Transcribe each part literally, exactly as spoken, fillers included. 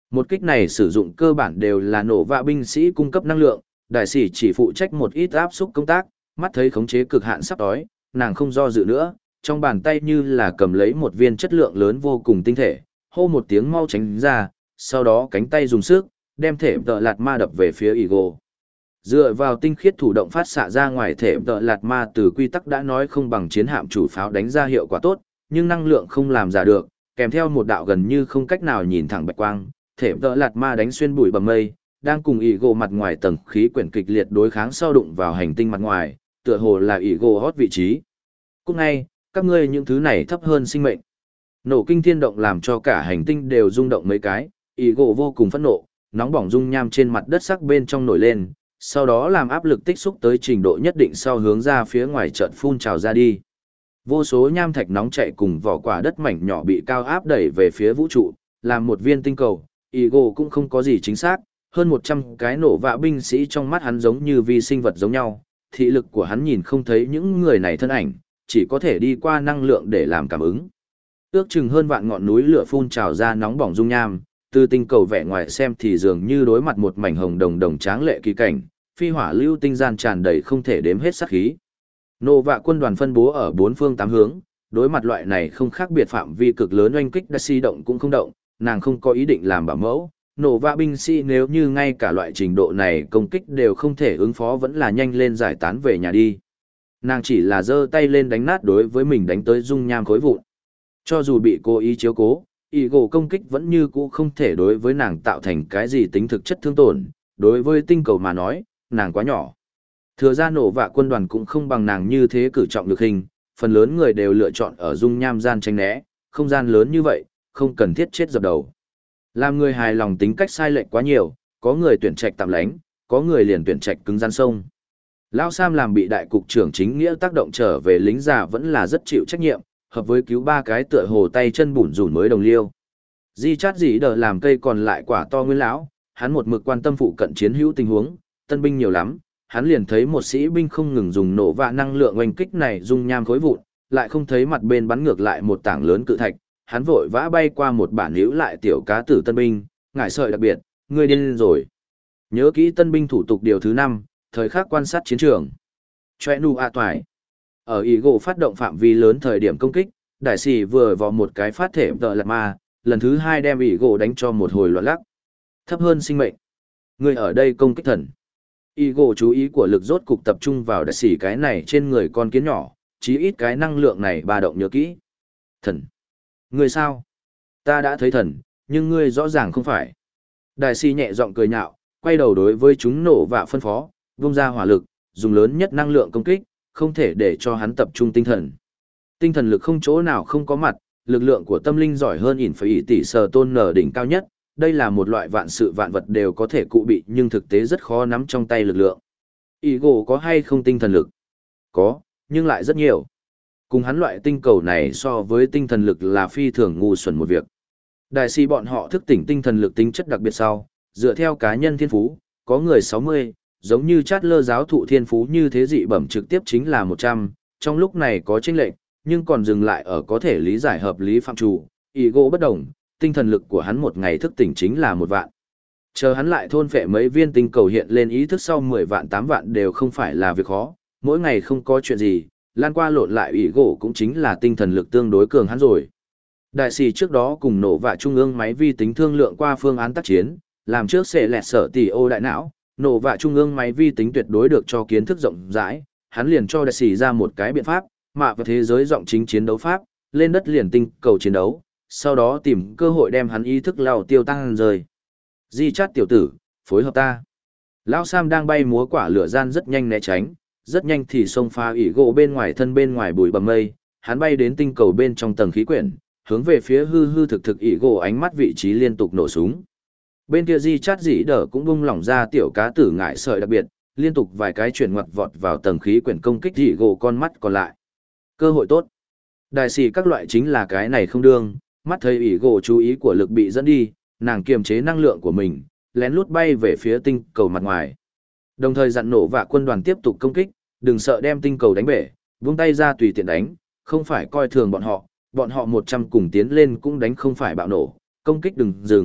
Một kích này sử dụng cơ bản đều là nổ vạ binh sĩ cung cấp năng lượng, đại sĩ chỉ phụ trách một ít áp xúc công tác, mắt thấy khống chế cực hạn sắp đói, nàng không do dự nữa, trong bàn tay như là cầm lấy một viên chất lượng lớn vô cùng tinh thể, hô một tiếng mau tránh ra, sau đó cánh tay dùng sức, đem thể tợ lạt ma đập về phía Eagle. Dựa vào tinh khiết thủ động phát xạ ra ngoài thể tợ lạt ma từ quy tắc đã nói không bằng chiến hạm chủ pháo đánh ra hiệu quả tốt, nhưng năng lượng không làm giả được, kèm theo một đạo gần như không cách nào nhìn thẳng bạch quang, thể tợ lạt ma đánh xuyên bụi bầm mây, đang cùng Eagle mặt ngoài tầng khí quyển kịch liệt đối kháng sau đụng vào hành tinh mặt ngoài, tựa hồ là Eagle hot vị trí. Cũng ngay, các ngươi những thứ này thấp hơn sinh mệnh. Nổ kinh thiên động làm cho cả hành tinh đều rung động mấy cái, Eagle vô cùng phẫn nộ, nóng bỏng dung nham trên mặt đất sắc bên trong nổi lên, sau đó làm áp lực tích xúc tới trình độ nhất định sau hướng ra phía ngoài trận phun trào ra đi. Vô số nham thạch nóng chảy cùng vỏ quả đất mảnh nhỏ bị cao áp đẩy về phía vũ trụ, làm một viên tinh cầu, Eagle cũng không có gì chính xác, hơn một trăm cái nổ vạ binh sĩ trong mắt hắn giống như vi sinh vật giống nhau, thị lực của hắn nhìn không thấy những người này thân ảnh, chỉ có thể đi qua năng lượng để làm cảm ứng. Ước chừng hơn vạn ngọn núi lửa phun trào ra nóng bỏng dung nham, từ tinh cầu vẻ ngoài xem thì dường như đối mặt một mảnh hồng đồng đồng tráng lệ kỳ cảnh, phi hỏa lưu tinh gian tràn đầy không thể đếm hết sát khí. Nô vạ quân đoàn phân bố ở bốn phương tám hướng, đối mặt loại này không khác biệt phạm vi cực lớn oanh kích đã si động cũng không động, nàng không có ý định làm bảo mẫu. Nổ vạ binh sĩ nếu như ngay cả loại trình độ này công kích đều không thể ứng phó vẫn là nhanh lên giải tán về nhà đi. Nàng chỉ là giơ tay lên đánh nát đối với mình đánh tới dung nham khối vụn. Cho dù bị cố ý chiếu cố, Eagle công kích vẫn như cũ không thể đối với nàng tạo thành cái gì tính thực chất thương tổn, đối với tinh cầu mà nói, nàng quá nhỏ. Thừa ra nổ vạ quân đoàn cũng không bằng nàng như thế cử trọng lực hình, phần lớn người đều lựa chọn ở dung nham gian tránh né, không gian lớn như vậy, không cần thiết chết dập đầu. Làm người hài lòng tính cách sai lệch quá nhiều, có người tuyển trạch tạm lánh, có người liền tuyển trạch cứng gian sông. Lão Sam làm bị đại cục trưởng chính nghĩa tác động trở về lính già vẫn là rất chịu trách nhiệm, hợp với cứu ba cái tựa hồ tay chân bủn rủn mới đồng liêu. Di chát dĩ đờ làm cây còn lại quả to nguyên lão, hắn một mực quan tâm phụ cận chiến hữu tình huống, tân binh nhiều lắm, hắn liền thấy một sĩ binh không ngừng dùng nổ vạ năng lượng oanh kích này dung nham khối vụn, lại không thấy mặt bên bắn ngược lại một tảng lớn cự thạch, hắn vội vã bay qua một bản hữu lại tiểu cá tử tân binh, ngải sợi đặc biệt, ngươi điên rồi. Nhớ kỹ tân binh thủ tục điều thứ năm, thời khắc quan sát chiến trường. Choe nu a toại. Ở Eagle phát động phạm vi lớn thời điểm công kích, đại sĩ vừa vào một cái phát thể tợ lạt ma, lần thứ hai đem Eagle đánh cho một hồi loạn lắc. Thấp hơn sinh mệnh. Người ở đây công kích thần. Eagle chú ý của lực rốt cục tập trung vào đại sĩ cái này trên người con kiến nhỏ, chí ít cái năng lượng này ba động nhớ kỹ. Thần. Người sao? Ta đã thấy thần, nhưng ngươi rõ ràng không phải. Đại sĩ nhẹ giọng cười nhạo, quay đầu đối với chúng nổ vạ phân phó, vung ra hỏa lực, dùng lớn nhất năng lượng công kích, không thể để cho hắn tập trung tinh thần. Tinh thần lực không chỗ nào không có mặt, lực lượng của tâm linh giỏi hơn ỉn phải ỉ tỷ sờ tôn nở đỉnh cao nhất, đây là một loại vạn sự vạn vật đều có thể cụ bị nhưng thực tế rất khó nắm trong tay lực lượng. Eagle có hay không tinh thần lực? Có, nhưng lại rất nhiều. Cùng hắn loại tinh cầu này so với tinh thần lực là phi thường ngu xuẩn một việc. Đại sĩ bọn họ thức tỉnh tinh thần lực tính chất đặc biệt sau, dựa theo cá nhân thiên phú, có người sáu mươi, giống như chát lơ giáo thụ thiên phú như thế dị bẩm trực tiếp chính là một trăm, trong lúc này có chênh lệch, nhưng còn dừng lại ở có thể lý giải hợp lý phạm chủ, Eagle bất đồng, tinh thần lực của hắn một ngày thức tỉnh chính là một vạn. Chờ hắn lại thôn phệ mấy viên tinh cầu hiện lên ý thức sau mười vạn tám vạn đều không phải là việc khó, mỗi ngày không có chuyện gì, lan qua lộn lại Eagle cũng chính là tinh thần lực tương đối cường hắn rồi. Đại sĩ trước đó cùng nổ vạ trung ương máy vi tính thương lượng qua phương án tác chiến, làm trước sẽ lẹt sở tỷ ô đại não, nổ vạ trung ương máy vi tính tuyệt đối được cho kiến thức rộng rãi, hắn liền cho đại sĩ ra một cái biện pháp, mạ vào thế giới rộng chính chiến đấu pháp, lên đất liền tinh cầu chiến đấu, sau đó tìm cơ hội đem hắn ý thức lao tiêu tăng rời. Di chát tiểu tử, phối hợp ta. Lão Sam đang bay múa quả lửa gian rất nhanh né tránh, rất nhanh thì xông pha ỉ gỗ bên ngoài thân bên ngoài bụi bầm mây, hắn bay đến tinh cầu bên trong tầng khí quyển, hướng về phía hư hư thực thực ỉ gỗ ánh mắt vị trí liên tục nổ súng. Bên kia Di chát dĩ đỡ cũng bung lỏng ra tiểu cá tử ngại sợi đặc biệt, liên tục vài cái chuyển ngoặt vọt vào tầng khí quyển công kích ỉ gỗ con mắt còn lại. Cơ hội tốt. Đại sĩ các loại chính là cái này không đương, mắt thấy ỉ gỗ chú ý của lực bị dẫn đi, nàng kiềm chế năng lượng của mình, lén lút bay về phía tinh cầu mặt ngoài. Đồng thời dặn nổ và quân đoàn tiếp tục công kích, đừng sợ đem tinh cầu đánh bể, vung tay ra tùy tiện đánh, không phải coi thường bọn họ, bọn họ một trăm cùng tiến lên cũng đánh không phải bạo nổ, công kích đừng dừng,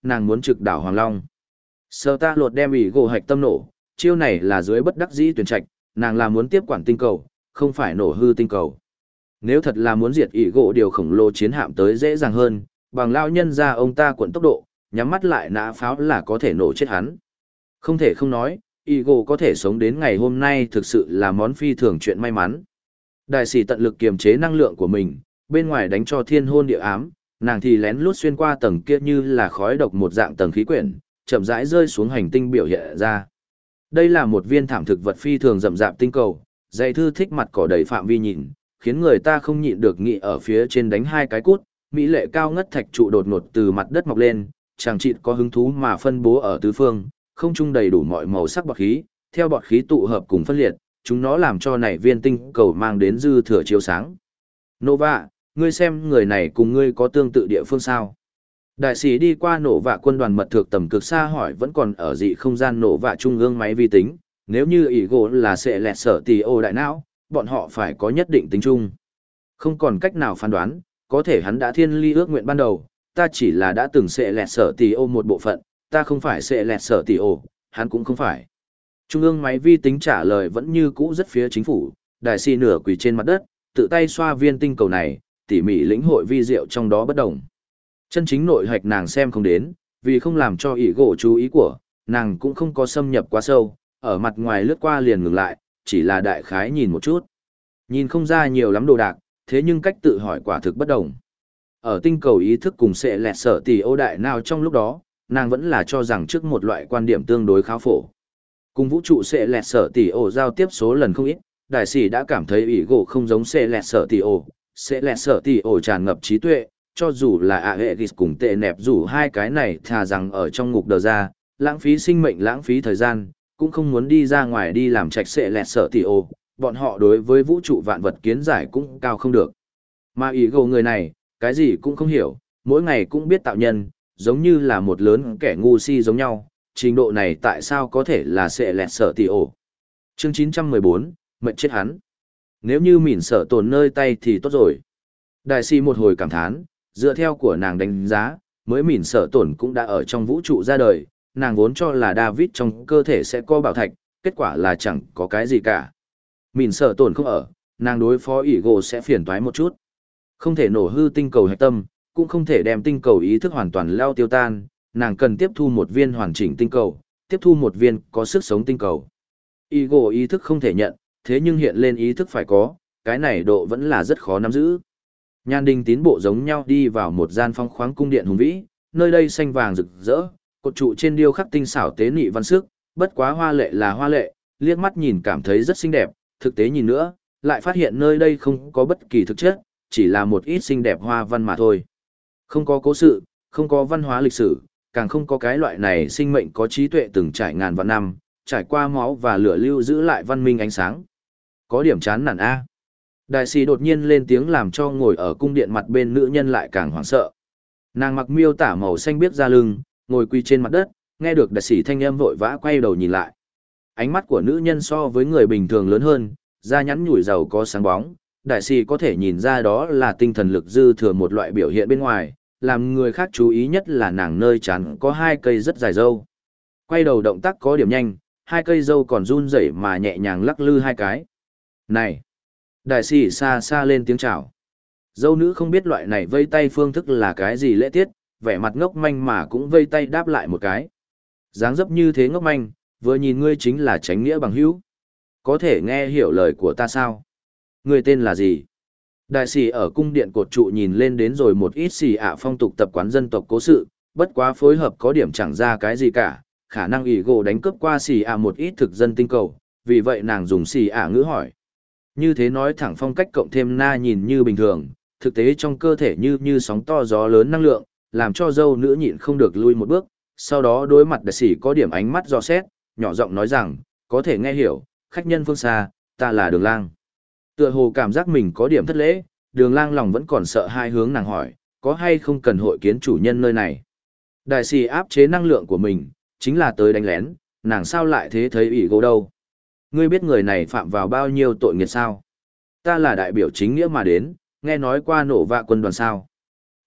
nàng muốn trực đảo Hoàng Long. Sở ta lột đem ỷ gỗ hạch tâm nổ, chiêu này là dưới bất đắc dĩ tuyển trạch, nàng là muốn tiếp quản tinh cầu, không phải nổ hư tinh cầu. Nếu thật là muốn diệt ỷ gỗ điều khổng lồ chiến hạm tới dễ dàng hơn, bằng lao nhân ra ông ta cuộn tốc độ, nhắm mắt lại nã pháo là có thể nổ chết hắn. Không thể không nói, ỷ gỗ có thể sống đến ngày hôm nay thực sự là món phi thường chuyện may mắn. Đại sĩ tận lực kiềm chế năng lượng của mình, bên ngoài đánh cho thiên hôn địa ám, nàng thì lén lút xuyên qua tầng kia như là khói độc một dạng tầng khí quyển, chậm rãi rơi xuống hành tinh biểu hiện ra. Đây là một viên thảm thực vật phi thường rậm rạp tinh cầu, dày thư thích mặt cỏ đầy phạm vi nhìn, khiến người ta không nhịn được nghĩ ở phía trên đánh hai cái cút, mỹ lệ cao ngất thạch trụ đột ngột từ mặt đất mọc lên, chàng chịt có hứng thú mà phân bố ở tứ phương, không trung đầy đủ mọi màu sắc bọt khí, theo bọt khí tụ hợp cùng phân liệt, chúng nó làm cho này viên tinh cầu mang đến dư thừa chiếu sáng. Nova, ngươi xem người này cùng ngươi có tương tự địa phương sao? Đại sĩ đi qua nổ vạ quân đoàn mật thược tầm cực xa hỏi vẫn còn ở dị không gian nổ vạ trung ương máy vi tính, nếu như ỷ gỗ là sẽ lẹt sở tỷ ô đại não, bọn họ phải có nhất định tính chung. Không còn cách nào phán đoán, có thể hắn đã thiên ly ước nguyện ban đầu, ta chỉ là đã từng sẽ lẹt sở tỷ ô một bộ phận, ta không phải sẽ lẹt sở tỷ ô, hắn cũng không phải. Trung ương máy vi tính trả lời vẫn như cũ rất phía chính phủ, đại sĩ nửa quỳ trên mặt đất, tự tay xoa viên tinh cầu này, tỉ mỉ lĩnh hội vi diệu trong đó bất đồng. Chân chính nội hạch nàng xem không đến, vì không làm cho ỷ gỗ chú ý của, nàng cũng không có xâm nhập quá sâu, ở mặt ngoài lướt qua liền ngừng lại, chỉ là đại khái nhìn một chút. Nhìn không ra nhiều lắm đồ đạc, thế nhưng cách tự hỏi quả thực bất đồng. Ở tinh cầu ý thức cùng sẽ lẹt sở tỷ ô đại nào trong lúc đó, nàng vẫn là cho rằng trước một loại quan điểm tương đối khá phổ. Cùng vũ trụ sẽ lẹt sở tỷ ô giao tiếp số lần không ít, đại sĩ đã cảm thấy ỷ gỗ không giống sẽ lẹt sở tỷ ô, sẽ lẹt sở tỷ ô tràn ngập trí tuệ, cho dù là ạ hệ ghis cùng tệ nẹp dù hai cái này thà rằng ở trong ngục đờ ra, lãng phí sinh mệnh lãng phí thời gian, cũng không muốn đi ra ngoài đi làm trạch sẽ lẹt sợ tỷ ô, bọn họ đối với vũ trụ vạn vật kiến giải cũng cao không được. Mà ý gầu người này, cái gì cũng không hiểu, mỗi ngày cũng biết tạo nhân, giống như là một lớn kẻ ngu si giống nhau, trình độ này tại sao có thể là sẽ lẹt sợ tỷ ô. Chương chín trăm mười bốn, mệnh chết hắn. Nếu như mỉn sợ tồn nơi tay thì tốt rồi. Đại sĩ một hồi cảm thán, dựa theo của nàng đánh giá, mới mỉn sở tổn cũng đã ở trong vũ trụ ra đời, nàng vốn cho là David trong cơ thể sẽ có bảo thạch, kết quả là chẳng có cái gì cả. Mỉn sở tổn không ở, nàng đối phó ỷ gỗ sẽ phiền toái một chút. Không thể nổ hư tinh cầu hạch tâm, cũng không thể đem tinh cầu ý thức hoàn toàn leo tiêu tan, nàng cần tiếp thu một viên hoàn chỉnh tinh cầu, tiếp thu một viên có sức sống tinh cầu. Ỷ gỗ ý thức không thể nhận, thế nhưng hiện lên ý thức phải có, cái này độ vẫn là rất khó nắm giữ. Nhan Đình tín bộ giống nhau đi vào một gian phong khoáng cung điện hùng vĩ, nơi đây xanh vàng rực rỡ, cột trụ trên điêu khắc tinh xảo tế nị văn sức, bất quá hoa lệ là hoa lệ, liếc mắt nhìn cảm thấy rất xinh đẹp, thực tế nhìn nữa, lại phát hiện nơi đây không có bất kỳ thực chất, chỉ là một ít xinh đẹp hoa văn mà thôi. Không có cố sự, không có văn hóa lịch sử, càng không có cái loại này sinh mệnh có trí tuệ từng trải ngàn vạn năm, trải qua máu và lửa lưu giữ lại văn minh ánh sáng. Có điểm chán nản a. Đại sĩ đột nhiên lên tiếng làm cho ngồi ở cung điện mặt bên nữ nhân lại càng hoảng sợ. Nàng mặc miêu tả màu xanh biếc da lưng, ngồi quỳ trên mặt đất, nghe được đại sĩ thanh âm vội vã quay đầu nhìn lại. Ánh mắt của nữ nhân so với người bình thường lớn hơn, da nhắn nhủi giàu có sáng bóng, đại sĩ có thể nhìn ra đó là tinh thần lực dư thừa một loại biểu hiện bên ngoài, làm người khác chú ý nhất là nàng nơi trán có hai cây rất dài râu. Quay đầu động tác có điểm nhanh, hai cây râu còn run rẩy mà nhẹ nhàng lắc lư hai cái. Này! Đại sĩ xa xa lên tiếng chào. Dâu nữ không biết loại này vây tay phương thức là cái gì lễ tiết, vẻ mặt ngốc manh mà cũng vây tay đáp lại một cái. Dáng dấp như thế ngốc manh, vừa nhìn ngươi chính là tránh nghĩa bằng hữu. Có thể nghe hiểu lời của ta sao? Ngươi tên là gì? Đại sĩ ở cung điện cột trụ nhìn lên đến rồi một ít xì ạ phong tục tập quán dân tộc cố sự, bất quá phối hợp có điểm chẳng ra cái gì cả, khả năng ỷ gỗ đánh cướp qua xì ạ một ít thực dân tinh cầu, vì vậy nàng dùng xì ạ ngữ hỏi. Như thế nói thẳng phong cách cộng thêm na nhìn như bình thường, thực tế trong cơ thể như như sóng to gió lớn năng lượng, làm cho dâu nữ nhịn không được lui một bước, sau đó đối mặt đại sĩ có điểm ánh mắt dò xét, nhỏ giọng nói rằng, có thể nghe hiểu, khách nhân phương xa, ta là Đường Lang. Tựa hồ cảm giác mình có điểm thất lễ, Đường Lang lòng vẫn còn sợ hai hướng nàng hỏi, có hay không cần hội kiến chủ nhân nơi này. Đại sĩ áp chế năng lượng của mình, chính là tới đánh lén, nàng sao lại thế thấy ủy gỗ đâu. Ngươi biết người này phạm vào bao nhiêu tội nghiệt sao? Ta là đại biểu chính nghĩa mà đến, nghe nói qua nổ vạ quân đoàn sao?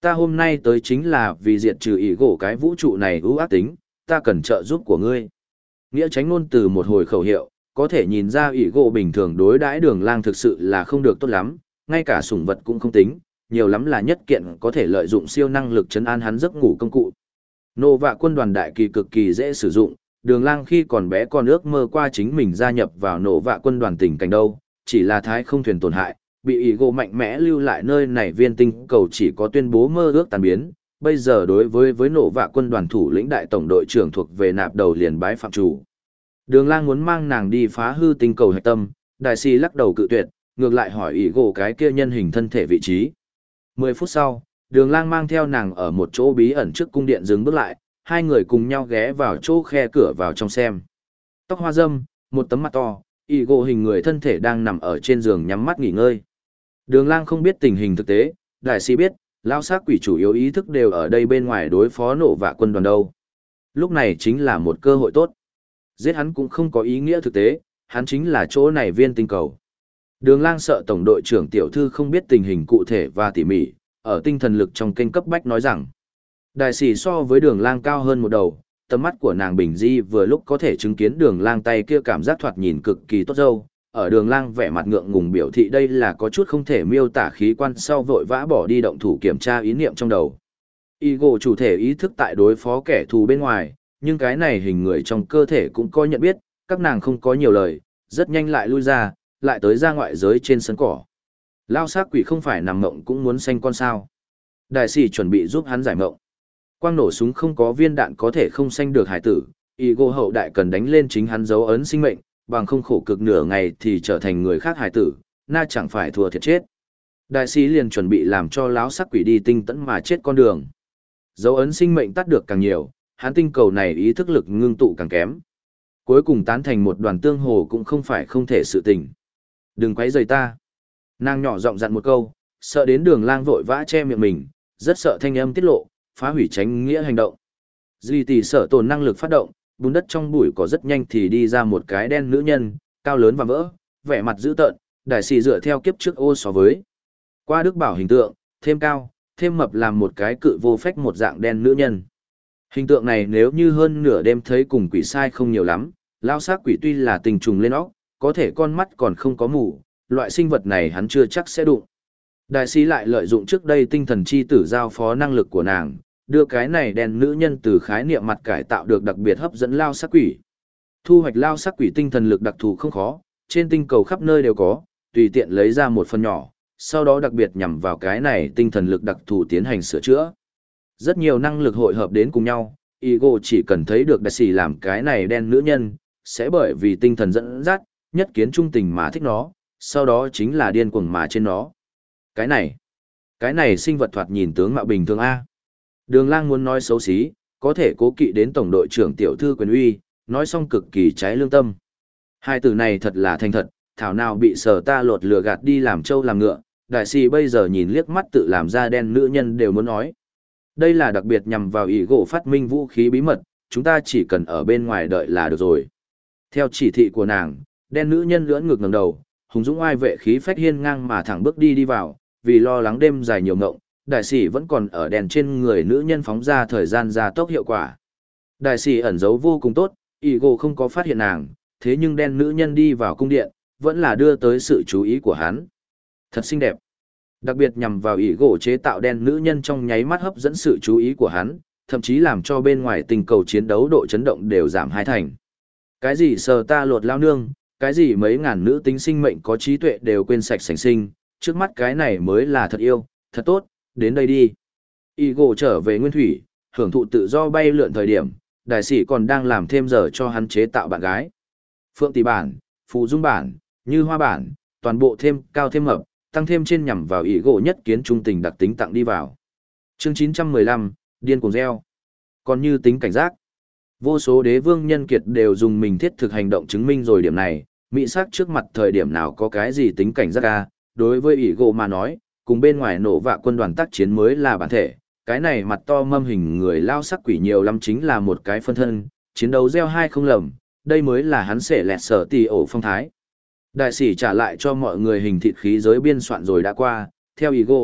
ta hôm nay tới chính là vì diệt trừ ý gỗ cái vũ trụ này ưu ác tính, ta cần trợ giúp của ngươi. Nghĩa tránh ngôn từ một hồi khẩu hiệu, có thể nhìn ra ý gỗ bình thường đối đãi Đường Lang thực sự là không được tốt lắm, ngay cả sủng vật cũng không tính, nhiều lắm là nhất kiện có thể lợi dụng siêu năng lực trấn an hắn giấc ngủ công cụ. Nô vạ quân đoàn đại kỳ cực kỳ dễ sử dụng, Đường Lang khi còn bé còn ước mơ qua chính mình gia nhập vào nổ vạ quân đoàn tình cảnh đâu, chỉ là thái không thuyền tổn hại, bị ý gỗ mạnh mẽ lưu lại nơi này viên tinh cầu chỉ có tuyên bố mơ ước tàn biến. Bây giờ đối với với nổ vạ quân đoàn thủ lĩnh đại tổng đội trưởng thuộc về nạp đầu liền bái phạm chủ. Đường Lang muốn mang nàng đi phá hư tinh cầu hạch tâm, đại sĩ lắc đầu cự tuyệt, ngược lại hỏi ý gỗ cái kia nhân hình thân thể vị trí. Mười phút sau, Đường Lang mang theo nàng ở một chỗ bí ẩn trước cung điện dừng bước lại, hai người cùng nhau ghé vào chỗ khe cửa vào trong xem. Tóc hoa râm, một tấm mặt to, ý gỗ hình người thân thể đang nằm ở trên giường nhắm mắt nghỉ ngơi. Đường Lang không biết tình hình thực tế, đại sĩ biết, lao sát quỷ chủ yếu ý thức đều ở đây bên ngoài đối phó nổ vạ quân đoàn đâu. Lúc này chính là một cơ hội tốt. Giết hắn cũng không có ý nghĩa thực tế, hắn chính là chỗ này viên tinh cầu. Đường Lang sợ tổng đội trưởng tiểu thư không biết tình hình cụ thể và tỉ mỉ, ở tinh thần lực trong kênh cấp bách nói rằng, đại sĩ so với Đường Lang cao hơn một đầu, tầm mắt của nàng bình di vừa lúc có thể chứng kiến Đường Lang tay kia cảm giác thoạt nhìn cực kỳ tốt dâu, ở Đường Lang vẻ mặt ngượng ngùng biểu thị đây là có chút không thể miêu tả khí quan sau vội vã bỏ đi động thủ kiểm tra ý niệm trong đầu. Ego chủ thể ý thức tại đối phó kẻ thù bên ngoài, nhưng cái này hình người trong cơ thể cũng có nhận biết, các nàng không có nhiều lời, rất nhanh lại lui ra, lại tới ra ngoại giới trên sân cỏ. Lao sát quỷ không phải nằm mộng cũng muốn sanh con sao. Đại sĩ chuẩn bị giúp hắn giải mộng. Quang nổ súng không có viên đạn có thể không sanh được hải tử, Ego hậu đại cần đánh lên chính hắn dấu ấn sinh mệnh, bằng không khổ cực nửa ngày thì trở thành người khác hải tử, na chẳng phải thua thiệt chết. Đại sĩ liền chuẩn bị làm cho lão sắc quỷ đi tinh tẫn mà chết con đường. Dấu ấn sinh mệnh tắt được càng nhiều, hắn tinh cầu này ý thức lực ngưng tụ càng kém. Cuối cùng tán thành một đoàn tương hồ cũng không phải không thể sự tình. Đừng quấy rầy ta. Nàng nhỏ giọng dặn một câu, sợ đến Đường Lang vội vã che miệng mình, rất sợ thanh âm tiết lộ, phá hủy tránh nghĩa hành động. Duy tỷ sở tồn năng lực phát động, bùn đất trong bụi có rất nhanh thì đi ra một cái đen nữ nhân, cao lớn và vỡ, vẻ mặt dữ tợn, đại sĩ dựa theo kiếp trước ô so với. Qua đức bảo hình tượng, thêm cao, thêm mập làm một cái cự vô phách một dạng đen nữ nhân. Hình tượng này nếu như hơn nửa đêm thấy cùng quỷ sai không nhiều lắm, lao sát quỷ tuy là tình trùng lên óc, có thể con mắt còn không có mù, loại sinh vật này hắn chưa chắc sẽ đụng. Đại sĩ lại lợi dụng trước đây tinh thần chi tử giao phó năng lực của nàng, đưa cái này đen nữ nhân từ khái niệm mặt cải tạo được đặc biệt hấp dẫn lao sắc quỷ. Thu hoạch lao sắc quỷ tinh thần lực đặc thù không khó, trên tinh cầu khắp nơi đều có, tùy tiện lấy ra một phần nhỏ, sau đó đặc biệt nhằm vào cái này tinh thần lực đặc thù tiến hành sửa chữa. Rất nhiều năng lực hội hợp đến cùng nhau, Ego chỉ cần thấy được đại sĩ làm cái này đen nữ nhân, sẽ bởi vì tinh thần dẫn dắt, nhất kiến trung tình mà thích nó, sau đó chính là điên cuồng mà trên nó. Cái này, cái này sinh vật thoạt nhìn tướng mạo bình thường A. Đường Lang muốn nói xấu xí, có thể cố kỵ đến tổng đội trưởng tiểu thư quyền uy, nói xong cực kỳ trái lương tâm. Hai từ này thật là thành thật, thảo nào bị sở ta lột lừa gạt đi làm trâu làm ngựa, đại sĩ bây giờ nhìn liếc mắt tự làm ra đen nữ nhân đều muốn nói. Đây là đặc biệt nhằm vào ý gỗ phát minh vũ khí bí mật, chúng ta chỉ cần ở bên ngoài đợi là được rồi. Theo chỉ thị của nàng, đen nữ nhân lưỡn ngược ngẩng đầu, hùng dũng oai vệ khí phách hiên ngang mà thẳng bước đi đi vào, vì lo lắng đêm dài nhiều ngộng, đại sĩ vẫn còn ở đèn trên người nữ nhân phóng ra thời gian gia tốc hiệu quả. Đại sĩ ẩn giấu vô cùng tốt, Ego không có phát hiện nàng, thế nhưng đen nữ nhân đi vào cung điện, vẫn là đưa tới sự chú ý của hắn. Thật xinh đẹp. Đặc biệt nhằm vào Ego chế tạo đen nữ nhân trong nháy mắt hấp dẫn sự chú ý của hắn, thậm chí làm cho bên ngoài tình cầu chiến đấu độ chấn động đều giảm hai thành. Cái gì sờ ta lột lao nương, cái gì mấy ngàn nữ tính sinh mệnh có trí tuệ đều quên sạch sành sinh, trước mắt cái này mới là thật yêu, thật tốt, đến đây đi. Ego trở về nguyên thủy, hưởng thụ tự do bay lượn thời điểm, đại sĩ còn đang làm thêm giờ cho hắn chế tạo bạn gái. Phượng tỷ bản, phù dung bản, như hoa bản, toàn bộ thêm cao thêm mập, tăng thêm trên nhằm vào Ego nhất kiến trung tình đặc tính tặng đi vào. Chương chín trăm mười lăm, điên cuồng gieo. Còn như tính cảnh giác, vô số đế vương nhân kiệt đều dùng mình thiết thực hành động chứng minh rồi điểm này, mỹ sắc trước mặt thời điểm nào có cái gì tính cảnh giác ca, đối với Ego mà nói, cùng bên ngoài nổ vạ quân đoàn tác chiến mới là bản thể, cái này mặt to mâm hình người lao sắc quỷ nhiều lắm chính là một cái phân thân, chiến đấu gieo hai không lầm, đây mới là hắn sẽ lẹt sở tì ổ phong thái. Đại sĩ trả lại cho mọi người hình thịt khí giới biên soạn rồi đã qua, theo Ego,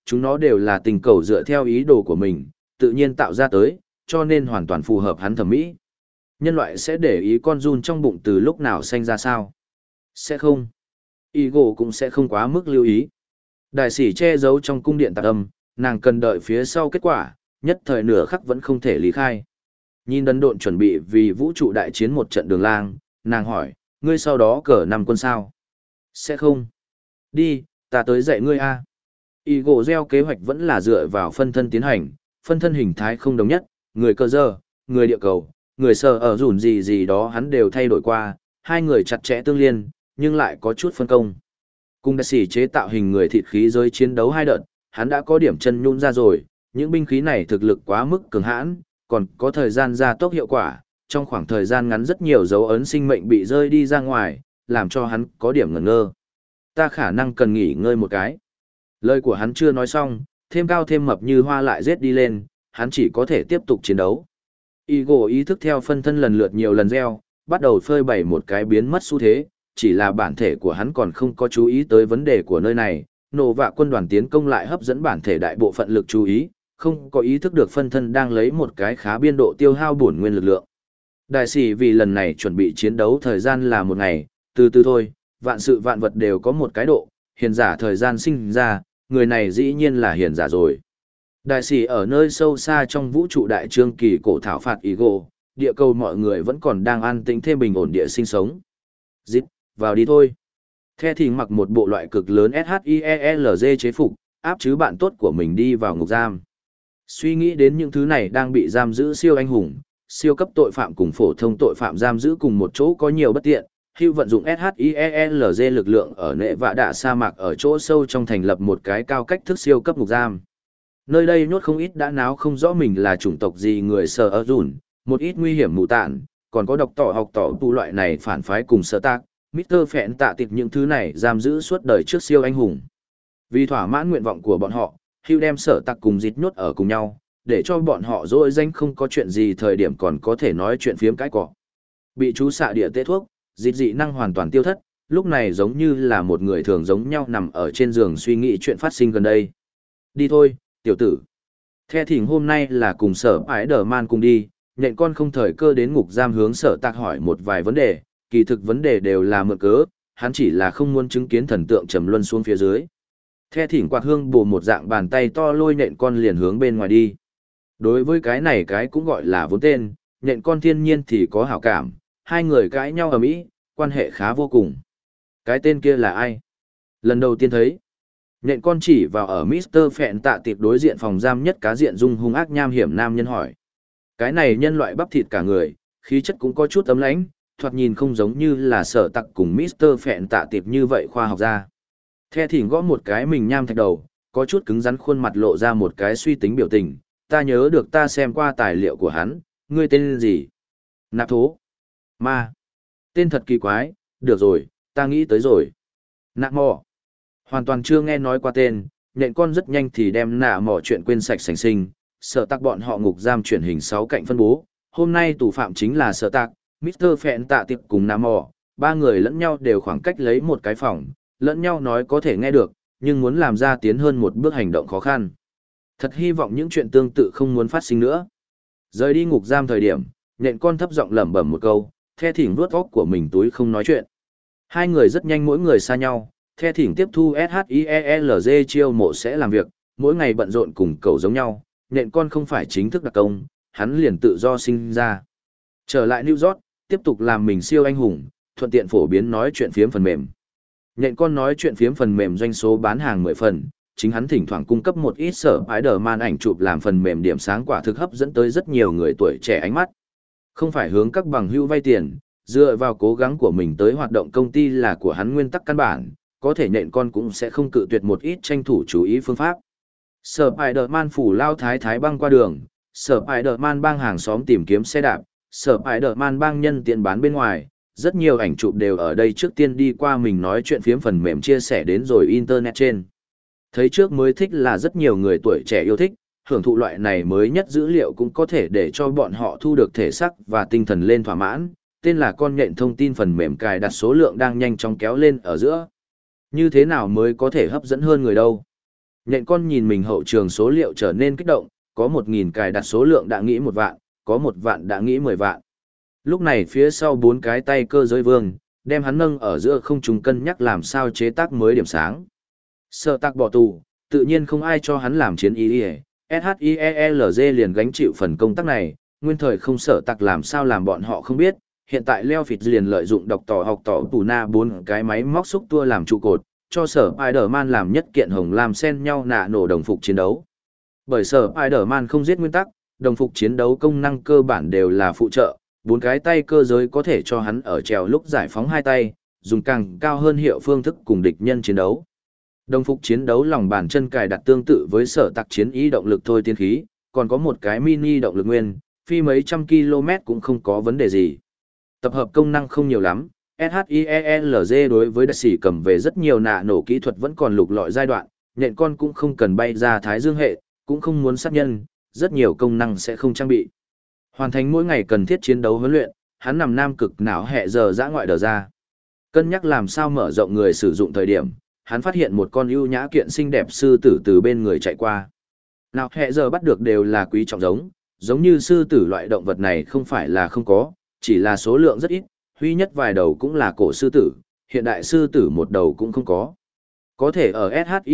chúng nó đều là tình cầu dựa theo ý đồ của mình, tự nhiên tạo ra tới, cho nên hoàn toàn phù hợp hắn thẩm mỹ. Nhân loại sẽ để ý con giun trong bụng từ lúc nào sinh ra sao? Sẽ không. Eagle cũng sẽ không quá mức lưu ý. Đại sĩ che giấu trong cung điện tạc âm, nàng cần đợi phía sau kết quả, nhất thời nửa khắc vẫn không thể lý khai. Nhìn đần độn chuẩn bị vì vũ trụ đại chiến một trận đường lang, nàng hỏi, ngươi sau đó cờ năm quân sao? Sẽ không. Đi, ta tới dạy ngươi a. Eagle gieo kế hoạch vẫn là dựa vào phân thân tiến hành, phân thân hình thái không đồng nhất, người cơ dơ, người địa cầu, người sờ ở rủn gì gì đó hắn đều thay đổi qua, hai người chặt chẽ tương liên, nhưng lại có chút phân công. Cùng đại sĩ chế tạo hình người thịt khí giới chiến đấu hai đợt, hắn đã có điểm chân nhún ra rồi, những binh khí này thực lực quá mức cường hãn, còn có thời gian gia tốc hiệu quả, trong khoảng thời gian ngắn rất nhiều dấu ấn sinh mệnh bị rơi đi ra ngoài, làm cho hắn có điểm ngẩn ngơ. Ta khả năng cần nghỉ ngơi một cái. Lời của hắn chưa nói xong, thêm cao thêm mập như hoa lại giết đi lên, hắn chỉ có thể tiếp tục chiến đấu. Eagle ý thức theo phân thân lần lượt nhiều lần gieo, bắt đầu phơi bày một cái biến mất xu thế, chỉ là bản thể của hắn còn không có chú ý tới vấn đề của nơi này, nổ vạ quân đoàn tiến công lại hấp dẫn bản thể đại bộ phận lực chú ý, không có ý thức được phân thân đang lấy một cái khá biên độ tiêu hao bổn nguyên lực lượng. Đại sĩ vì lần này chuẩn bị chiến đấu thời gian là một ngày, từ từ thôi, vạn sự vạn vật đều có một cái độ, hiền giả thời gian sinh ra, người này dĩ nhiên là hiền giả rồi. Đại sĩ ở nơi sâu xa trong vũ trụ đại trương kỳ cổ thảo phạt Eagle, địa cầu mọi người vẫn còn đang an tĩnh thêm bình ổn địa sinh sống. Dít, vào đi thôi. The Thìn mặc một bộ loại cực lớn ét hát i e lờ giê chế phục, áp chứ bạn tốt của mình đi vào ngục giam. Suy nghĩ đến những thứ này đang bị giam giữ siêu anh hùng, siêu cấp tội phạm cùng phổ thông tội phạm giam giữ cùng một chỗ có nhiều bất tiện. Hugh vận dụng ét hát i e lờ giê lực lượng ở nệ vạ đạ sa mạc ở chỗ sâu trong thành lập một cái cao cách thức siêu cấp ngục giam. Nơi đây nhốt không ít đã náo không rõ mình là chủng tộc gì người sờ ở rủn, một ít nguy hiểm mù tạn, còn có độc tỏ học tỏ tu loại này phản phái cùng sơ tác, mít tơ phẹn tạ tiệp những thứ này giam giữ suốt đời trước siêu anh hùng. Vì thỏa mãn nguyện vọng của bọn họ, Hugh đem sở tặc cùng dịt nhốt ở cùng nhau, để cho bọn họ dỗi danh không có chuyện gì thời điểm còn có thể nói chuyện phiếm cái cỏ. Bị chú xạ địa tê thuốc, dịt dị năng hoàn toàn tiêu thất, lúc này giống như là một người thường giống nhau nằm ở trên giường suy nghĩ chuyện phát sinh gần đây. Đi thôi, tiểu tử. The Thìn hôm nay là cùng sở ái đờ man cùng đi, nhện con không thời cơ đến ngục giam hướng sở tạc hỏi một vài vấn đề, kỳ thực vấn đề đều là mượn cớ, hắn chỉ là không muốn chứng kiến thần tượng trầm luân xuống phía dưới. The Thìn quạt hương bổ một dạng bàn tay to lôi nhện con liền hướng bên ngoài đi. Đối với cái này cái cũng gọi là vốn tên, nhện con thiên nhiên thì có hảo cảm, hai người cãi nhau ở mỹ, quan hệ khá vô cùng. Cái tên kia là ai? Lần đầu tiên thấy. Nhện con chỉ vào ở mít tơ Phẹn tạ tiệp đối diện phòng giam nhất cá diện dung hung ác nham hiểm nam nhân hỏi. Cái này nhân loại bắp thịt cả người, khí chất cũng có chút ấm lãnh, thoạt nhìn không giống như là sở tặc cùng mít tơ Phẹn tạ tiệp như vậy khoa học gia. The Thìn gõ một cái mình nham thạch đầu, có chút cứng rắn khuôn mặt lộ ra một cái suy tính biểu tình. Ta nhớ được ta xem qua tài liệu của hắn, ngươi tên gì? Nạp thố. Ma. Tên thật kỳ quái, được rồi, ta nghĩ tới rồi. Nạp mò. Hoàn toàn chưa nghe nói qua tên, nhện con rất nhanh thì đem nạ mò chuyện quên sạch sành sinh, sở tạc bọn họ ngục giam chuyển hình sáu cạnh phân bố. Hôm nay tù phạm chính là sở tạc, mít tơ Phẹn tạ tiệp cùng nạ mò, ba người lẫn nhau đều khoảng cách lấy một cái phòng, lẫn nhau nói có thể nghe được, nhưng muốn làm ra tiến hơn một bước hành động khó khăn. Thật hy vọng những chuyện tương tự không muốn phát sinh nữa. Rời đi ngục giam thời điểm, nhện con thấp giọng lẩm bẩm một câu, The Thìn vuốt óc của mình túi không nói chuyện. Hai người rất nhanh mỗi người xa nhau, The Thìn tiếp thu ét hát i e lờ giê chiêu mộ sẽ làm việc, mỗi ngày bận rộn cùng cầu giống nhau, nhện con không phải chính thức đặc công, hắn liền tự do sinh ra. Trở lại New York, tiếp tục làm mình siêu anh hùng, thuận tiện phổ biến nói chuyện phiếm phần mềm. Nhện con nói chuyện phiếm phần mềm doanh số bán hàng mười phần, chính hắn thỉnh thoảng cung cấp một ít sở Spider-Man ảnh chụp làm phần mềm điểm sáng quả thực hấp dẫn tới rất nhiều người tuổi trẻ ánh mắt. Không phải hướng các bằng hữu vay tiền, dựa vào cố gắng của mình tới hoạt động công ty là của hắn nguyên tắc căn bản, có thể nhện con cũng sẽ không cự tuyệt một ít tranh thủ chú ý phương pháp. Sở Spider-Man phủ lao thái thái băng qua đường, Sở Spider-Man băng hàng xóm tìm kiếm xe đạp, Sở Spider-Man băng nhân tiện bán bên ngoài, rất nhiều ảnh chụp đều ở đây trước tiên đi qua mình nói chuyện phiếm phần mềm chia sẻ đến rồi internet trên. Thấy trước mới thích là rất nhiều người tuổi trẻ yêu thích, hưởng thụ loại này mới nhất dữ liệu cũng có thể để cho bọn họ thu được thể sắc và tinh thần lên thỏa mãn, tên là con nhện thông tin phần mềm cài đặt số lượng đang nhanh chóng kéo lên ở giữa. Như thế nào mới có thể hấp dẫn hơn người đâu? Nhện con nhìn mình hậu trường số liệu trở nên kích động, có một nghìn cài đặt số lượng đã nghĩ một vạn, có một vạn đã nghĩ mười vạn. Lúc này phía sau bốn cái tay cơ giới vương, đem hắn nâng ở giữa không trung cân nhắc làm sao chế tác mới điểm sáng. Sở tạc bỏ tù, tự nhiên không ai cho hắn làm chiến y y, SHIELG liền gánh chịu phần công tác này, nguyên thời không sở tạc làm sao làm bọn họ không biết, hiện tại Leo Phịt liền lợi dụng độc tỏ học tỏ tù na bốn cái máy móc xúc tua làm trụ cột, cho sở Spider-Man làm nhất kiện hồng làm xen nhau nạ nổ đồng phục chiến đấu. Bởi sở Spider-Man không giết nguyên tắc, đồng phục chiến đấu công năng cơ bản đều là phụ trợ, bốn cái tay cơ giới có thể cho hắn ở trèo lúc giải phóng hai tay, dùng càng cao hơn hiệu phương thức cùng địch nhân chiến đấu. Đồng phục chiến đấu lòng bàn chân cài đặt tương tự với sở tạc chiến ý động lực thôi tiên khí, còn có một cái mini động lực nguyên, phi mấy trăm km cũng không có vấn đề gì. Tập hợp công năng không nhiều lắm, SHIELG đối với đặc sĩ cầm về rất nhiều nạ nổ kỹ thuật vẫn còn lục lọi giai đoạn, nhện con cũng không cần bay ra thái dương hệ, cũng không muốn sát nhân, rất nhiều công năng sẽ không trang bị. Hoàn thành mỗi ngày cần thiết chiến đấu huấn luyện, hắn nằm nam cực não hệ giờ dã ngoại đờ ra. Cân nhắc làm sao mở rộng người sử dụng thời điểm, hắn phát hiện một con ưu nhã kiện xinh đẹp sư tử từ bên người chạy qua. Nào hệ giờ bắt được đều là quý trọng giống, giống như sư tử loại động vật này không phải là không có, chỉ là số lượng rất ít, huy nhất vài đầu cũng là cổ sư tử, hiện đại sư tử một đầu cũng không có. Có thể ở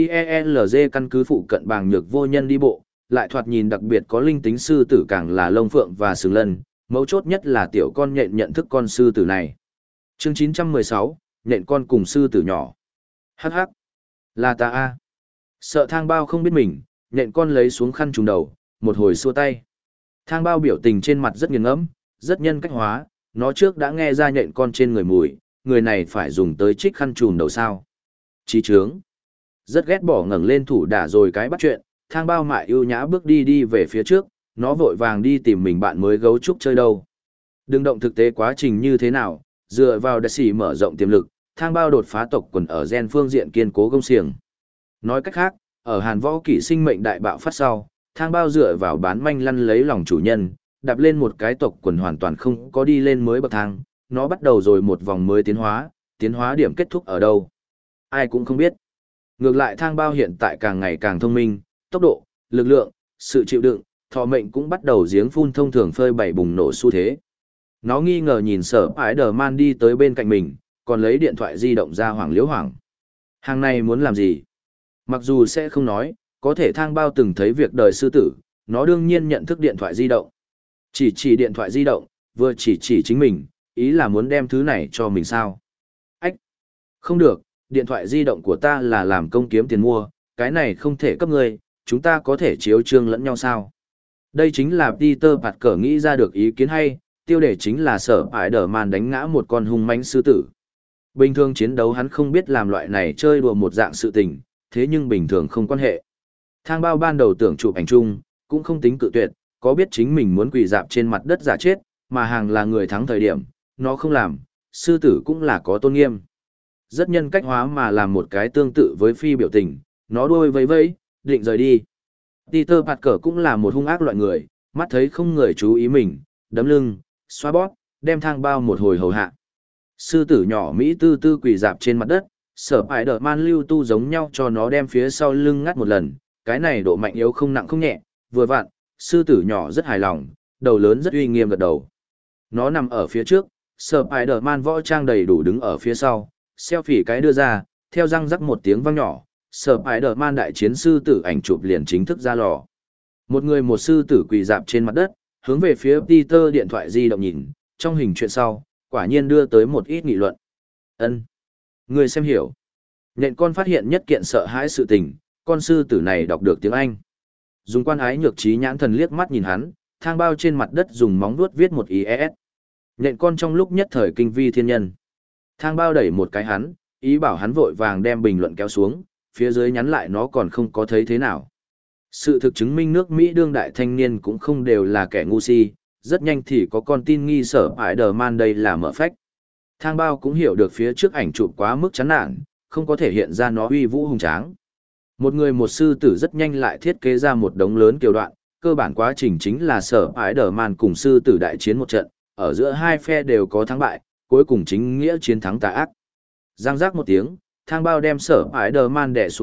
SHIELG căn cứ phụ cận bàng nhược vô nhân đi bộ, lại thoạt nhìn đặc biệt có linh tính sư tử càng là lông phượng và sừng lân, mấu chốt nhất là tiểu con nhện nhận thức con sư tử này. Chương chín trăm mười sáu, nhện con cùng sư tử nhỏ. Hắc hắc, là ta a. Sợ thang bao không biết mình, nhện con lấy xuống khăn trùm đầu, một hồi xua tay. Thang bao biểu tình trên mặt rất nghiền ngẫm, rất nhân cách hóa, nó trước đã nghe ra nhện con trên người mùi, người này phải dùng tới trích khăn trùm đầu sao. Chí trướng. Rất ghét bỏ ngẩng lên thủ đả rồi cái bắt chuyện, thang bao mại ưu nhã bước đi đi về phía trước, nó vội vàng đi tìm mình bạn mới gấu trúc chơi đâu. Đừng động thực tế quá trình như thế nào, dựa vào đặc sĩ mở rộng tiềm lực, thang bao đột phá tộc quần ở gen phương diện kiên cố gông xiềng. Nói cách khác, ở Hàn Võ Kỷ sinh mệnh đại bạo phát sau, thang bao dựa vào bán manh lăn lấy lòng chủ nhân, đạp lên một cái tộc quần hoàn toàn không có đi lên mới bậc thang, nó bắt đầu rồi một vòng mới tiến hóa, tiến hóa điểm kết thúc ở đâu? Ai cũng không biết. Ngược lại thang bao hiện tại càng ngày càng thông minh, tốc độ, lực lượng, sự chịu đựng, thọ mệnh cũng bắt đầu giếng phun thông thường phơi bày bùng nổ xu thế. Nó nghi ngờ nhìn sở Spider-Man đi tới bên cạnh mình, còn lấy điện thoại di động ra hoảng liếu hoảng. Hàng này muốn làm gì? Mặc dù sẽ không nói, có thể thang bao từng thấy việc đời sư tử, nó đương nhiên nhận thức điện thoại di động. Chỉ chỉ điện thoại di động, vừa chỉ chỉ chính mình, ý là muốn đem thứ này cho mình sao? Ách! Không được, điện thoại di động của ta là làm công kiếm tiền mua, cái này không thể cấp ngươi, chúng ta có thể chiếu trương lẫn nhau sao? Đây chính là Peter Parker nghĩ ra được ý kiến hay, tiêu đề chính là sở Spider-Man đánh ngã một con hung mãnh sư tử. Bình thường chiến đấu hắn không biết làm loại này chơi đùa một dạng sự tình, thế nhưng bình thường không quan hệ. Thang bao ban đầu tưởng chụp ảnh chung, cũng không tính cự tuyệt, có biết chính mình muốn quỳ dạp trên mặt đất giả chết, mà hàng là người thắng thời điểm, nó không làm, sư tử cũng là có tôn nghiêm. Rất nhân cách hóa mà làm một cái tương tự với phi biểu tình, nó đuôi vẫy vẫy, định rời đi. Peter Parker cũng là một hung ác loại người, mắt thấy không người chú ý mình, đấm lưng, xoa bóp, đem thang bao một hồi hầu hạ. Sư tử nhỏ Mỹ tư tư quỳ dạp trên mặt đất, sở Spider-Man lưu tu giống nhau cho nó đem phía sau lưng ngắt một lần, cái này độ mạnh yếu không nặng không nhẹ, vừa vặn, sư tử nhỏ rất hài lòng, đầu lớn rất uy nghiêm gật đầu. Nó nằm ở phía trước, sở Spider-Man võ trang đầy đủ đứng ở phía sau, selfie cái đưa ra, theo răng rắc một tiếng vang nhỏ, sở Spider-Man đại chiến sư tử ảnh chụp liền chính thức ra lò. Một người một sư tử quỳ dạp trên mặt đất, hướng về phía Peter điện thoại di động nhìn, trong hình chuyện sau, quả nhiên đưa tới một ít nghị luận. Ân, người xem hiểu. Nhện con phát hiện nhất kiện sợ hãi sự tình, con sư tử này đọc được tiếng Anh. Dùng quan ái nhược trí nhãn thần liếc mắt nhìn hắn, thang bao trên mặt đất dùng móng vuốt viết một ý es. Nhện con trong lúc nhất thời kinh vi thiên nhân. Thang bao đẩy một cái hắn, ý bảo hắn vội vàng đem bình luận kéo xuống, phía dưới nhắn lại nó còn không có thấy thế nào. Sự thực chứng minh nước Mỹ đương đại thanh niên cũng không đều là kẻ ngu si, rất nhanh thì có con tin nghi sở Spider-Man đây là mở phách. Thang bao cũng hiểu được phía trước ảnh chụp quá mức chán nản, không có thể hiện ra nó uy vũ hùng tráng. Một người một sư tử rất nhanh lại thiết kế ra một đống lớn kiều đoạn, cơ bản quá trình chính là sở Spider-Man cùng sư tử đại chiến một trận, ở giữa hai phe đều có thắng bại, cuối cùng chính nghĩa chiến thắng tà ác. Giang giác một tiếng, thang bao đem sở Spider-Man đè xuống đất,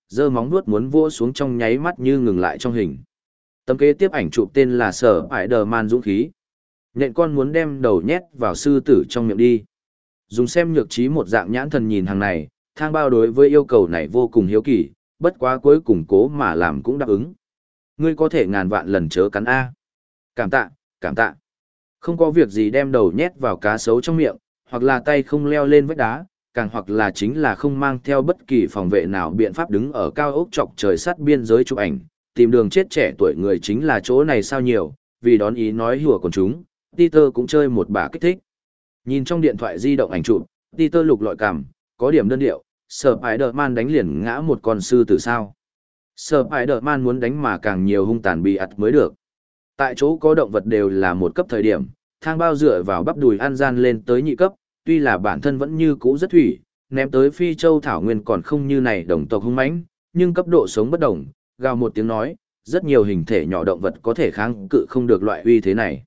giơ móng vuốt muốn vỗ xuống trong nháy mắt như ngừng lại trong hình. Tấm kế tiếp ảnh chụp tên là Sở Spider-Man dũng khí. Nhện con muốn đem đầu nhét vào sư tử trong miệng đi. Dùng xem nhược trí một dạng nhãn thần nhìn hàng này, Thang Bao đối với yêu cầu này vô cùng hiếu kỳ, bất quá cuối cùng cố mà làm cũng đáp ứng. Ngươi có thể ngàn vạn lần chớ cắn A. Cảm tạ, cảm tạ. Không có việc gì đem đầu nhét vào cá sấu trong miệng, hoặc là tay không leo lên vách đá, càng hoặc là chính là không mang theo bất kỳ phòng vệ nào biện pháp đứng ở cao ốc chọc trời sắt biên giới chụp ảnh, tìm đường chết trẻ tuổi người chính là chỗ này sao nhiều, vì đón ý nói hùa của chúng, Peter cũng chơi một bà kích thích. Nhìn trong điện thoại di động ảnh chụp, Peter lục lọi cằm, có điểm đơn điệu, Spider-Man đánh liền ngã một con sư tử sao. Spider-Man muốn đánh mà càng nhiều hung tàn bị ặt mới được. Tại chỗ có động vật đều là một cấp thời điểm, Thang Bao dựa vào bắp đùi ăn gian lên tới nhị cấp, tuy là bản thân vẫn như cũ rất thủy, ném tới Phi Châu Thảo Nguyên còn không như này đồng tộc hung mãnh, nhưng cấp độ sống bất đồng, gào một tiếng nói, rất nhiều hình thể nhỏ động vật có thể kháng cự không được loại uy thế này.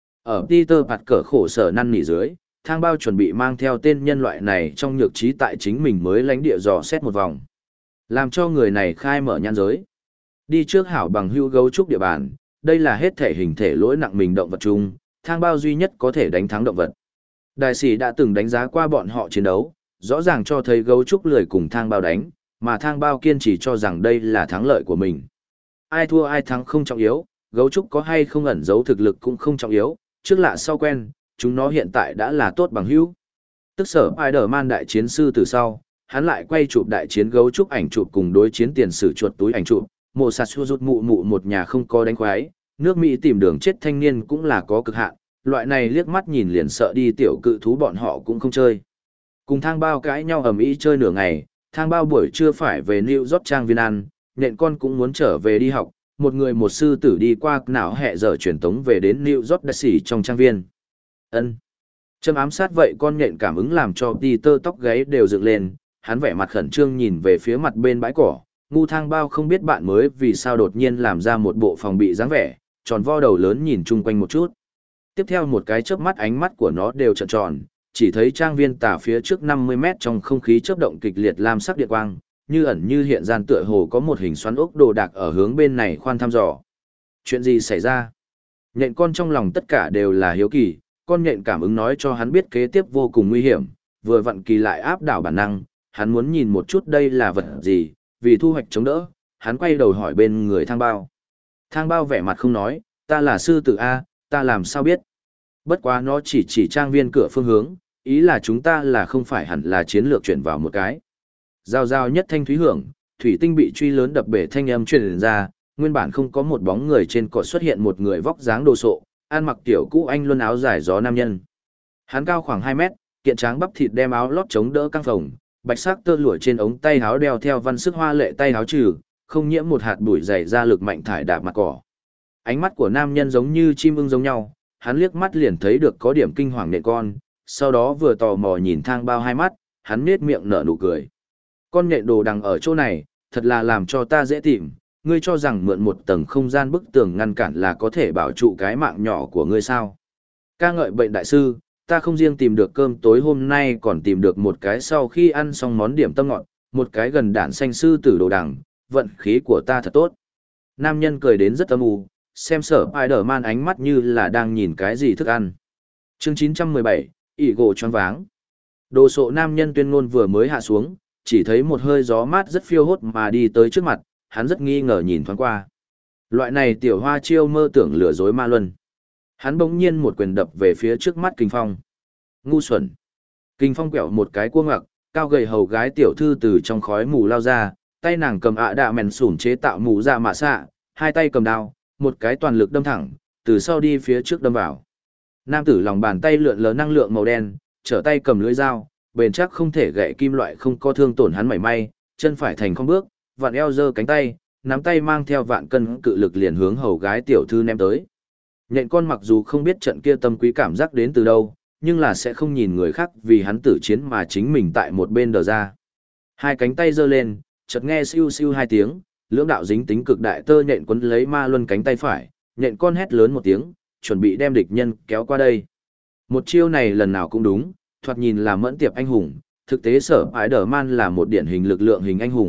Ở Peter Parker khổ sở năn nỉ dưới, Thang Bao chuẩn bị mang theo tên nhân loại này trong nhược trí tại chính mình mới lánh địa dò xét một vòng. Làm cho người này khai mở nhan giới. Đi trước hảo bằng hưu gấu trúc địa bàn, đây là hết thể hình thể lỗi nặng mình động vật chung, Thang Bao duy nhất có thể đánh thắng động vật. Đại sĩ đã từng đánh giá qua bọn họ chiến đấu, rõ ràng cho thấy gấu trúc lười cùng Thang Bao đánh, mà Thang Bao kiên trì cho rằng đây là thắng lợi của mình. Ai thua ai thắng không trọng yếu, gấu trúc có hay không ẩn giấu thực lực cũng không trọng yếu, trước lạ sau quen, chúng nó hiện tại đã là tốt bằng hữu. Tức sở Spider-Man đại chiến sư từ sau, hắn lại quay chụp đại chiến gấu trúc ảnh chụp cùng đối chiến tiền sử chuột túi ảnh chụp, mồ sạt xua rút mụ mụ một nhà không có đánh khoái, nước Mỹ tìm đường chết thanh niên cũng là có cực hạn, loại này liếc mắt nhìn liền sợ đi tiểu cự thú bọn họ cũng không chơi. Cùng Thang Bao cãi nhau ầm ĩ chơi nửa ngày, Thang Bao buổi trưa phải về New York trang viên ăn, Nhện con cũng muốn trở về đi học, một người một sư tử đi qua não hẹ giờ truyền tống về đến New York đại sĩ trong trang viên. Ân. Châm ám sát vậy con nhện cảm ứng làm cho Peter tóc gáy đều dựng lên, hắn vẻ mặt khẩn trương nhìn về phía mặt bên bãi cỏ, ngu Thang Bao không biết bạn mới vì sao đột nhiên làm ra một bộ phòng bị dáng vẻ, tròn vo đầu lớn nhìn chung quanh một chút. Tiếp theo một cái chớp mắt ánh mắt của nó đều trợn tròn, chỉ thấy trang viên tả phía trước năm mươi mét trong không khí chớp động kịch liệt lam sắc điện quang, như ẩn như hiện gian tựa hồ có một hình xoắn ốc đồ đạc ở hướng bên này khoan thăm dò. Chuyện gì xảy ra? Nhện con trong lòng tất cả đều là hiếu kỳ, con nhện cảm ứng nói cho hắn biết kế tiếp vô cùng nguy hiểm, vừa vặn kỳ lại áp đảo bản năng, hắn muốn nhìn một chút đây là vật gì, vì thu hoạch chống đỡ, hắn quay đầu hỏi bên người Thang Bao. Thang Bao vẻ mặt không nói, ta là sư tử A, ta làm sao biết? Bất quá nó chỉ chỉ trang viên cửa phương hướng, ý là chúng ta là không phải hẳn là chiến lược chuyển vào một cái. Giao giao nhất thanh thúy hưởng, thủy tinh bị truy lớn đập bể thanh âm truyền ra, nguyên bản không có một bóng người trên cỏ xuất hiện một người vóc dáng đồ sộ, ăn mặc tiểu cũ anh luân áo dài gió nam nhân. Hắn cao khoảng hai mét, kiện tráng bắp thịt đem áo lót chống đỡ căng phồng, bạch sắc tơ lụa trên ống tay áo đeo theo văn sức hoa lệ tay áo trừ, không nhiễm một hạt bụi dày ra lực mạnh thải đạp mặt cỏ. Ánh mắt của nam nhân giống như chim ưng giống nhau, hắn liếc mắt liền thấy được có điểm kinh hoàng nện con, sau đó vừa tò mò nhìn Thang Bao hai mắt, hắn nết miệng nở nụ cười. Con nhện đồ đằng ở chỗ này, thật là làm cho ta dễ tìm, ngươi cho rằng mượn một tầng không gian bức tường ngăn cản là có thể bảo trụ cái mạng nhỏ của ngươi sao? Ca ngợi bệnh đại sư, ta không riêng tìm được cơm tối hôm nay còn tìm được một cái sau khi ăn xong món điểm tâm ngọt, một cái gần đản xanh sư tử đồ đằng, vận khí của ta thật tốt. Nam nhân cười đến rất âm u, xem sở Spider-Man ánh mắt như là đang nhìn cái gì thức ăn. Chương chín trăm mười bảy, ỉ gỗ choáng váng. Đồ sộ nam nhân tuyên ngôn vừa mới hạ xuống, chỉ thấy một hơi gió mát rất phiêu hốt mà đi tới trước mặt, hắn rất nghi ngờ nhìn thoáng qua. Loại này tiểu hoa chiêu mơ tưởng lừa dối ma luân. Hắn bỗng nhiên một quyền đập về phía trước mắt Kinh Phong. Ngu xuẩn. Kinh Phong quẹo một cái cua ngặc, cao gầy hầu gái tiểu thư từ trong khói mù lao ra, tay nàng cầm ạ đạ mèn sủn chế tạo mù dạ mạ xạ, hai tay cầm đao, một cái toàn lực đâm thẳng, từ sau đi phía trước đâm vào. Nam tử lòng bàn tay lượn lờ năng lượng màu đen, trở tay cầm lưỡi dao, bền chắc không thể gãy kim loại không có thương tổn hắn mảy may, chân phải thành không bước, vặn eo giơ cánh tay, nắm tay mang theo vạn cân cự lực liền hướng hầu gái tiểu thư ném tới. Nhện con mặc dù không biết trận kia tâm quý cảm giác đến từ đâu, nhưng là sẽ không nhìn người khác vì hắn tử chiến mà chính mình tại một bên đờ ra. Hai cánh tay giơ lên, chợt nghe siêu siêu hai tiếng, lưỡng đạo dính tính cực đại tơ nhện quấn lấy ma luân cánh tay phải, nhện con hét lớn một tiếng, chuẩn bị đem địch nhân kéo qua đây. Một chiêu này lần nào cũng đúng, thoạt nhìn là mẫn tiệp anh hùng, thực tế sở Spider-Man là một điển hình lực lượng hình anh hùng,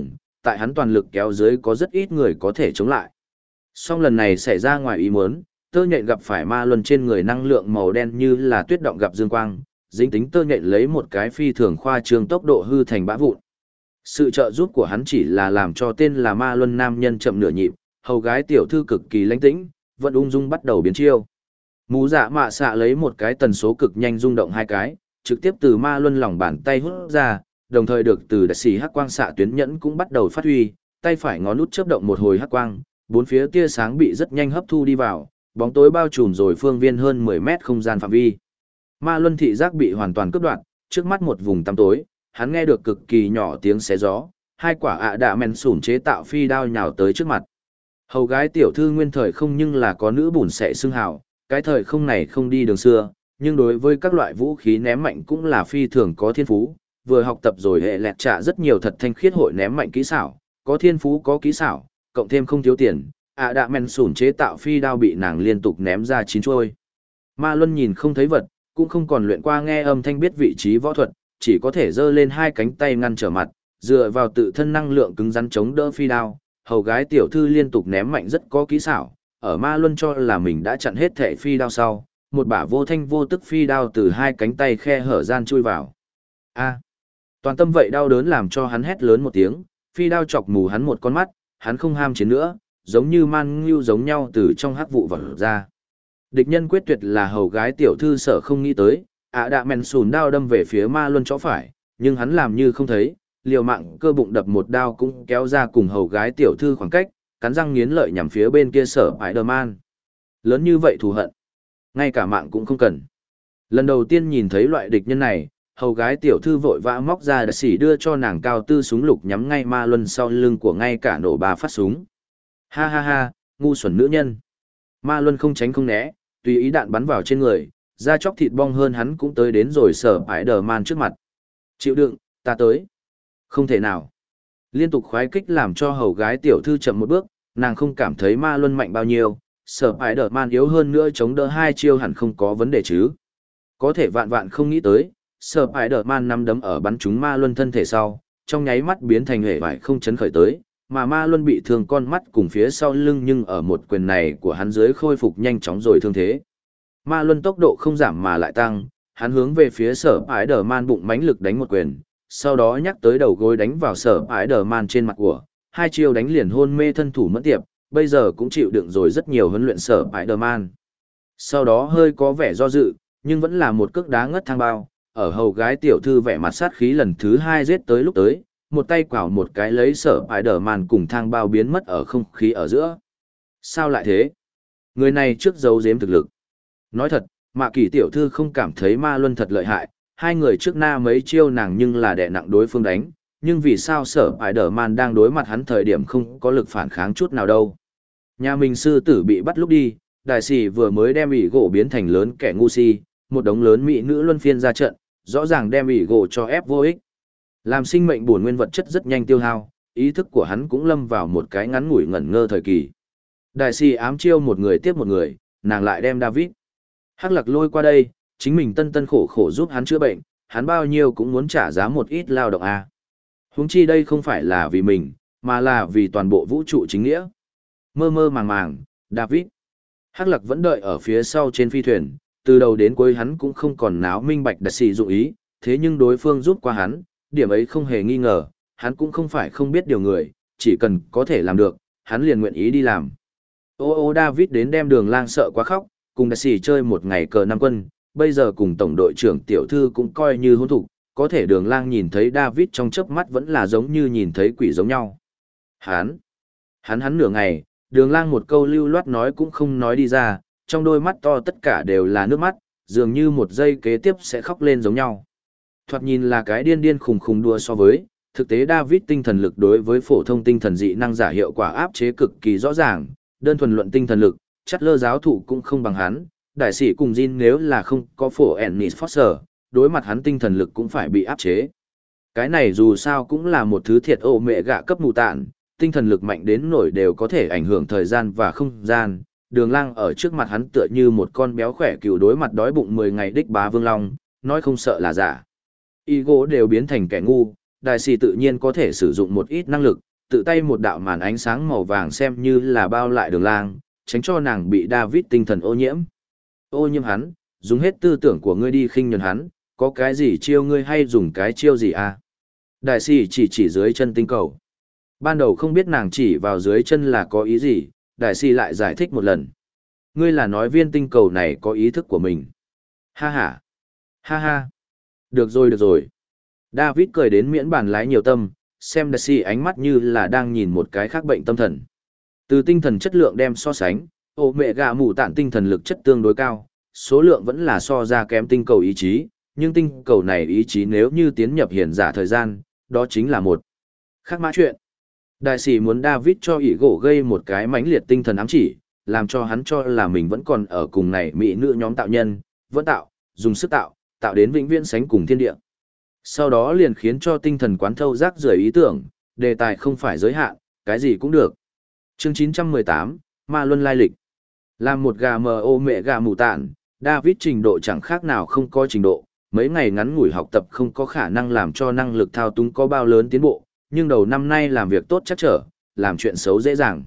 tại hắn toàn lực kéo dưới có rất ít người có thể chống lại. Song lần này xảy ra ngoài ý muốn, tơ nhện gặp phải ma luân trên người năng lượng màu đen như là tuyết động gặp dương quang, dính tính tơ nhện lấy một cái phi thường khoa trương tốc độ hư thành bã vụn. Sự trợ giúp của hắn chỉ là làm cho tên là ma luân nam nhân chậm nửa nhịp, hầu gái tiểu thư cực kỳ lãnh tĩnh, vẫn ung dung bắt đầu biến chiêu. Mũ dạ mạ xạ lấy một cái tần số cực nhanh rung động hai cái, trực tiếp từ ma luân lòng bàn tay hút ra, đồng thời được từ đại sĩ hắc quang xạ tuyến nhẫn cũng bắt đầu phát huy, tay phải ngón nút chớp động một hồi hắc quang, bốn phía tia sáng bị rất nhanh hấp thu đi vào, bóng tối bao trùm rồi phương viên hơn mười mét không gian phạm vi. Ma luân thị giác bị hoàn toàn cướp đoạt, trước mắt một vùng tăm tối, hắn nghe được cực kỳ nhỏ tiếng xé gió, hai quả ạ đạ men sủn chế tạo phi đao nhào tới trước mặt. Hầu gái tiểu thư nguyên thời không nhưng là có nữ bùn sệ xưng hào, cái thời không này không đi đường xưa, nhưng đối với các loại vũ khí ném mạnh cũng là phi thường có thiên phú, vừa học tập rồi hệ lẹt trả rất nhiều thật thanh khiết hội ném mạnh kỹ xảo, có thiên phú có kỹ xảo, cộng thêm không thiếu tiền, ạ đạ men sủn chế tạo phi đao bị nàng liên tục ném ra chín chuôi. Ma Luân nhìn không thấy vật, cũng không còn luyện qua nghe âm thanh biết vị trí võ thuật, chỉ có thể giơ lên hai cánh tay ngăn trở mặt, dựa vào tự thân năng lượng cứng rắn chống đỡ phi đao. Hầu gái tiểu thư liên tục ném mạnh rất có kỹ xảo, ở Ma Luân cho là mình đã chặn hết thể phi đao sau, một bả vô thanh vô tức phi đao từ hai cánh tay khe hở gian chui vào. A! Toàn tâm vậy đau đớn làm cho hắn hét lớn một tiếng, phi đao chọc mù hắn một con mắt, hắn không ham chiến nữa, giống như man ngưu giống nhau từ trong hắc vụ vọt ra. Địch nhân quyết tuyệt là hầu gái tiểu thư sợ không nghĩ tới, ạ đạ men sùn đao đâm về phía Ma Luân chỗ phải, nhưng hắn làm như không thấy, liều mạng cơ bụng đập một đao cũng kéo ra cùng hầu gái tiểu thư khoảng cách, cắn răng nghiến lợi nhằm phía bên kia sở Spider-Man. Lớn như vậy thù hận, ngay cả mạng cũng không cần. Lần đầu tiên nhìn thấy loại địch nhân này, hầu gái tiểu thư vội vã móc ra đại sĩ đưa cho nàng cao tư súng lục nhắm ngay Ma Luân sau lưng của ngay cả nổ ba phát súng. Ha ha ha, ngu xuẩn nữ nhân. Ma Luân không tránh không né, tùy ý đạn bắn vào trên người, da chóc thịt bong hơn hắn cũng tới đến rồi sở Spider-Man trước mặt. Chịu đựng, ta tới. Không thể nào. Liên tục khoái kích làm cho hầu gái tiểu thư chậm một bước, nàng không cảm thấy Ma Luân mạnh bao nhiêu, sở Spider-Man yếu hơn nữa chống đỡ hai chiêu hẳn không có vấn đề chứ. Có thể vạn vạn không nghĩ tới, sở Spider-Man nắm đấm ở bắn trúng Ma Luân thân thể sau, trong nháy mắt biến thành hề vải không chấn khởi tới, mà Ma Luân bị thương con mắt cùng phía sau lưng nhưng ở một quyền này của hắn dưới khôi phục nhanh chóng rồi thương thế. Ma Luân tốc độ không giảm mà lại tăng, hắn hướng về phía sở Spider-Man bụng mãnh lực đánh một quyền, sau đó nhắc tới đầu gối đánh vào sở Spider-Man trên mặt của, hai chiêu đánh liền hôn mê thân thủ mất tiệp, bây giờ cũng chịu đựng rồi rất nhiều huấn luyện sở Spider-Man. Sau đó hơi có vẻ do dự, nhưng vẫn là một cước đá ngất thang bao, ở hầu gái tiểu thư vẻ mặt sát khí lần thứ hai giết tới lúc tới, một tay quảo một cái lấy sở Spider-Man cùng thang bao biến mất ở không khí ở giữa. Sao lại thế? Người này trước giấu giếm thực lực. Nói thật, Mạ Kỳ tiểu thư không cảm thấy Ma Luân thật lợi hại, hai người trước na mấy chiêu nàng nhưng là đè nặng đối phương đánh, nhưng vì sao sở Spider-Man đang đối mặt hắn thời điểm không có lực phản kháng chút nào đâu. Nhà mình sư tử bị bắt lúc đi, đại sĩ vừa mới đem ỷ gỗ biến thành lớn kẻ ngu si, một đống lớn mỹ nữ luân phiên ra trận, rõ ràng đem ỷ gỗ cho ép vô ích. Làm sinh mệnh bổn nguyên vật chất rất nhanh tiêu hao, ý thức của hắn cũng lâm vào một cái ngắn ngủi ngẩn ngơ thời kỳ. Đại sĩ ám chiêu một người tiếp một người, nàng lại đem David Hắc Lạc lôi qua đây, chính mình tân tân khổ khổ giúp hắn chữa bệnh, hắn bao nhiêu cũng muốn trả giá một ít lao động a. Huống chi đây không phải là vì mình, mà là vì toàn bộ vũ trụ chính nghĩa. Mơ mơ màng màng, David Hắc Lạc vẫn đợi ở phía sau trên phi thuyền, từ đầu đến cuối hắn cũng không còn náo minh bạch đặc sĩ dụng ý, thế nhưng đối phương giúp qua hắn, điểm ấy không hề nghi ngờ, hắn cũng không phải không biết điều người, chỉ cần có thể làm được, hắn liền nguyện ý đi làm. Ô ô David đến đem Đường Lang sợ quá khóc, cùng đại sĩ chơi một ngày cờ năm quân, bây giờ cùng tổng đội trưởng tiểu thư cũng coi như hôn thục, có thể Đường Lang nhìn thấy David trong chớp mắt vẫn là giống như nhìn thấy quỷ giống nhau. Hắn, hắn hắn nửa ngày, Đường Lang một câu lưu loát nói cũng không nói đi ra, trong đôi mắt to tất cả đều là nước mắt, dường như một giây kế tiếp sẽ khóc lên giống nhau. Thoạt nhìn là cái điên điên khùng khùng đua so với, thực tế David tinh thần lực đối với phổ thông tinh thần dị năng giả hiệu quả áp chế cực kỳ rõ ràng, đơn thuần luận tinh thần lực, chắc lơ giáo thụ cũng không bằng hắn, đại sĩ cùng Jin nếu là không có phổ Ennis Foster, đối mặt hắn tinh thần lực cũng phải bị áp chế. Cái này dù sao cũng là một thứ thiệt ô mẹ gạ cấp mù tạn, tinh thần lực mạnh đến nổi đều có thể ảnh hưởng thời gian và không gian. Đường Lang ở trước mặt hắn tựa như một con béo khỏe cừu đối mặt đói bụng mười ngày đích bá vương long, nói không sợ là giả. Y gỗ đều biến thành kẻ ngu, đại sĩ tự nhiên có thể sử dụng một ít năng lực, tự tay một đạo màn ánh sáng màu vàng xem như là bao lại đường lang, tránh cho nàng bị David tinh thần ô nhiễm. Ô nhiễm hắn, dùng hết tư tưởng của ngươi đi khinh nhẫn hắn, có cái gì chiêu ngươi hay dùng cái chiêu gì à? Đại sĩ chỉ chỉ dưới chân tinh cầu. Ban đầu không biết nàng chỉ vào dưới chân là có ý gì, đại sĩ lại giải thích một lần. Ngươi là nói viên tinh cầu này có ý thức của mình. Ha ha. Ha ha. Được rồi được rồi. David cười đến miễn bàn lái nhiều tâm, xem đại sĩ ánh mắt như là đang nhìn một cái khác bệnh tâm thần. Từ tinh thần chất lượng đem so sánh, ô mẹ gà mù tạn tinh thần lực chất tương đối cao, số lượng vẫn là so ra kém tinh cầu ý chí, nhưng tinh cầu này ý chí nếu như tiến nhập hiển giả thời gian, đó chính là một khác mã chuyện. Đại sĩ muốn David cho ỷ gỗ gây một cái mãnh liệt tinh thần ám chỉ, làm cho hắn cho là mình vẫn còn ở cùng này mỹ nữ nhóm tạo nhân, vẫn tạo, dùng sức tạo, tạo đến vĩnh viễn sánh cùng thiên địa. Sau đó liền khiến cho tinh thần quán thâu rác rưởi ý tưởng, đề tài không phải giới hạn, cái gì cũng được. Chương chín trăm mười tám, Ma Luân lai lịch. Làm một gà mờ ô mẹ gà mù tạn, David trình độ chẳng khác nào không có trình độ, mấy ngày ngắn ngủi học tập không có khả năng làm cho năng lực thao túng có bao lớn tiến bộ, nhưng đầu năm nay làm việc tốt chắc trở, làm chuyện xấu dễ dàng.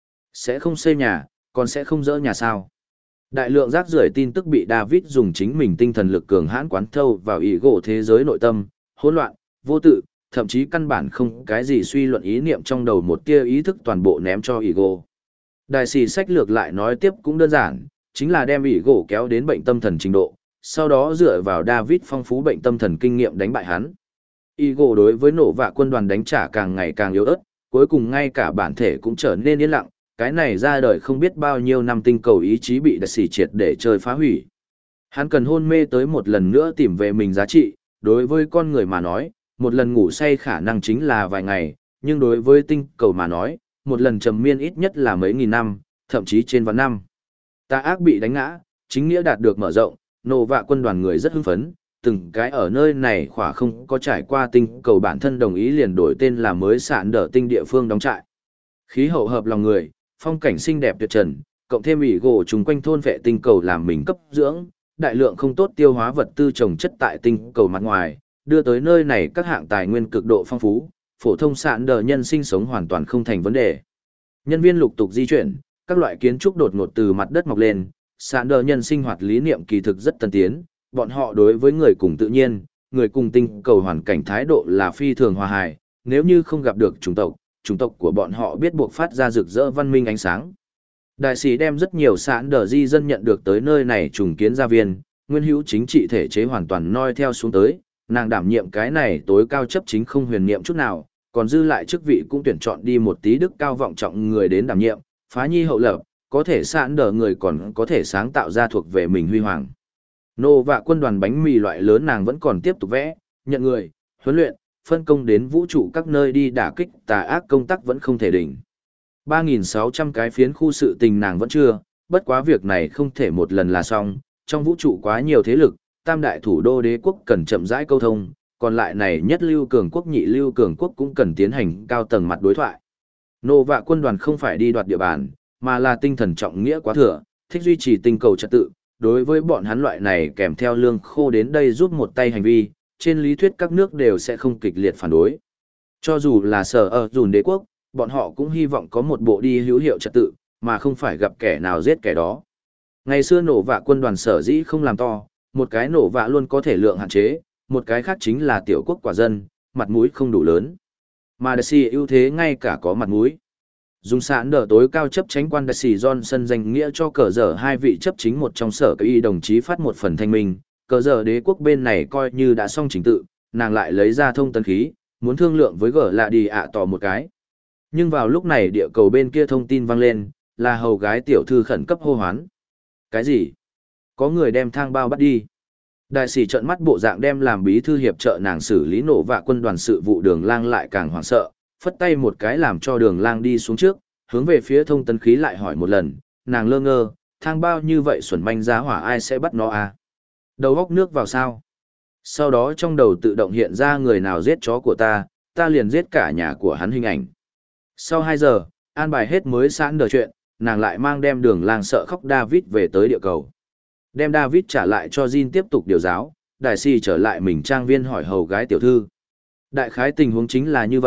Sẽ không xây nhà, còn sẽ không dỡ nhà sao. Đại lượng rác rưởi tin tức bị David dùng chính mình tinh thần lực cường hãn quán thâu vào ý gỗ thế giới nội tâm, hỗn loạn, vô tự, thậm chí căn bản không cái gì suy luận ý niệm trong đầu một tia ý thức toàn bộ ném cho ý gỗ. Đại sĩ sách lược lại nói tiếp cũng đơn giản, chính là đem ý gỗ kéo đến bệnh tâm thần trình độ, sau đó dựa vào David phong phú bệnh tâm thần kinh nghiệm đánh bại hắn. Ý gỗ đối với nổ vạ quân đoàn đánh trả càng ngày càng yếu ớt, cuối cùng ngay cả bản thể cũng trở nên yên lặng, cái này ra đời không biết bao nhiêu năm tinh cầu ý chí bị đại sĩ triệt để chơi phá hủy. Hắn cần hôn mê tới một lần nữa tìm về mình giá trị, đối với con người mà nói, một lần ngủ say khả năng chính là vài ngày, nhưng đối với tinh cầu mà nói, một lần trầm miên ít nhất là mấy nghìn năm, thậm chí trên vạn năm. Tà ác bị đánh ngã, chính nghĩa đạt được mở rộng, nổ vạ quân đoàn người rất hưng phấn, từng cái ở nơi này khỏa không có trải qua tinh cầu bản thân đồng ý liền đổi tên là mới sạn đỡ tinh địa phương đóng trại. Khí hậu hợp lòng người, phong cảnh xinh đẹp tuyệt trần, cộng thêm ủy gỗ chung quanh thôn vệ tinh cầu làm mình cấp dưỡng, đại lượng không tốt tiêu hóa vật tư trồng chất tại tinh cầu mặt ngoài, đưa tới nơi này các hạng tài nguyên cực độ phong phú, phổ thông sạn đờ nhân sinh sống hoàn toàn không thành vấn đề. Nhân viên lục tục di chuyển, các loại kiến trúc đột ngột từ mặt đất mọc lên, sạn đờ nhân sinh hoạt lý niệm kỳ thực rất tân tiến, bọn họ đối với người cùng tự nhiên, người cùng tinh cầu hoàn cảnh thái độ là phi thường hòa hài, nếu như không gặp được chủng tộc, chủng tộc của bọn họ biết buộc phát ra rực rỡ văn minh ánh sáng. Đại sĩ đem rất nhiều sạn đờ di dân nhận được tới nơi này trùng kiến gia viên, nguyên hữu chính trị thể chế hoàn toàn noi theo xuống tới, nàng đảm nhiệm cái này tối cao chấp chính không huyền niệm chút nào, còn dư lại chức vị cũng tuyển chọn đi một tí đức cao vọng trọng người đến đảm nhiệm, phá nhi hậu lập, có thể sạn đờ người còn có thể sáng tạo ra thuộc về mình huy hoàng. Nô vạ quân đoàn bánh mì loại lớn nàng vẫn còn tiếp tục vẽ, nhận người, huấn luyện, phân công đến vũ trụ các nơi đi đả kích tà ác công tác vẫn không thể đỉnh. ba nghìn sáu trăm cái phiến khu sự tình nàng vẫn chưa, bất quá việc này không thể một lần là xong, trong vũ trụ quá nhiều thế lực, tam đại thủ đô đế quốc cần chậm rãi câu thông, còn lại này nhất lưu cường quốc nhị lưu cường quốc cũng cần tiến hành cao tầng mặt đối thoại. Nô vạ quân đoàn không phải đi đoạt địa bàn, mà là tinh thần trọng nghĩa quá thừa, thích duy trì tinh cầu trật tự, đối với bọn hắn loại này kèm theo lương khô đến đây giúp một tay hành vi, trên lý thuyết các nước đều sẽ không kịch liệt phản đối. Cho dù là sở ở dùn đế quốc, bọn họ cũng hy vọng có một bộ đi hữu hiệu trật tự, mà không phải gặp kẻ nào giết kẻ đó. Ngày xưa nổ vạ quân đoàn sở dĩ không làm to, một cái nổ vạ luôn có thể lượng hạn chế, một cái khác chính là tiểu quốc quả dân, mặt mũi không đủ lớn. Mà đại sĩ ưu thế ngay cả có mặt mũi. Dùng sạn đỡ tối cao chấp chính quan đại sĩ Johnson danh nghĩa cho cờ dở hai vị chấp chính một trong sở cái y đồng chí phát một phần thanh minh, cờ dở đế quốc bên này coi như đã xong chính tự, nàng lại lấy ra thông tấn khí, muốn thương lượng với gở lạ đi ạ tỏ một cái. Nhưng vào lúc này địa cầu bên kia thông tin vang lên, là hầu gái tiểu thư khẩn cấp hô hoán. Cái gì? Có người đem thang bao bắt đi. Đại sĩ trợn mắt bộ dạng đem làm bí thư hiệp trợ nàng xử lý nổ vạ quân đoàn sự vụ Đường Lang lại càng hoảng sợ, phất tay một cái làm cho Đường Lang đi xuống trước, hướng về phía thông tấn khí lại hỏi một lần, nàng lơ ngơ, thang bao như vậy xuẩn manh giá hỏa ai sẽ bắt nó à? Đầu góc nước vào sao? Sau đó trong đầu tự động hiện ra người nào giết chó của ta, ta liền giết cả nhà của hắn hình ảnh. Sau hai giờ, an bài hết mới sẵn đờ chuyện, nàng lại mang đem Đường Lang sợ khóc David về tới địa cầu. Đem David trả lại cho Jin tiếp tục điều giáo, đại sĩ trở lại mình trang viên hỏi hầu gái tiểu thư. Đại khái tình huống chính là như vậy,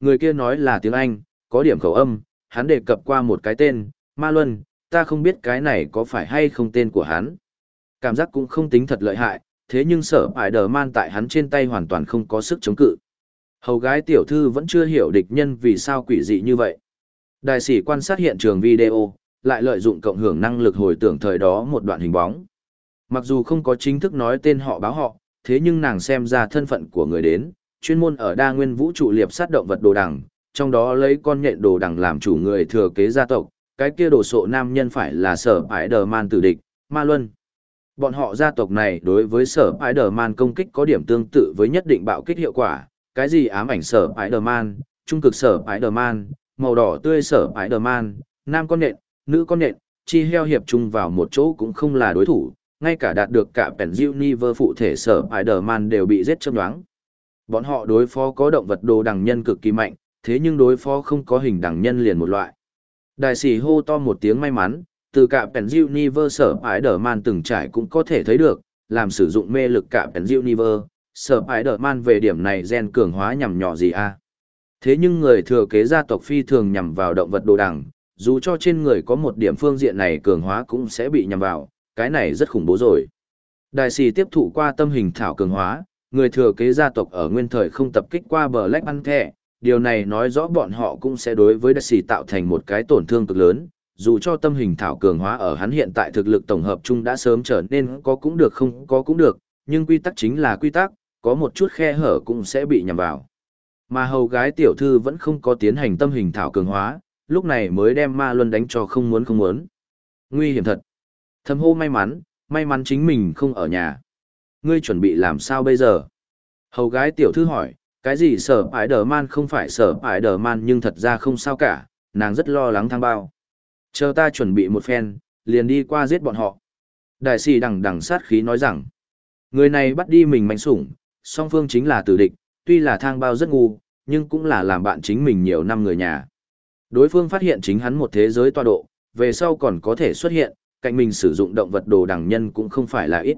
Người kia nói là tiếng Anh, có điểm khẩu âm, hắn đề cập qua một cái tên, Ma Luân, ta không biết cái này có phải hay không tên của hắn. Cảm giác cũng không tính thật lợi hại, thế nhưng sở Spider-Man tại hắn trên tay hoàn toàn không có sức chống cự. Hầu gái tiểu thư vẫn chưa hiểu địch nhân vì sao quỷ dị như vậy. Đại sĩ quan sát hiện trường video, lại lợi dụng cộng hưởng năng lực hồi tưởng thời đó một đoạn hình bóng. Mặc dù không có chính thức nói tên họ báo họ, thế nhưng nàng xem ra thân phận của người đến, chuyên môn ở đa nguyên vũ trụ liệp sát động vật đồ đằng, trong đó lấy con nhện đồ đằng làm chủ người thừa kế gia tộc, cái kia đồ sộ nam nhân phải là sở Spider-Man tử địch, Ma Luân. Bọn họ gia tộc này đối với sở Spider-Man công kích có điểm tương tự với nhất định bạo kích hiệu quả, cái gì ám ảnh sở Spider-Man, trung cực sở Spider-Man, màu đỏ tươi sở Spider-Man, nam con nhện, nữ con nhện, chi heo hiệp chung vào một chỗ cũng không là đối thủ, ngay cả đạt được cả Penziuniver phụ thể sở Spider-Man đều bị giết châm đoán. Bọn họ đối phó có động vật đồ đằng nhân cực kỳ mạnh, thế nhưng đối phó không có hình đằng nhân liền một loại. Đại sĩ hô to một tiếng may mắn, từ cả Penziuniver sở Spider-Man từng trải cũng có thể thấy được, làm sử dụng mê lực cả Penziuniver, sở Spider-Man về điểm này gen cường hóa nhằm nhỏ gì a? Thế nhưng người thừa kế gia tộc phi thường nhằm vào động vật đồ đằng, dù cho trên người có một điểm phương diện này cường hóa cũng sẽ bị nhằm vào, cái này rất khủng bố rồi. Đại sĩ tiếp thụ qua tâm hình thảo cường hóa, người thừa kế gia tộc ở nguyên thời không tập kích qua Black Panther, điều này nói rõ bọn họ cũng sẽ đối với đại sĩ tạo thành một cái tổn thương cực lớn, dù cho tâm hình thảo cường hóa ở hắn hiện tại thực lực tổng hợp chung đã sớm trở nên có cũng được không có cũng được, nhưng quy tắc chính là quy tắc, có một chút khe hở cũng sẽ bị nhằm vào. Mà hầu gái tiểu thư vẫn không có tiến hành tâm hình thảo cường hóa, lúc này mới đem Ma Luân đánh cho không muốn không muốn. Nguy hiểm thật. Thầm hô may mắn, may mắn chính mình không ở nhà. Ngươi chuẩn bị làm sao bây giờ? Hầu gái tiểu thư hỏi, cái gì sở Spider-Man không phải sở Spider-Man nhưng thật ra không sao cả, nàng rất lo lắng thăng bao. Chờ ta chuẩn bị một phen, liền đi qua giết bọn họ. Đại sĩ đằng đằng sát khí nói rằng, người này bắt đi mình mánh sủng, song phương chính là tử địch, tuy là thang bao rất ngu, nhưng cũng là làm bạn chính mình nhiều năm người nhà. Đối phương phát hiện chính hắn một thế giới tọa độ, về sau còn có thể xuất hiện, cạnh mình sử dụng động vật đồ đằng nhân cũng không phải là ít.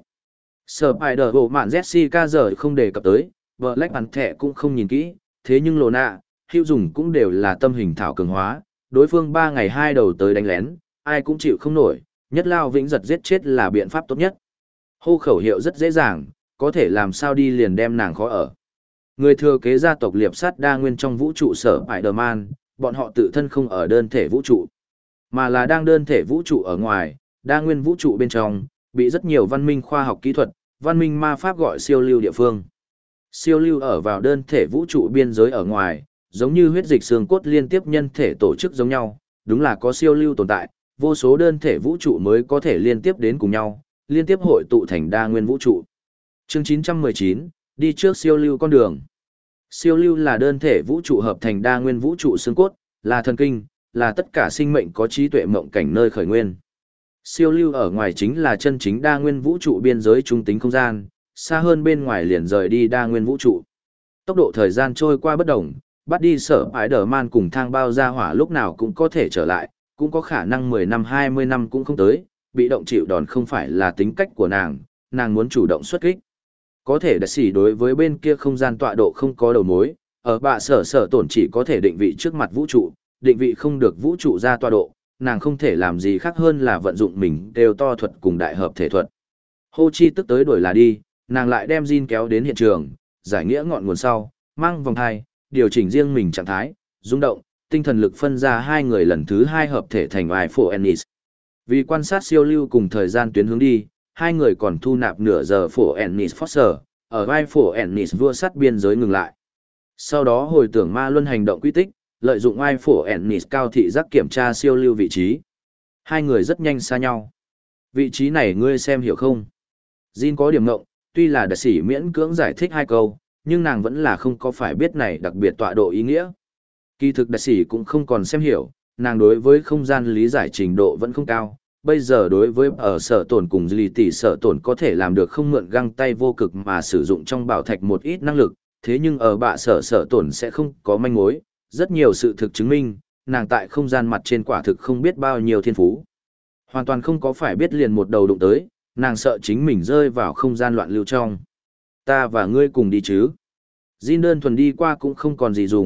Spider-Man Jessica giờ không đề cập tới, Black Panther cũng không nhìn kỹ, thế nhưng Lona, Hữu dùng cũng đều là tâm hình thảo cường hóa, đối phương ba ngày hai đầu tới đánh lén, ai cũng chịu không nổi, nhất lao vĩnh giật giết chết là biện pháp tốt nhất. Hô khẩu hiệu rất dễ dàng, có thể làm sao đi liền đem nàng khó ở. Người thừa kế gia tộc liệp sát đa nguyên trong vũ trụ sở Spider-Man, bọn họ tự thân không ở đơn thể vũ trụ, mà là đang đơn thể vũ trụ ở ngoài, đa nguyên vũ trụ bên trong, bị rất nhiều văn minh khoa học kỹ thuật, văn minh ma pháp gọi siêu lưu địa phương. Siêu lưu ở vào đơn thể vũ trụ biên giới ở ngoài, giống như huyết dịch xương cốt liên tiếp nhân thể tổ chức giống nhau, đúng là có siêu lưu tồn tại, vô số đơn thể vũ trụ mới có thể liên tiếp đến cùng nhau, liên tiếp hội tụ thành đa nguyên vũ trụ. Chương chín trăm mười chín, đi trước siêu lưu con đường. Siêu lưu là đơn thể vũ trụ hợp thành đa nguyên vũ trụ xương cốt, là thần kinh, là tất cả sinh mệnh có trí tuệ mộng cảnh nơi khởi nguyên. Siêu lưu ở ngoài chính là chân chính đa nguyên vũ trụ biên giới trung tính không gian, xa hơn bên ngoài liền rời đi đa nguyên vũ trụ. Tốc độ thời gian trôi qua bất đồng, bắt đi sở Spider-Man cùng thang bao ra hỏa lúc nào cũng có thể trở lại, cũng có khả năng mười năm hai mươi năm cũng không tới, bị động chịu đòn không phải là tính cách của nàng, nàng muốn chủ động xuất kích. Có thể đại sĩ đối với bên kia không gian tọa độ không có đầu mối, ở bạ sở sở tổn chỉ có thể định vị trước mặt vũ trụ, định vị không được vũ trụ ra tọa độ, nàng không thể làm gì khác hơn là vận dụng mình đều to thuật cùng đại hợp thể thuật. Hô chi tức tới đuổi là đi, nàng lại đem Jin kéo đến hiện trường, giải nghĩa ngọn nguồn sau, mang vòng hai, điều chỉnh riêng mình trạng thái, rung động, tinh thần lực phân ra hai người lần thứ hai hợp thể thành iPhone Ennis. Vì quan sát siêu lưu cùng thời gian tuyến hướng đi, hai người còn thu nạp nửa giờ phổ Ennis Foster, ở iPhone Ennis vua sắt biên giới ngừng lại. Sau đó hồi tưởng ma luân hành động quy tích, lợi dụng iPhone Ennis cao thị giác kiểm tra siêu lưu vị trí. Hai người rất nhanh xa nhau. Vị trí này ngươi xem hiểu không? Jin có điểm ngộng, tuy là đại sĩ miễn cưỡng giải thích hai câu, nhưng nàng vẫn là không có phải biết này đặc biệt tọa độ ý nghĩa. Kỳ thực đại sĩ cũng không còn xem hiểu, nàng đối với không gian lý giải trình độ vẫn không cao. Bây giờ đối với ở sở tổn cùng lì tỷ sở tổn có thể làm được không mượn găng tay vô cực mà sử dụng trong bảo thạch một ít năng lực, thế nhưng ở bạ sở sở tổn sẽ không có manh mối, rất nhiều sự thực chứng minh, nàng tại không gian mặt trên quả thực không biết bao nhiêu thiên phú. Hoàn toàn không có phải biết liền một đầu đụng tới, nàng sợ chính mình rơi vào không gian loạn lưu trong. Ta và ngươi cùng đi chứ. Jin đơn thuần đi qua cũng không còn gì dùng,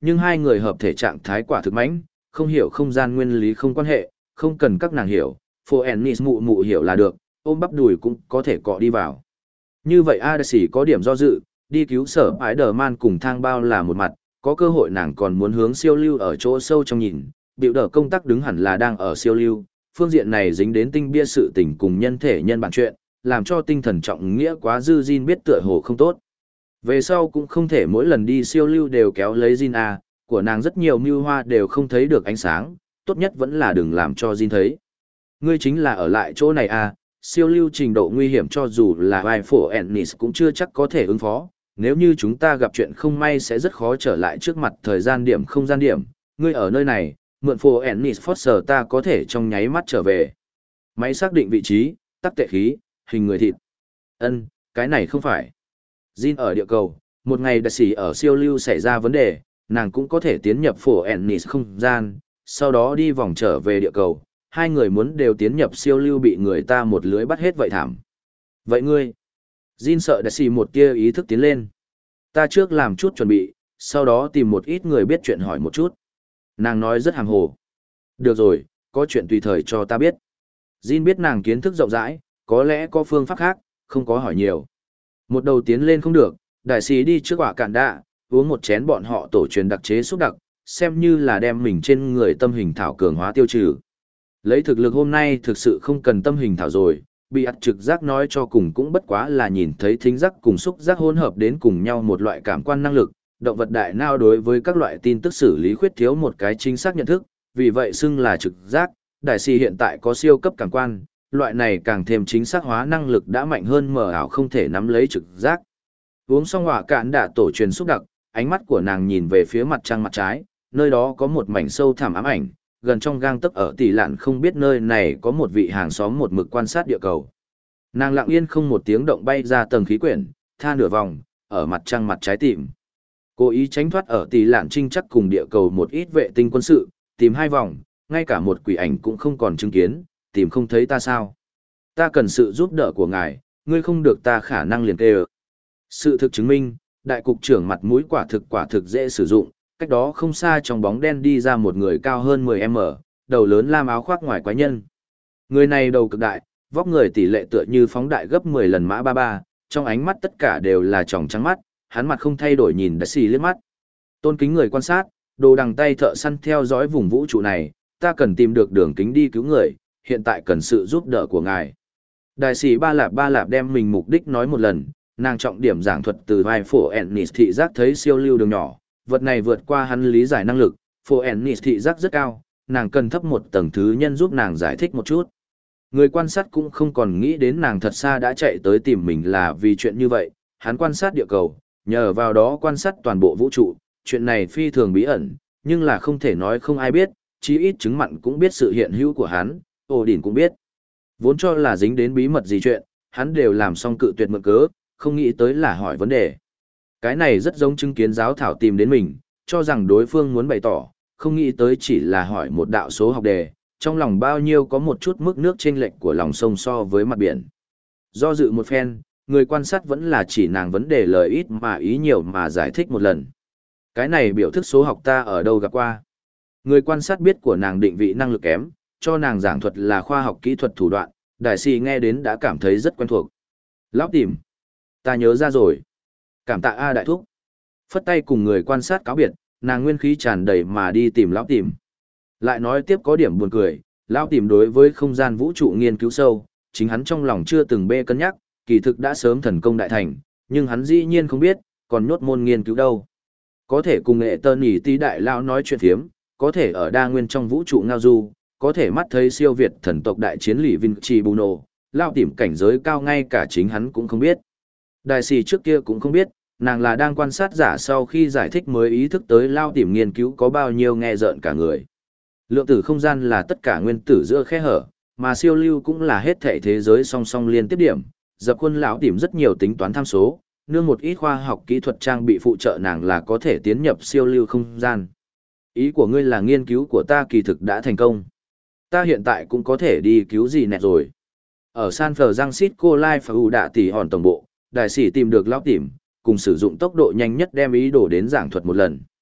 nhưng hai người hợp thể trạng thái quả thực mãnh, không hiểu không gian nguyên lý không quan hệ, không cần các nàng hiểu, Phô Ennis mụ mụ hiểu là được, ôm bắp đùi cũng có thể cọ đi vào. Như vậy Adachi có điểm do dự, đi cứu sở Spider-Man cùng thang bao là một mặt, có cơ hội nàng còn muốn hướng siêu lưu ở chỗ sâu trong nhìn, biểu đỡ công tác đứng hẳn là đang ở siêu lưu, phương diện này dính đến tinh bia sự tình cùng nhân thể nhân bản chuyện, làm cho tinh thần trọng nghĩa quá dư Jin biết tựa hồ không tốt. Về sau cũng không thể mỗi lần đi siêu lưu đều kéo lấy Jin A, của nàng rất nhiều mưu hoa đều không thấy được ánh sáng, tốt nhất vẫn là đừng làm cho Jin thấy. Ngươi chính là ở lại chỗ này à, siêu lưu trình độ nguy hiểm cho dù là vai phổ Ennis cũng chưa chắc có thể ứng phó, nếu như chúng ta gặp chuyện không may sẽ rất khó trở lại trước mặt thời gian điểm không gian điểm, ngươi ở nơi này, mượn phổ Ennis Foster ta có thể trong nháy mắt trở về. Máy xác định vị trí, tắc tệ khí, hình người thịt. Ân, cái này không phải. Jin ở địa cầu, một ngày đặc sĩ ở siêu lưu xảy ra vấn đề, nàng cũng có thể tiến nhập phổ Ennis không gian, sau đó đi vòng trở về địa cầu, hai người muốn đều tiến nhập siêu lưu bị người ta một lưới bắt hết vậy thảm. Vậy ngươi? Jin sợ đặc sĩ một tia ý thức tiến lên. Ta trước làm chút chuẩn bị, sau đó tìm một ít người biết chuyện hỏi một chút. Nàng nói rất hàm hồ. Được rồi, có chuyện tùy thời cho ta biết. Jin biết nàng kiến thức rộng rãi, có lẽ có phương pháp khác, không có hỏi nhiều. Một đầu tiến lên không được, đại sĩ đi trước quả cạn đạ, uống một chén bọn họ tổ truyền đặc chế xúc đặc, xem như là đem mình trên người tâm hình thảo cường hóa tiêu trừ. Lấy thực lực hôm nay thực sự không cần tâm hình thảo rồi, bị ắt trực giác nói cho cùng cũng bất quá là nhìn thấy thính giác cùng xúc giác hỗn hợp đến cùng nhau một loại cảm quan năng lực, động vật đại não đối với các loại tin tức xử lý khuyết thiếu một cái chính xác nhận thức, vì vậy xưng là trực giác, đại sĩ hiện tại có siêu cấp cảm quan, loại này càng thêm chính xác hóa năng lực đã mạnh hơn mờ ảo không thể nắm lấy trực giác. Uống xong hỏa cạn đạ tổ truyền xúc đặc, ánh mắt của nàng nhìn về phía mặt trăng mặt trái, nơi đó có một mảnh sâu thẳm ám ảnh, gần trong gang tấc ở tỷ lạn không biết nơi này có một vị hàng xóm một mực quan sát địa cầu. Nàng lặng yên không một tiếng động bay ra tầng khí quyển, tha nửa vòng, ở mặt trăng mặt trái tìm. Cố ý tránh thoát ở tỷ lạn trinh chắc cùng địa cầu một ít vệ tinh quân sự, tìm hai vòng, ngay cả một quỷ ảnh cũng không còn chứng kiến, tìm không thấy ta sao. Ta cần sự giúp đỡ của ngài, ngươi không được ta khả năng liền kê ơ. Sự thực chứng minh, đại cục trưởng mặt mũi quả thực quả thực dễ sử dụng, cách đó không xa trong bóng đen đi ra một người cao hơn mười mét, đầu lớn lam áo khoác ngoài quái nhân. Người này đầu cực đại, vóc người tỷ lệ tựa như phóng đại gấp mười lần mã ba ba, trong ánh mắt tất cả đều là tròng trắng mắt, hắn mặt không thay đổi nhìn Đại Sĩ liếc mắt. Tôn kính người quan sát, đồ đằng tay thợ săn theo dõi vùng vũ trụ này, ta cần tìm được đường kính đi cứu người, hiện tại cần sự giúp đỡ của ngài. Đại sĩ ba lạp ba lạp đem mình mục đích nói một lần, nàng trọng điểm giảng thuật từ vai phổ Ennis thị giác thấy siêu lưu đường nhỏ, vật này vượt qua hắn lý giải năng lực, phổ Ennis thị giác rất cao, nàng cần thấp một tầng thứ nhân giúp nàng giải thích một chút. Người quan sát cũng không còn nghĩ đến nàng thật xa đã chạy tới tìm mình là vì chuyện như vậy, hắn quan sát địa cầu, nhờ vào đó quan sát toàn bộ vũ trụ, chuyện này phi thường bí ẩn, nhưng là không thể nói không ai biết, chí ít chứng mặn cũng biết sự hiện hữu của hắn, Ổ Đỉnh cũng biết. Vốn cho là dính đến bí mật gì chuyện, hắn đều làm xong cự tuyệt mượn cớ, không nghĩ tới là hỏi vấn đề. Cái này rất giống chứng kiến giáo thảo tìm đến mình, cho rằng đối phương muốn bày tỏ, không nghĩ tới chỉ là hỏi một đạo số học đề, trong lòng bao nhiêu có một chút mức nước chênh lệch của lòng sông so với mặt biển. Do dự một phen, người quan sát vẫn là chỉ nàng vấn đề lời ít mà ý nhiều mà giải thích một lần. Cái này biểu thức số học ta ở đâu gặp qua. Người quan sát biết của nàng định vị năng lực kém, cho nàng giảng thuật là khoa học kỹ thuật thủ đoạn, đại sĩ nghe đến đã cảm thấy rất quen thuộc. Lão tìm. Ta nhớ ra rồi. Cảm tạ A đại thúc. Phất tay cùng người quan sát cáo biệt, nàng nguyên khí tràn đầy mà đi tìm lão tìm. Lại nói tiếp có điểm buồn cười, lão tìm đối với không gian vũ trụ nghiên cứu sâu, chính hắn trong lòng chưa từng bê cân nhắc, kỳ thực đã sớm thần công đại thành, nhưng hắn dĩ nhiên không biết, còn nhốt môn nghiên cứu đâu. Có thể cùng nghệ tơ nỉ tí đại lão nói chuyện thiếm, có thể ở đa nguyên trong vũ trụ ngao du, có thể mắt thấy siêu việt thần tộc đại chiến lỷ Vinci Buno, lão tìm cảnh giới cao ngay cả chính hắn cũng không biết. Đại sĩ trước kia cũng không biết, nàng là đang quan sát giả sau khi giải thích mới ý thức tới lao tìm nghiên cứu có bao nhiêu nghe rợn cả người. Lượng tử không gian là tất cả nguyên tử giữa khe hở, mà siêu lưu cũng là hết thể thế giới song song liên tiếp điểm. Dập khuôn lão tìm rất nhiều tính toán tham số, nương một ít khoa học kỹ thuật trang bị phụ trợ nàng là có thể tiến nhập siêu lưu không gian. Ý của ngươi là nghiên cứu của ta kỳ thực đã thành công. Ta hiện tại cũng có thể đi cứu gì nẹt rồi. Ở San Francisco Life Phú Đạ Tỷ Hòn tổng bộ, đại sĩ tìm được lão tìm, cùng sử dụng tốc độ nhanh nhất đem ý đồ đến giảng thuật một lần.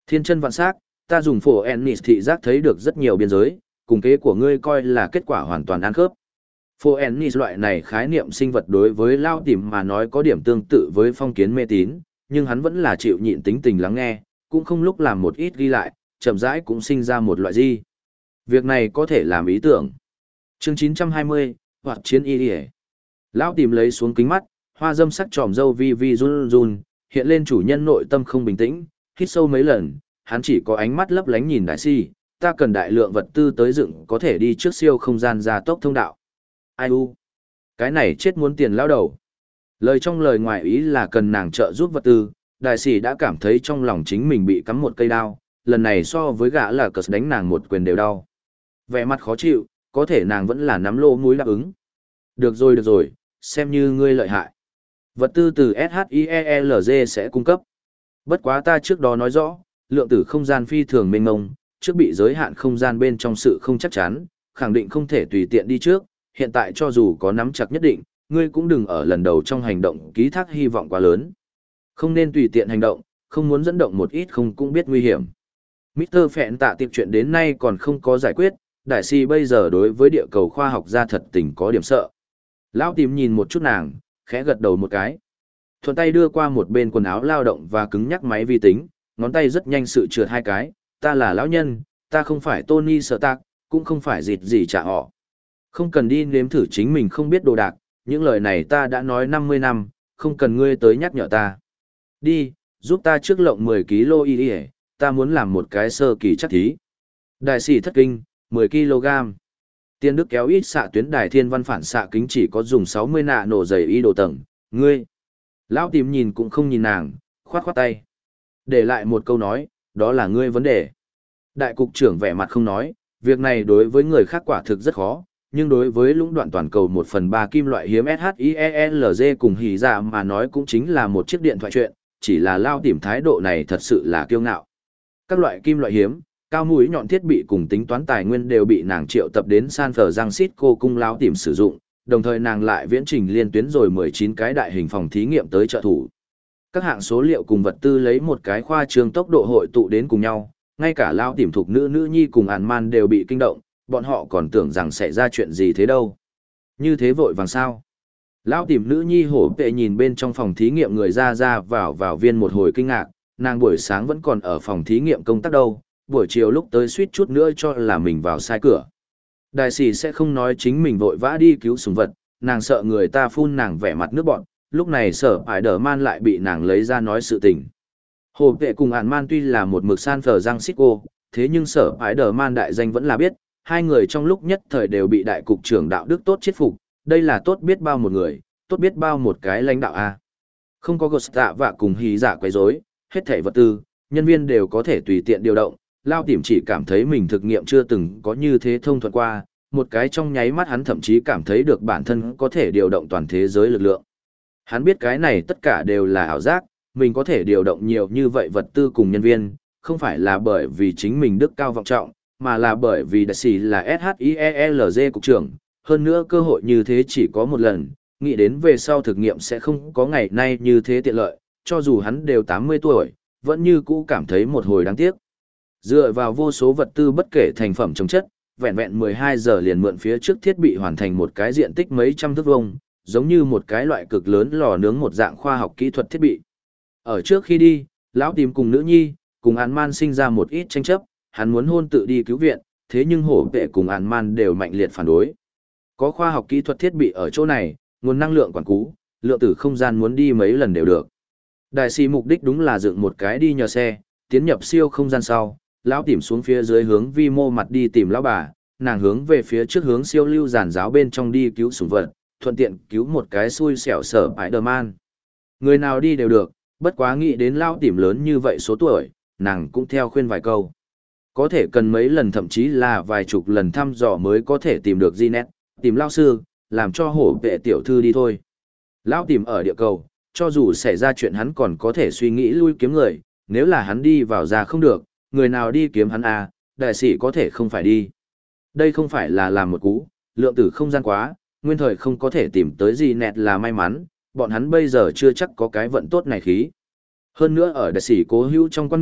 Thiên chân vạn sắc, ta dùng phổ Ennis thị giác thấy được rất nhiều biên giới, cùng kế của ngươi coi là kết quả hoàn toàn ăn khớp. Phổ Ennis loại này khái niệm sinh vật đối với Lao Tìm mà nói có điểm tương tự với phong kiến mê tín, nhưng hắn vẫn là chịu nhịn tính tình lắng nghe, cũng không lúc làm một ít ghi lại, chậm rãi cũng sinh ra một loại gì. Việc này có thể làm ý tưởng. Chương chín trăm hai mươi, hoặc chiến y đi. Lão Tìm lấy xuống kính mắt, hoa dâm sắc tròm râu vi vi run run, hiện lên chủ nhân nội tâm không bình tĩnh, hít sâu mấy lần, hắn chỉ có ánh mắt lấp lánh nhìn đại si, ta cần đại lượng vật tư tới dựng có thể đi trước siêu không gian gia tốc thông đạo. Ai u? Cái này chết muốn tiền lao đầu. Lời trong lời ngoài ý là cần nàng trợ giúp vật tư, đại sĩ đã cảm thấy trong lòng chính mình bị cắm một cây đao, lần này so với gã là cờ đánh nàng một quyền đều đau. Vẻ mặt khó chịu, có thể nàng vẫn là nắm lô mũi đáp ứng. Được rồi được rồi, xem như ngươi lợi hại. Vật tư từ ét hát i e lờ giê sẽ cung cấp. Bất quá ta trước đó nói rõ, lượng tử không gian phi thường mênh mông, trước bị giới hạn không gian bên trong sự không chắc chắn, khẳng định không thể tùy tiện đi trước, hiện tại cho dù có nắm chặt nhất định, ngươi cũng đừng ở lần đầu trong hành động ký thác hy vọng quá lớn. Không nên tùy tiện hành động, không muốn dẫn động một ít không cũng biết nguy hiểm. mít tơ Phẹn tạ tiệp chuyện đến nay còn không có giải quyết, đại si bây giờ đối với địa cầu khoa học gia thật tình có điểm sợ. Lão Tìm nhìn một chút nàng, khẽ gật đầu một cái. Thuận tay đưa qua một bên quần áo lao động và cứng nhắc máy vi tính, ngón tay rất nhanh sự trượt hai cái, ta là lão nhân, ta không phải Tony Stark, cũng không phải dịt gì trả họ. Không cần đi nếm thử chính mình không biết đồ đạc, những lời này ta đã nói năm mươi năm, không cần ngươi tới nhắc nhở ta. Đi, giúp ta trước lộng mười ki lô y y, ta muốn làm một cái sơ kỳ chắc thí. Đại sĩ thất kinh, mười ki lô gam. Tiên đức kéo ít xạ tuyến đài thiên văn phản xạ kính chỉ có dùng sáu mươi nạ nổ dày y đồ tầng, ngươi. Lão Tìm nhìn cũng không nhìn nàng, khoát khoát tay. Để lại một câu nói, đó là ngươi vấn đề. Đại cục trưởng vẻ mặt không nói, việc này đối với người khác quả thực rất khó, nhưng đối với lũng đoạn toàn cầu một phần ba kim loại hiếm ét hát i e lờ giê cùng hỉ dạ mà nói cũng chính là một chiếc điện thoại chuyện, chỉ là Lao Tìm thái độ này thật sự là kiêu ngạo. Các loại kim loại hiếm, cao mũi nhọn thiết bị cùng tính toán tài nguyên đều bị nàng triệu tập đến San Francisco cung Lao Tìm sử dụng, đồng thời nàng lại viễn trình liên tuyến rồi mười chín cái đại hình phòng thí nghiệm tới trợ thủ. Các hạng số liệu cùng vật tư lấy một cái khoa trương tốc độ hội tụ đến cùng nhau, ngay cả Lao Tìm thuộc nữ nữ nhi cùng Ản Man đều bị kinh động, bọn họ còn tưởng rằng sẽ ra chuyện gì thế đâu. Như thế vội vàng sao? Lão Tìm nữ nhi hổ vệ nhìn bên trong phòng thí nghiệm người ra ra vào vào viên một hồi kinh ngạc, nàng buổi sáng vẫn còn ở phòng thí nghiệm công tác đâu, buổi chiều lúc tới suýt chút nữa cho là mình vào sai cửa. Đại sĩ sẽ không nói chính mình vội vã đi cứu súng vật, nàng sợ người ta phun nàng vẻ mặt nước bọn, lúc này sở ải đờ man lại bị nàng lấy ra nói sự tình. Hồ vệ cùng Ản Man tuy là một mực San Francisco, thế nhưng sở ải đờ man đại danh vẫn là biết, hai người trong lúc nhất thời đều bị đại cục trưởng đạo đức tốt chết phục, đây là tốt biết bao một người, tốt biết bao một cái lãnh đạo a. Không có Gosta và cùng hí giả quấy rối, hết thảy vật tư, nhân viên đều có thể tùy tiện điều động, Lao Tìm chỉ cảm thấy mình thực nghiệm chưa từng có như thế thông thuận qua, một cái trong nháy mắt hắn thậm chí cảm thấy được bản thân có thể điều động toàn thế giới lực lượng. Hắn biết cái này tất cả đều là ảo giác, mình có thể điều động nhiều như vậy vật tư cùng nhân viên, không phải là bởi vì chính mình đức cao vọng trọng, mà là bởi vì đại sĩ là ét hát i e lờ giê cục trưởng, hơn nữa cơ hội như thế chỉ có một lần, nghĩ đến về sau thực nghiệm sẽ không có ngày nay như thế tiện lợi, cho dù hắn đều tám mươi tuổi, vẫn như cũ cảm thấy một hồi đáng tiếc. Dựa vào vô số vật tư bất kể thành phẩm chống chất, vẹn vẹn mười hai giờ liền mượn phía trước thiết bị hoàn thành một cái diện tích mấy trăm thước vuông, giống như một cái loại cực lớn lò nướng một dạng khoa học kỹ thuật thiết bị. Ở trước khi đi, Lão Tìm cùng nữ nhi, cùng Ản Man sinh ra một ít tranh chấp, hắn muốn hôn tự đi cứu viện, thế nhưng hổ vệ cùng Ản Man đều mạnh liệt phản đối. Có khoa học kỹ thuật thiết bị ở chỗ này, nguồn năng lượng quản cú, lượng tử không gian muốn đi mấy lần đều được. Đại sĩ mục đích đúng là dựng một cái đi nhờ xe, tiến nhập siêu không gian sau, Lão Tìm xuống phía dưới hướng vi mô mặt đi tìm lão bà, nàng hướng về phía trước hướng siêu lưu giàn giáo bên trong đi cứu sủng vật, thuận tiện cứu một cái xui xẻo sở Spider-Man. Người nào đi đều được, bất quá nghĩ đến Lão Tìm lớn như vậy số tuổi, nàng cũng theo khuyên vài câu. Có thể cần mấy lần thậm chí là vài chục lần thăm dò mới có thể tìm được Ginet, tìm Lão sư, làm cho hổ vệ tiểu thư đi thôi. Lão Tìm ở địa cầu, cho dù xảy ra chuyện hắn còn có thể suy nghĩ lui kiếm người, nếu là hắn đi vào ra không được, người nào đi kiếm hắn à, đại sĩ có thể không phải đi. Đây không phải là làm một cú, lượng tử không gian quá, nguyên thời không có thể tìm tới gì nẹt là may mắn, bọn hắn bây giờ chưa chắc có cái vận tốt này khí. Hơn nữa ở đại sĩ cố hữu trong quan niệm,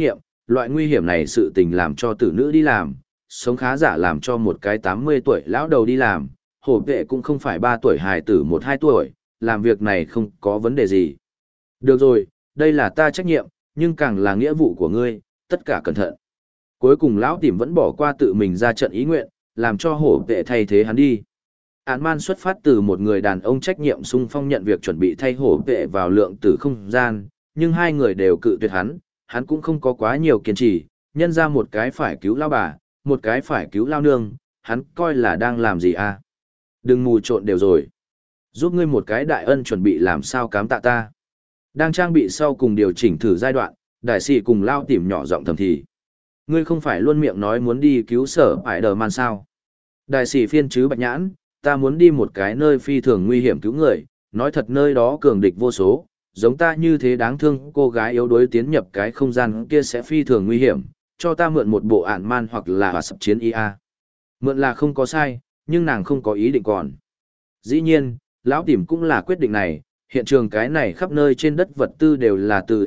Loại nguy hiểm này sự tình làm cho tử nữ đi làm, sống khá giả làm cho một cái tám mươi tuổi lão đầu đi làm, hổ vệ cũng không phải ba tuổi hài tử một hai tuổi, làm việc này không có vấn đề gì. Được rồi, đây là ta trách nhiệm, nhưng càng là nghĩa vụ của ngươi, tất cả cẩn thận. Cuối cùng lão tìm vẫn bỏ qua tự mình ra trận ý nguyện, làm cho hổ vệ thay thế hắn đi. Án man xuất phát từ một người đàn ông trách nhiệm sung phong nhận việc chuẩn bị thay hổ vệ vào lượng tử không gian, nhưng hai người đều cự tuyệt hắn, hắn cũng không có quá nhiều kiên trì, nhân ra một cái phải cứu lao bà, một cái phải cứu lao nương, hắn coi là đang làm gì à? Đừng mù trộn đều rồi. Giúp ngươi một cái đại ân chuẩn bị làm sao cám tạ ta. Đang trang bị sau cùng điều chỉnh thử giai đoạn, đại sĩ cùng lao tìm nhỏ giọng thầm thì. Ngươi không phải luôn miệng nói muốn đi cứu sở ải đờ man sao? Đại sĩ phiên chứ bạch nhãn, ta muốn đi một cái nơi phi thường nguy hiểm cứu người, nói thật nơi đó cường địch vô số, giống ta như thế đáng thương cô gái yếu đuối tiến nhập cái không gian kia sẽ phi thường nguy hiểm, cho ta mượn một bộ ản man hoặc là hòa sập chiến i a. Mượn là không có sai, nhưng nàng không có ý định còn. Dĩ nhiên, lão tìm cũng là quyết định này, hiện trường cái này khắp nơi trên đất vật tư đều là từ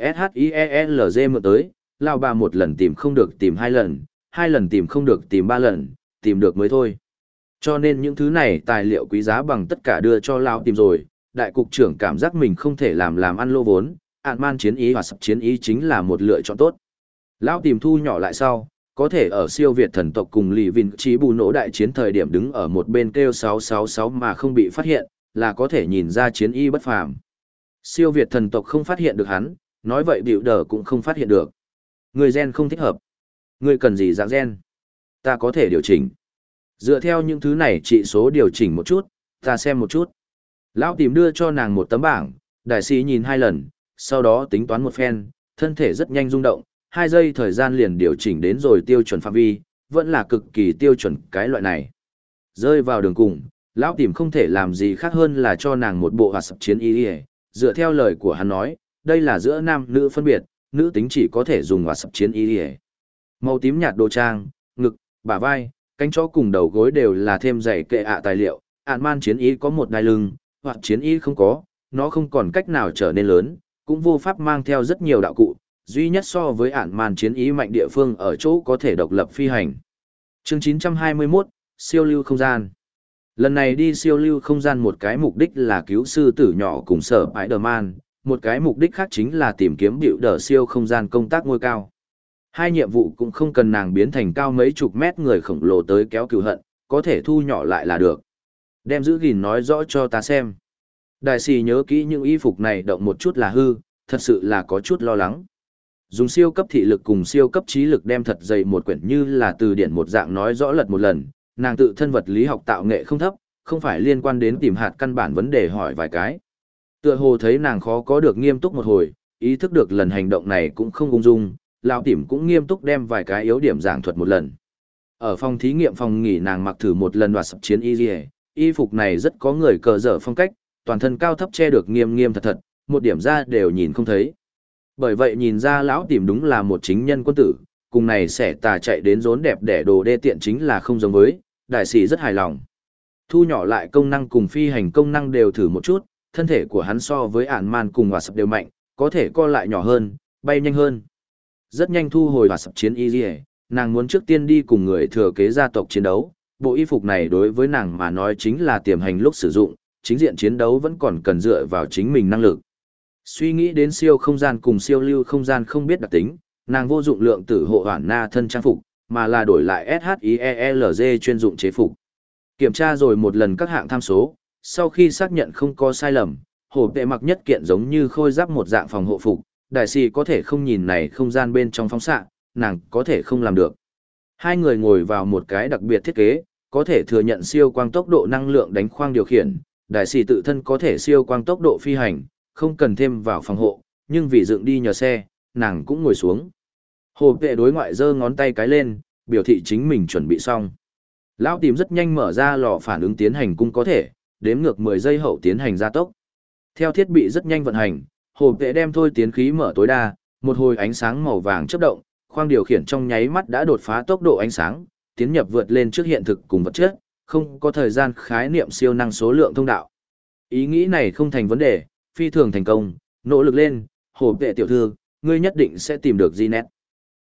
SHIELZ mượn tới, lão bà một lần tìm không được tìm hai lần, hai lần tìm không được tìm ba lần, tìm được mới thôi. Cho nên những thứ này tài liệu quý giá bằng tất cả đưa cho lão tìm rồi, đại cục trưởng cảm giác mình không thể làm làm ăn lô vốn, ạn man chiến ý và sập chiến ý chính là một lựa chọn tốt. Lão tìm thu nhỏ lại sau, có thể ở siêu việt thần tộc cùng lì vinh trí bù nổ đại chiến thời điểm đứng ở một bên kêu sáu sáu sáu mà không bị phát hiện, là có thể nhìn ra chiến y bất phàm. Siêu việt thần tộc không phát hiện được hắn, nói vậy biểu đờ cũng không phát hiện được. Người gen không thích hợp. Người cần gì dạng gen? Ta có thể điều chỉnh. Dựa theo những thứ này trị số điều chỉnh một chút, ta xem một chút. Lão tìm đưa cho nàng một tấm bảng, đại sĩ nhìn hai lần, sau đó tính toán một phen, thân thể rất nhanh rung động, hai giây thời gian liền điều chỉnh đến rồi tiêu chuẩn phạm vi, vẫn là cực kỳ tiêu chuẩn cái loại này. Rơi vào đường cùng, lão tìm không thể làm gì khác hơn là cho nàng một bộ hòa sập chiến y, dựa theo lời của hắn nói, đây là giữa nam nữ phân biệt, nữ tính chỉ có thể dùng hòa sập chiến y. Màu tím nhạt đồ trang, ngực, bả vai, cánh chó cùng đầu gối đều là thêm dày kệ ạ tài liệu, ạn man chiến y có một đai lưng, hoặc chiến y không có, nó không còn cách nào trở nên lớn, cũng vô pháp mang theo rất nhiều đạo cụ, duy nhất so với ạn man chiến y mạnh địa phương ở chỗ có thể độc lập phi hành. Chương chín trăm hai mươi mốt, siêu lưu không gian. Lần này đi siêu lưu không gian một cái mục đích là cứu sư tử nhỏ cùng sở Spider-Man, một cái mục đích khác chính là tìm kiếm biểu đờ siêu không gian công tác ngôi cao. Hai nhiệm vụ cũng không cần nàng biến thành cao mấy chục mét người khổng lồ tới kéo cừu hận, có thể thu nhỏ lại là được. Đem giữ gìn nói rõ cho ta xem. Đại sĩ nhớ kỹ những y phục này động một chút là hư, thật sự là có chút lo lắng. Dùng siêu cấp thị lực cùng siêu cấp trí lực đem thật dày một quyển như là từ điển một dạng nói rõ lật một lần, nàng tự thân vật lý học tạo nghệ không thấp, không phải liên quan đến tìm hạt căn bản vấn đề hỏi vài cái. Tựa hồ thấy nàng khó có được nghiêm túc một hồi, ý thức được lần hành động này cũng không ung dung, lão tìm cũng nghiêm túc đem vài cái yếu điểm giảng thuật một lần. Ở phòng thí nghiệm phòng nghỉ nàng mặc thử một lần đoạt sập chiến y, y phục này rất có người cờ dở phong cách, toàn thân cao thấp che được nghiêm nghiêm thật thật, một điểm ra đều nhìn không thấy. Bởi vậy nhìn ra lão tìm đúng là một chính nhân quân tử, cùng này sẽ tà chạy đến rốn đẹp để đồ đê tiện chính là không giống với, đại sĩ rất hài lòng. Thu nhỏ lại công năng cùng phi hành công năng đều thử một chút, thân thể của hắn so với ản man cùng hòa sập đều mạnh, có thể co lại nhỏ hơn, bay nhanh hơn. Rất nhanh thu hồi hòa sập chiến y dì nàng muốn trước tiên đi cùng người thừa kế gia tộc chiến đấu, bộ y phục này đối với nàng mà nói chính là tiềm hành lúc sử dụng, chính diện chiến đấu vẫn còn cần dựa vào chính mình năng lực. Suy nghĩ đến siêu không gian cùng siêu lưu không gian không biết đặc tính, nàng vô dụng lượng tử hộ hoàn na thân trang phục, mà là đổi lại SHIELZ chuyên dụng chế phục. Kiểm tra rồi một lần các hạng tham số, sau khi xác nhận không có sai lầm, hồ vệ mặc nhất kiện giống như khôi giáp một dạng phòng hộ phục, đại sĩ có thể không nhìn này không gian bên trong phóng xạ, nàng có thể không làm được. Hai người ngồi vào một cái đặc biệt thiết kế, có thể thừa nhận siêu quang tốc độ năng lượng đánh khoang điều khiển, đại sĩ tự thân có thể siêu quang tốc độ phi hành, không cần thêm vào phòng hộ, nhưng vì dựng đi nhờ xe, nàng cũng ngồi xuống. Hồ vệ đối ngoại giơ ngón tay cái lên, biểu thị chính mình chuẩn bị xong. Lão tìm rất nhanh mở ra lò phản ứng tiến hành cung có thể, đếm ngược mười giây hậu tiến hành gia tốc. Theo thiết bị rất nhanh vận hành, hồ vệ đem thôi tiến khí mở tối đa, một hồi ánh sáng màu vàng chớp động, khoang điều khiển trong nháy mắt đã đột phá tốc độ ánh sáng, tiến nhập vượt lên trước hiện thực cùng vật chất, không có thời gian khái niệm siêu năng số lượng thông đạo. Ý nghĩ này không thành vấn đề, phi thường thành công, nỗ lực lên, hồ vệ tiểu thư, ngươi nhất định sẽ tìm được Gnet.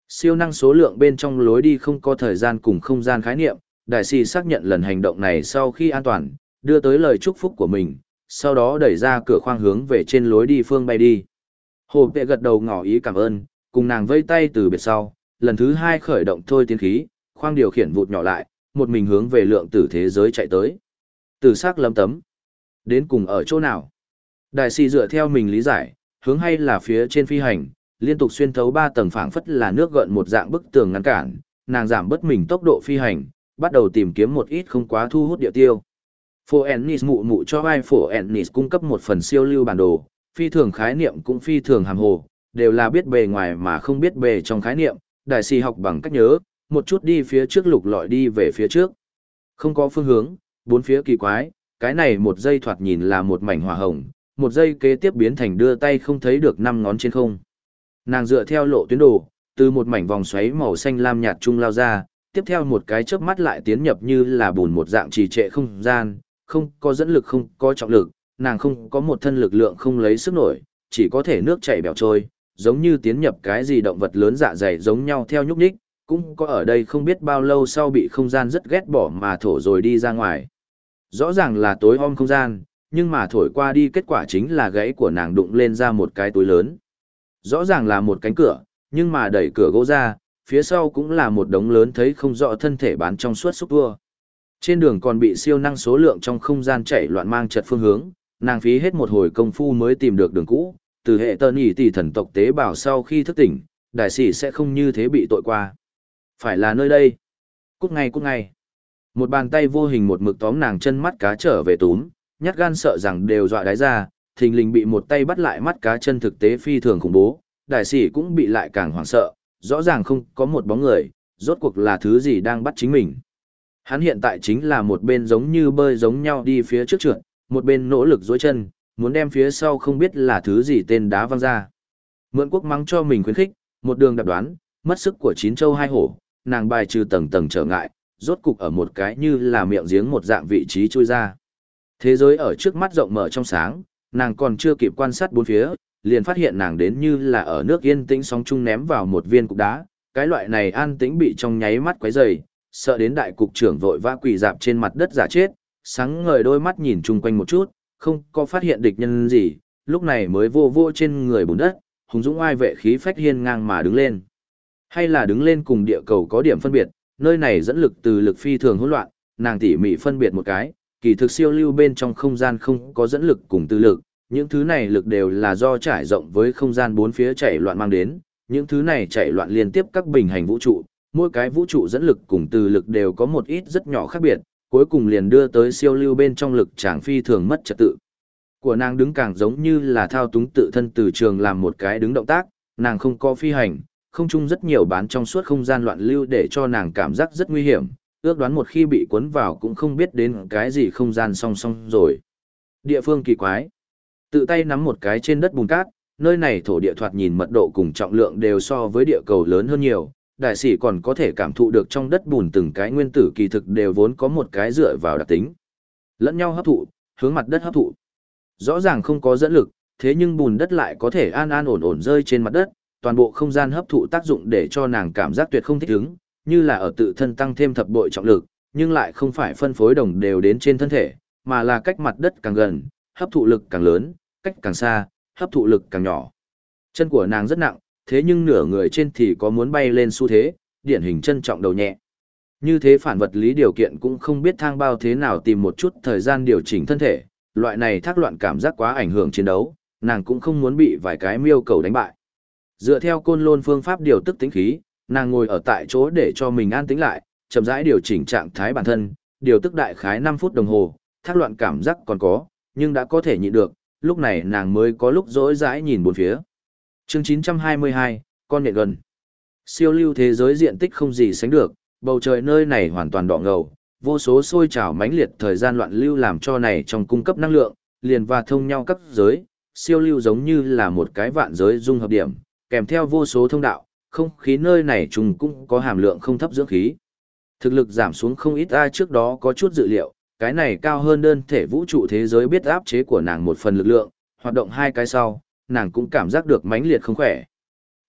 Siêu năng số lượng bên trong lối đi không có thời gian cùng không gian khái niệm, đại sĩ xác nhận lần hành động này sau khi an toàn, đưa tới lời chúc phúc của mình, sau đó đẩy ra cửa khoang hướng về trên lối đi phương bay đi. Hồ Tệ gật đầu ngỏ ý cảm ơn, cùng nàng vây tay từ biệt sau, lần thứ hai khởi động thôi tiến khí, khoang điều khiển vụt nhỏ lại, một mình hướng về lượng tử thế giới chạy tới. Tử sắc lấm tấm. Đến cùng ở chỗ nào? Đại sĩ dựa theo mình lý giải, hướng hay là phía trên phi hành, liên tục xuyên thấu ba tầng phảng phất là nước gợn một dạng bức tường ngăn cản, nàng giảm bớt mình tốc độ phi hành, bắt đầu tìm kiếm một ít không quá thu hút địa tiêu. Phổ Ennis mụ mụ cho ai Phổ Ennis cung cấp một phần siêu lưu bản đồ, phi thường khái niệm cũng phi thường hàm hồ, đều là biết bề ngoài mà không biết bề trong khái niệm, đại sĩ học bằng cách nhớ, một chút đi phía trước lục lọi đi về phía trước. Không có phương hướng, bốn phía kỳ quái, cái này một giây thoạt nhìn là một mảnh hỏa hồng, một giây kế tiếp biến thành đưa tay không thấy được năm ngón trên không. Nàng dựa theo lộ tuyến đồ, từ một mảnh vòng xoáy màu xanh lam nhạt trung lao ra, tiếp theo một cái chớp mắt lại tiến nhập như là bùn một dạng trì trệ không gian, không có dẫn lực không có trọng lực, nàng không có một thân lực lượng không lấy sức nổi, chỉ có thể nước chảy bèo trôi, giống như tiến nhập cái gì động vật lớn dạ dày giống nhau theo nhúc nhích, cũng có ở đây không biết bao lâu sau bị không gian rất ghét bỏ mà thổ rồi đi ra ngoài. Rõ ràng là tối om không gian, nhưng mà thổi qua đi kết quả chính là gãy của nàng đụng lên ra một cái túi lớn. Rõ ràng là một cánh cửa, nhưng mà đẩy cửa gỗ ra, phía sau cũng là một đống lớn thấy không rõ thân thể bán trong suốt xúc tua. Trên đường còn bị siêu năng số lượng trong không gian chạy loạn mang chật phương hướng, nàng phí hết một hồi công phu mới tìm được đường cũ, từ hệ tơn ỉ tỷ thần tộc tế bào sau khi thức tỉnh, đại sĩ sẽ không như thế bị tội qua. Phải là nơi đây. Cút ngay cút ngay. Một bàn tay vô hình một mực tóm nàng chân mắt cá trở về túm, nhát gan sợ rằng đều dọa đáy ra, thình lình bị một tay bắt lại mắt cá chân thực tế phi thường khủng bố, đại sĩ cũng bị lại càng hoảng sợ, rõ ràng không có một bóng người, rốt cuộc là thứ gì đang bắt chính mình. Hắn hiện tại chính là một bên giống như bơi giống nhau đi phía trước trượt, một bên nỗ lực dối chân, muốn đem phía sau không biết là thứ gì tên đá văng ra. Mượn quốc mắng cho mình khuyến khích, một đường đạp đoán, mất sức của chín châu hai hổ, nàng bài trừ tầng tầng trở ngại, rốt cục ở một cái như là miệng giếng một dạng vị trí chui ra. Thế giới ở trước mắt rộng mở trong sáng, nàng còn chưa kịp quan sát bốn phía, liền phát hiện nàng đến như là ở nước yên tĩnh sóng chung ném vào một viên cục đá, cái loại này an tĩnh bị trong nháy mắt quấy rầy, sợ đến đại cục trưởng vội vã quỳ dạp trên mặt đất giả chết, sáng ngời đôi mắt nhìn chung quanh một chút, không có phát hiện địch nhân gì, lúc này mới vô vô trên người bùn đất, hùng dũng oai vệ khí phách hiên ngang mà đứng lên. Hay là đứng lên cùng địa cầu có điểm phân biệt, nơi này dẫn lực từ lực phi thường hỗn loạn, nàng tỉ mỉ phân biệt một cái, kỳ thực siêu lưu bên trong không gian không có dẫn lực cùng từ lực, những thứ này lực đều là do trải rộng với không gian bốn phía chạy loạn mang đến, những thứ này chạy loạn liên tiếp các bình hành vũ trụ, mỗi cái vũ trụ dẫn lực cùng từ lực đều có một ít rất nhỏ khác biệt, cuối cùng liền đưa tới siêu lưu bên trong lực tràng phi thường mất trật tự. Của nàng đứng càng giống như là thao túng tự thân từ trường làm một cái đứng động tác, nàng không có phi hành, không chung rất nhiều bán trong suốt không gian loạn lưu để cho nàng cảm giác rất nguy hiểm, ước đoán một khi bị cuốn vào cũng không biết đến cái gì không gian song song rồi. Địa phương kỳ quái. Tự tay nắm một cái trên đất bùn cát, nơi này thổ địa thoạt nhìn mật độ cùng trọng lượng đều so với địa cầu lớn hơn nhiều, đại sĩ còn có thể cảm thụ được trong đất bùn từng cái nguyên tử kỳ thực đều vốn có một cái dựa vào đặc tính. Lẫn nhau hấp thụ, hướng mặt đất hấp thụ. Rõ ràng không có dẫn lực, thế nhưng bùn đất lại có thể an an ổn ổn rơi trên mặt đất, toàn bộ không gian hấp thụ tác dụng để cho nàng cảm giác tuyệt không thích ứng, như là ở tự thân tăng thêm thập bội trọng lực, nhưng lại không phải phân phối đồng đều đến trên thân thể, mà là cách mặt đất càng gần, hấp thụ lực càng lớn, cách càng xa, hấp thụ lực càng nhỏ. Chân của nàng rất nặng, thế nhưng nửa người trên thì có muốn bay lên xu thế, điển hình chân trọng đầu nhẹ. Như thế phản vật lý điều kiện cũng không biết thang bao thế nào tìm một chút thời gian điều chỉnh thân thể, loại này thác loạn cảm giác quá ảnh hưởng chiến đấu, nàng cũng không muốn bị vài cái miêu cầu đánh bại. Dựa theo côn lôn phương pháp điều tức tĩnh khí, nàng ngồi ở tại chỗ để cho mình an tĩnh lại, chậm rãi điều chỉnh trạng thái bản thân, điều tức đại khái năm phút đồng hồ, thác loạn cảm giác còn có, nhưng đã có thể nhịn được, lúc này nàng mới có lúc rỗi rãi nhìn bốn phía. Chương chín trăm hai mươi hai, con nhện gần. Siêu lưu thế giới diện tích không gì sánh được, bầu trời nơi này hoàn toàn đỏ ngầu, vô số sôi trào mãnh liệt thời gian loạn lưu làm cho này trong cung cấp năng lượng, liền và thông nhau các giới, siêu lưu giống như là một cái vạn giới dung hợp điểm, kèm theo vô số thông đạo, không khí nơi này trùng cũng có hàm lượng không thấp dưỡng khí. Thực lực giảm xuống không ít ai trước đó có chút dự liệu, cái này cao hơn đơn thể vũ trụ thế giới biết áp chế của nàng một phần lực lượng, hoạt động hai cái sau, nàng cũng cảm giác được mãnh liệt không khỏe.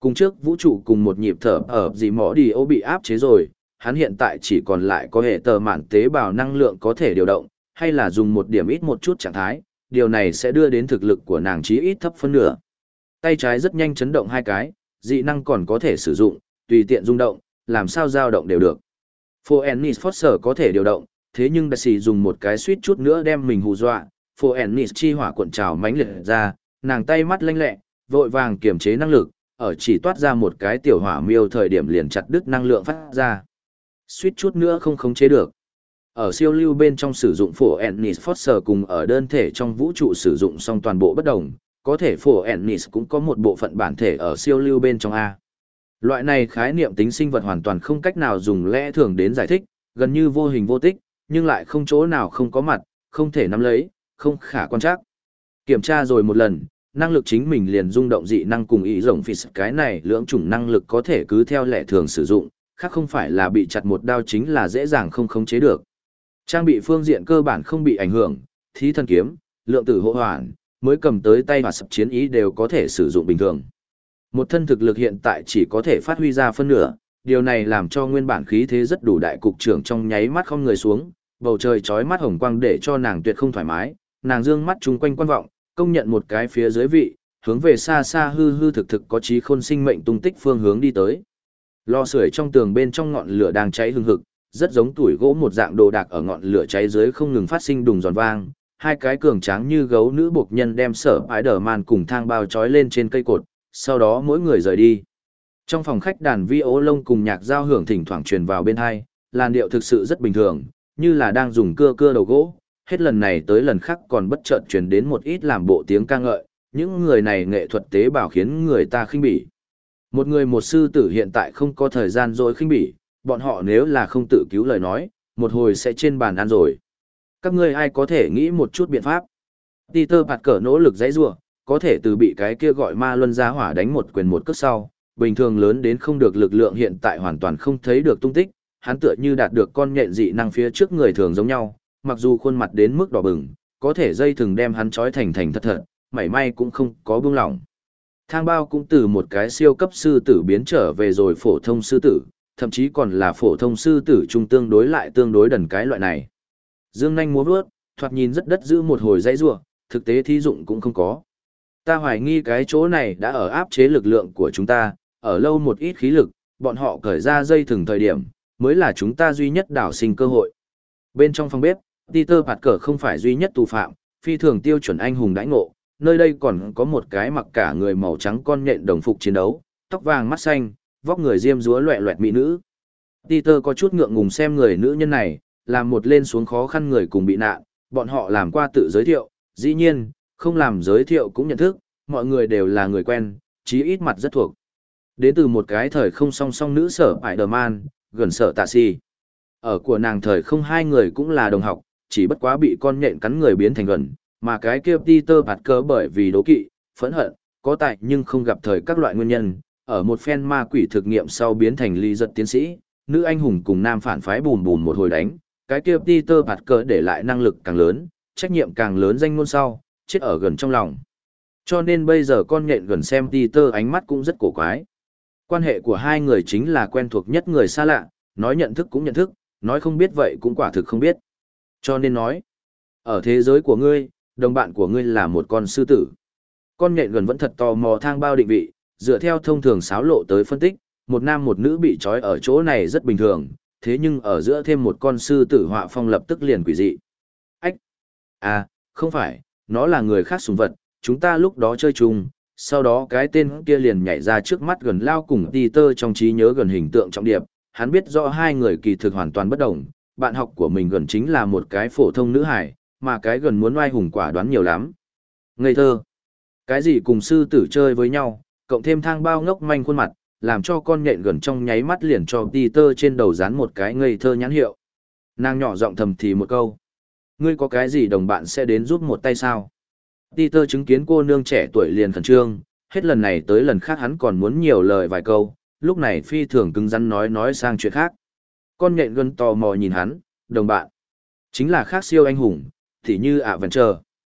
Cùng trước vũ trụ cùng một nhịp thở ở gì mỏ đi ô bị áp chế rồi, hắn hiện tại chỉ còn lại có hệ tờ mạn tế bào năng lượng có thể điều động, hay là dùng một điểm ít một chút trạng thái, điều này sẽ đưa đến thực lực của nàng chí ít thấp phân nửa. Tay trái rất nhanh chấn động hai cái, dị năng còn có thể sử dụng, tùy tiện rung động, làm sao dao động đều được. Phoenix Force có thể điều động, thế nhưng đại sĩ dùng một cái suýt chút nữa đem mình hù dọa, Phoenix chi hỏa cuộn trào mãnh liệt ra, nàng tay mắt lanh lẹ, vội vàng kiềm chế năng lực, ở chỉ toát ra một cái tiểu hỏa miêu thời điểm liền chặt đứt năng lượng phát ra. Suýt chút nữa không khống chế được. Ở siêu lưu bên trong sử dụng Phoenix Force cùng ở đơn thể trong vũ trụ sử dụng song toàn bộ bất đồng, có thể Phoenix cũng có một bộ phận bản thể ở siêu lưu bên trong A. Loại này khái niệm tính sinh vật hoàn toàn không cách nào dùng lẽ thường đến giải thích, gần như vô hình vô tích, nhưng lại không chỗ nào không có mặt, không thể nắm lấy, không khả quan trắc. Kiểm tra rồi một lần, năng lực chính mình liền rung động dị năng cùng ý rồng phì cái này lưỡng chủng năng lực có thể cứ theo lẽ thường sử dụng, khác không phải là bị chặt một đao chính là dễ dàng không khống chế được. Trang bị phương diện cơ bản không bị ảnh hưởng, thí thần kiếm, lượng tử hộ hoàn, mới cầm tới tay và sập chiến ý đều có thể sử dụng bình thường. Một thân thực lực hiện tại chỉ có thể phát huy ra phân nửa, điều này làm cho nguyên bản khí thế rất đủ đại cục trưởng trong nháy mắt không người xuống, bầu trời chói mắt hồng quang để cho nàng tuyệt không thoải mái, nàng dương mắt chung quanh quan vọng, công nhận một cái phía dưới vị, hướng về xa xa hư hư thực thực có trí khôn sinh mệnh tung tích phương hướng đi tới. Lò sưởi trong tường bên trong ngọn lửa đang cháy hừng hực, rất giống tuổi gỗ một dạng đồ đạc ở ngọn lửa cháy dưới không ngừng phát sinh đùng giòn vang, hai cái cường tráng như gấu nữ buộc nhân đem Sở Spider-Man cùng thang bao trói lên trên cây cột, sau đó mỗi người rời đi. Trong phòng khách đàn vi ô lông cùng nhạc giao hưởng thỉnh thoảng truyền vào bên hai, làn điệu thực sự rất bình thường, như là đang dùng cưa cưa đầu gỗ, hết lần này tới lần khác còn bất chợt truyền đến một ít làm bộ tiếng ca ngợi, những người này nghệ thuật tế bào khiến người ta khinh bỉ. Một người một sư tử hiện tại không có thời gian rồi khinh bỉ, bọn họ nếu là không tự cứu lời nói, một hồi sẽ trên bàn ăn rồi. Các ngươi ai có thể nghĩ một chút biện pháp? Peter Parker nỗ lực giãy giụa, có thể từ bị cái kia gọi ma luân giá hỏa đánh một quyền một cước sau, bình thường lớn đến không được lực lượng hiện tại hoàn toàn không thấy được tung tích, hắn tựa như đạt được con nhện dị năng phía trước người thường giống nhau, mặc dù khuôn mặt đến mức đỏ bừng, có thể dây thừng đem hắn trói thành thành thật thật, mảy may cũng không có buông lỏng. Thang bao cũng từ một cái siêu cấp sư tử biến trở về rồi phổ thông sư tử, thậm chí còn là phổ thông sư tử trung tương đối lại tương đối đần cái loại này. Dương nhanh múa vuốt, thoạt nhìn rất đất giữ một hồi dãy rủa, thực tế thí dụng cũng không có. Ta hoài nghi cái chỗ này đã ở áp chế lực lượng của chúng ta, ở lâu một ít khí lực, bọn họ cởi ra dây thừng thời điểm, mới là chúng ta duy nhất đảo sinh cơ hội. Bên trong phòng bếp, Peter Parker không phải duy nhất tù phạm, phi thường tiêu chuẩn anh hùng đãi ngộ, nơi đây còn có một cái mặc cả người màu trắng con nhện đồng phục chiến đấu, tóc vàng mắt xanh, vóc người diêm dúa loẹ loẹt mỹ nữ. Peter có chút ngượng ngùng xem người nữ nhân này, làm một lên xuống khó khăn người cùng bị nạn, bọn họ làm qua tự giới thiệu, dĩ nhiên, không làm giới thiệu cũng nhận thức, mọi người đều là người quen, chí ít mặt rất thuộc. Đến từ một cái thời không song song nữ Sở Spider-Man, gần Sở Tạ Si. Ở của nàng thời không hai người cũng là đồng học, chỉ bất quá bị con nhện cắn người biến thành gần, mà cái kia Peter Parker bởi vì đố kỵ, phẫn hận, có tài nhưng không gặp thời các loại nguyên nhân, ở một phen ma quỷ thực nghiệm sau biến thành ly giật tiến sĩ, nữ anh hùng cùng nam phản phái bùn bùn một hồi đánh, cái kia Peter Parker để lại năng lực càng lớn, trách nhiệm càng lớn danh ngôn sau, chết ở gần trong lòng. Cho nên bây giờ con nhện gần xem Peter ánh mắt cũng rất cổ quái. Quan hệ của hai người chính là quen thuộc nhất người xa lạ, nói nhận thức cũng nhận thức, nói không biết vậy cũng quả thực không biết. Cho nên nói, ở thế giới của ngươi, đồng bạn của ngươi là một con sư tử. Con nhện gần vẫn thật tò mò thang bao định vị, dựa theo thông thường xáo lộ tới phân tích, một nam một nữ bị trói ở chỗ này rất bình thường, thế nhưng ở giữa thêm một con sư tử họa phong lập tức liền quỷ dị. Ách! À, không phải, nó là người khác sùng vật, chúng ta lúc đó chơi chung, sau đó cái tên kia liền nhảy ra trước mắt gần lao cùng Peter trong trí nhớ gần hình tượng trọng điệp, hắn biết rõ hai người kỳ thực hoàn toàn bất đồng, bạn học của mình gần chính là một cái phổ thông nữ hải, mà cái gần muốn oai hùng quả đoán nhiều lắm. Ngây thơ! Cái gì cùng sư tử chơi với nhau, cộng thêm thang bao ngốc manh khuôn mặt, làm cho con nhện gần trong nháy mắt liền cho Peter trên đầu dán một cái ngây thơ nhãn hiệu. Nàng nhỏ giọng thầm thì một câu. Ngươi có cái gì đồng bạn sẽ đến giúp một tay sao? Peter chứng kiến cô nương trẻ tuổi liền khẩn trương, hết lần này tới lần khác hắn còn muốn nhiều lời vài câu, lúc này phi thường cứng rắn nói nói sang chuyện khác. Con nhện gần tò mò nhìn hắn, đồng bạn. Chính là khác siêu anh hùng, thì như Avenger,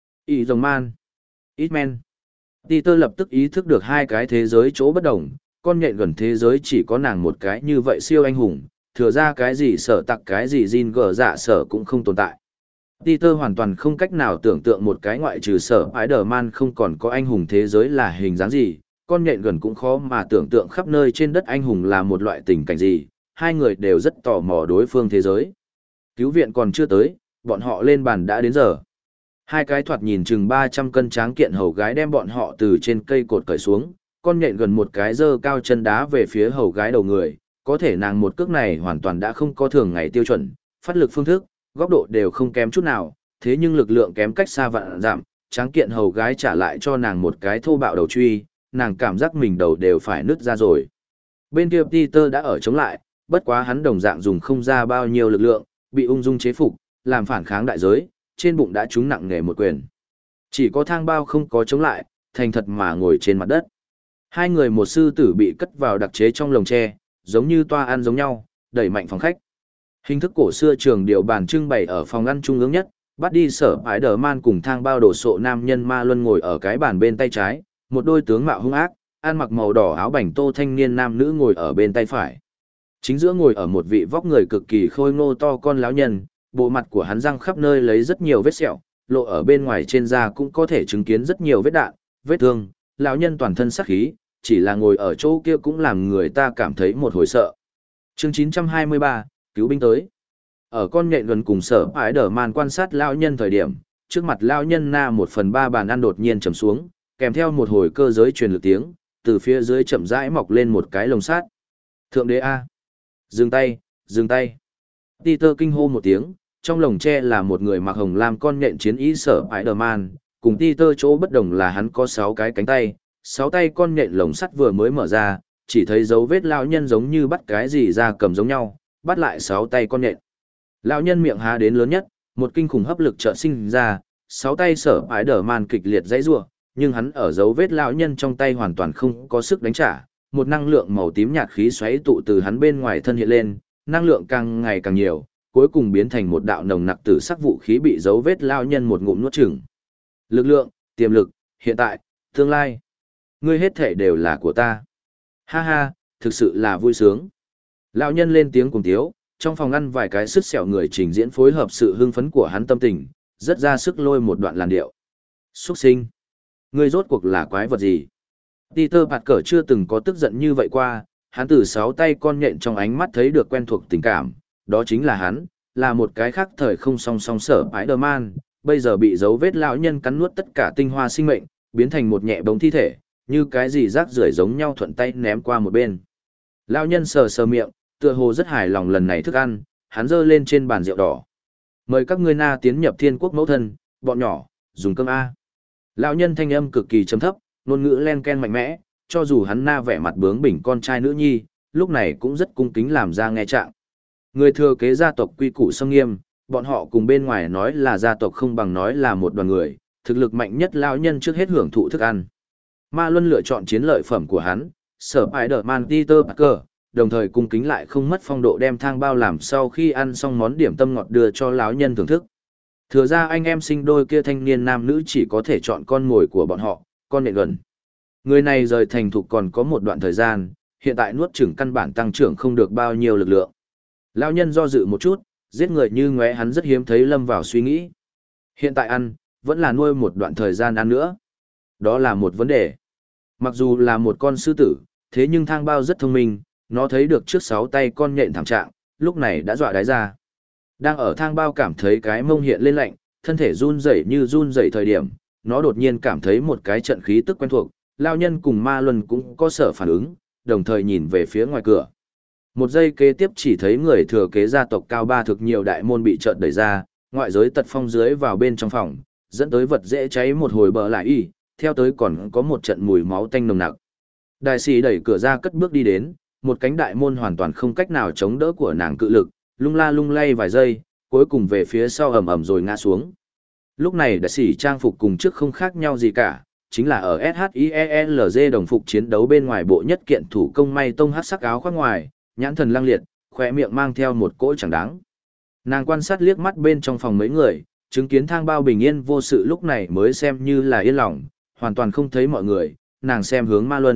Y Rồng Man, X-Men. Peter lập tức ý thức được hai cái thế giới chỗ bất đồng, con nhện gần thế giới chỉ có nàng một cái như vậy siêu anh hùng, thừa ra cái gì sở tặc cái gì Jin gở dạ sở cũng không tồn tại. Peter hoàn toàn không cách nào tưởng tượng một cái ngoại trừ sở Spider-Man không còn có anh hùng thế giới là hình dáng gì, con nhện gần cũng khó mà tưởng tượng khắp nơi trên đất anh hùng là một loại tình cảnh gì, hai người đều rất tò mò đối phương thế giới. Cứu viện còn chưa tới, bọn họ lên bàn đã đến giờ. Hai cái thoạt nhìn chừng ba trăm cân tráng kiện hầu gái đem bọn họ từ trên cây cột cởi xuống, con nhện gần một cái giơ cao chân đá về phía hầu gái đầu người, có thể nàng một cước này hoàn toàn đã không có thường ngày tiêu chuẩn, phát lực phương thức, góc độ đều không kém chút nào, thế nhưng lực lượng kém cách xa vạn giảm, tráng kiện hầu gái trả lại cho nàng một cái thô bạo đầu truy, nàng cảm giác mình đầu đều phải nứt ra rồi. Bên kia Peter đã ở chống lại, bất quá hắn đồng dạng dùng không ra bao nhiêu lực lượng, bị ung dung chế phục, làm phản kháng đại giới, trên bụng đã trúng nặng nề một quyền. Chỉ có thang bao không có chống lại, thành thật mà ngồi trên mặt đất. Hai người một sư tử bị cất vào đặc chế trong lồng tre, giống như toa ăn giống nhau, đẩy mạnh phòng khách. Hình thức cổ xưa trường điều bàn trưng bày ở phòng ăn trung ương nhất, bắt đi sở Spider-Man cùng thang bao đổ sộ nam nhân ma luân ngồi ở cái bàn bên tay trái, một đôi tướng mạo hung ác, ăn mặc màu đỏ áo bảnh tô thanh niên nam nữ ngồi ở bên tay phải. Chính giữa ngồi ở một vị vóc người cực kỳ khôi ngô to con lão nhân, bộ mặt của hắn răng khắp nơi lấy rất nhiều vết sẹo, lộ ở bên ngoài trên da cũng có thể chứng kiến rất nhiều vết đạn, vết thương, lão nhân toàn thân sắc khí, chỉ là ngồi ở chỗ kia cũng làm người ta cảm thấy một hồi sợ. Chương chín trăm hai mươi ba, cứu binh tới. Ở con nhện gần cùng sở Spider-Man quan sát lão nhân thời điểm, trước mặt lão nhân na một phần ba bàn ăn đột nhiên trầm xuống, kèm theo một hồi cơ giới truyền lực tiếng, từ phía dưới chậm rãi mọc lên một cái lồng sắt. Thượng đế A. Dừng tay, dừng tay. Peter kinh hô một tiếng, trong lồng tre là một người mặc hồng lam con nhện chiến ý sở Spider-Man, cùng Peter chỗ bất đồng là hắn có sáu cái cánh tay, sáu tay con nhện lồng sắt vừa mới mở ra, chỉ thấy dấu vết lão nhân giống như bắt cái gì ra cầm giống nhau, bắt lại sáu tay con nhện. Lão nhân miệng há đến lớn nhất, một kinh khủng hấp lực chợt sinh ra, sáu tay sở Spider-Man kịch liệt dãy rủa, nhưng hắn ở dấu vết lão nhân trong tay hoàn toàn không có sức đánh trả, một năng lượng màu tím nhạt khí xoáy tụ từ hắn bên ngoài thân hiện lên, năng lượng càng ngày càng nhiều, cuối cùng biến thành một đạo nồng nặc tử sắc vũ khí bị dấu vết lão nhân một ngụm nuốt chửng. Lực lượng, tiềm lực, hiện tại, tương lai, ngươi hết thể đều là của ta. Ha ha, thực sự là vui sướng. Lão nhân lên tiếng cùng tiếu, trong phòng ăn vài cái sứt sẹo người trình diễn phối hợp sự hưng phấn của hắn tâm tình, rất ra sức lôi một đoạn làn điệu. Xuất sinh, ngươi rốt cuộc là quái vật gì? Peter Parker chưa từng có tức giận như vậy qua, hắn từ sáu tay con nhện trong ánh mắt thấy được quen thuộc tình cảm, đó chính là hắn, là một cái khác thời không song song sở Spider-Man, bây giờ bị dấu vết lão nhân cắn nuốt tất cả tinh hoa sinh mệnh, biến thành một nhẹ bóng thi thể, như cái gì rác rưởi giống nhau thuận tay ném qua một bên. Lão nhân sờ sờ miệng, tựa hồ rất hài lòng lần này thức ăn, hắn giơ lên trên bàn rượu đỏ. Mời các ngươi na tiến nhập thiên quốc mẫu thân, bọn nhỏ, dùng cơm A. Lão nhân thanh âm cực kỳ trầm thấp, ngôn ngữ len ken mạnh mẽ, cho dù hắn na vẻ mặt bướng bỉnh con trai nữ nhi, lúc này cũng rất cung kính làm ra nghe trạng. Người thừa kế gia tộc quy củ sông nghiêm, bọn họ cùng bên ngoài nói là gia tộc không bằng nói là một đoàn người, thực lực mạnh nhất lão nhân trước hết hưởng thụ thức ăn. Ma Luân lựa chọn chiến lợi phẩm của hắn, sở Spider-Man Peter Parker, đồng thời cung kính lại không mất phong độ đem thang bao làm sau khi ăn xong món điểm tâm ngọt đưa cho lão nhân thưởng thức. Thừa ra anh em sinh đôi kia thanh niên nam nữ chỉ có thể chọn con mồi của bọn họ, con nhện gần. Người này rời thành thục còn có một đoạn thời gian, hiện tại nuốt chửng căn bản tăng trưởng không được bao nhiêu lực lượng. Lão nhân do dự một chút, giết người như ngóe hắn rất hiếm thấy lâm vào suy nghĩ. Hiện tại ăn, vẫn là nuôi một đoạn thời gian ăn nữa. Đó là một vấn đề. Mặc dù là một con sư tử, thế nhưng thang bao rất thông minh, nó thấy được trước sáu tay con nhện thảm trạng, lúc này đã dọa đái ra. Đang ở thang bao cảm thấy cái mông hiện lên lạnh, thân thể run rẩy như run rẩy thời điểm, nó đột nhiên cảm thấy một cái trận khí tức quen thuộc, lao nhân cùng ma luân cũng có sở phản ứng, đồng thời nhìn về phía ngoài cửa. Một giây kế tiếp chỉ thấy người thừa kế gia tộc cao ba thực nhiều đại môn bị chợt đẩy ra, ngoại giới tật phong dưới vào bên trong phòng, dẫn tới vật dễ cháy một hồi bờ lại y, theo tới còn có một trận mùi máu tanh nồng nặc. Đại sĩ đẩy cửa ra cất bước đi đến, một cánh đại môn hoàn toàn không cách nào chống đỡ của nàng cự lực, lung la lung lay vài giây, cuối cùng về phía sau ầm ầm rồi ngã xuống. Lúc này đại sĩ trang phục cùng trước không khác nhau gì cả, chính là ở ét hát i e lờ giê đồng phục chiến đấu bên ngoài bộ nhất kiện thủ công may tông hát sắc áo khoác ngoài, nhãn thần lăng liệt, khỏe miệng mang theo một cỗ chẳng đáng. Nàng quan sát liếc mắt bên trong phòng mấy người, chứng kiến thang bao bình yên vô sự lúc này mới xem như là yên lòng, hoàn toàn không thấy mọi người, nàng xem hướng ma luân,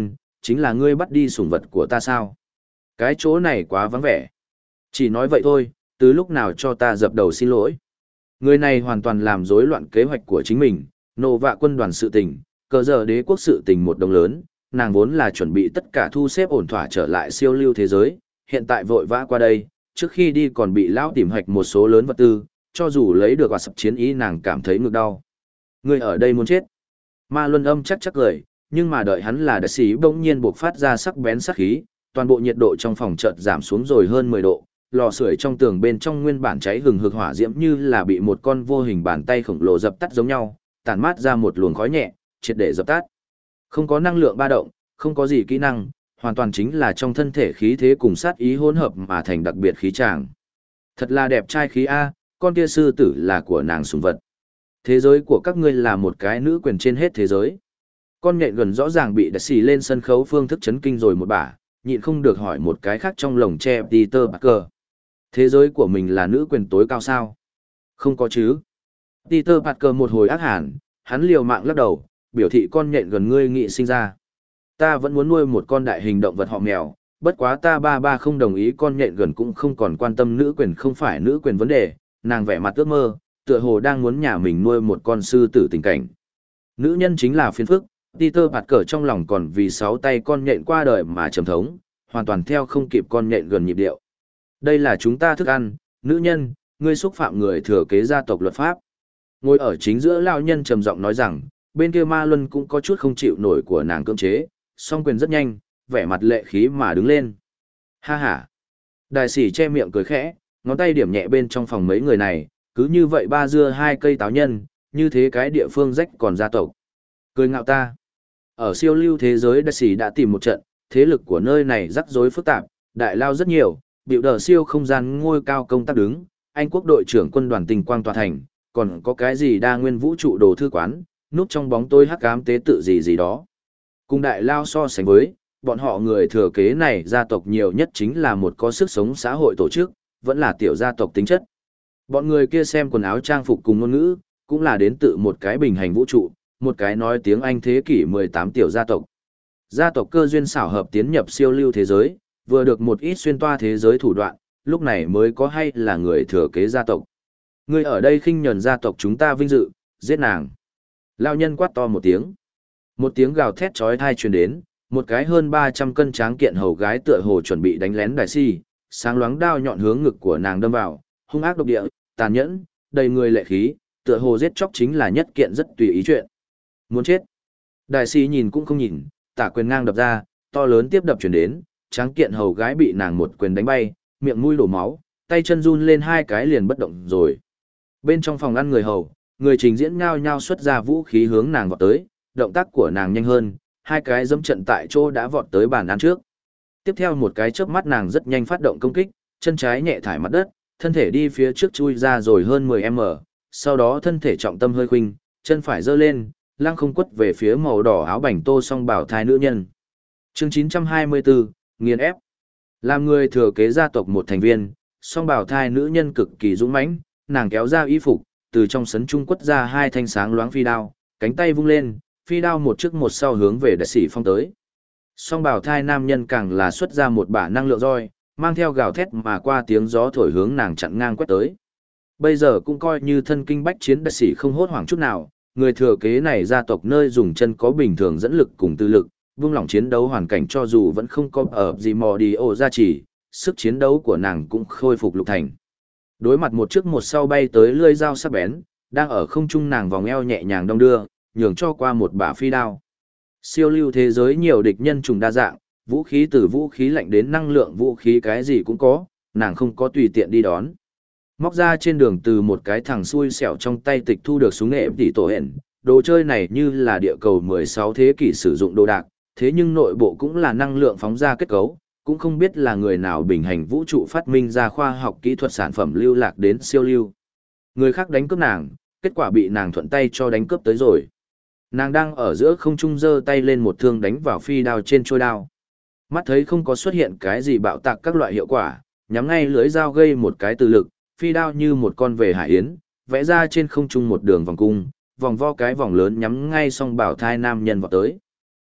chính là ngươi bắt đi sủng vật của ta sao? Cái chỗ này quá vắng vẻ. Chỉ nói vậy thôi, từ lúc nào cho ta dập đầu xin lỗi. Người này hoàn toàn làm rối loạn kế hoạch của chính mình, nộ vạ quân đoàn sự tình, cờ giờ đế quốc sự tình một đồng lớn, nàng vốn là chuẩn bị tất cả thu xếp ổn thỏa trở lại siêu lưu thế giới, hiện tại vội vã qua đây, trước khi đi còn bị lão tìm hoạch một số lớn vật tư, cho dù lấy được và sập chiến ý nàng cảm thấy ngực đau. Người ở đây muốn chết. Ma Luân âm chắc chắc cười, nhưng mà đợi hắn là đại sĩ bỗng nhiên buộc phát ra sắc bén sắc khí, toàn bộ nhiệt độ trong phòng chợt giảm xuống rồi hơn mười độ, lò sưởi trong tường bên trong nguyên bản cháy hừng hực hỏa diễm như là bị một con vô hình bàn tay khổng lồ dập tắt giống nhau, tản mát ra một luồng khói nhẹ, triệt để dập tắt. Không có năng lượng ba động, không có gì kỹ năng, hoàn toàn chính là trong thân thể khí thế cùng sát ý hỗn hợp mà thành đặc biệt khí tràng. Thật là đẹp trai khí a, con kia sư tử là của nàng sủng vật. Thế giới của các ngươi là một cái nữ quyền trên hết thế giới. Con nhện gần rõ ràng bị đặt xì lên sân khấu phương thức chấn kinh rồi một bả, nhịn không được hỏi một cái khác trong lồng tre Peter Parker. Thế giới của mình là nữ quyền tối cao sao? Không có chứ. Peter Parker một hồi ác hẳn, hắn liều mạng lắc đầu, biểu thị con nhện gần ngươi nghị sinh ra. Ta vẫn muốn nuôi một con đại hình động vật họ mèo, bất quá ta ba ba không đồng ý, con nhện gần cũng không còn quan tâm nữ quyền không phải nữ quyền vấn đề, nàng vẻ mặt ước mơ, tựa hồ đang muốn nhà mình nuôi một con sư tử tình cảnh. Nữ nhân chính là phiền phức, Peter Parker trong lòng còn vì sáu tay con nhện qua đời mà trầm thống, hoàn toàn theo không kịp con nhện gần nhịp điệu. Đây là chúng ta thức ăn, nữ nhân, ngươi xúc phạm người thừa kế gia tộc luật pháp. Ngồi ở chính giữa lão nhân trầm giọng nói rằng, bên kia Ma Luân cũng có chút không chịu nổi của nàng cưỡng chế, song quyền rất nhanh, vẻ mặt lệ khí mà đứng lên. Ha ha. Đại sĩ che miệng cười khẽ, ngón tay điểm nhẹ bên trong phòng mấy người này, cứ như vậy ba dưa hai cây táo nhân, như thế cái địa phương rách còn gia tộc. Cười ngạo ta. Ở siêu lưu thế giới đại sĩ đã tìm một trận, thế lực của nơi này rắc rối phức tạp, đại lao rất nhiều, biểu đờ siêu không gian ngôi cao công tác đứng, Anh quốc đội trưởng quân đoàn tình quang tòa thành, còn có cái gì đa nguyên vũ trụ đồ thư quán, núp trong bóng tối hắc ám tế tự gì gì đó. Cùng đại lao so sánh với, bọn họ người thừa kế này gia tộc nhiều nhất chính là một có sức sống xã hội tổ chức, vẫn là tiểu gia tộc tính chất. Bọn người kia xem quần áo trang phục cùng ngôn ngữ, cũng là đến tự một cái bình hành vũ trụ, một cái nói tiếng Anh thế kỷ mười tám tiểu gia tộc. Gia tộc cơ duyên xảo hợp tiến nhập siêu lưu thế giới, vừa được một ít xuyên toa thế giới thủ đoạn, lúc này mới có hay là người thừa kế gia tộc. Người ở đây khinh nhẫn gia tộc chúng ta vinh dự, giết nàng. Lao nhân quát to một tiếng. Một tiếng gào thét chói tai truyền đến, một cái hơn ba trăm cân tráng kiện hầu gái tựa hồ chuẩn bị đánh lén đại si, sáng loáng đao nhọn hướng ngực của nàng đâm vào, hung ác độc địa, tàn nhẫn, đầy người lệ khí, tựa hồ giết chóc chính là nhất kiện rất tùy ý chuyện. Muốn chết. Đại si nhìn cũng không nhìn, tả quyền ngang đập ra, to lớn tiếp đập truyền đến, tráng kiện hầu gái bị nàng một quyền đánh bay, miệng mũi đổ máu, tay chân run lên hai cái liền bất động rồi. Bên trong phòng ăn người hầu, người trình diễn nhao nhao xuất ra vũ khí hướng nàng vọt tới, động tác của nàng nhanh hơn, hai cái dẫm trận tại chỗ đã vọt tới bàn ăn trước. Tiếp theo một cái chớp mắt nàng rất nhanh phát động công kích, chân trái nhẹ thải mặt đất, thân thể đi phía trước chui ra rồi hơn mười mét, sau đó thân thể trọng tâm hơi khuynh, chân phải giơ lên, lăng không quất về phía màu đỏ áo bảnh tô song bảo thai nữ nhân. Chương chín trăm hai mươi bốn, nghiền ép. Làm người thừa kế gia tộc một thành viên, song bảo thai nữ nhân cực kỳ dũng mãnh, nàng kéo ra y phục, từ trong sấn trung quất ra hai thanh sáng loáng phi đao, cánh tay vung lên, phi đao một trước một sau hướng về đại sĩ phong tới. Song bảo thai nam nhân càng là xuất ra một bả năng lượng roi, mang theo gào thét mà qua tiếng gió thổi hướng nàng chặn ngang quét tới. Bây giờ cũng coi như thân kinh bách chiến đại sĩ không hốt hoảng chút nào, người thừa kế này gia tộc nơi dùng chân có bình thường dẫn lực cùng tư lực, vung lỏng chiến đấu hoàn cảnh cho dù vẫn không có ở gì mò đi ổ gia trì, sức chiến đấu của nàng cũng khôi phục lục thành. Đối mặt một trước một sau bay tới lưỡi dao sắc bén, đang ở không trung nàng vòng eo nhẹ nhàng đong đưa, nhường cho qua một bả phi đao. Siêu lưu thế giới nhiều địch nhân trùng đa dạng, vũ khí từ vũ khí lạnh đến năng lượng vũ khí cái gì cũng có, nàng không có tùy tiện đi đón. Móc ra trên đường từ một cái thằng xui xẻo trong tay tịch thu được súng nghệ tỷ tổ hển, đồ chơi này như là địa cầu mười sáu thế kỷ sử dụng đồ đạc, thế nhưng nội bộ cũng là năng lượng phóng ra kết cấu, cũng không biết là người nào bình hành vũ trụ phát minh ra khoa học kỹ thuật sản phẩm lưu lạc đến siêu lưu. Người khác đánh cướp nàng, kết quả bị nàng thuận tay cho đánh cướp tới rồi. Nàng đang ở giữa không trung giơ tay lên một thương đánh vào phi đao trên trôi đao. Mắt thấy không có xuất hiện cái gì bạo tạc các loại hiệu quả, nhắm ngay lưới dao gây một cái từ lực, phi đao như một con về hải yến, vẽ ra trên không trung một đường vòng cung, vòng vo cái vòng lớn nhắm ngay song bảo thai nam nhân vào tới.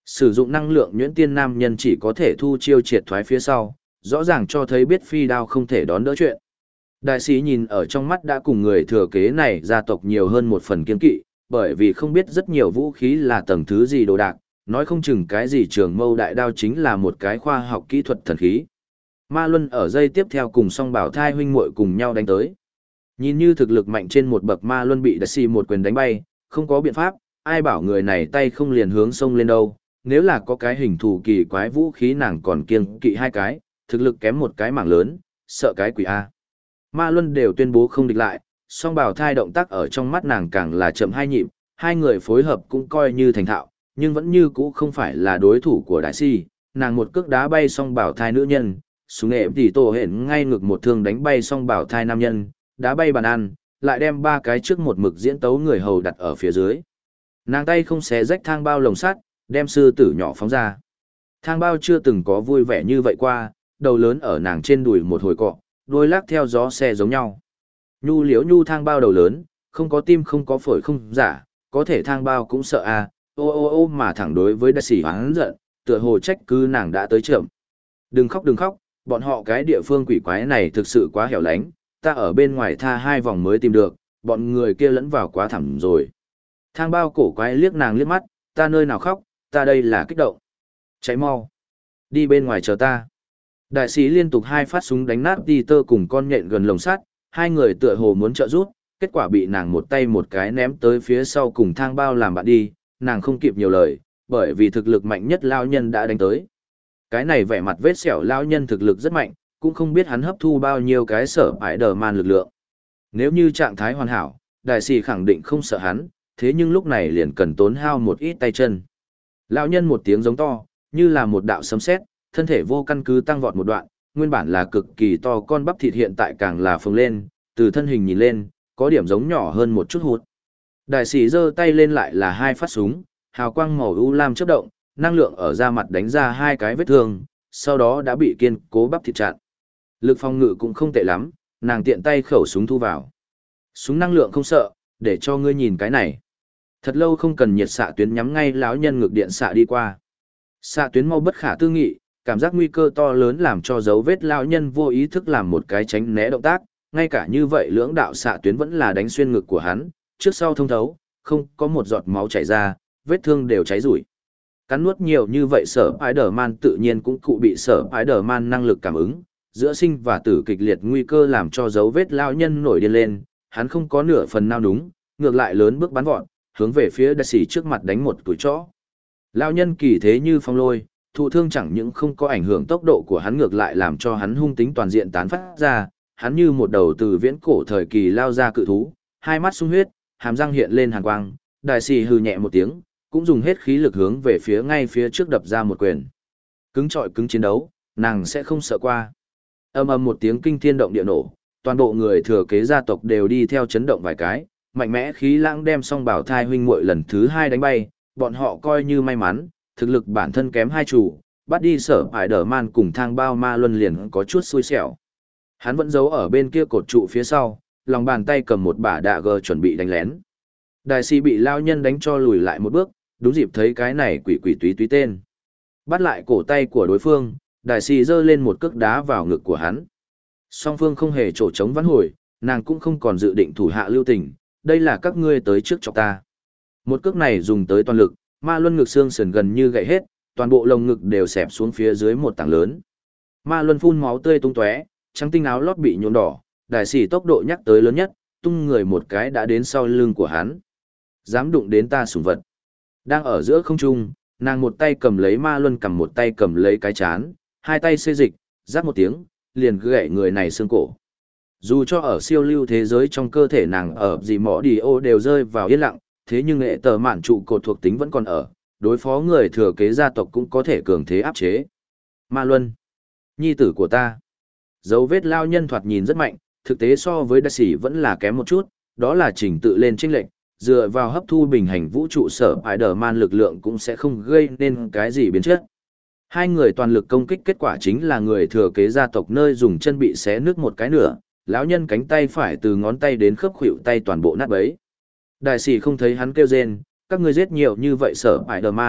Sử dụng năng lượng nhuyễn tiên nam nhân chỉ có thể thu chiêu triệt thoái phía sau, rõ ràng cho thấy biết phi đao không thể đón đỡ chuyện. Đại sĩ nhìn ở trong mắt đã cùng người thừa kế này gia tộc nhiều hơn một phần kiên kỵ, bởi vì không biết rất nhiều vũ khí là tầng thứ gì đồ đạc, nói không chừng cái gì trường mâu đại đao chính là một cái khoa học kỹ thuật thần khí. Ma Luân ở giây tiếp theo cùng song bảo thai huynh muội cùng nhau đánh tới. Nhìn như thực lực mạnh trên một bậc Ma Luân bị Đại sĩ một quyền đánh bay, không có biện pháp, ai bảo người này tay không liền hướng sông lên đâu, nếu là có cái hình thù kỳ quái vũ khí nàng còn kiêng kỵ hai cái, thực lực kém một cái mảng lớn, sợ cái quỷ A. Ma Luân đều tuyên bố không địch lại, song bảo thai động tác ở trong mắt nàng càng là chậm hai nhịp, hai người phối hợp cũng coi như thành thạo, nhưng vẫn như cũ không phải là đối thủ của đại si, nàng một cước đá bay song bảo thai nữ nhân, súng nghệ tỷ tổ hển ngay ngực một thương đánh bay song bảo thai nam nhân, đá bay bàn ăn, lại đem ba cái trước một mực diễn tấu người hầu đặt ở phía dưới. Nàng tay không xé rách thang bao lồng sắt, đem sư tử nhỏ phóng ra. Thang bao chưa từng có vui vẻ như vậy qua, đầu lớn ở nàng trên đùi một hồi cọ, đuôi lắc theo gió xe giống nhau. Nhu liễu nhu thang bao đầu lớn, không có tim không có phổi không giả, có thể thang bao cũng sợ à, ô ô ô mà thẳng đối với đại sĩ hoáng giận, tựa hồ trách cứ nàng đã tới chậm. Đừng khóc đừng khóc, bọn họ cái địa phương quỷ quái này thực sự quá hẻo lánh, ta ở bên ngoài tha hai vòng mới tìm được, bọn người kia lẫn vào quá thẳm rồi. Thang bao cổ quái liếc nàng liếc mắt, ta nơi nào khóc, ta đây là kích động. Cháy mau. Đi bên ngoài chờ ta. Đại sĩ liên tục hai phát súng đánh nát đi tơ cùng con nhện gần lồng sắt, hai người tựa hồ muốn trợ giúp, kết quả bị nàng một tay một cái ném tới phía sau cùng thang bao làm bạn đi, nàng không kịp nhiều lời, bởi vì thực lực mạnh nhất lao nhân đã đánh tới. Cái này vẻ mặt vết sẹo lao nhân thực lực rất mạnh, cũng không biết hắn hấp thu bao nhiêu cái sở ải đờ man lực lượng. Nếu như trạng thái hoàn hảo, đại sĩ khẳng định không sợ hắn, thế nhưng lúc này liền cần tốn hao một ít tay chân. Lão nhân một tiếng giống to, như là một đạo sấm sét, thân thể vô căn cứ tăng vọt một đoạn, nguyên bản là cực kỳ to con bắp thịt hiện tại càng là phồng lên, từ thân hình nhìn lên, có điểm giống nhỏ hơn một chút hút. Đại sĩ giơ tay lên lại là hai phát súng, hào quang màu u lam chớp động, năng lượng ở da mặt đánh ra hai cái vết thương, sau đó đã bị kiên cố bắp thịt chặn. Lực phòng ngự cũng không tệ lắm, nàng tiện tay khẩu súng thu vào. Súng năng lượng không sợ, để cho ngươi nhìn cái này. Thật lâu không cần nhiệt xạ tuyến nhắm ngay lão nhân ngực điện xạ đi qua. Xạ tuyến mau bất khả tư nghị, cảm giác nguy cơ to lớn làm cho dấu vết lão nhân vô ý thức làm một cái tránh né động tác, ngay cả như vậy lưỡng đạo xạ tuyến vẫn là đánh xuyên ngực của hắn, trước sau thông thấu, không có một giọt máu chảy ra, vết thương đều cháy rủi. Cắn nuốt nhiều như vậy sở Spider-Man tự nhiên cũng cụ bị sở Spider-Man năng lực cảm ứng, giữa sinh và tử kịch liệt nguy cơ làm cho dấu vết lão nhân nổi điên lên, hắn không có nửa phần nào đúng, ngược lại lớn bước bắn vọt, hướng về phía đại sĩ trước mặt đánh một tuổi chó. Lão nhân kỳ thế như phong lôi, thụ thương chẳng những không có ảnh hưởng tốc độ của hắn ngược lại làm cho hắn hung tính toàn diện tán phát ra, hắn như một đầu từ viễn cổ thời kỳ lao ra cự thú, hai mắt sung huyết, hàm răng hiện lên hàn quang, đại sĩ hừ nhẹ một tiếng, cũng dùng hết khí lực hướng về phía ngay phía trước đập ra một quyền. Cứng trọi cứng chiến đấu, nàng sẽ không sợ qua. Ầm ầm một tiếng kinh thiên động địa nổ, toàn bộ người thừa kế gia tộc đều đi theo chấn động vài cái, mạnh mẽ khí lãng đem song bảo thai huynh muội lần thứ hai đánh bay, bọn họ coi như may mắn, thực lực bản thân kém hai chủ, bắt đi sở ải đờ man cùng thang bao ma luân liền có chút xui xẻo. Hắn vẫn giấu ở bên kia cột trụ phía sau, lòng bàn tay cầm một bả đạ gờ chuẩn bị đánh lén. Đại sĩ bị lao nhân đánh cho lùi lại một bước, đúng dịp thấy cái này quỷ quỷ túy túy tên. Bắt lại cổ tay của đối phương, đại sĩ giơ lên một cước đá vào ngực của hắn. Song phương không hề chỗ chống vãn hồi, nàng cũng không còn dự định thủ hạ lưu tình, đây là các ngươi tới trước chọc ta. Một cước này dùng tới toàn lực, ma luân ngực xương sườn gần như gãy hết, toàn bộ lồng ngực đều xẹp xuống phía dưới một tảng lớn. Ma luân phun máu tươi tung tóe, trắng tinh áo lót bị nhuộm đỏ, đại sĩ tốc độ nhắc tới lớn nhất, tung người một cái đã đến sau lưng của hắn. Dám đụng đến ta sủng vật. Đang ở giữa không trung, nàng một tay cầm lấy ma luân cầm một tay cầm lấy cái chán, hai tay xê dịch, rắc một tiếng, liền gãy người này xương cổ. Dù cho ở siêu lưu thế giới trong cơ thể nàng ở gì mỏ đi ô đều rơi vào yên lặng, thế nhưng nghệ tờ mạn trụ cột thuộc tính vẫn còn ở, đối phó người thừa kế gia tộc cũng có thể cường thế áp chế. Ma Luân, nhi tử của ta. Dấu vết lao nhân thoạt nhìn rất mạnh, thực tế so với đại sĩ vẫn là kém một chút, đó là trình tự lên chênh lệnh, dựa vào hấp thu bình hành vũ trụ sở Spider-Man lực lượng cũng sẽ không gây nên cái gì biến chất. Hai người toàn lực công kích kết quả chính là người thừa kế gia tộc nơi dùng chân bị xé nứt một cái nửa, lão nhân cánh tay phải từ ngón tay đến khớp khuỷu tay toàn bộ nát bấy. Đại sĩ không thấy hắn kêu rên, các ngươi giết nhiều như vậy sở Spider-Man,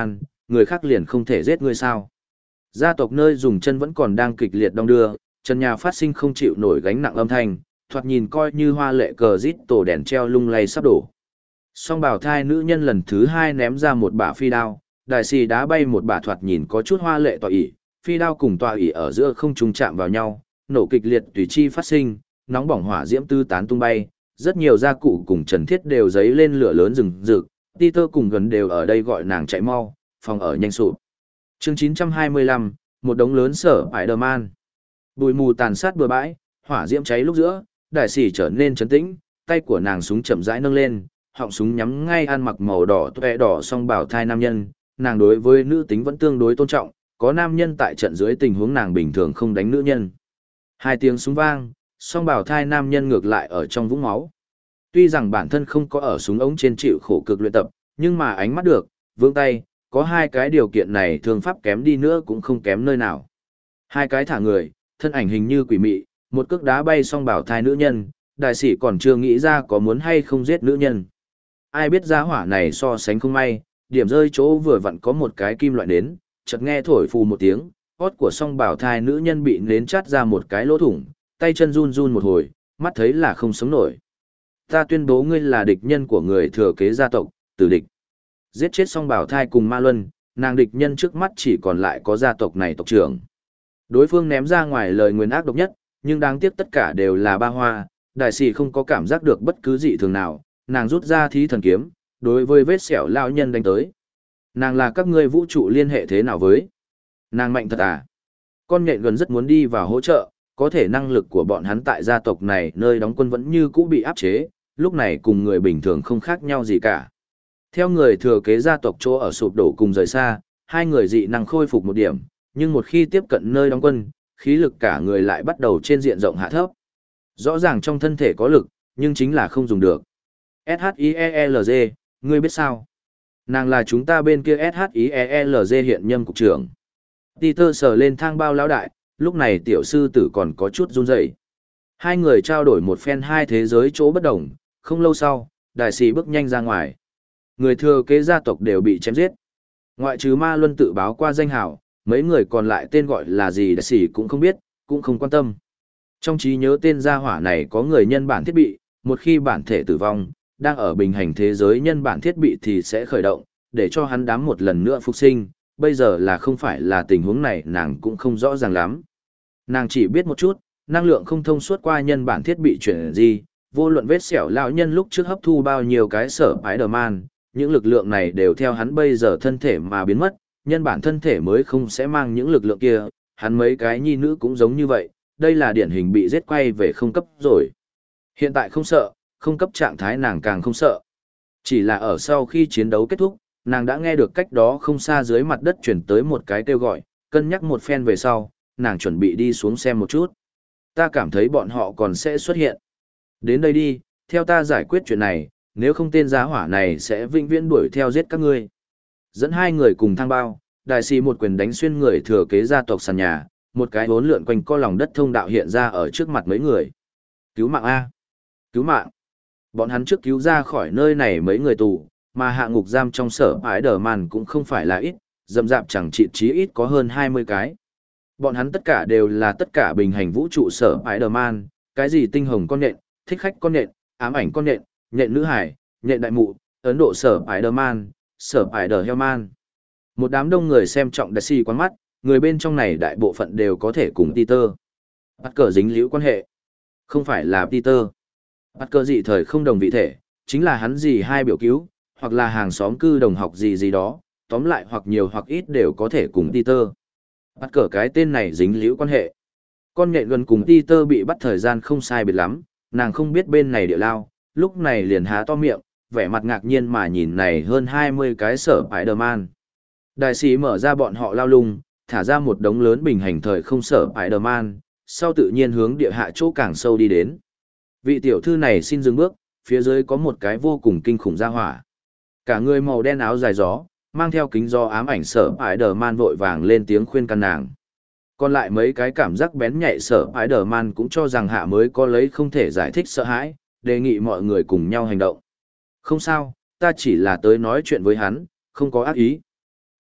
người khác liền không thể giết ngươi sao? Gia tộc nơi dùng chân vẫn còn đang kịch liệt đong đưa, trần nhà phát sinh không chịu nổi gánh nặng âm thanh, thoạt nhìn coi như hoa lệ cờ rít tổ đèn treo lung lay sắp đổ. Song bảo thai nữ nhân lần thứ hai ném ra một bả phi đao, đại sĩ đá bay một bả thoạt nhìn có chút hoa lệ tọa ỷ, phi đao cùng tọa ỷ ở giữa không trùng chạm vào nhau, nổ kịch liệt tùy chi phát sinh, nóng bỏng hỏa diễm tư tán tung bay, rất nhiều gia cụ cùng trần thiết đều dấy lên lửa lớn rừng rực, Peter cùng gần đều ở đây gọi nàng chạy mau, phòng ở nhanh sụp. Chương chín trăm hai mươi lăm, một đống lớn sở Spider-Man. Bụi mù tàn sát bừa bãi, hỏa diễm cháy lúc giữa, đại sĩ trở nên trấn tĩnh, tay của nàng súng chậm rãi nâng lên, họng súng nhắm ngay ăn mặc màu đỏ toẹ đỏ song bảo thai nam nhân, nàng đối với nữ tính vẫn tương đối tôn trọng, có nam nhân tại trận dưới tình huống nàng bình thường không đánh nữ nhân. Hai tiếng súng vang, song bảo thai nam nhân ngược lại ở trong vũng máu. Tuy rằng bản thân không có ở súng ống trên chịu khổ cực luyện tập, nhưng mà ánh mắt được, vươn tay, có hai cái điều kiện này thương pháp kém đi nữa cũng không kém nơi nào. Hai cái thả người, thân ảnh hình như quỷ mị, một cước đá bay song bảo thai nữ nhân, đại sĩ còn chưa nghĩ ra có muốn hay không giết nữ nhân. Ai biết giá hỏa này so sánh không may, điểm rơi chỗ vừa vặn có một cái kim loại nến, chợt nghe thổi phù một tiếng, hót của song bảo thai nữ nhân bị nến chát ra một cái lỗ thủng, tay chân run run một hồi, mắt thấy là không sống nổi. Ta tuyên bố ngươi là địch nhân của người thừa kế gia tộc, tử địch. Giết chết song bảo thai cùng ma luân, nàng địch nhân trước mắt chỉ còn lại có gia tộc này tộc trưởng. Đối phương ném ra ngoài lời nguyền ác độc nhất, nhưng đáng tiếc tất cả đều là ba hoa, đại sĩ không có cảm giác được bất cứ dị thường nào, nàng rút ra thí thần kiếm, đối với vết sẹo lão nhân đánh tới. Nàng là các ngươi vũ trụ liên hệ thế nào với? Nàng mạnh thật à? Con nhện gần rất muốn đi vào hỗ trợ, có thể năng lực của bọn hắn tại gia tộc này nơi đóng quân vẫn như cũ bị áp chế, lúc này cùng người bình thường không khác nhau gì cả. Theo người thừa kế gia tộc chỗ ở sụp đổ cùng rời xa, hai người dị năng khôi phục một điểm, nhưng một khi tiếp cận nơi đóng quân, khí lực cả người lại bắt đầu trên diện rộng hạ thấp. Rõ ràng trong thân thể có lực, nhưng chính là không dùng được. ét hát i e lờ giê, ngươi biết sao? Nàng là chúng ta bên kia ét hát i e lờ giê hiện nhâm cục trưởng. Peter sờ lên thang bao lão đại, lúc này tiểu sư tử còn có chút run rẩy. Hai người trao đổi một phen hai thế giới chỗ bất đồng, không lâu sau, đại sĩ bước nhanh ra ngoài. Người thừa kế gia tộc đều bị chém giết. Ngoại trừ ma luân tự báo qua danh hào, mấy người còn lại tên gọi là gì đại sĩ cũng không biết, cũng không quan tâm. Trong trí nhớ tên gia hỏa này có người nhân bản thiết bị, một khi bản thể tử vong, đang ở bình hành thế giới nhân bản thiết bị thì sẽ khởi động, để cho hắn đám một lần nữa phục sinh, bây giờ là không phải là tình huống này nàng cũng không rõ ràng lắm. Nàng chỉ biết một chút, năng lượng không thông suốt qua nhân bản thiết bị chuyển gì, vô luận vết sẹo lão nhân lúc trước hấp thu bao nhiêu cái sở Spider-Man, những lực lượng này đều theo hắn bây giờ thân thể mà biến mất, nhân bản thân thể mới không sẽ mang những lực lượng kia, hắn mấy cái nhi nữ cũng giống như vậy, đây là điển hình bị giết quay về không cấp rồi. Hiện tại không sợ, không cấp trạng thái nàng càng không sợ. Chỉ là ở sau khi chiến đấu kết thúc, nàng đã nghe được cách đó không xa dưới mặt đất chuyển tới một cái kêu gọi, cân nhắc một phen về sau, nàng chuẩn bị đi xuống xem một chút. Ta cảm thấy bọn họ còn sẽ xuất hiện. Đến đây đi, theo ta giải quyết chuyện này, nếu không tên giá hỏa này sẽ vĩnh viễn đuổi theo giết các ngươi. Dẫn hai người cùng thang bao, đại sĩ một quyền đánh xuyên người thừa kế gia tộc sàn nhà, một cái hốn lượn quanh co lòng đất thông đạo hiện ra ở trước mặt mấy người. Cứu mạng A! Cứu mạng! Bọn hắn trước cứu ra khỏi nơi này mấy người tù, mà hạ ngục giam trong sở Spider-Man cũng không phải là ít, dầm dạp chẳng trị chí ít có hơn hai mươi cái. Bọn hắn tất cả đều là tất cả bình hành vũ trụ sở Spider-Man, cái gì tinh hồng con nện, thích khách con nện, ám ảnh con nện, nhện nữ hải, nhện đại mụ, Ấn Độ sở Spider-Man, sở Spider-Hellman. Một đám đông người xem trọng đại si quán mắt, người bên trong này đại bộ phận đều có thể cùng Peter. Bắt cờ dính liễu quan hệ. Không phải là Peter. Bắt cờ dị thời không đồng vị thể, chính là hắn gì hai biểu cứu, hoặc là hàng xóm cư đồng học gì gì đó, tóm lại hoặc nhiều hoặc ít đều có thể cùng Peter. Bắt cờ cái tên này dính liễu quan hệ. Con nhện gần cùng Peter bị bắt thời gian không sai biệt lắm, nàng không biết bên này địa lao, lúc này liền há to miệng, vẻ mặt ngạc nhiên mà nhìn này hơn hai mươi cái sở Spider-Man. Đại sĩ mở ra bọn họ lao lung, thả ra một đống lớn bình hành thời không sở Spider-Man, sau tự nhiên hướng địa hạ chỗ càng sâu đi đến. Vị tiểu thư này xin dừng bước, phía dưới có một cái vô cùng kinh khủng gia hỏa. Cả người màu đen áo dài gió, mang theo kính do ám ảnh sở Spider-Man vội vàng lên tiếng khuyên can nàng. Còn lại mấy cái cảm giác bén nhạy sở Spider-Man cũng cho rằng hạ mới có lấy không thể giải thích sợ hãi, đề nghị mọi người cùng nhau hành động. Không sao, ta chỉ là tới nói chuyện với hắn, không có ác ý.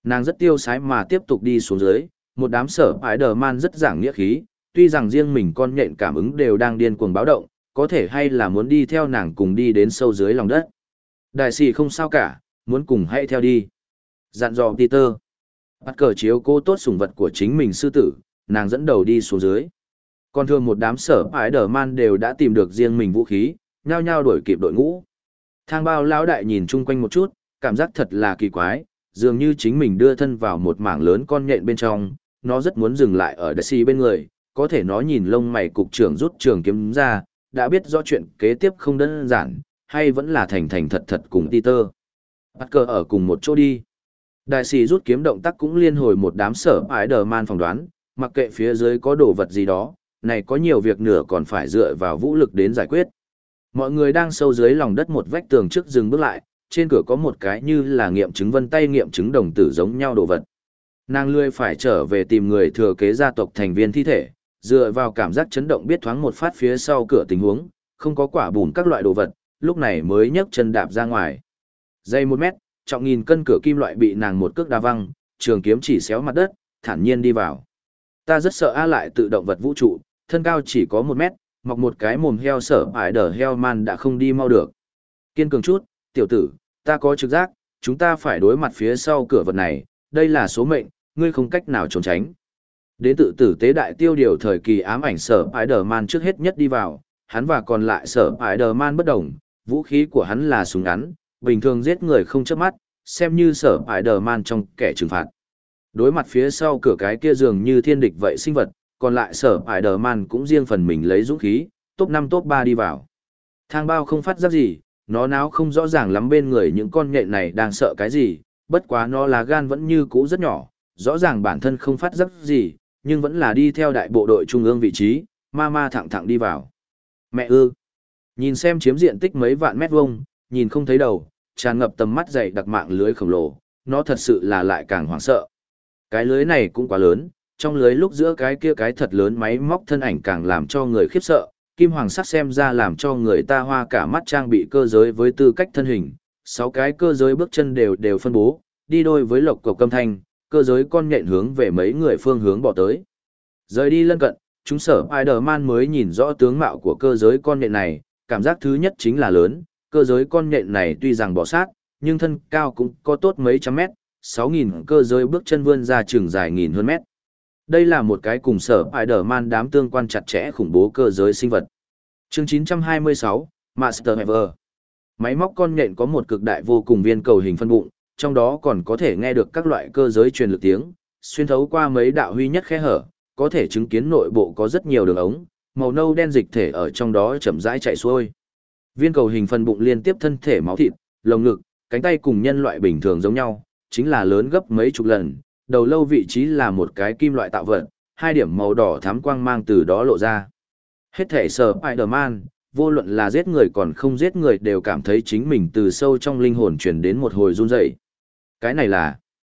Nàng rất tiêu sái mà tiếp tục đi xuống dưới, một đám sở Spider-Man rất giảng nghĩa khí, tuy rằng riêng mình con nhện cảm ứng đều đang điên cuồng báo động, có thể hay là muốn đi theo nàng cùng đi đến sâu dưới lòng đất. Đại sĩ không sao cả, muốn cùng hãy theo đi. Dặn dò Peter. Bắt cờ chiếu cô tốt sủng vật của chính mình sư tử, nàng dẫn đầu đi xuống dưới. Còn thường một đám sở Spider-Man đều đã tìm được riêng mình vũ khí, nhao nhao đuổi kịp đội ngũ. Thang bao lão đại nhìn chung quanh một chút, cảm giác thật là kỳ quái, dường như chính mình đưa thân vào một mảng lớn con nhện bên trong, nó rất muốn dừng lại ở Daisy bên người, có thể nó nhìn lông mày cục trưởng rút trường kiếm ra, đã biết rõ chuyện kế tiếp không đơn giản, hay vẫn là thành thành thật thật cùng Peter. Bắt cờ ở cùng một chỗ đi. Đại sĩ rút kiếm động tác cũng liên hồi một đám sở Spider-Man phỏng đoán, mặc kệ phía dưới có đồ vật gì đó, này có nhiều việc nửa còn phải dựa vào vũ lực đến giải quyết. Mọi người đang sâu dưới lòng đất một vách tường trước dừng bước lại, trên cửa có một cái như là nghiệm chứng vân tay nghiệm chứng đồng tử giống nhau đồ vật. Nàng lươi phải trở về tìm người thừa kế gia tộc thành viên thi thể, dựa vào cảm giác chấn động biết thoáng một phát phía sau cửa tình huống, không có quả bùn các loại đồ vật, lúc này mới nhấc chân đạp ra ngoài. Dây một mét, trọng nghìn cân cửa kim loại bị nàng một cước đá văng, trường kiếm chỉ xéo mặt đất, thản nhiên đi vào. Ta rất sợ a lại tự động vật vũ trụ, thân cao chỉ có một mét, mọc một cái mồm heo sở ải đờ heo man đã không đi mau được. Kiên cường chút, tiểu tử, ta có trực giác, chúng ta phải đối mặt phía sau cửa vật này, đây là số mệnh, ngươi không cách nào trốn tránh. Đến tự tử tế đại tiêu điều thời kỳ ám ảnh sở Spider-Man trước hết nhất đi vào, hắn và còn lại sở Spider-Man bất đồng, vũ khí của hắn là súng ngắn, bình thường giết người không chớp mắt, xem như sở Spider-Man trong kẻ trừng phạt. Đối mặt phía sau cửa cái kia dường như thiên địch vậy sinh vật, còn lại sở Spider-Man cũng riêng phần mình lấy dũng khí, top năm top ba đi vào. Thang bao không phát giác gì, nó náo không rõ ràng lắm bên người những con nhện này đang sợ cái gì, bất quá nó lá gan vẫn như cũ rất nhỏ, rõ ràng bản thân không phát giác gì, nhưng vẫn là đi theo đại bộ đội trung ương vị trí, ma ma thẳng thẳng đi vào. Mẹ ư! Nhìn xem chiếm diện tích mấy vạn mét vuông, nhìn không thấy đầu, tràn ngập tầm mắt dày đặc mạng lưới khổng lồ, nó thật sự là lại càng hoảng sợ. Cái lưới này cũng quá lớn, trong lưới lúc giữa cái kia cái thật lớn máy móc thân ảnh càng làm cho người khiếp sợ, kim hoàng sắc xem ra làm cho người ta hoa cả mắt trang bị cơ giới với tư cách thân hình, sáu cái cơ giới bước chân đều đều phân bố, đi đôi với lộc cộc âm thanh, cơ giới con nhện hướng về mấy người phương hướng bỏ tới. Rời đi lân cận, chúng sở Spider-Man mới nhìn rõ tướng mạo của cơ giới con nhện này, cảm giác thứ nhất chính là lớn, cơ giới con nhện này tuy rằng bỏ sát, nhưng thân cao cũng có tốt mấy trăm mét, sáu nghìn cơ giới bước chân vươn ra trường dài nghìn hơn mét. Đây là một cái cùng sở Spider-Man đám tương quan chặt chẽ khủng bố cơ giới sinh vật. Chương chín trăm hai mươi sáu, Master Ever. Máy móc con nhện có một cực đại vô cùng viên cầu hình phân bụng, trong đó còn có thể nghe được các loại cơ giới truyền lực tiếng, xuyên thấu qua mấy đạo huy nhất khe hở, có thể chứng kiến nội bộ có rất nhiều đường ống, màu nâu đen dịch thể ở trong đó chậm rãi chạy xuôi. Viên cầu hình phân bụng liên tiếp thân thể máu thịt, lồng ngực, cánh tay cùng nhân loại bình thường giống nhau, chính là lớn gấp mấy chục lần, đầu lâu vị trí là một cái kim loại tạo vật, hai điểm màu đỏ thắm quang mang từ đó lộ ra. Hết thể sở Spider-Man, vô luận là giết người còn không giết người đều cảm thấy chính mình từ sâu trong linh hồn truyền đến một hồi run rẩy. Cái này là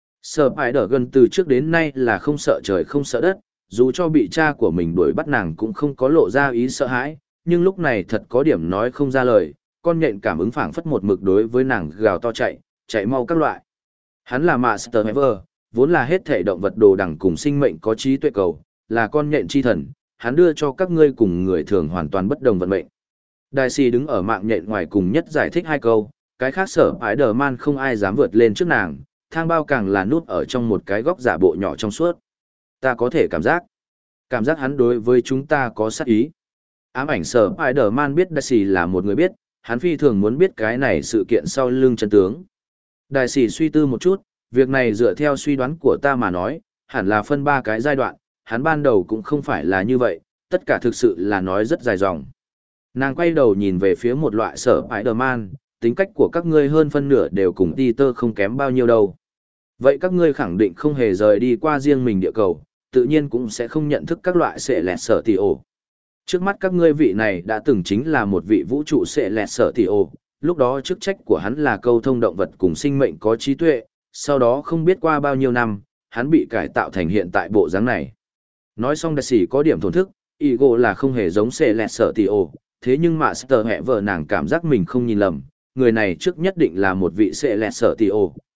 Spider gần từ trước đến nay là không sợ trời không sợ đất, dù cho bị cha của mình đuổi bắt nàng cũng không có lộ ra ý sợ hãi, nhưng lúc này thật có điểm nói không ra lời, con nhện cảm ứng phảng phất một mực đối với nàng gào to chạy, chạy mau các loại. Hắn là Master Ever, vốn là hết thể động vật đồ đẳng cùng sinh mệnh có trí tuệ cầu, là con nhện chi thần, hắn đưa cho các ngươi cùng người thường hoàn toàn bất đồng vận mệnh. Đại sĩ đứng ở mạng nhện ngoài cùng nhất giải thích hai câu, cái khác sở Spider-Man không ai dám vượt lên trước nàng, thang bao càng là nút ở trong một cái góc giả bộ nhỏ trong suốt. Ta có thể cảm giác, cảm giác hắn đối với chúng ta có sát ý. Ám ảnh sở Spider-Man biết đại sĩ là một người biết, hắn phi thường muốn biết cái này sự kiện sau lưng chân tướng. Đại sĩ suy tư một chút, việc này dựa theo suy đoán của ta mà nói, hẳn là phân ba cái giai đoạn, hắn ban đầu cũng không phải là như vậy, tất cả thực sự là nói rất dài dòng. Nàng quay đầu nhìn về phía một loại sở Spider-Man, tính cách của các ngươi hơn phân nửa đều cùng Peter không kém bao nhiêu đâu. Vậy các ngươi khẳng định không hề rời đi qua riêng mình địa cầu, tự nhiên cũng sẽ không nhận thức các loại sệ lẹt sở tỷ ổ. Trước mắt các ngươi vị này đã từng chính là một vị vũ trụ sệ lẹt sở tỷ ổ, lúc đó chức trách của hắn là câu thông động vật cùng sinh mệnh có trí tuệ, sau đó không biết qua bao nhiêu năm, hắn bị cải tạo thành hiện tại bộ dáng này. Nói xong đại sĩ có điểm thổn thức, Ego là không hề giống sệ lẹt sở tỷ ổ, thế nhưng mà Master Ever nàng cảm giác mình không nhìn lầm, người này trước nhất định là một vị sệ lẹt sở tỷ ổ,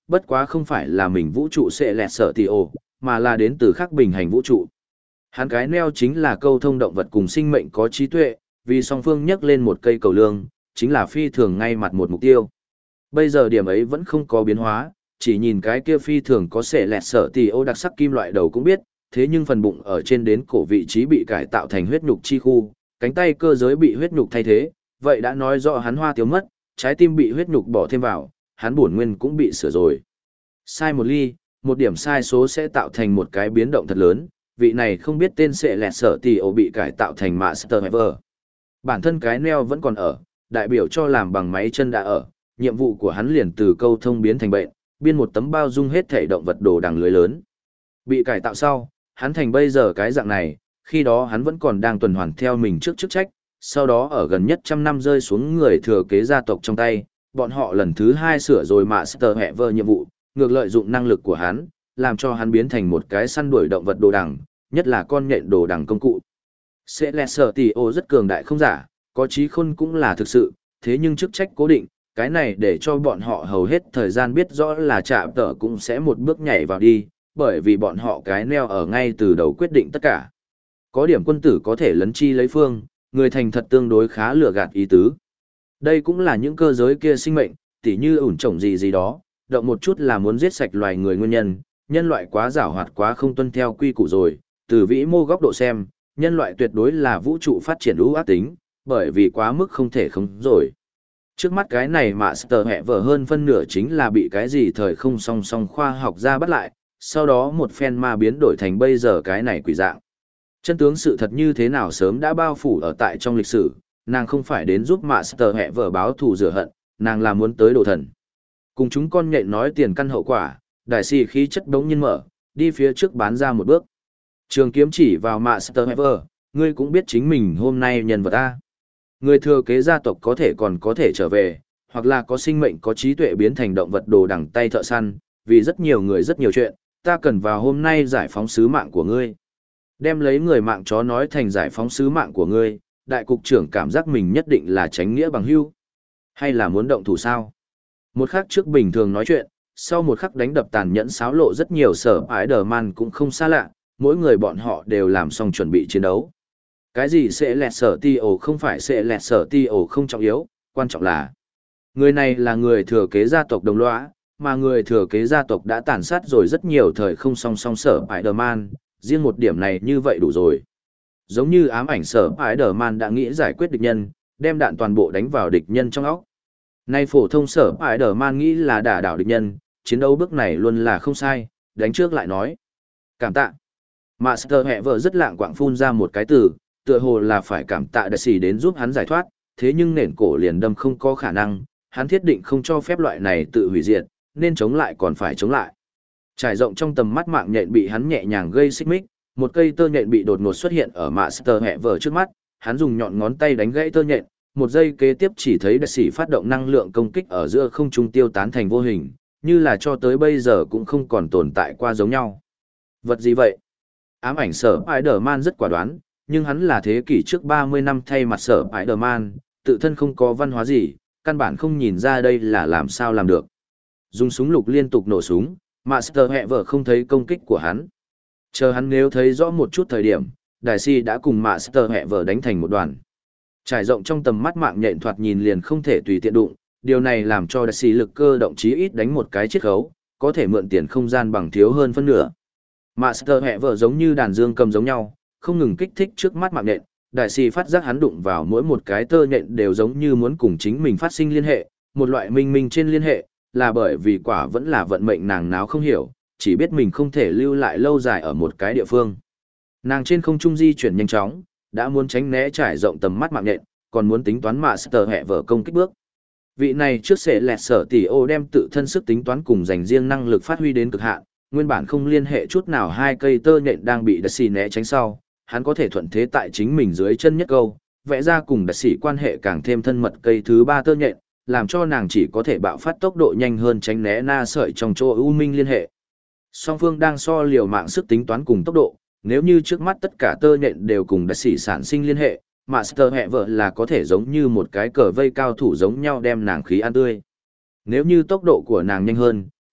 bất quá không phải là mình vũ trụ sẽ lẹt sở tỷ ổ, mà là đến từ khác bình hành vũ trụ. Hắn cái neo chính là câu thông động vật cùng sinh mệnh có trí tuệ, vì song phương nhắc lên một cây cầu lương, chính là phi thường ngay mặt một mục tiêu. Bây giờ điểm ấy vẫn không có biến hóa, chỉ nhìn cái kia phi thường có sẽ lẹt sở tỷ ô đặc sắc kim loại đầu cũng biết, thế nhưng phần bụng ở trên đến cổ vị trí bị cải tạo thành huyết nhục chi khu, cánh tay cơ giới bị huyết nhục thay thế, vậy đã nói rõ hắn hoa tiếu mất, trái tim bị huyết nhục bỏ thêm vào, hắn bổn nguyên cũng bị sửa rồi. Sai một ly, một điểm sai số sẽ tạo thành một cái biến động thật lớn, vị này không biết tên sẽ lẹt sở tỷ ô bị cải tạo thành Master Ever. Bản thân cái neo vẫn còn ở, đại biểu cho làm bằng máy chân đã ở, nhiệm vụ của hắn liền từ câu thông biến thành bệnh, biên một tấm bao dung hết thể động vật đồ đằng lưới lớn. Bị cải tạo sau, hắn thành bây giờ cái dạng này, khi đó hắn vẫn còn đang tuần hoàn theo mình trước chức trách, sau đó ở gần nhất trăm năm rơi xuống người thừa kế gia tộc trong tay, bọn họ lần thứ hai sửa rồi Master Ever nhiệm vụ, ngược lợi dụng năng lực của hắn, làm cho hắn biến thành một cái săn đuổi động vật đồ đằng, nhất là con nhện đồ đằng công cụ. Sẽ lẹ sở tỷ ô rất cường đại không giả, có trí khôn cũng là thực sự, thế nhưng chức trách cố định, cái này để cho bọn họ hầu hết thời gian biết rõ là chạm tở cũng sẽ một bước nhảy vào đi, bởi vì bọn họ cái neo ở ngay từ đầu quyết định tất cả. Có điểm quân tử có thể lấn chi lấy phương, người thành thật tương đối khá lừa gạt ý tứ. Đây cũng là những cơ giới kia sinh mệnh, tỉ như ủn trồng gì gì đó, động một chút là muốn giết sạch loài người nguyên nhân, nhân loại quá giảo hoạt quá không tuân theo quy củ rồi, từ vĩ mô góc độ xem, nhân loại tuyệt đối là vũ trụ phát triển ưu ác tính, bởi vì quá mức không thể không rồi. Trước mắt cái này Master Ever hơn phân nửa chính là bị cái gì thời không song song khoa học ra bắt lại, sau đó một phen ma biến đổi thành bây giờ cái này quỷ dạng. Chân tướng sự thật như thế nào sớm đã bao phủ ở tại trong lịch sử, nàng không phải đến giúp Master Ever báo thù rửa hận, nàng là muốn tới đồ thần. Cùng chúng con nhện nói tiền căn hậu quả, đại sĩ khí chất đống nhiên mở, đi phía trước bán ra một bước. Trường kiếm chỉ vào Master Ever, ngươi cũng biết chính mình hôm nay nhân vật ta. Người thừa kế gia tộc có thể còn có thể trở về, hoặc là có sinh mệnh có trí tuệ biến thành động vật đồ đằng tay thợ săn, vì rất nhiều người rất nhiều chuyện, ta cần vào hôm nay giải phóng sứ mạng của ngươi. Đem lấy người mạng chó nói thành giải phóng sứ mạng của ngươi, đại cục trưởng cảm giác mình nhất định là tránh nghĩa bằng hữu, hay là muốn động thủ sao? Một khắc trước bình thường nói chuyện, sau một khắc đánh đập tàn nhẫn xáo lộ rất nhiều sở ái đờ man cũng không xa lạ, mỗi người bọn họ đều làm xong chuẩn bị chiến đấu. Cái gì sẽ lẹt sở ti ổ không phải sẽ lẹt sở ti ổ không trọng yếu, quan trọng là người này là người thừa kế gia tộc đồng lõa, mà người thừa kế gia tộc đã tàn sát rồi rất nhiều thời không song song sở Spider-Man, riêng một điểm này như vậy đủ rồi. Giống như ám ảnh sở Spider-Man đã nghĩ giải quyết địch nhân, đem đạn toàn bộ đánh vào địch nhân trong óc. Nay phổ thông sở Spider-Man nghĩ là đả đảo địch nhân, chiến đấu bước này luôn là không sai, đánh trước lại nói. Cảm tạ. Master Ever rất lạng quạng phun ra một cái từ, tựa hồ là phải cảm tạ đại sĩ đến giúp hắn giải thoát, thế nhưng nền cổ liền đâm không có khả năng, hắn thiết định không cho phép loại này tự hủy diệt, nên chống lại còn phải chống lại. Trải rộng trong tầm mắt mạng nhện bị hắn nhẹ nhàng gây xích mích, một cây tơ nhện bị đột ngột xuất hiện ở Master Ever trước mắt, hắn dùng nhọn ngón tay đánh gãy tơ nhện, một giây kế tiếp chỉ thấy đại sĩ phát động năng lượng công kích ở giữa không trung tiêu tán thành vô hình, như là cho tới bây giờ cũng không còn tồn tại qua giống nhau. Vật gì vậy? Ám ảnh sở Spider-Man rất quả đoán, nhưng hắn là thế kỷ trước ba mươi năm thay mặt sở Spider-Man, tự thân không có văn hóa gì, căn bản không nhìn ra đây là làm sao làm được. Dùng súng lục liên tục nổ súng, Master Ever không thấy công kích của hắn. Chờ hắn nếu thấy rõ một chút thời điểm, Đại Si đã cùng Master Ever đánh thành một đoàn. Trải rộng trong tầm mắt mạng nhện thoạt nhìn liền không thể tùy tiện đụng, điều này làm cho Đại Si lực cơ động chí ít đánh một cái chiết khấu, có thể mượn tiền không gian bằng thiếu hơn phân nửa. Master Ever giống như đàn dương cầm giống nhau, không ngừng kích thích trước mắt mạng nhện, đại sĩ phát giác hắn đụng vào mỗi một cái tơ nhện đều giống như muốn cùng chính mình phát sinh liên hệ, một loại minh minh trên liên hệ, là bởi vì quả vẫn là vận mệnh nàng náo không hiểu, chỉ biết mình không thể lưu lại lâu dài ở một cái địa phương. Nàng trên không trung di chuyển nhanh chóng, đã muốn tránh né trải rộng tầm mắt mạng nhện, còn muốn tính toán Master Ever công kích bước. Vị này trước sẽ lẹt sở tỷ ô đem tự thân sức tính toán cùng dành riêng năng lực phát huy đến cực hạn, nguyên bản không liên hệ chút nào hai cây tơ nhện đang bị đại sĩ né tránh sau, hắn có thể thuận thế tại chính mình dưới chân nhất câu, vẽ ra cùng đại sĩ quan hệ càng thêm thân mật cây thứ ba tơ nhện, làm cho nàng chỉ có thể bạo phát tốc độ nhanh hơn tránh né na sợi trong chỗ u minh liên hệ. Song phương đang so liều mạng sức tính toán cùng tốc độ, nếu như trước mắt tất cả tơ nhện đều cùng đại sĩ sản sinh liên hệ, Master Ever là có thể giống như một cái cờ vây cao thủ giống nhau đem nàng khí ăn tươi. Nếu như tốc độ của nàng nhanh hơn,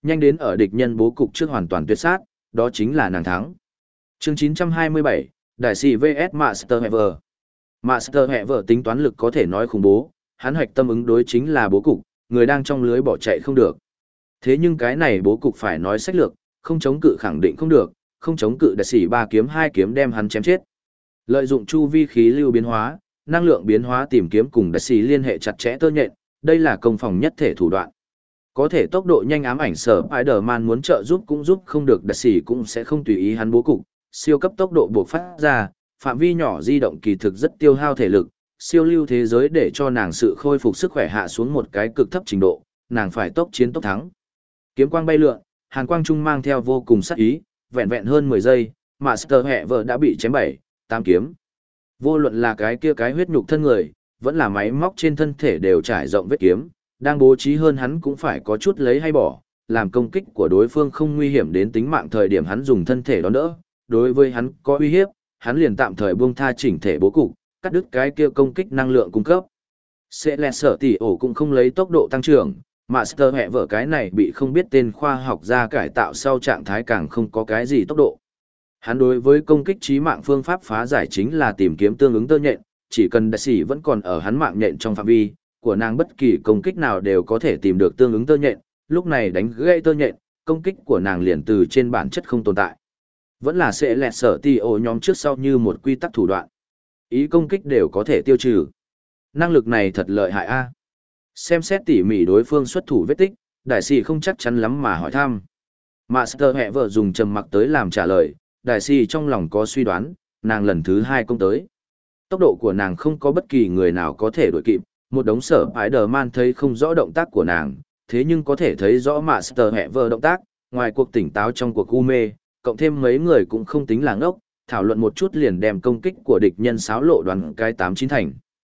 nhanh đến ở địch nhân bố cục trước hoàn toàn tuyệt sát, đó chính là nàng thắng. Chương chín trăm hai mươi bảy, Đại sĩ vs Master Heaver. Master Heaver tính toán lực có thể nói khủng bố, hắn hoạch tâm ứng đối chính là bố cục, người đang trong lưới bỏ chạy không được. Thế nhưng cái này bố cục phải nói sách lược, không chống cự khẳng định không được, không chống cự đại sĩ ba kiếm hai kiếm đem hắn chém chết. Lợi dụng chu vi khí lưu biến hóa, năng lượng biến hóa tìm kiếm cùng đại sĩ liên hệ chặt chẽ tơ nhện, đây là công phòng nhất thể thủ đoạn. Có thể tốc độ nhanh ám ảnh sở Spider-Man muốn trợ giúp cũng giúp không được, đại sĩ cũng sẽ không tùy ý hắn bố cục, siêu cấp tốc độ buộc phát ra, phạm vi nhỏ di động kỳ thực rất tiêu hao thể lực, siêu lưu thế giới để cho nàng sự khôi phục sức khỏe hạ xuống một cái cực thấp trình độ, nàng phải tốc chiến tốc thắng. Kiếm quang bay lượn, hàn quang trung mang theo vô cùng sát ý, vẹn vẹn hơn mười giây, Master Heaver đã bị chém bảy, tám kiếm. Vô luận là cái kia cái huyết nhục thân người, vẫn là máy móc trên thân thể đều trải rộng vết kiếm, đang bố trí hơn hắn cũng phải có chút lấy hay bỏ, làm công kích của đối phương không nguy hiểm đến tính mạng thời điểm hắn dùng thân thể đón đỡ, đối với hắn có uy hiếp, hắn liền tạm thời buông tha chỉnh thể bố cục, cắt đứt cái kia công kích năng lượng cung cấp. Sẽ lẹ sở tỷ ổ cũng không lấy tốc độ tăng trưởng, Master hẹ vợ cái này bị không biết tên khoa học ra cải tạo sau trạng thái càng không có cái gì tốc độ. Hắn đối với công kích trí mạng phương pháp phá giải chính là tìm kiếm tương ứng tơ nhện, chỉ cần đại sĩ vẫn còn ở hắn mạng nhện trong phạm vi của nàng, bất kỳ công kích nào đều có thể tìm được tương ứng tơ nhện, lúc này đánh gãy tơ nhện, công kích của nàng liền từ trên bản chất không tồn tại. Vẫn là sẽ lẹt sở tỷ ổ nhóm trước sau như một quy tắc thủ đoạn. Ý công kích đều có thể tiêu trừ. Năng lực này thật lợi hại a. Xem xét tỉ mỉ đối phương xuất thủ vết tích, đại sĩ không chắc chắn lắm mà hỏi thăm. Master hẹ vợ dùng trầm mặc tới làm trả lời, đại sĩ trong lòng có suy đoán, nàng lần thứ hai công tới. Tốc độ của nàng không có bất kỳ người nào có thể đuổi kịp, một đống sở Spider-Man thấy không rõ động tác của nàng, thế nhưng có thể thấy rõ Master hẹ vợ động tác, ngoài cuộc tỉnh táo trong cuộc u mê, cộng thêm mấy người cũng không tính là ngốc, thảo luận một chút liền đem công kích của địch nhân xáo lộ đoàn cái tám chín thành.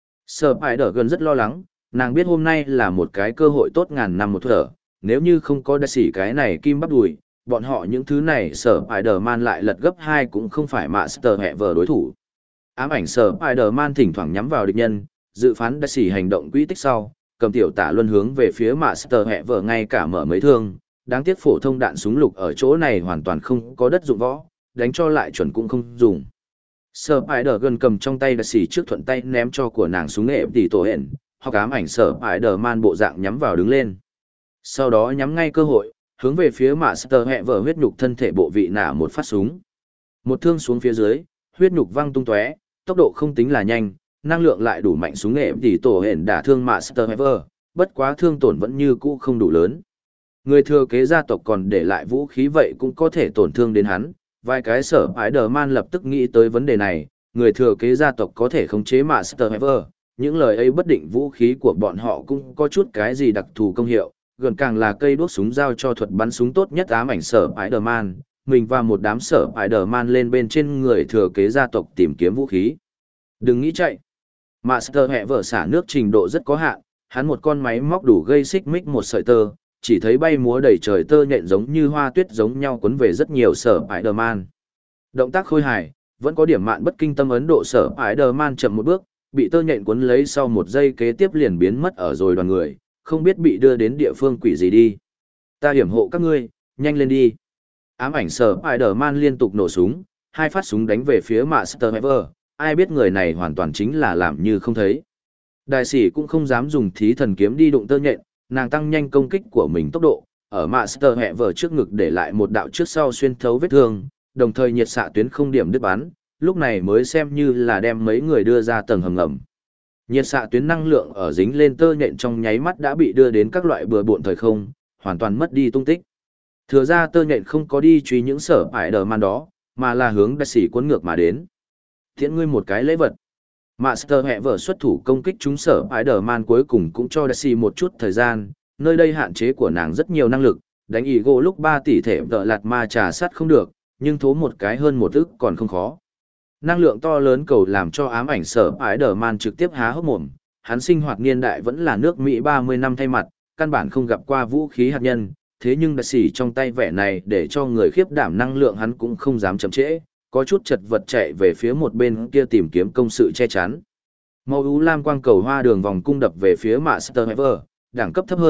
Spider gần rất lo lắng, nàng biết hôm nay là một cái cơ hội tốt ngàn năm một thở, nếu như không có đại sĩ cái này kim bắp đùi, bọn họ những thứ này sở Spider-Man lại lật gấp hai cũng không phải Master hẹ vợ đối thủ. Ám ảnh sở Spider-Man thỉnh thoảng nhắm vào địch nhân, dự phán đại sĩ hành động quỹ tích sau, cầm tiểu tả luân hướng về phía Master hẹ vợ ngay cả mở mấy thương, đáng tiếc phổ thông đạn súng lục ở chỗ này hoàn toàn không có đất dụng võ, đánh cho lại chuẩn cũng không dùng. Spider gần cầm trong tay đại sĩ trước thuận tay ném cho của nàng súng nghệ tỷ tổ hẹn, hoặc ám ảnh sở Spider-Man bộ dạng nhắm vào đứng lên. Sau đó nhắm ngay cơ hội, hướng về phía Master hẹ vợ huyết nhục thân thể bộ vị nã một phát súng. Một thương xuống phía dưới, huyết nhục văng tung tóe, tốc độ không tính là nhanh, năng lượng lại đủ mạnh, súng nghệ tỷ tổ hẹn đả thương Master hẹ vợ, bất quá thương tổn vẫn như cũ không đủ lớn. Người thừa kế gia tộc còn để lại vũ khí vậy cũng có thể tổn thương đến hắn, vài cái sở Spider-Man lập tức nghĩ tới vấn đề này, người thừa kế gia tộc có thể khống chế Master hẹ vợ, những lời ấy bất định vũ khí của bọn họ cũng có chút cái gì đặc thù công hiệu, gần càng là cây đuốc súng giao cho thuật bắn súng tốt nhất ám ảnh sở Spider-Man, mình và một đám sở Spider-Man lên bên trên người thừa kế gia tộc tìm kiếm vũ khí. Đừng nghĩ chạy. Master hẹ vợ xả nước trình độ rất có hạn, hắn một con máy móc đủ gây xích mích một sợi tơ, chỉ thấy bay múa đầy trời tơ nhện giống như hoa tuyết giống nhau cuốn về rất nhiều sở Spider-Man. Động tác khôi hài, vẫn có điểm mạn bất kinh tâm Ấn Độ sở Spider-Man chậm một bước, bị tơ nhện cuốn lấy sau một giây kế tiếp liền biến mất ở rồi đoàn người, không biết bị đưa đến địa phương quỷ gì đi. Ta hiểm hộ các ngươi, nhanh lên đi. Ám ảnh sở Spider-Man liên tục nổ súng, hai phát súng đánh về phía Master Heaver, ai biết người này hoàn toàn chính là làm như không thấy. Đại sĩ cũng không dám dùng thí thần kiếm đi đụng tơ nhện, nàng tăng nhanh công kích của mình tốc độ, ở Master Heaver trước ngực để lại một đạo trước sau xuyên thấu vết thương, đồng thời nhiệt xạ tuyến không điểm đứt bắn, lúc này mới xem như là đem mấy người đưa ra tầng hầm ngầm. Nhiệt xạ tuyến năng lượng ở dính lên tơ nhện trong nháy mắt đã bị đưa đến các loại bừa bộn thời không, hoàn toàn mất đi tung tích. Thừa ra tơ nhện không có đi truy những sở Spider-Man đó, mà là hướng đại sĩ cuốn ngược mà đến. Thiện ngươi một cái lễ vật. Master hẹ vợ xuất thủ công kích chúng sở Spider-Man cuối cùng cũng cho đại sĩ một chút thời gian, nơi đây hạn chế của nàng rất nhiều năng lực, đánh ý gỗ lúc ba tỷ thể tợ lạt ma trà sắt không được, nhưng thố một cái hơn một ức còn không khó. Năng lượng to lớn cầu làm cho ám ảnh sở Spider-Man trực tiếp há hốc mồm, hắn sinh hoạt niên đại vẫn là nước Mỹ ba mươi năm thay mặt, căn bản không gặp qua vũ khí hạt nhân, thế nhưng đại sĩ trong tay vẻ này để cho người khiếp đảm năng lượng hắn cũng không dám chậm trễ, có chút chật vật chạy về phía một bên kia tìm kiếm công sự che chắn. Màu ú lam quang cầu hoa đường vòng cung đập về phía Master Heaver, đẳng cấp thấp hơn,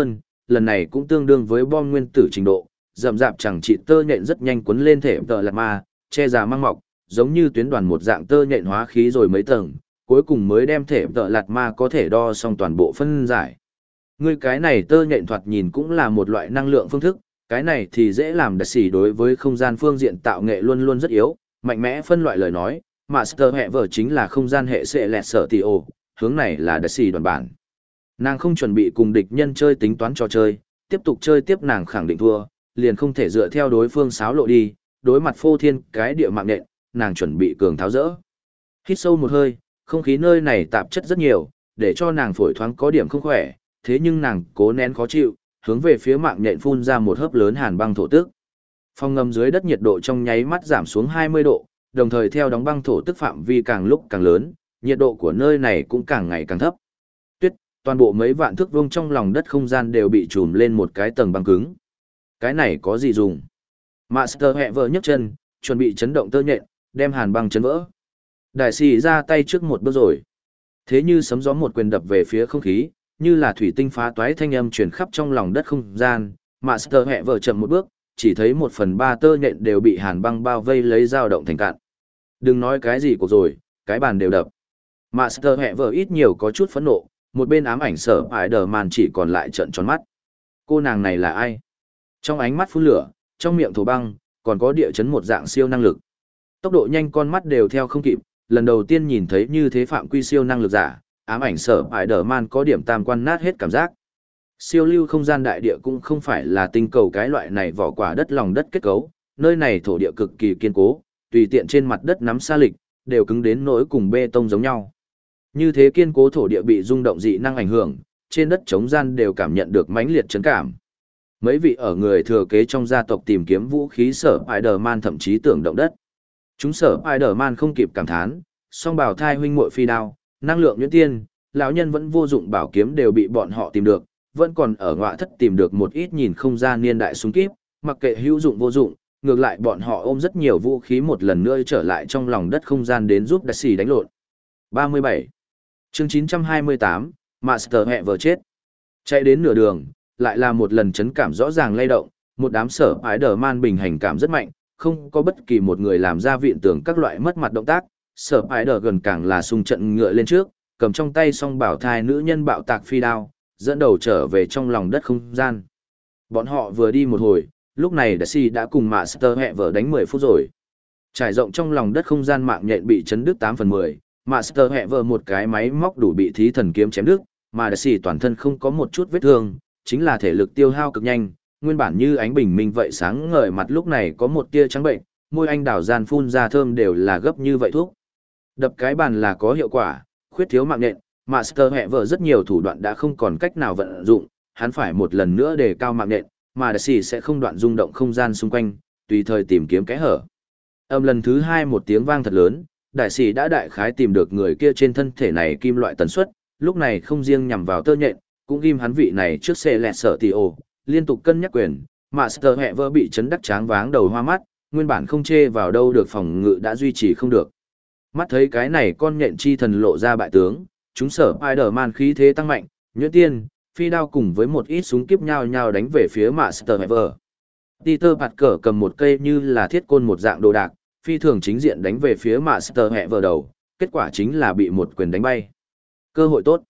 lần này cũng tương đương với bom nguyên tử trình độ, rậm rạp chẳng trị tơ nhện rất nhanh quấn lên thể tợ lạt ma, che già mang mọc, giống như tuyến đoàn một dạng tơ nhện hóa khí rồi mấy tầng, cuối cùng mới đem thể tợ lạt ma có thể đo xong toàn bộ phân giải. Ngươi cái này tơ nhện thoạt nhìn cũng là một loại năng lượng phương thức, cái này thì dễ làm đặc sĩ đối với không gian phương diện tạo nghệ luôn luôn rất yếu, mạnh mẽ phân loại lời nói, Master hệ vở chính là không gian hệ sẽ lẹt sở tỷ ồ, hướng này là đặc sĩ đoàn bản. Nàng không chuẩn bị cùng địch nhân chơi tính toán trò chơi, tiếp tục chơi tiếp nàng khẳng định thua, liền không thể dựa theo đối phương xáo lộ đi, đối mặt phô thiên cái địa mạng nện, nàng chuẩn bị cường tháo rỡ. Hít sâu một hơi, không khí nơi này tạp chất rất nhiều, để cho nàng phổi thoáng có điểm không khỏe, thế nhưng nàng cố nén khó chịu, hướng về phía mạng nhện phun ra một hớp lớn hàn băng thổ tức. Phòng ngầm dưới đất nhiệt độ trong nháy mắt giảm xuống hai mươi độ, đồng thời theo đóng băng thổ tức phạm vi càng lúc càng lớn, nhiệt độ của nơi này cũng càng ngày càng thấp. Tuyết, toàn bộ mấy vạn thước vuông trong lòng đất không gian đều bị trùm lên một cái tầng băng cứng. Cái này có gì dùng? Master hẹ vợ nhấc chân, chuẩn bị chấn động tơ nhện, đem hàn băng chấn vỡ. Đại sĩ ra tay trước một bước rồi. Thế như sấm gió một quyền đập về phía không khí, như là thủy tinh phá toái thanh âm truyền khắp trong lòng đất không gian, Master hẹ vợ chậm một bước, chỉ thấy một phần ba tơ nhện đều bị hàn băng bao vây lấy dao động thành cạn. Đừng nói cái gì của rồi, cái bàn đều đập. Master hẹ vợ ít nhiều có chút phẫn nộ, một bên ám ảnh sở Spider-Man chỉ còn lại trợn tròn mắt. Cô nàng này là ai? Trong ánh mắt phun lửa, trong miệng thổ băng, còn có địa chấn một dạng siêu năng lực. Tốc độ nhanh con mắt đều theo không kịp, lần đầu tiên nhìn thấy như thế phạm quy siêu năng lực giả, ám ảnh sở Spider-Man có điểm tam quan nát hết cảm giác. Siêu lưu không gian đại địa cũng không phải là tinh cầu cái loại này vỏ quả đất lòng đất kết cấu, nơi này thổ địa cực kỳ kiên cố, tùy tiện trên mặt đất nắm xa lịch, đều cứng đến nỗi cùng bê tông giống nhau. Như thế kiên cố thổ địa bị rung động dị năng ảnh hưởng, trên đất trống gian đều cảm nhận được mãnh liệt chấn cảm. Mấy vị ở người thừa kế trong gia tộc tìm kiếm vũ khí sở Spider-Man thậm chí tưởng động đất. Chúng sở Spider-Man không kịp cảm thán, song bảo thai huynh muội phi đao, năng lượng nhuyễn tiên, lão nhân vẫn vô dụng bảo kiếm đều bị bọn họ tìm được, vẫn còn ở ngọa thất tìm được một ít nhìn không ra niên đại súng kíp, mặc kệ hữu dụng vô dụng, ngược lại bọn họ ôm rất nhiều vũ khí một lần nữa trở lại trong lòng đất không gian đến giúp đặc sĩ đánh lộn. ba mươi bảy chương chín trăm hai mươi tám, Master hẹ vợ chết. Chạy đến nửa đường, lại là một lần chấn cảm rõ ràng lay động, một đám sở Spider-Man bình hành cảm rất mạnh, không có bất kỳ một người làm ra viện tưởng các loại mất mặt động tác, sở Spider gần càng là xung trận ngựa lên trước, cầm trong tay song bảo thai nữ nhân bạo tạc phi đao, dẫn đầu trở về trong lòng đất không gian. Bọn họ vừa đi một hồi, lúc này Daisy đã cùng Master hẹ vợ đánh mười phút rồi. Trải rộng trong lòng đất không gian mạng nhện bị chấn đứt tám phần mười, Master hẹ vợ một cái máy móc đủ bị thí thần kiếm chém đứt, mà Daisy toàn thân không có một chút vết thương, chính là thể lực tiêu hao cực nhanh, nguyên bản như ánh bình minh vậy sáng ngời mặt lúc này có một tia trắng bệnh, môi anh đào gian phun ra thơm đều là gấp như vậy thuốc. Đập cái bàn là có hiệu quả, khuyết thiếu mạng nhện, Master hẹ vợ rất nhiều thủ đoạn đã không còn cách nào vận dụng, hắn phải một lần nữa đề cao mạng nhện, mà Daisy sẽ không đoạn rung động không gian xung quanh, tùy thời tìm kiếm kẽ hở. Âm lần thứ hai một tiếng vang thật lớn, đại sĩ đã đại khái tìm được người kia trên thân thể này kim loại tần suất, lúc này không riêng nhằm vào tơ nhện, cũng ghim hắn vị này trước xe lẹt sở tỷ ồ, liên tục cân nhắc quyền, Master hẹ vợ bị chấn đắc tráng váng đầu hoa mắt, nguyên bản không chê vào đâu được phòng ngự đã duy trì không được. Mắt thấy cái này con nhện chi thần lộ ra bại tướng, chúng sở Spider-Man khí thế tăng mạnh, nhuyễn tiên, phi đao cùng với một ít súng kiếp nhau nhau đánh về phía Master hẹ vợ. Peter Parker cầm một cây như là thiết côn một dạng đồ đạc, phi thường chính diện đánh về phía Master hẹ vợ đầu, kết quả chính là bị một quyền đánh bay. Cơ hội tốt.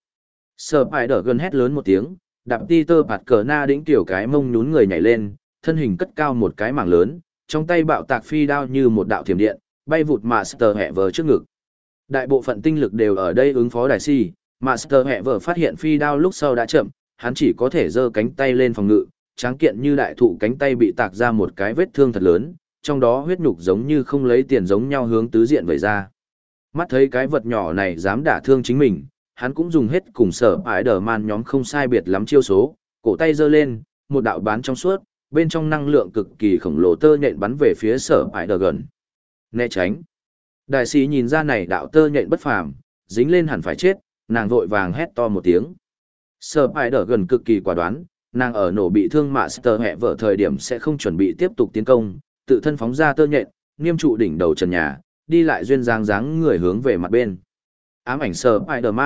Spider gần hét lớn một tiếng, đạp Peter Parker na đĩnh tiểu cái mông nhún người nhảy lên, thân hình cất cao một cái mảng lớn, trong tay bạo tạc phi đao như một đạo thiểm điện, bay vụt Master hẹ vợ trước ngực. Đại bộ phận tinh lực đều ở đây ứng phó đại si, Master hẹ vợ phát hiện phi đao lúc sau đã chậm, hắn chỉ có thể giơ cánh tay lên phòng ngự, tráng kiện như đại thụ cánh tay bị tạc ra một cái vết thương thật lớn, trong đó huyết nhục giống như không lấy tiền giống nhau hướng tứ diện vẩy ra. Mắt thấy cái vật nhỏ này dám đả thương chính mình, hắn cũng dùng hết cùng sở Spider-Man nhóm không sai biệt lắm chiêu số, cổ tay giơ lên, một đạo bán trong suốt, bên trong năng lượng cực kỳ khổng lồ tơ nhện bắn về phía sở Spider gần. Né tránh. Đại sĩ nhìn ra này đạo tơ nhện bất phàm, dính lên hẳn phải chết, nàng vội vàng hét to một tiếng. Sở Spider gần cực kỳ quả đoán, nàng ở nổ bị thương Master hẹ vợ thời điểm sẽ không chuẩn bị tiếp tục tiến công, tự thân phóng ra tơ nhện, nghiêm trụ đỉnh đầu trần nhà, đi lại duyên dáng dáng người hướng về mặt bên. Ám ảnh sở Spider-Man,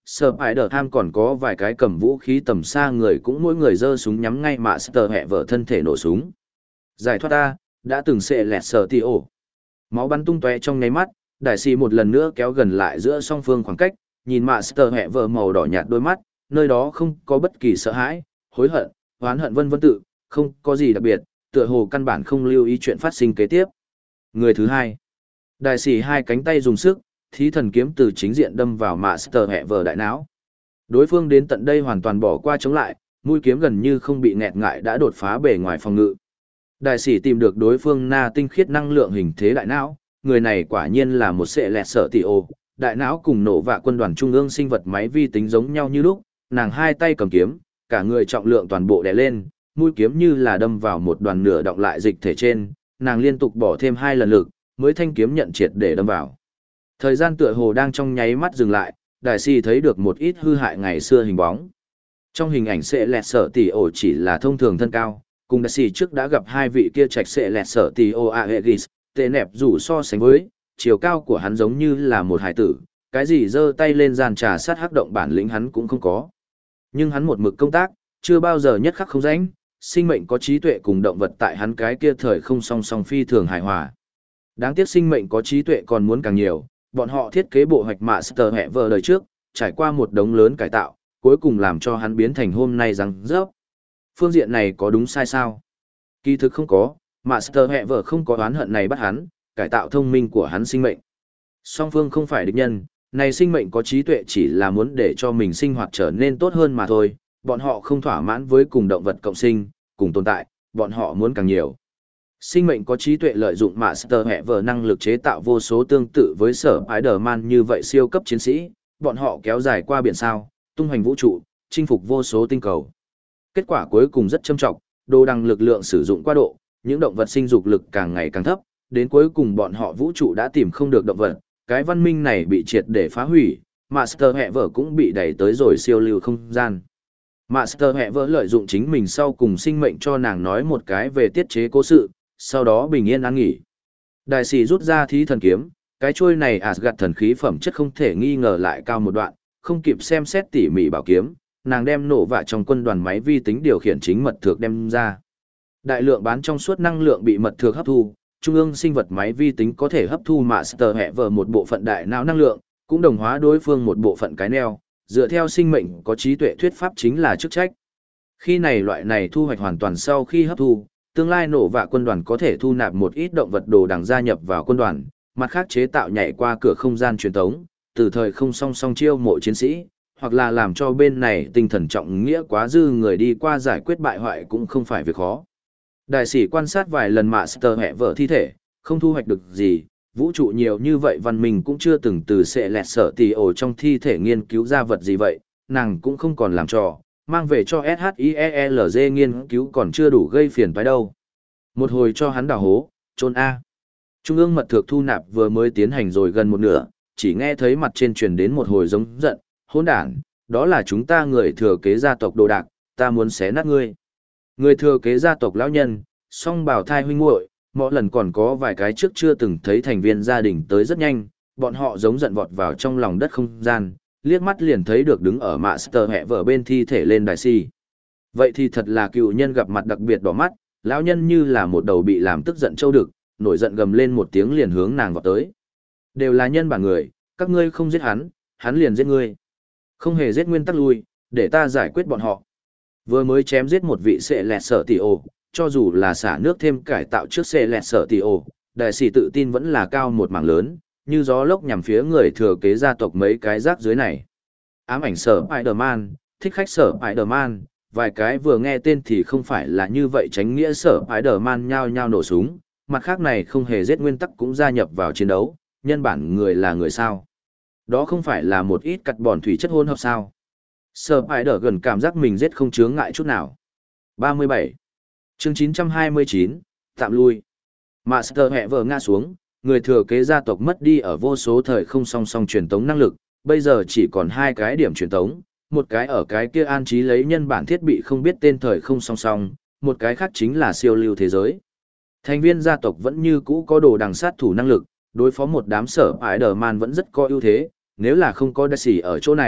Spider-Ham còn có vài cái cầm vũ khí tầm xa người cũng mỗi người giơ súng nhắm ngay Master hẹ vợ thân thể nổ súng. Giải thoát ta, đã từng xệ lẹt sở tì ổ. Máu bắn tung tóe trong nháy mắt, đại sĩ một lần nữa kéo gần lại giữa song phương khoảng cách, nhìn Master hẹ vợ màu đỏ nhạt đôi mắt, nơi đó không có bất kỳ sợ hãi, hối hận, oán hận vân vân tự, không có gì đặc biệt, tựa hồ căn bản không lưu ý chuyện phát sinh kế tiếp. Người thứ hai. Đại sĩ hai cánh tay dùng sức, thí thần kiếm từ chính diện đâm vào Master hẹ vợ đại não. Đối phương đến tận đây hoàn toàn bỏ qua chống lại, mũi kiếm gần như không bị nghẹt ngại đã đột phá bề ngoài phòng ngự. Đại sĩ tìm được đối phương na tinh khiết năng lượng hình thế đại não, người này quả nhiên là một sệ lẹt sở tỷ ô, đại não cùng nổ vạ quân đoàn trung ương sinh vật máy vi tính giống nhau như lúc, nàng hai tay cầm kiếm, cả người trọng lượng toàn bộ đè lên, mũi kiếm như là đâm vào một đoàn nửa đọng lại dịch thể trên, nàng liên tục bỏ thêm hai lần lực, mới thanh kiếm nhận triệt để đâm vào. Thời gian tựa hồ đang trong nháy mắt dừng lại, đại sĩ thấy được một ít hư hại ngày xưa hình bóng. Trong hình ảnh sệ lẹt sở tỷ ổ chỉ là thông thường thân cao, cùng đại sĩ trước đã gặp hai vị kia trạch sệ lẹt sở tỷ ổ Aegis, tệ nẹp dù so sánh với, chiều cao của hắn giống như là một hải tử, cái gì giơ tay lên gian trà sát hắc động bản lĩnh hắn cũng không có. Nhưng hắn một mực công tác, chưa bao giờ nhất khắc không rãnh, sinh mệnh có trí tuệ cùng động vật tại hắn cái kia thời không song song phi thường hài hòa. Đáng tiếc sinh mệnh có trí tuệ còn muốn càng nhiều, bọn họ thiết kế bộ hoạch Master hẹ vợ đời trước, trải qua một đống lớn cải tạo, cuối cùng làm cho hắn biến thành hôm nay răng rớp. Phương diện này có đúng sai sao? Kỳ thực không có, Master hẹ vợ không có oán hận này bắt hắn, cải tạo thông minh của hắn sinh mệnh. Song phương không phải địch nhân, này sinh mệnh có trí tuệ chỉ là muốn để cho mình sinh hoạt trở nên tốt hơn mà thôi, bọn họ không thỏa mãn với cùng động vật cộng sinh, cùng tồn tại, bọn họ muốn càng nhiều. Sinh mệnh có trí tuệ lợi dụng Master hẹ vợ năng lực chế tạo vô số tương tự với sở Spider-Man như vậy siêu cấp chiến sĩ, bọn họ kéo dài qua biển sao, tung hoành vũ trụ, chinh phục vô số tinh cầu. Kết quả cuối cùng rất châm trọng, đồ đằng lực lượng sử dụng quá độ, những động vật sinh dục lực càng ngày càng thấp, đến cuối cùng bọn họ vũ trụ đã tìm không được động vật, cái văn minh này bị triệt để phá hủy, Master hẹ vợ cũng bị đẩy tới rồi siêu lưu không gian. Master hẹ vợ lợi dụng chính mình sau cùng sinh mệnh cho nàng nói một cái về tiết chế cố sự, sau đó bình yên an nghỉ. Đại sĩ rút ra thí thần kiếm, cái chuôi này Asgard thần khí phẩm chất không thể nghi ngờ lại cao một đoạn, không kịp xem xét tỉ mỉ bảo kiếm, nàng đem nổ vạ trong quân đoàn máy vi tính điều khiển chính mật thược đem ra. Đại lượng bán trong suốt năng lượng bị mật thược hấp thu, trung ương sinh vật máy vi tính có thể hấp thu Master hẹ vợ một bộ phận đại não năng lượng, cũng đồng hóa đối phương một bộ phận cái neo, dựa theo sinh mệnh có trí tuệ thuyết pháp chính là chức trách. Khi này loại này thu hoạch hoàn toàn sau khi hấp thu, tương lai nổ vạ quân đoàn có thể thu nạp một ít động vật đồ đằng gia nhập vào quân đoàn, mặt khác chế tạo nhảy qua cửa không gian truyền tống, từ thời không song song chiêu mộ chiến sĩ, hoặc là làm cho bên này tinh thần trọng nghĩa quá dư người đi qua giải quyết bại hoại cũng không phải việc khó. Đại sĩ quan sát vài lần Master hẹ vợ thi thể, không thu hoạch được gì, vũ trụ nhiều như vậy văn minh cũng chưa từng từ sệ lẹt sở tì ổ trong thi thể nghiên cứu ra vật gì vậy, nàng cũng không còn làm trò, mang về cho ét hát i e lờ giê nghiên cứu còn chưa đủ gây phiền phải đâu. Một hồi cho hắn đào hố, trôn A. Trung ương mật thược thu nạp vừa mới tiến hành rồi gần một nửa, chỉ nghe thấy mặt trên truyền đến một hồi giống giận, hỗn đản, đó là chúng ta người thừa kế gia tộc đồ đạc, ta muốn xé nát ngươi. Người thừa kế gia tộc lão nhân, song bào thai huynh muội, mỗi lần còn có vài cái trước chưa từng thấy thành viên gia đình tới rất nhanh, bọn họ giống giận vọt vào trong lòng đất không gian, liếc mắt liền thấy được đứng ở Master hẹ vợ bên thi thể lên đài si. Vậy thì thật là cựu nhân gặp mặt đặc biệt đỏ mắt, lão nhân như là một đầu bị làm tức giận châu đực, nổi giận gầm lên một tiếng liền hướng nàng vọt tới. Đều là nhân bản người, các ngươi không giết hắn, hắn liền giết ngươi. Không hề giết nguyên tắc lui, để ta giải quyết bọn họ. Vừa mới chém giết một vị sệ lẹt sở tỷ ổ, cho dù là xả nước thêm cải tạo trước sệ lẹt sở tỷ ổ, đại sĩ tự tin vẫn là cao một mảng lớn, như gió lốc nhằm phía người thừa kế gia tộc mấy cái rác dưới này. Ám ảnh sở Spider-Man, thích khách sở Spider-Man, vài cái vừa nghe tên thì không phải là như vậy tránh nghĩa sở Spider-Man nhao nhao nổ súng, mặt khác này không hề giết nguyên tắc cũng gia nhập vào chiến đấu, nhân bản người là người sao. Đó không phải là một ít cặt bòn thủy chất hôn hợp sao. Sở Spider gần cảm giác mình giết không chướng ngại chút nào. ba mươi bảy chương chín trăm hai mươi chín, tạm lui. Master hẹ vợ ngã xuống, người thừa kế gia tộc mất đi ở vô số thời không song song truyền tống năng lực, bây giờ chỉ còn hai cái điểm truyền tống, một cái ở cái kia an trí lấy nhân bản thiết bị không biết tên thời không song song, một cái khác chính là siêu lưu thế giới. Thành viên gia tộc vẫn như cũ có đồ đằng sát thủ năng lực, đối phó một đám sở Spider-Man vẫn rất có ưu thế, nếu là không có Daisy ở chỗ này,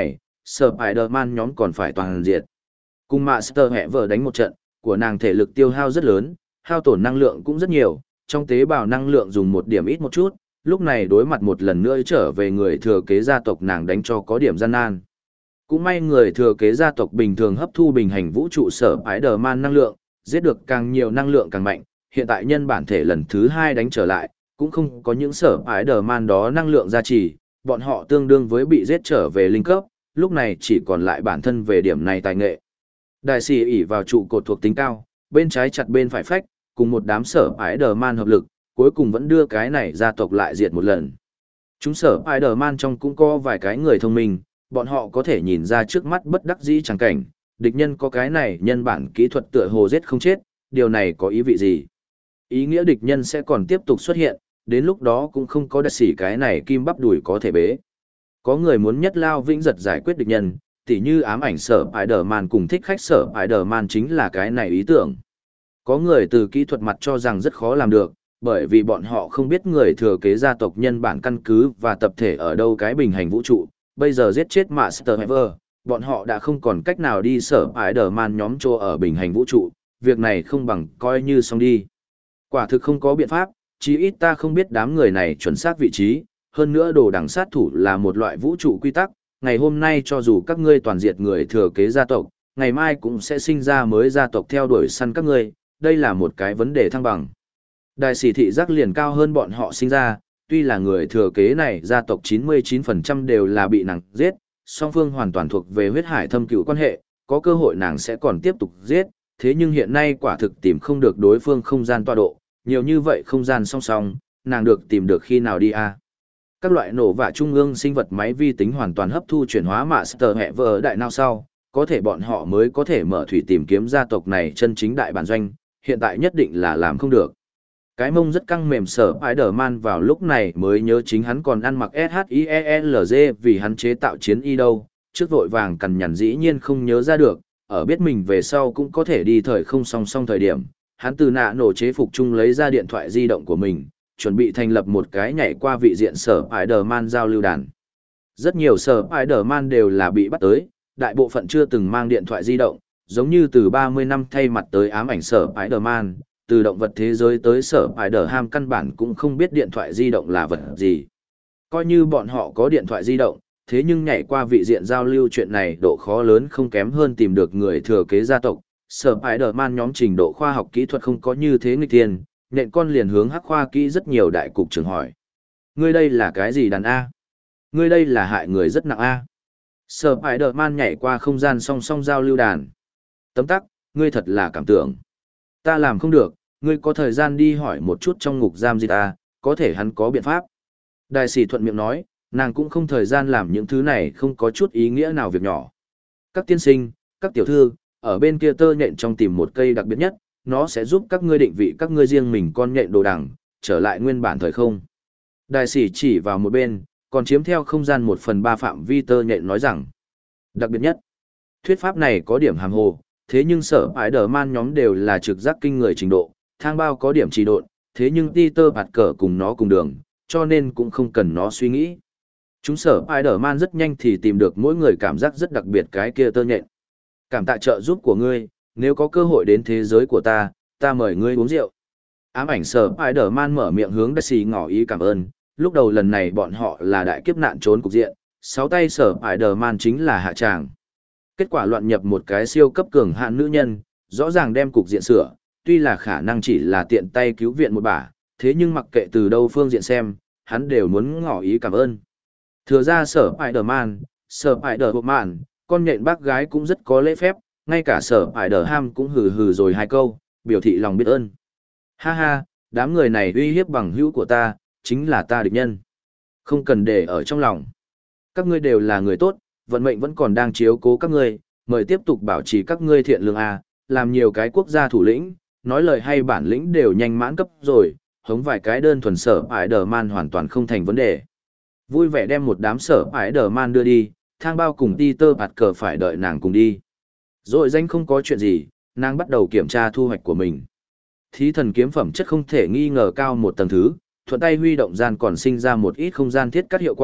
Spider-Man nhóm còn phải toàn diệt. Cùng Master Heaver đánh một trận, của nàng thể lực tiêu hao rất lớn, hao tổn năng lượng cũng rất nhiều, trong tế bào năng lượng dùng một điểm ít một chút, lúc này đối mặt một lần nữa trở về người thừa kế gia tộc nàng đánh cho có điểm gian nan. Cũng may người thừa kế gia tộc bình thường hấp thu bình hành vũ trụ sở Spider-Man năng lượng, giết được càng nhiều năng lượng càng mạnh, hiện tại nhân bản thể lần thứ hai đánh trở lại, cũng không có những sở Spider-Man đó năng lượng gia trì, bọn họ tương đương với bị giết trở về linh cấp, lúc này chỉ còn lại bản thân về điểm này tài nghệ. Đại sĩ ỷ vào trụ cột thuộc tính cao, bên trái chặt bên phải phách, cùng một đám sở Spider-Man hợp lực, cuối cùng vẫn đưa cái này gia tộc lại diệt một lần. Chúng sở Spider-Man trong cũng có vài cái người thông minh, bọn họ có thể nhìn ra trước mắt bất đắc dĩ chẳng cảnh, địch nhân có cái này nhân bản kỹ thuật tựa hồ giết không chết, điều này có ý vị gì? Ý nghĩa địch nhân sẽ còn tiếp tục xuất hiện, đến lúc đó cũng không có đặc sĩ cái này kim bắp đùi có thể bế. Có người muốn nhất lao vĩnh giật giải quyết địch nhân, tỉ như ám ảnh sở Spider-Man cùng thích khách sở Spider-Man chính là cái này ý tưởng. Có người từ kỹ thuật mặt cho rằng rất khó làm được, bởi vì bọn họ không biết người thừa kế gia tộc nhân bản căn cứ và tập thể ở đâu cái bình hành vũ trụ, bây giờ giết chết Master Heaver, bọn họ đã không còn cách nào đi sở Spider-Man nhóm trô ở bình hành vũ trụ, việc này không bằng coi như xong đi. Quả thực không có biện pháp, chí ít ta không biết đám người này chuẩn xác vị trí, hơn nữa đồ đằng sát thủ là một loại vũ trụ quy tắc, ngày hôm nay cho dù các ngươi toàn diệt người thừa kế gia tộc, ngày mai cũng sẽ sinh ra mới gia tộc theo đuổi săn các ngươi, đây là một cái vấn đề thăng bằng. Đại sĩ thị giác liền cao hơn bọn họ sinh ra, tuy là người thừa kế này gia tộc chín mươi chín phần trăm đều là bị nàng giết, song phương hoàn toàn thuộc về huyết hải thâm cửu quan hệ, có cơ hội nàng sẽ còn tiếp tục giết, thế nhưng hiện nay quả thực tìm không được đối phương không gian tọa độ, nhiều như vậy không gian song song, nàng được tìm được khi nào đi à. Các loại nổ vạ trung ương sinh vật máy vi tính hoàn toàn hấp thu chuyển hóa Master Heaver đại não sau, có thể bọn họ mới có thể mở thủy tìm kiếm gia tộc này chân chính đại bản doanh, hiện tại nhất định là làm không được. Cái mông rất căng mềm sở Spider-Man vào lúc này mới nhớ chính hắn còn ăn mặc ét hát i e lờ giê vì hắn chế tạo chiến y đâu, trước vội vàng cằn nhằn dĩ nhiên không nhớ ra được, ở biết mình về sau cũng có thể đi thời không song song thời điểm, hắn từ nạ nổ chế phục chung lấy ra điện thoại di động của mình, chuẩn bị thành lập một cái nhảy qua vị diện sở Spider-Man giao lưu đàn. Rất nhiều sở Spider-Man đều là bị bắt tới, đại bộ phận chưa từng mang điện thoại di động, giống như từ ba mươi năm thay mặt tới ám ảnh sở Spider-Man, từ động vật thế giới tới sở Spider-Ham căn bản cũng không biết điện thoại di động là vật gì. Coi như bọn họ có điện thoại di động, thế nhưng nhảy qua vị diện giao lưu chuyện này độ khó lớn không kém hơn tìm được người thừa kế gia tộc. Sở Spider-Man nhóm trình độ khoa học kỹ thuật không có như thế nghịch thiên, nện con liền hướng hắc khoa kỹ rất nhiều đại cục trưởng hỏi. Ngươi đây là cái gì đàn A? Ngươi đây là hại người rất nặng A. Sở Spider-Man nhảy qua không gian song song giao lưu đàn. Tấm tắc, ngươi thật là cảm tưởng. Ta làm không được, ngươi có thời gian đi hỏi một chút trong ngục giam gì ta, có thể hắn có biện pháp. Đại sĩ thuận miệng nói, nàng cũng không thời gian làm những thứ này không có chút ý nghĩa nào việc nhỏ. Các tiên sinh, các tiểu thư, ở bên kia tơ nhện trong tìm một cây đặc biệt nhất, nó sẽ giúp các ngươi định vị các ngươi riêng mình con nhện đồ đằng, trở lại nguyên bản thời không. Đại sĩ chỉ vào một bên, còn chiếm theo không gian một phần ba phạm vi tơ nhện nói rằng, đặc biệt nhất. Thuyết pháp này có điểm hàm hồ, thế nhưng sở Spider-Man nhóm đều là trực giác kinh người trình độ, thang bao có điểm trì độn, thế nhưng Peter Parker cùng nó cùng đường, cho nên cũng không cần nó suy nghĩ. Chúng sở Spider-Man rất nhanh thì tìm được mỗi người cảm giác rất đặc biệt cái kia tơ nhện. Cảm tạ trợ giúp của ngươi, nếu có cơ hội đến thế giới của ta, ta mời ngươi uống rượu. Ám ảnh sở Spider-Man mở miệng hướng Daisy ngỏ ý cảm ơn, lúc đầu lần này bọn họ là đại kiếp nạn trốn cục diện, sáu tay sở Spider-Man chính là hạ tràng. Kết quả loạn nhập một cái siêu cấp cường hạn nữ nhân, rõ ràng đem cục diện sửa, tuy là khả năng chỉ là tiện tay cứu viện một bả, thế nhưng mặc kệ từ đâu phương diện xem, hắn đều muốn ngỏ ý cảm ơn. Thừa ra sở Spider-Man, sở Spider-Man, con nhện bác gái cũng rất có lễ phép, ngay cả sở Spider-Ham cũng hừ hừ rồi hai câu, biểu thị lòng biết ơn. Ha ha, đám người này uy hiếp bằng hữu của ta, chính là ta địch nhân. Không cần để ở trong lòng. Các ngươi đều là người tốt, vận mệnh vẫn còn đang chiếu cố các ngươi, mời tiếp tục bảo trì các ngươi thiện lương a, làm nhiều cái quốc gia thủ lĩnh, nói lời hay bản lĩnh đều nhanh mãn cấp rồi, hống vài cái đơn thuần sở Spider-Man hoàn toàn không thành vấn đề. Vui vẻ đem một đám sở Spider-Man đưa đi, thang bao cùng Peter Parker phải đợi nàng cùng đi. Rồi danh không có chuyện gì, nàng bắt đầu kiểm tra thu hoạch của mình. Thí thần kiếm phẩm chất không thể nghi ngờ cao một tầng thứ, thuận tay huy động gian còn sinh ra một ít không gian thiết cắt hiệu quả,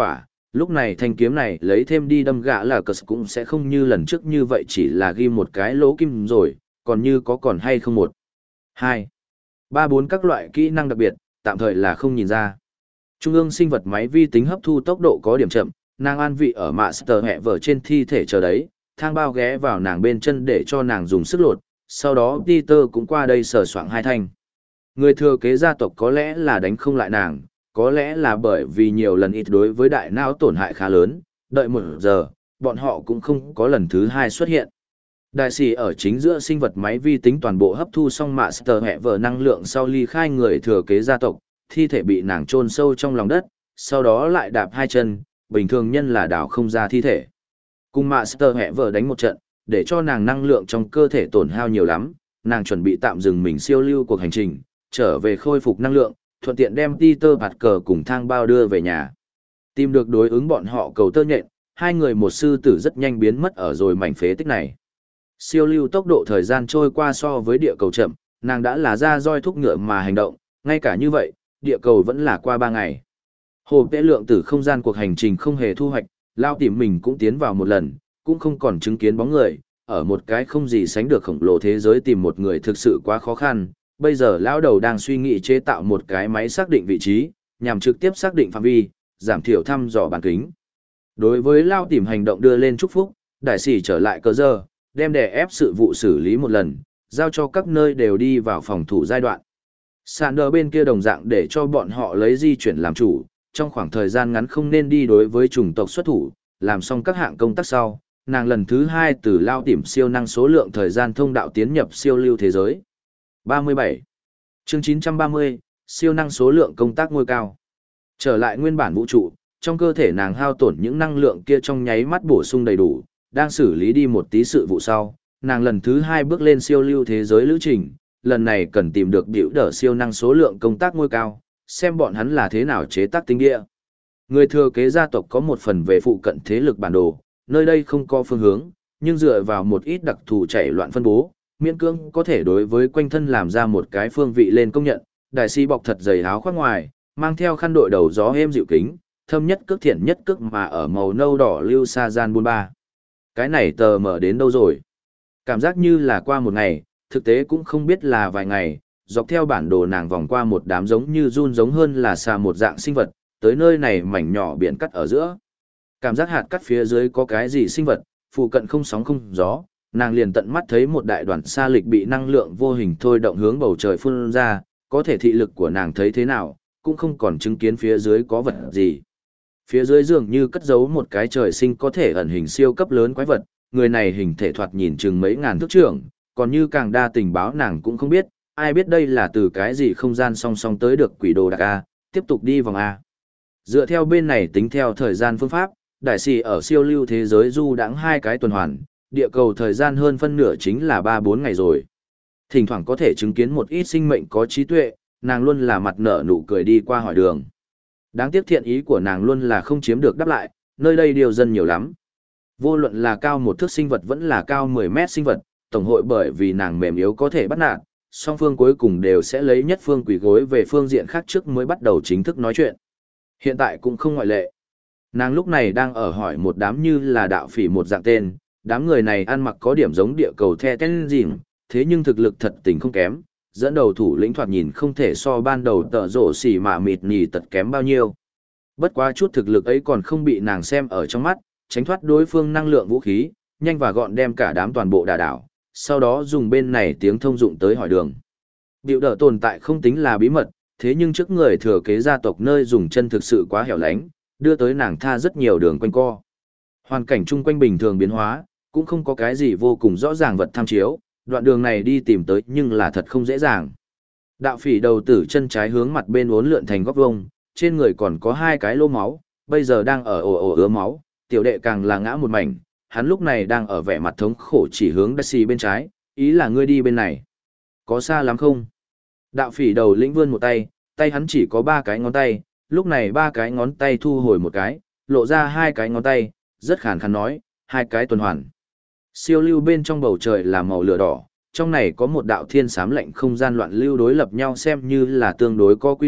lúc này thanh kiếm này lấy thêm đi đâm gã là cờ cũng sẽ không như lần trước như vậy chỉ là ghi một cái lỗ kim rồi, còn như có còn hay không một. Hai. Ba bốn các loại kỹ năng đặc biệt, tạm thời là không nhìn ra. Trung ương sinh vật máy vi tính hấp thu tốc độ có điểm chậm, nàng an vị ở Master hẹ vở trên thi thể chờ đấy, thang bao ghé vào nàng bên chân để cho nàng dùng sức lột, sau đó Peter cũng qua đây sờ soạng hai thanh. Người thừa kế gia tộc có lẽ là đánh không lại nàng, có lẽ là bởi vì nhiều lần ít đối với đại não tổn hại khá lớn, đợi một giờ, bọn họ cũng không có lần thứ hai xuất hiện. Đại sĩ ở chính giữa sinh vật máy vi tính toàn bộ hấp thu xong Master hẹ vở năng lượng sau ly khai người thừa kế gia tộc, thi thể bị nàng chôn sâu trong lòng đất, sau đó lại đạp hai chân, bình thường nhân là đào không ra thi thể. Cùng Master hẹ vở đánh một trận, để cho nàng năng lượng trong cơ thể tổn hao nhiều lắm, nàng chuẩn bị tạm dừng mình siêu lưu cuộc hành trình, trở về khôi phục năng lượng, thuận tiện đem Peter Parker cùng thang bao đưa về nhà. Tìm được đối ứng bọn họ cầu tơ nhện, hai người một sư tử rất nhanh biến mất ở rồi mảnh phế tích này. Siêu lưu tốc độ thời gian trôi qua so với địa cầu chậm, nàng đã là ra roi thúc ngựa mà hành động, ngay cả như vậy, địa cầu vẫn là qua ba ngày. Hồ Tế lượng tử không gian cuộc hành trình không hề thu hoạch, lao tìm mình cũng tiến vào một lần, cũng không còn chứng kiến bóng người, ở một cái không gì sánh được khổng lồ thế giới tìm một người thực sự quá khó khăn. Bây giờ lão đầu đang suy nghĩ chế tạo một cái máy xác định vị trí, nhằm trực tiếp xác định phạm vi, giảm thiểu thăm dò bán kính. Đối với lao tìm hành động đưa lên chúc phúc, đại sĩ trở lại cơ giờ, đem đè ép sự vụ xử lý một lần, giao cho các nơi đều đi vào phòng thủ giai đoạn. Sander bên kia đồng dạng để cho bọn họ lấy di chuyển làm chủ, trong khoảng thời gian ngắn không nên đi đối với chủng tộc xuất thủ, làm xong các hạng công tác sau, nàng lần thứ hai từ lao tìm siêu năng số lượng thời gian thông đạo tiến nhập siêu lưu thế giới. ba mươi bảy. Chương chín trăm ba mươi, siêu năng số lượng công tác ngôi cao. Trở lại nguyên bản vũ trụ, trong cơ thể nàng hao tổn những năng lượng kia trong nháy mắt bổ sung đầy đủ, đang xử lý đi một tí sự vụ sau, nàng lần thứ hai bước lên siêu lưu thế giới lữ trình, lần này cần tìm được biểu đỡ siêu năng số lượng công tác ngôi cao, xem bọn hắn là thế nào chế tác tinh địa. Người thừa kế gia tộc có một phần về phụ cận thế lực bản đồ, nơi đây không có phương hướng, nhưng dựa vào một ít đặc thù chạy loạn phân bố, miễn cưỡng có thể đối với quanh thân làm ra một cái phương vị lên công nhận. Đại sĩ bọc thật dày áo khoác ngoài, mang theo khăn đội đầu gió êm dịu kính, thâm nhất cước thiện nhất cước mà ở màu nâu đỏ lưu sa gian buôn ba. Cái này tờ mở đến đâu rồi? Cảm giác như là qua một ngày, thực tế cũng không biết là vài ngày, dọc theo bản đồ nàng vòng qua một đám giống như run giống hơn là xà một dạng sinh vật, tới nơi này mảnh nhỏ biển cắt ở giữa. Cảm giác hạt cắt phía dưới có cái gì sinh vật, phụ cận không sóng không gió, nàng liền tận mắt thấy một đại đoàn sa lịch bị năng lượng vô hình thôi động hướng bầu trời phun ra, có thể thị lực của nàng thấy thế nào, cũng không còn chứng kiến phía dưới có vật gì. Phía dưới dường như cất giấu một cái trời sinh có thể ẩn hình siêu cấp lớn quái vật, người này hình thể thoạt nhìn chừng mấy ngàn thước trưởng, còn như càng đa tình báo nàng cũng không biết, ai biết đây là từ cái gì không gian song song tới được quỷ đồ đặc A, tiếp tục đi vòng A. Dựa theo bên này tính theo thời gian phương pháp, đại sĩ ở siêu lưu thế giới du đãng hai cái tuần hoàn, địa cầu thời gian hơn phân nửa chính là ba bốn ngày rồi. Thỉnh thoảng có thể chứng kiến một ít sinh mệnh có trí tuệ, nàng luôn là mặt nở nụ cười đi qua hỏi đường. Đáng tiếc thiện ý của nàng luôn là không chiếm được đáp lại, nơi đây điều dân nhiều lắm. Vô luận là cao một thước sinh vật vẫn là cao mười mét sinh vật, tổng hội bởi vì nàng mềm yếu có thể bắt nạt, song phương cuối cùng đều sẽ lấy nhất phương quỷ gối về phương diện khác trước mới bắt đầu chính thức nói chuyện. Hiện tại cũng không ngoại lệ. Nàng lúc này đang ở hỏi một đám như là đạo phỉ một dạng tên, đám người này ăn mặc có điểm giống địa cầu the tên dìm, thế nhưng thực lực thật tình không kém, dẫn đầu thủ lĩnh thoạt nhìn không thể so ban đầu tợ rổ xỉ mà mịt nhì tật kém bao nhiêu. Bất quá chút thực lực ấy còn không bị nàng xem ở trong mắt, tránh thoát đối phương năng lượng vũ khí, nhanh và gọn đem cả đám toàn bộ đả đảo, sau đó dùng bên này tiếng thông dụng tới hỏi đường. Biểu đỡ tồn tại không tính là bí mật, thế nhưng trước người thừa kế gia tộc nơi dùng chân thực sự quá hẻo lánh, đưa tới nàng tha rất nhiều đường quanh co. Hoàn cảnh chung quanh bình thường biến hóa, cũng không có cái gì vô cùng rõ ràng vật tham chiếu, đoạn đường này đi tìm tới nhưng là thật không dễ dàng. Đạo phỉ đầu tử chân trái hướng mặt bên uốn lượn thành góc vuông, trên người còn có hai cái lỗ máu, bây giờ đang ở ồ ồ ứa máu, tiểu đệ càng là ngã một mảnh, hắn lúc này đang ở vẻ mặt thống khổ chỉ hướng Daisy bên trái, ý là ngươi đi bên này. Có xa lắm không? Đạo phỉ đầu lĩnh vươn một tay, tay hắn chỉ có ba cái ngón tay, lúc này ba cái ngón tay thu hồi một cái, lộ ra hai cái ngón tay, rất khàn khàn nói, hai cái tuần hoàn. Siêu lưu bên trong bầu trời là màu lửa đỏ, trong này có một đạo thiên xám lạnh không gian loạn lưu đối lập nhau xem như là tương đối có quy luật,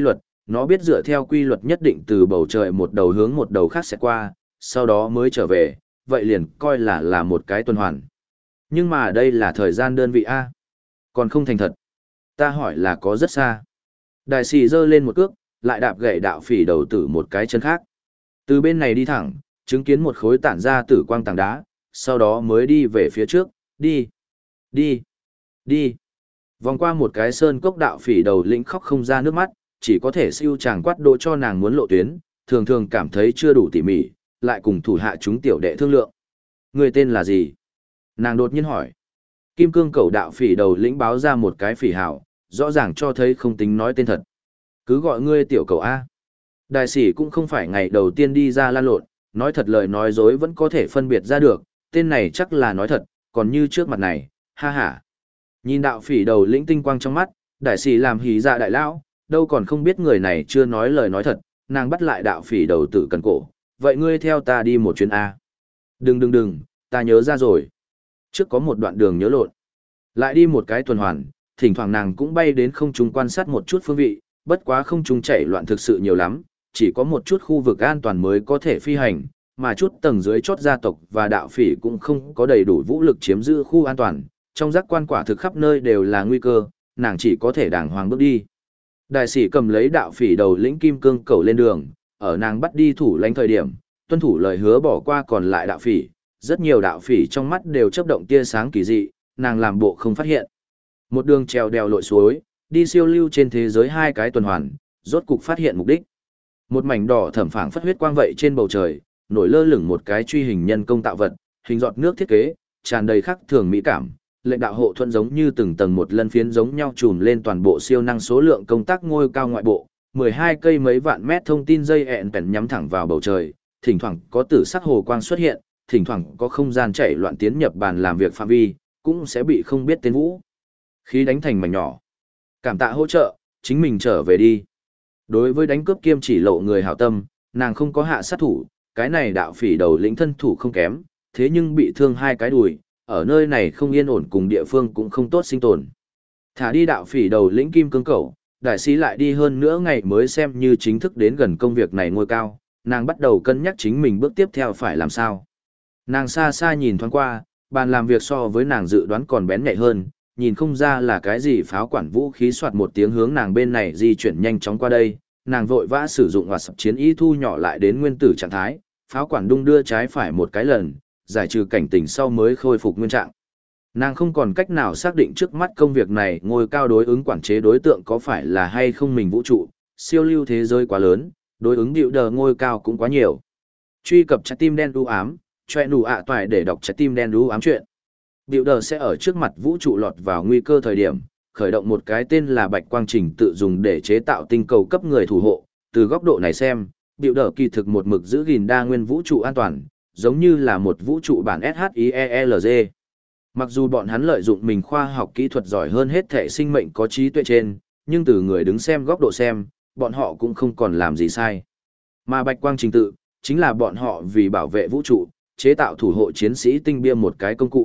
nó biết dựa theo quy luật nhất định từ bầu trời một đầu hướng một đầu khác sẽ qua, sau đó mới trở về, vậy liền coi là là một cái tuần hoàn. Nhưng mà đây là thời gian đơn vị A. Còn không thành thật. Ta hỏi là có rất xa. Đại sĩ giơ lên một cước, lại đạp gậy đạo phỉ đầu tử một cái chân khác. Từ bên này đi thẳng, chứng kiến một khối tản ra tử quang tảng đá, sau đó mới đi về phía trước, đi, đi, đi. Vòng qua một cái sơn cốc, đạo phỉ đầu lĩnh khóc không ra nước mắt, chỉ có thể siêu chàng quát độ cho nàng muốn lộ tuyến, thường thường cảm thấy chưa đủ tỉ mỉ, lại cùng thủ hạ chúng tiểu đệ thương lượng. Người tên là gì? Nàng đột nhiên hỏi. Kim cương cầu đạo phỉ đầu lĩnh báo ra một cái phỉ hảo, rõ ràng cho thấy không tính nói tên thật. Cứ gọi ngươi tiểu cầu A. Đại sĩ cũng không phải ngày đầu tiên đi ra lan lộn, nói thật lời nói dối vẫn có thể phân biệt ra được, tên này chắc là nói thật, còn như trước mặt này, ha ha. Nhìn đạo phỉ đầu lĩnh tinh quang trong mắt, đại sĩ làm hí dạ đại lão, đâu còn không biết người này chưa nói lời nói thật, nàng bắt lại đạo phỉ đầu tử cần cổ, vậy ngươi theo ta đi một chuyến A. Đừng đừng đừng, ta nhớ ra rồi. Trước có một đoạn đường nhớ lộn. Lại đi một cái tuần hoàn, thỉnh thoảng nàng cũng bay đến không trung quan sát một chút phương vị, bất quá không trung chảy loạn thực sự nhiều lắm, chỉ có một chút khu vực an toàn mới có thể phi hành, mà chút tầng dưới chốt gia tộc và đạo phỉ cũng không có đầy đủ vũ lực chiếm giữ khu an toàn, trong giác quan quả thực khắp nơi đều là nguy cơ, nàng chỉ có thể đàng hoàng bước đi. Đại sĩ cầm lấy đạo phỉ đầu lĩnh kim cương cầu lên đường, ở nàng bắt đi thủ lãnh thời điểm, tuân thủ lời hứa bỏ qua còn lại đạo phỉ, rất nhiều đạo phỉ trong mắt đều chớp động tia sáng kỳ dị, nàng làm bộ không phát hiện. Một đường trèo đèo lội suối, đi siêu lưu trên thế giới hai cái tuần hoàn, rốt cục phát hiện mục đích. Một mảnh đỏ thẩm phảng phất huyết quang vậy trên bầu trời, nổi lơ lửng một cái truy hình nhân công tạo vật, hình giọt nước thiết kế, tràn đầy khắc thường mỹ cảm. Lệnh đạo hộ thuận giống như từng tầng một lân phiến giống nhau trùm lên toàn bộ siêu năng số lượng công tác ngôi cao ngoại bộ, mười hai cây mấy vạn mét thông tin dây ẹn bèn nhắm thẳng vào bầu trời, thỉnh thoảng có tử sắc hồ quang xuất hiện, thỉnh thoảng có không gian chảy loạn tiến nhập bàn làm việc phạm vi, cũng sẽ bị không biết tên vũ khí đánh thành mảnh nhỏ. Cảm tạ hỗ trợ, chính mình trở về đi. Đối với đánh cướp kiêm chỉ lộ người hảo tâm, nàng không có hạ sát thủ, cái này đạo phỉ đầu lĩnh thân thủ không kém, thế nhưng bị thương hai cái đùi, ở nơi này không yên ổn cùng địa phương cũng không tốt sinh tồn. Thả đi đạo phỉ đầu lĩnh kim cương cẩu, đại sĩ lại đi hơn nữa ngày mới xem như chính thức đến gần công việc này ngôi cao, nàng bắt đầu cân nhắc chính mình bước tiếp theo phải làm sao. Nàng xa xa nhìn thoáng qua, bàn làm việc so với nàng dự đoán còn bén nhạy hơn, nhìn không ra là cái gì pháo quản vũ khí soạt một tiếng hướng nàng bên này di chuyển nhanh chóng qua đây, nàng vội vã sử dụng hoạt sập chiến y thu nhỏ lại đến nguyên tử trạng thái, pháo quản đung đưa trái phải một cái lần, giải trừ cảnh tỉnh sau mới khôi phục nguyên trạng. Nàng không còn cách nào xác định trước mắt công việc này ngôi cao đối ứng quản chế đối tượng có phải là hay không mình vũ trụ, siêu lưu thế giới quá lớn, đối ứng điệu đờ ngôi cao cũng quá nhiều. Truy cập trái tim đen đu ám, choe nụ ạ toại để đọc trái tim đen đu ám chuyện. Điệu đờ sẽ ở trước mặt vũ trụ lọt vào nguy cơ thời điểm, khởi động một cái tên là bạch quang trình tự dùng để chế tạo tinh cầu cấp người thủ hộ. Từ góc độ này xem, điệu đờ kỳ thực một mực giữ gìn đa nguyên vũ trụ an toàn, giống như là một vũ trụ bản SHIELZ. Mặc dù bọn hắn lợi dụng mình khoa học kỹ thuật giỏi hơn hết thể sinh mệnh có trí tuệ trên, nhưng từ người đứng xem góc độ xem, bọn họ cũng không còn làm gì sai. Mà bạch quang trình tự, chính là bọn họ vì bảo vệ vũ trụ, chế tạo thủ hộ chiến sĩ tinh bia một cái công cụ.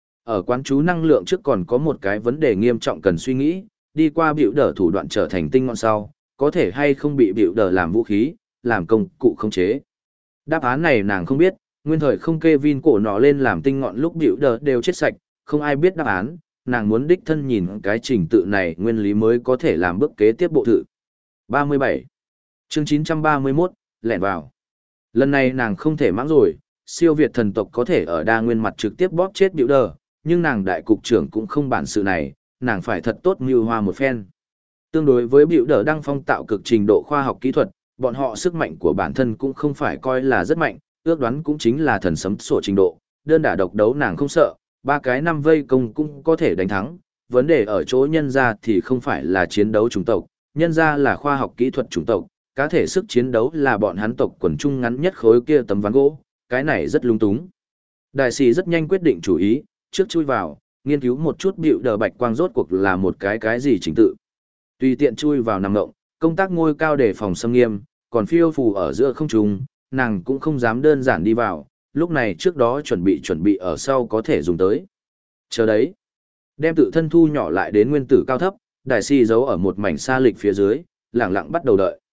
Ở quán chú năng lượng trước còn có một cái vấn đề nghiêm trọng cần suy nghĩ, đi qua biểu đờ thủ đoạn trở thành tinh ngọn sau, có thể hay không bị biểu đờ làm vũ khí, làm công cụ khống chế. Đáp án này nàng không biết, nguyên thời không Kevin cổ nó lên làm tinh ngọn lúc biểu đờ đều chết sạch, không ai biết đáp án, nàng muốn đích thân nhìn cái trình tự này nguyên lý mới có thể làm bước kế tiếp bộ thử. ba mươi bảy chương chín trăm ba mươi mốt, lẻn vào. Lần này nàng không thể mắng rồi, siêu việt thần tộc có thể ở đa nguyên mặt trực tiếp bóp chết biểu đờ, nhưng nàng đại cục trưởng cũng không bản sự này, nàng phải thật tốt mưu hoa một phen. Tương đối với biểu đờ đăng phong tạo cực trình độ khoa học kỹ thuật, bọn họ sức mạnh của bản thân cũng không phải coi là rất mạnh, ước đoán cũng chính là thần sấm sổ trình độ, đơn đả độc đấu nàng không sợ, ba cái năm vây công cũng có thể đánh thắng, vấn đề ở chỗ nhân ra thì không phải là chiến đấu chủng tộc, nhân ra là khoa học kỹ thuật chủng tộc, cá thể sức chiến đấu là bọn hắn tộc quần trung ngắn nhất khối kia tấm ván gỗ, cái này rất lung túng. Đại sĩ rất nhanh quyết định chủ ý, trước chui vào, nghiên cứu một chút biểu đờ bạch quang rốt cuộc là một cái cái gì trình tự. Tùy tiện chui vào nằm ngộng, công tác ngôi cao để phòng xâm nghiêm, còn phiêu phù ở giữa không trung, nàng cũng không dám đơn giản đi vào, lúc này trước đó chuẩn bị chuẩn bị ở sau có thể dùng tới. Chờ đấy, đem tự thân thu nhỏ lại đến nguyên tử cao thấp, đại si giấu ở một mảnh xa lịch phía dưới, lặng lặng bắt đầu đợi.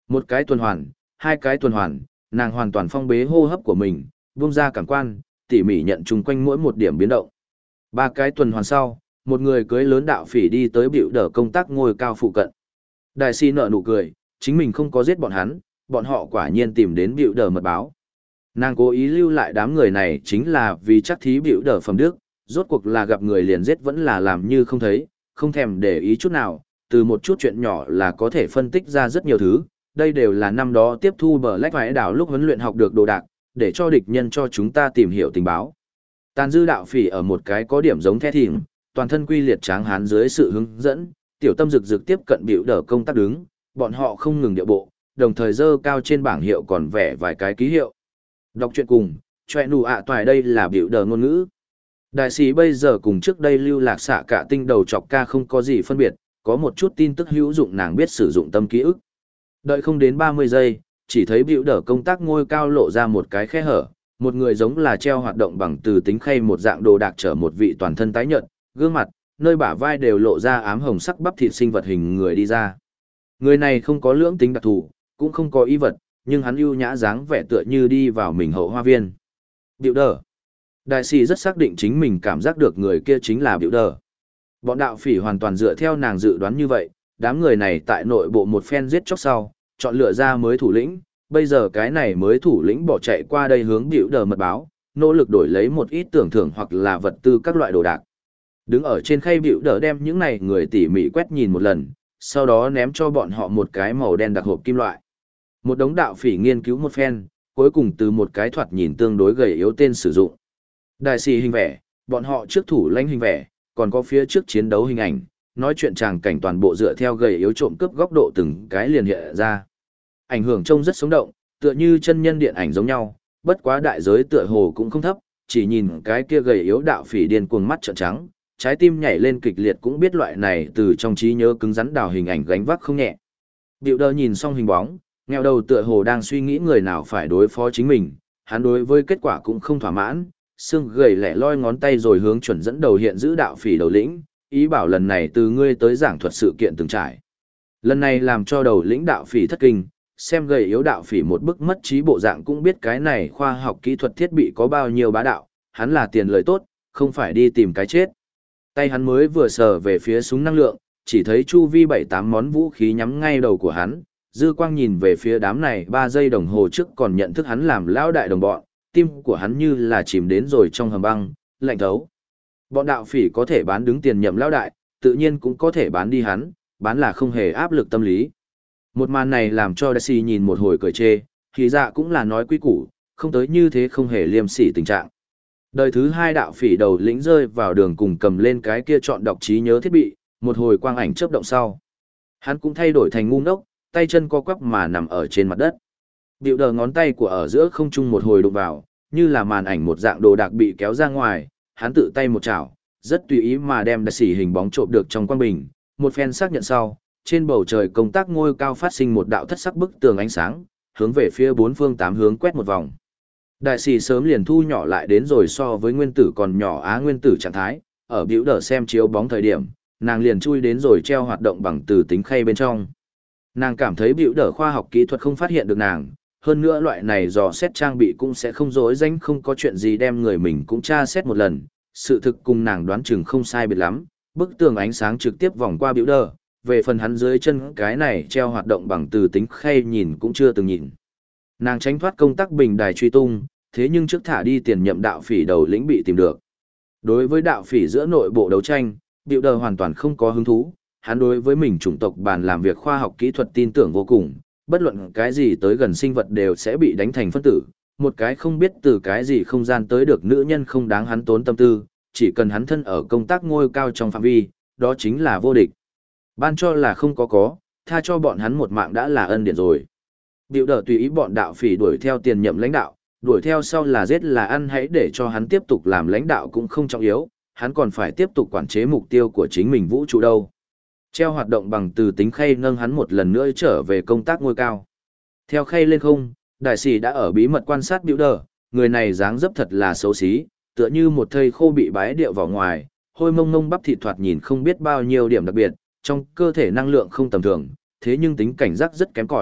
Một cái tuần hoàn, hai cái tuần hoàn, nàng hoàn toàn phong bế hô hấp của mình, buông ra cảm quan, tỉ mỉ nhận chung quanh mỗi một điểm biến động. Ba cái tuần hoàn sau, một người cưới lớn đạo phỉ đi tới biểu đỡ công tác ngôi cao phụ cận. Đại si nở nụ cười, chính mình không có giết bọn hắn, bọn họ quả nhiên tìm đến biểu đỡ mật báo. Nàng cố ý lưu lại đám người này chính là vì chắc thí biểu đỡ phẩm đức, rốt cuộc là gặp người liền giết vẫn là làm như không thấy, không thèm để ý chút nào, từ một chút chuyện nhỏ là có thể phân tích ra rất nhiều thứ, đây đều là năm đó tiếp thu bờ lách vãi đảo lúc huấn luyện học được đồ đạc, để cho địch nhân cho chúng ta tìm hiểu tình báo. Tàn dư đạo phỉ ở một cái có điểm giống the thìm, toàn thân quy liệt tráng hán dưới sự hướng dẫn, tiểu tâm rực rực tiếp cận biểu đỡ công tác đứng, bọn họ không ngừng điệu bộ, đồng thời dơ cao trên bảng hiệu còn vẽ vài cái ký hiệu. Đọc truyện cùng, choe nụ ạ toài đây là biểu đỡ ngôn ngữ. Đại sĩ bây giờ cùng trước đây lưu lạc xạ cả tinh đầu chọc ca không có gì phân biệt, có một chút tin tức hữu dụng nàng biết sử dụng tâm ký ức. Đợi không đến ba mươi giây, chỉ thấy biểu đỡ công tác ngôi cao lộ ra một cái khe hở, một người giống là treo hoạt động bằng từ tính khay một dạng đồ đạc trở một vị toàn thân tái nhợt, gương mặt, nơi bả vai đều lộ ra ám hồng sắc bắp thịt sinh vật hình người đi ra. Người này không có lưỡng tính đặc thù, cũng không có ý vật, nhưng hắn ưu nhã dáng vẻ tựa như đi vào mình hậu hoa viên. Biểu đỡ. Đại sĩ rất xác định chính mình cảm giác được người kia chính là biểu đỡ. Bọn đạo phỉ hoàn toàn dựa theo nàng dự đoán như vậy, đám người này tại nội bộ một phen giết chóc sau, chọn lựa ra mới thủ lĩnh, bây giờ cái này mới thủ lĩnh bỏ chạy qua đây hướng biểu đỡ mật báo, nỗ lực đổi lấy một ít tưởng thưởng hoặc là vật tư các loại đồ đạc. Đứng ở trên khay biểu đỡ đem những này người tỉ mỉ quét nhìn một lần, sau đó ném cho bọn họ một cái màu đen đặc hộp kim loại. Một đống đạo phỉ nghiên cứu một phen, cuối cùng từ một cái thoạt nhìn tương đối gầy yếu tên sử dụng. Đại sĩ hình vẽ, bọn họ trước thủ lãnh hình vẽ, còn có phía trước chiến đấu hình ảnh, nói chuyện tràng cảnh toàn bộ dựa theo gầy yếu trộm cướp góc độ từng cái liền hiện ra. Ảnh hưởng trông rất sống động, tựa như chân nhân điện ảnh giống nhau, bất quá đại giới tựa hồ cũng không thấp, chỉ nhìn cái kia gầy yếu đạo phỉ điên cuồng mắt trợn trắng, trái tim nhảy lên kịch liệt cũng biết loại này từ trong trí nhớ cứng rắn đào hình ảnh gánh vác không nhẹ. Biểu đỡ nhìn xong hình bóng, nghèo đầu tựa hồ đang suy nghĩ người nào phải đối phó chính mình, hắn đối với kết quả cũng không thỏa mãn, xương gầy lẻ loi ngón tay rồi hướng chuẩn dẫn đầu hiện giữ đạo phỉ đầu lĩnh, ý bảo lần này từ ngươi tới giảng thuật sự kiện từng trải. Lần này làm cho đầu lĩnh đạo phỉ thất kinh, xem gầy yếu đạo phỉ một bức mất trí bộ dạng cũng biết cái này khoa học kỹ thuật thiết bị có bao nhiêu bá đạo, hắn là tiền lời tốt, không phải đi tìm cái chết. Tay hắn mới vừa sờ về phía súng năng lượng, chỉ thấy chu vi bảy tám món vũ khí nhắm ngay đầu của hắn, dư quang nhìn về phía đám này ba giây đồng hồ trước còn nhận thức hắn làm lão đại đồng bọn, tim của hắn như là chìm đến rồi trong hầm băng, lạnh thấu. Bọn đạo phỉ có thể bán đứng tiền nhậm lão đại, tự nhiên cũng có thể bán đi hắn, bán là không hề áp lực tâm lý. Một màn này làm cho Daisy nhìn một hồi cười chê, thì dạ cũng là nói quý củ, không tới như thế không hề liêm sỉ tình trạng. Đời thứ hai đạo phỉ đầu lĩnh rơi vào đường cùng cầm lên cái kia chọn đọc trí nhớ thiết bị, một hồi quang ảnh chớp động sau. Hắn cũng thay đổi thành ngu ngốc, tay chân co quắp mà nằm ở trên mặt đất. Biểu đờ ngón tay của ở giữa không trung một hồi đụng vào, như là màn ảnh một dạng đồ đạc bị kéo ra ngoài, hắn tự tay một chảo, rất tùy ý mà đem đại sĩ hình bóng trộm được trong quang bình, một phen xác nhận sau, trên bầu trời công tác ngôi cao phát sinh một đạo thất sắc bức tường ánh sáng, hướng về phía bốn phương tám hướng quét một vòng. Đại sĩ sớm liền thu nhỏ lại đến rồi so với nguyên tử còn nhỏ á nguyên tử trạng thái, ở biểu đờ xem chiếu bóng thời điểm, nàng liền chui đến rồi treo hoạt động bằng từ tính khay bên trong. Nàng cảm thấy biểu đờ khoa học kỹ thuật không phát hiện được nàng, hơn nữa loại này dò xét trang bị cũng sẽ không dối danh không có chuyện gì đem người mình cũng tra xét một lần, sự thực cùng nàng đoán chừng không sai biệt lắm, bức tường ánh sáng trực tiếp vòng qua biểu đờ, về phần hắn dưới chân cái này treo hoạt động bằng từ tính khay nhìn cũng chưa từng nhìn. Nàng tránh thoát công tác bình đài truy tung, thế nhưng trước thả đi tiền nhậm đạo phỉ đầu lĩnh bị tìm được. Đối với đạo phỉ giữa nội bộ đấu tranh, biểu đờ hoàn toàn không có hứng thú, hắn đối với mình chủng tộc bàn làm việc khoa học kỹ thuật tin tưởng vô cùng, bất luận cái gì tới gần sinh vật đều sẽ bị đánh thành phân tử, một cái không biết từ cái gì không gian tới được nữ nhân không đáng hắn tốn tâm tư, chỉ cần hắn thân ở công tác ngôi cao trong phạm vi, đó chính là vô địch. Ban cho là không có có, tha cho bọn hắn một mạng đã là ân điển rồi. Biểu đờ tùy ý bọn đạo phỉ đuổi theo tiền nhậm lãnh đạo, đuổi theo sau là giết là ăn hãy để cho hắn tiếp tục làm lãnh đạo cũng không trọng yếu, hắn còn phải tiếp tục quản chế mục tiêu của chính mình vũ trụ đâu. Treo hoạt động bằng từ tính khay nâng hắn một lần nữa trở về công tác ngôi cao. Theo khay lên không, đại sĩ đã ở bí mật quan sát biểu đờ, người này dáng dấp thật là xấu xí, tựa như một thây khô bị bái điệu vào ngoài, hôi mông mông bắp thịt thoạt nhìn không biết bao nhiêu điểm đặc biệt, trong cơ thể năng lượng không tầm thường, thế nhưng tính cảnh giác rất kém cỏi.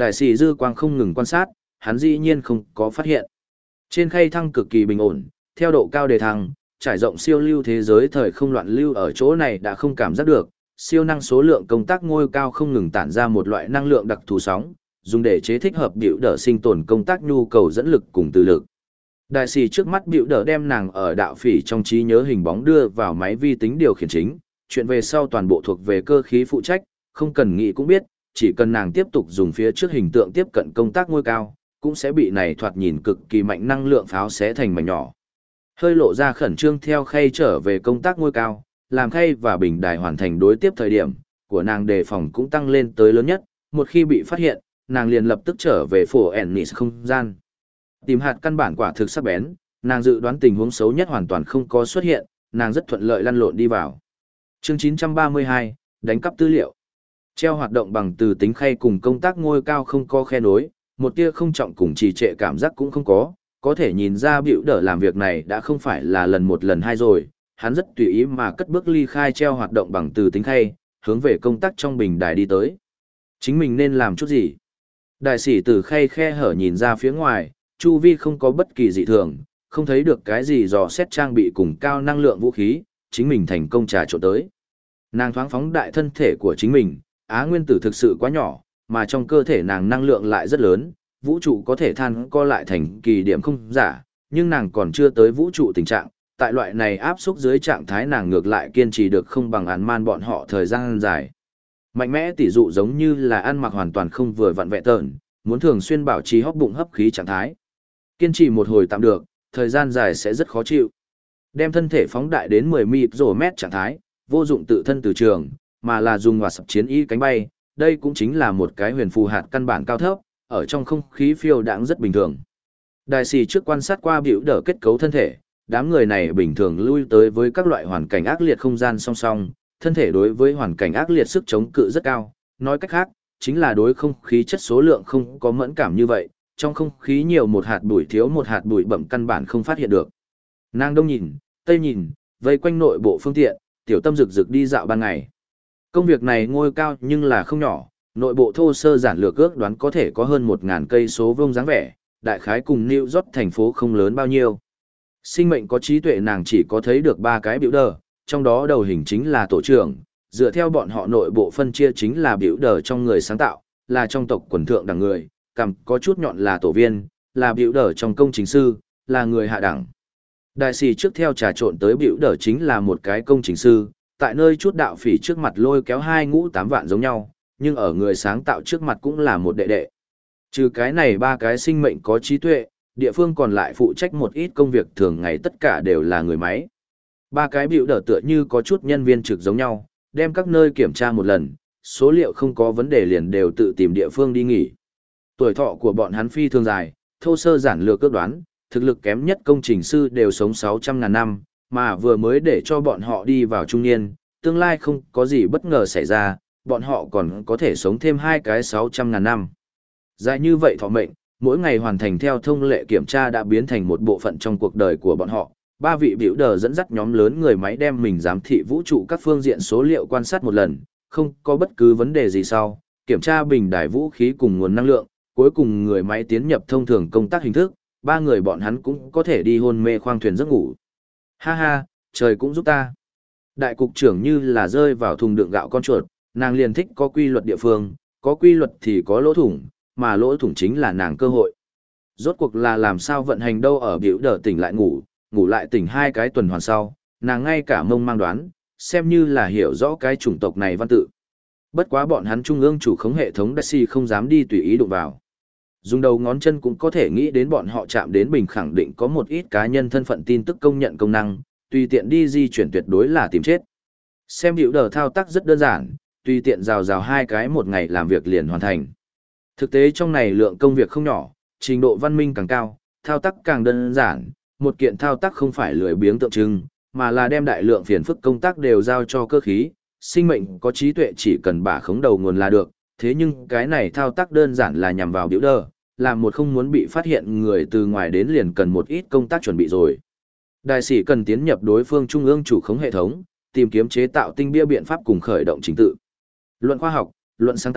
đại sĩ dư quang không ngừng quan sát, hắn dĩ nhiên không có phát hiện. Trên khay thăng cực kỳ bình ổn, theo độ cao đề thăng, trải rộng siêu lưu thế giới thời không loạn lưu ở chỗ này đã không cảm giác được, siêu năng số lượng công tác ngôi cao không ngừng tản ra một loại năng lượng đặc thù sóng, dùng để chế thích hợp biểu đỡ sinh tồn công tác nhu cầu dẫn lực cùng từ lực. Đại sĩ trước mắt biểu đỡ đem nàng ở đạo phỉ trong trí nhớ hình bóng đưa vào máy vi tính điều khiển chính, chuyện về sau toàn bộ thuộc về cơ khí phụ trách, không cần nghĩ cũng biết, chỉ cần nàng tiếp tục dùng phía trước hình tượng tiếp cận công tác ngôi cao, cũng sẽ bị này thoạt nhìn cực kỳ mạnh năng lượng pháo xé thành mảnh nhỏ. Hơi lộ ra khẩn trương theo khay trở về công tác ngôi cao, làm khay và bình đài hoàn thành đối tiếp thời điểm, của nàng đề phòng cũng tăng lên tới lớn nhất, một khi bị phát hiện, nàng liền lập tức trở về phổ Ennis không gian. Tìm hạt căn bản quả thực sắc bén, nàng dự đoán tình huống xấu nhất hoàn toàn không có xuất hiện, nàng rất thuận lợi lăn lộn đi vào. Chương chín trăm ba mươi hai, đánh cắp tư liệu. Treo hoạt động bằng từ tính khay cùng công tác ngôi cao không có khe nối, một tia không trọng cùng trì trệ cảm giác cũng không có, có thể nhìn ra biểu đỡ làm việc này đã không phải là lần một lần hai rồi, hắn rất tùy ý mà cất bước ly khai treo hoạt động bằng từ tính khay, hướng về công tác trong bình đài đi tới. Chính mình nên làm chút gì? Đại sĩ từ khay khe hở nhìn ra phía ngoài, chu vi không có bất kỳ dị thường, không thấy được cái gì dò xét trang bị cùng cao năng lượng vũ khí, chính mình thành công trà trộn tới. Nàng thoáng phóng đại thân thể của chính mình, á nguyên tử thực sự quá nhỏ, mà trong cơ thể nàng năng lượng lại rất lớn, vũ trụ có thể than co lại thành kỳ điểm không giả, nhưng nàng còn chưa tới vũ trụ tình trạng, tại loại này áp xúc dưới trạng thái nàng ngược lại kiên trì được không bằng án man bọn họ thời gian dài. Mạnh mẽ tỷ dụ giống như là ăn mặc hoàn toàn không vừa vặn vẹ tợn, muốn thường xuyên bảo trì hóc bụng hấp khí trạng thái. Kiên trì một hồi tạm được, thời gian dài sẽ rất khó chịu. Đem thân thể phóng đại đến mười micromet trạng thái, vô dụng tự thân từ trường, mà là dùng hòa sập chiến y cánh bay, đây cũng chính là một cái huyền phù hạt căn bản cao thấp, ở trong không khí phiêu đãng rất bình thường. Đại sĩ trước quan sát qua biểu đỡ kết cấu thân thể, đám người này bình thường lui tới với các loại hoàn cảnh ác liệt không gian song song, thân thể đối với hoàn cảnh ác liệt sức chống cự rất cao, nói cách khác, chính là đối không khí chất số lượng không có mẫn cảm như vậy, trong không khí nhiều một hạt bụi thiếu một hạt bụi bẩm căn bản không phát hiện được. Nàng đông nhìn, tây nhìn, vây quanh nội bộ phương tiện, tiểu tâm rực rực đi dạo ban ngày. Công việc này ngôi cao nhưng là không nhỏ, nội bộ thô sơ giản lược ước đoán có thể có hơn một ngàn cây số vuông dáng vẻ, đại khái cùng New York thành phố không lớn bao nhiêu. Sinh mệnh có trí tuệ nàng chỉ có thấy được ba cái biểu đờ, trong đó đầu hình chính là tổ trưởng, dựa theo bọn họ nội bộ phân chia chính là biểu đờ trong người sáng tạo, là trong tộc quần thượng đẳng người, cằm có chút nhọn là tổ viên, là biểu đờ trong công trình sư, là người hạ đẳng. Đại sĩ trước theo trà trộn tới biểu đờ chính là một cái công trình sư, tại nơi chút đạo phỉ trước mặt lôi kéo hai ngũ tám vạn giống nhau, nhưng ở người sáng tạo trước mặt cũng là một đệ đệ. Trừ cái này ba cái sinh mệnh có trí tuệ, địa phương còn lại phụ trách một ít công việc thường ngày tất cả đều là người máy. Ba cái biểu đỡ tựa như có chút nhân viên trực giống nhau, đem các nơi kiểm tra một lần, số liệu không có vấn đề liền đều tự tìm địa phương đi nghỉ. Tuổi thọ của bọn hắn phi thường dài, thô sơ giản lược ước đoán, thực lực kém nhất công trình sư đều sống sáu trăm ngàn năm, mà vừa mới để cho bọn họ đi vào trung niên, tương lai không có gì bất ngờ xảy ra, bọn họ còn có thể sống thêm hai cái sáu trăm ngàn năm. Dài như vậy thọ mệnh, mỗi ngày hoàn thành theo thông lệ kiểm tra đã biến thành một bộ phận trong cuộc đời của bọn họ. Ba vị biểu đờ dẫn dắt nhóm lớn người máy đem mình giám thị vũ trụ các phương diện số liệu quan sát một lần, không có bất cứ vấn đề gì sau, kiểm tra bình đài vũ khí cùng nguồn năng lượng, cuối cùng người máy tiến nhập thông thường công tác hình thức, ba người bọn hắn cũng có thể đi hôn mê khoang thuyền giấc ngủ. Ha ha, trời cũng giúp ta. Đại cục trưởng như là rơi vào thùng đựng gạo con chuột, nàng liền thích có quy luật địa phương, có quy luật thì có lỗ thủng, mà lỗ thủng chính là nàng cơ hội. Rốt cuộc là làm sao vận hành đâu ở biểu đờ tỉnh lại ngủ, ngủ lại tỉnh hai cái tuần hoàn sau, nàng ngay cả mông mang đoán, xem như là hiểu rõ cái chủng tộc này văn tự. Bất quá bọn hắn trung ương chủ khống hệ thống Daisy không dám đi tùy ý đụng vào. Dùng đầu ngón chân cũng có thể nghĩ đến bọn họ chạm đến bình khẳng định có một ít cá nhân thân phận tin tức công nhận công năng, tùy tiện đi di chuyển tuyệt đối là tìm chết. Xem biểu đờ thao tác rất đơn giản, tùy tiện rào rào hai cái một ngày làm việc liền hoàn thành. Thực tế trong này lượng công việc không nhỏ, trình độ văn minh càng cao, thao tác càng đơn giản, một kiện thao tác không phải lười biếng tượng trưng, mà là đem đại lượng phiền phức công tác đều giao cho cơ khí, sinh mệnh có trí tuệ chỉ cần bả khống đầu nguồn là được, thế nhưng cái này thao tác đơn giản là nhằm vào biểu đờ, làm một không muốn bị phát hiện người từ ngoài đến liền cần một ít công tác chuẩn bị rồi. Đại sĩ cần tiến nhập đối phương trung ương chủ khống hệ thống, tìm kiếm chế tạo tinh bia biện pháp cùng khởi động trình tự. Luận khoa học, luận sáng tạo,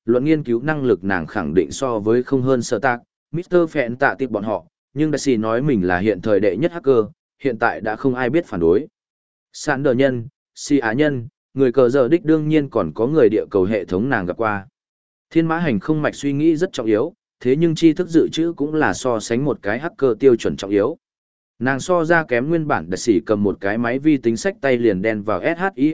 luận nghiên cứu năng lực nàng khẳng định so với không hơn sở tạc, mít tơ Phẹn tạ tiệp bọn họ, nhưng đại sĩ nói mình là hiện thời đệ nhất hacker, hiện tại đã không ai biết phản đối. Sán đờ nhân, si á nhân, người cờ giờ đích đương nhiên còn có người địa cầu hệ thống nàng gặp qua. Thiên mã hành không mạch suy nghĩ rất trọng yếu, thế nhưng tri thức dự trữ cũng là so sánh một cái hacker tiêu chuẩn trọng yếu. Nàng so ra kém nguyên bản đại sĩ cầm một cái máy vi tính sách tay liền đen vào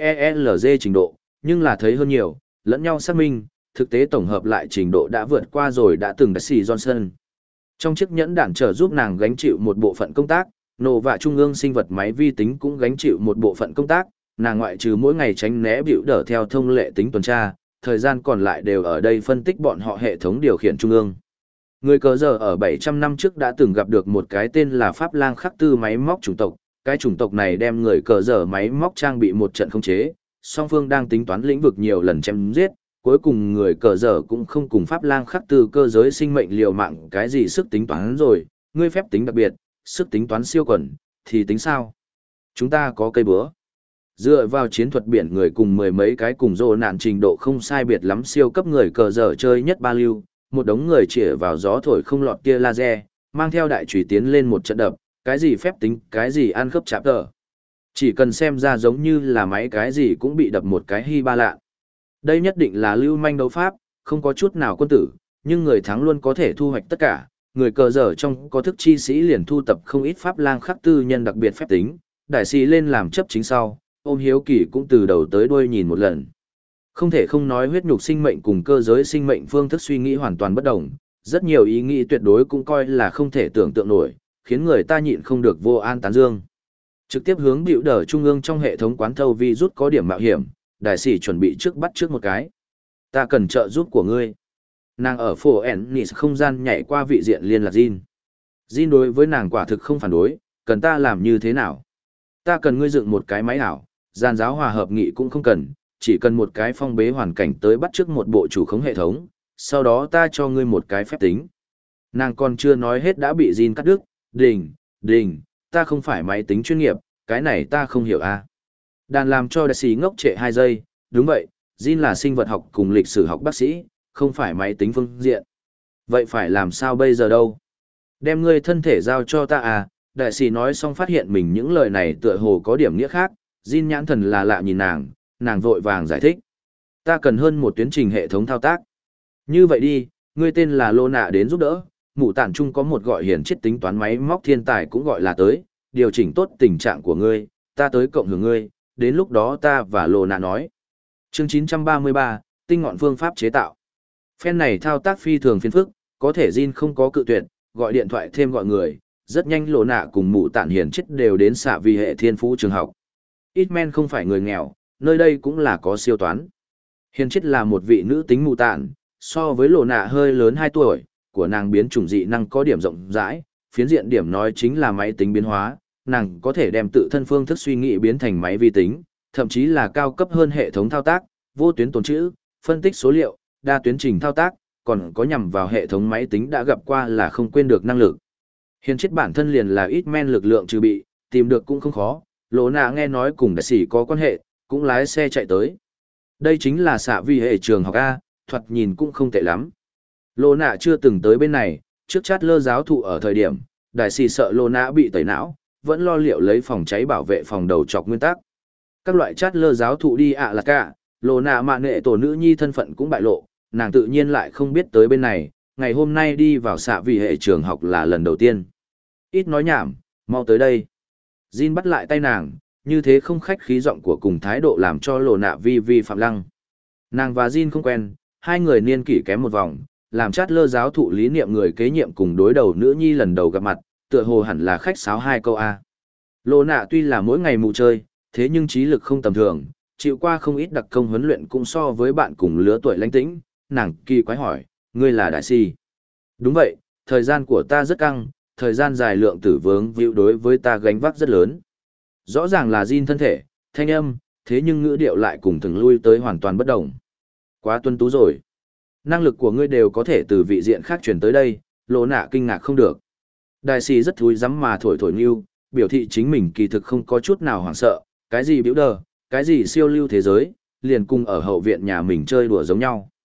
SHIELZ trình độ, nhưng là thấy hơn nhiều, lẫn nhau xác minh, thực tế tổng hợp lại trình độ đã vượt qua rồi đã từng đại sĩ Johnson. Trong chiếc nhẫn đạn trở giúp nàng gánh chịu một bộ phận công tác, nổ và trung ương sinh vật máy vi tính cũng gánh chịu một bộ phận công tác, nàng ngoại trừ mỗi ngày tránh né biểu đỡ theo thông lệ tính tuần tra, thời gian còn lại đều ở đây phân tích bọn họ hệ thống điều khiển trung ương. Người cờ giờ ở bảy trăm năm trước đã từng gặp được một cái tên là Pháp Lang Khắc Tư máy móc chủng tộc, cái chủng tộc này đem người cờ giờ máy móc trang bị một trận khống chế, song phương đang tính toán lĩnh vực nhiều lần chém giết, cuối cùng người cờ giờ cũng không cùng Pháp Lang Khắc Tư cơ giới sinh mệnh liều mạng cái gì sức tính toán rồi, ngươi phép tính đặc biệt, sức tính toán siêu quần, thì tính sao? Chúng ta có cây búa. Dựa vào chiến thuật biển người cùng mười mấy cái cùng rồ nạn trình độ không sai biệt lắm siêu cấp người cờ giờ chơi nhất ba lưu, một đống người chĩa vào gió thổi không lọt tia laser, mang theo đại chùy tiến lên một trận đập, cái gì phép tính, cái gì ăn khớp chạp tờ. Chỉ cần xem ra giống như là máy cái gì cũng bị đập một cái hy ba lạ. Đây nhất định là lưu manh đấu pháp, không có chút nào quân tử, nhưng người thắng luôn có thể thu hoạch tất cả. Người cờ dở trong có thức chi sĩ liền thu tập không ít Pháp Lang Khắc Tư nhân đặc biệt phép tính, đại sĩ lên làm chấp chính sau, ôm hiếu kỳ cũng từ đầu tới đuôi nhìn một lần. Không thể không nói huyết nhục sinh mệnh cùng cơ giới sinh mệnh phương thức suy nghĩ hoàn toàn bất đồng, rất nhiều ý nghĩ tuyệt đối cũng coi là không thể tưởng tượng nổi, khiến người ta nhịn không được vô an tán dương. Trực tiếp hướng biểu đờ trung ương trong hệ thống quán thâu vi rút có điểm mạo hiểm, đại sĩ chuẩn bị trước bắt trước một cái. Ta cần trợ giúp của ngươi. Nàng ở phổ Ennis không gian nhảy qua vị diện liên lạc Jin. Jin đối với nàng quả thực không phản đối, cần ta làm như thế nào? Ta cần ngươi dựng một cái máy ảo, gian giáo hòa hợp nghị cũng không cần, chỉ cần một cái phong bế hoàn cảnh tới bắt trước một bộ chủ khống hệ thống, sau đó ta cho ngươi một cái phép tính. Nàng còn chưa nói hết đã bị Jin cắt đứt, đình, đình, ta không phải máy tính chuyên nghiệp, cái này ta không hiểu a. À. Đàn làm cho đại sĩ ngốc trệ hai giây, đúng vậy, Jin là sinh vật học cùng lịch sử học bác sĩ, không phải máy tính phương diện. Vậy phải làm sao bây giờ đâu? Đem ngươi thân thể giao cho ta à, đại sĩ nói xong phát hiện mình những lời này tựa hồ có điểm nghĩa khác, Jin nhãn thần là lạ nhìn nàng, nàng vội vàng giải thích. Ta cần hơn một tuyến trình hệ thống thao tác. Như vậy đi, ngươi tên là Lô Nạ đến giúp đỡ, mụ tản chung có một gọi hiển chiết tính toán máy móc thiên tài cũng gọi là tới, điều chỉnh tốt tình trạng của ngươi, ta tới cộng hưởng ngươi, đến lúc đó ta và Lô Nạ nói. Chương chín trăm ba mươi ba, tinh ngọn phương pháp chế tạo. Phen này thao tác phi thường phiền phức, có thể Jin không có cự tuyệt, gọi điện thoại thêm gọi người, rất nhanh Lô Nạ cùng mụ tản hiển chiết đều đến xạ vì hệ thiên phú trường học. Itman không phải người nghèo, nơi đây cũng là có siêu toán. Hiền chiết là một vị nữ tính mù tản, so với Lô Nạ hơi lớn hai tuổi, của nàng biến chủng dị năng có điểm rộng rãi, phiến diện điểm nói chính là máy tính biến hóa, nàng có thể đem tự thân phương thức suy nghĩ biến thành máy vi tính, thậm chí là cao cấp hơn hệ thống thao tác, vô tuyến tồn trữ, phân tích số liệu, đa tuyến trình thao tác, còn có nhằm vào hệ thống máy tính đã gặp qua là không quên được năng lực. Hiền chiết bản thân liền là ít men lực lượng trừ bị, tìm được cũng không khó, Lô Nạ nghe nói cùng đại sĩ có quan hệ, cũng lái xe chạy tới. Đây chính là xạ vi hệ trường học A, thoạt nhìn cũng không tệ lắm. Lô Nạ chưa từng tới bên này, trước chát lơ giáo thụ ở thời điểm, đại sĩ sợ Lô Nạ bị tẩy não, vẫn lo liệu lấy phòng cháy bảo vệ phòng đầu chọc nguyên tắc. Các loại chát lơ giáo thụ đi ạ là cả, Lô Nạ mạ nghệ tổ nữ nhi thân phận cũng bại lộ, nàng tự nhiên lại không biết tới bên này, ngày hôm nay đi vào xạ vi hệ trường học là lần đầu tiên. Ít nói nhảm, mau tới đây. Jin bắt lại tay nàng, như thế không khách khí giọng của cùng thái độ làm cho Lô Nạ vi vi phạm lăng. Nàng và Jin không quen, hai người niên kỷ kém một vòng, làm chát lơ giáo thụ lý niệm người kế nhiệm cùng đối đầu nữ nhi lần đầu gặp mặt, tựa hồ hẳn là khách sáo hai câu A. Lô Nạ tuy là mỗi ngày mù chơi, thế nhưng trí lực không tầm thường, chịu qua không ít đặc công huấn luyện cũng so với bạn cùng lứa tuổi lãnh tĩnh, nàng kỳ quái hỏi, ngươi là đại si. Đúng vậy, thời gian của ta rất căng, thời gian dài lượng tử vướng víu đối với ta gánh vác rất lớn. Rõ ràng là Jin thân thể, thanh âm, thế nhưng ngữ điệu lại cùng thường lui tới hoàn toàn bất đồng. Quá tuân tú rồi. Năng lực của ngươi đều có thể từ vị diện khác chuyển tới đây, Lô Nạ kinh ngạc không được. Đại sĩ rất thúi rắm mà thổi thổi như, biểu thị chính mình kỳ thực không có chút nào hoảng sợ, cái gì biểu đờ, cái gì siêu lưu thế giới, liền cùng ở hậu viện nhà mình chơi đùa giống nhau.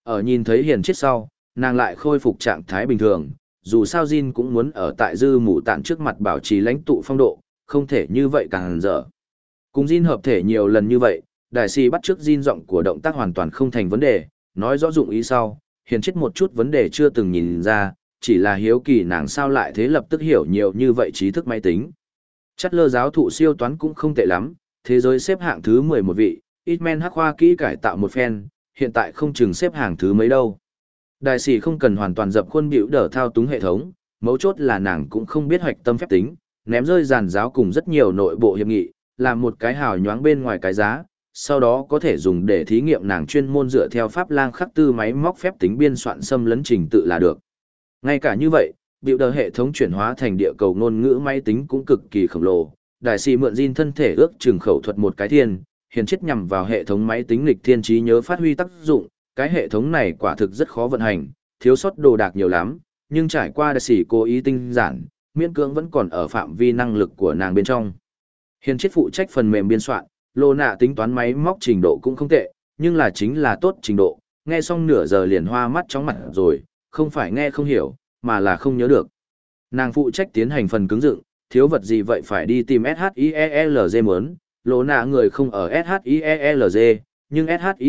Ở nhìn thấy Hiền chết sau, nàng lại khôi phục trạng thái bình thường, dù sao Jin cũng muốn ở tại dư mù tạn trước mặt bảo trì lãnh tụ phong độ, không thể như vậy càng dở. Cùng Jin hợp thể nhiều lần như vậy, đại sĩ bắt trước Jin giọng của động tác hoàn toàn không thành vấn đề, nói rõ dụng ý sau, Hiền chết một chút vấn đề chưa từng nhìn ra, chỉ là hiếu kỳ nàng sao lại thế lập tức hiểu nhiều như vậy trí thức máy tính. Chất lơ giáo thụ siêu toán cũng không tệ lắm, thế giới xếp hạng thứ mười một vị, ít men hắc khoa kỹ cải tạo một phen, hiện tại không chừng xếp hạng thứ mấy đâu. Đại sĩ không cần hoàn toàn dập khuôn biểu đỡ thao túng hệ thống, mấu chốt là nàng cũng không biết hoạch tâm phép tính, ném rơi giàn giáo cùng rất nhiều nội bộ hiệp nghị, làm một cái hào nhoáng bên ngoài cái giá, sau đó có thể dùng để thí nghiệm nàng chuyên môn dựa theo pháp lang khắc tư máy móc phép tính biên soạn xâm lấn trình tự là được. Ngay cả như vậy, biểu đỡ hệ thống chuyển hóa thành địa cầu ngôn ngữ máy tính cũng cực kỳ khổng lồ. Đại sĩ mượn Jin thân thể ước chừng khẩu thuật một cái thiên, Hiền chết nhằm vào hệ thống máy tính lịch thiên trí nhớ phát huy tác dụng, cái hệ thống này quả thực rất khó vận hành, thiếu sót đồ đạc nhiều lắm, nhưng trải qua đại sĩ cố ý tinh giản, miễn cưỡng vẫn còn ở phạm vi năng lực của nàng bên trong. Hiền chết phụ trách phần mềm biên soạn, lô nạ tính toán máy móc trình độ cũng không tệ, nhưng là chính là tốt trình độ, nghe xong nửa giờ liền hoa mắt chóng mặt rồi, không phải nghe không hiểu, mà là không nhớ được. Nàng phụ trách tiến hành phần cứng dựng, thiếu vật gì vậy phải đi tìm SHIELZ muốn, lỗ nạ người không ở SHIELZ, nhưng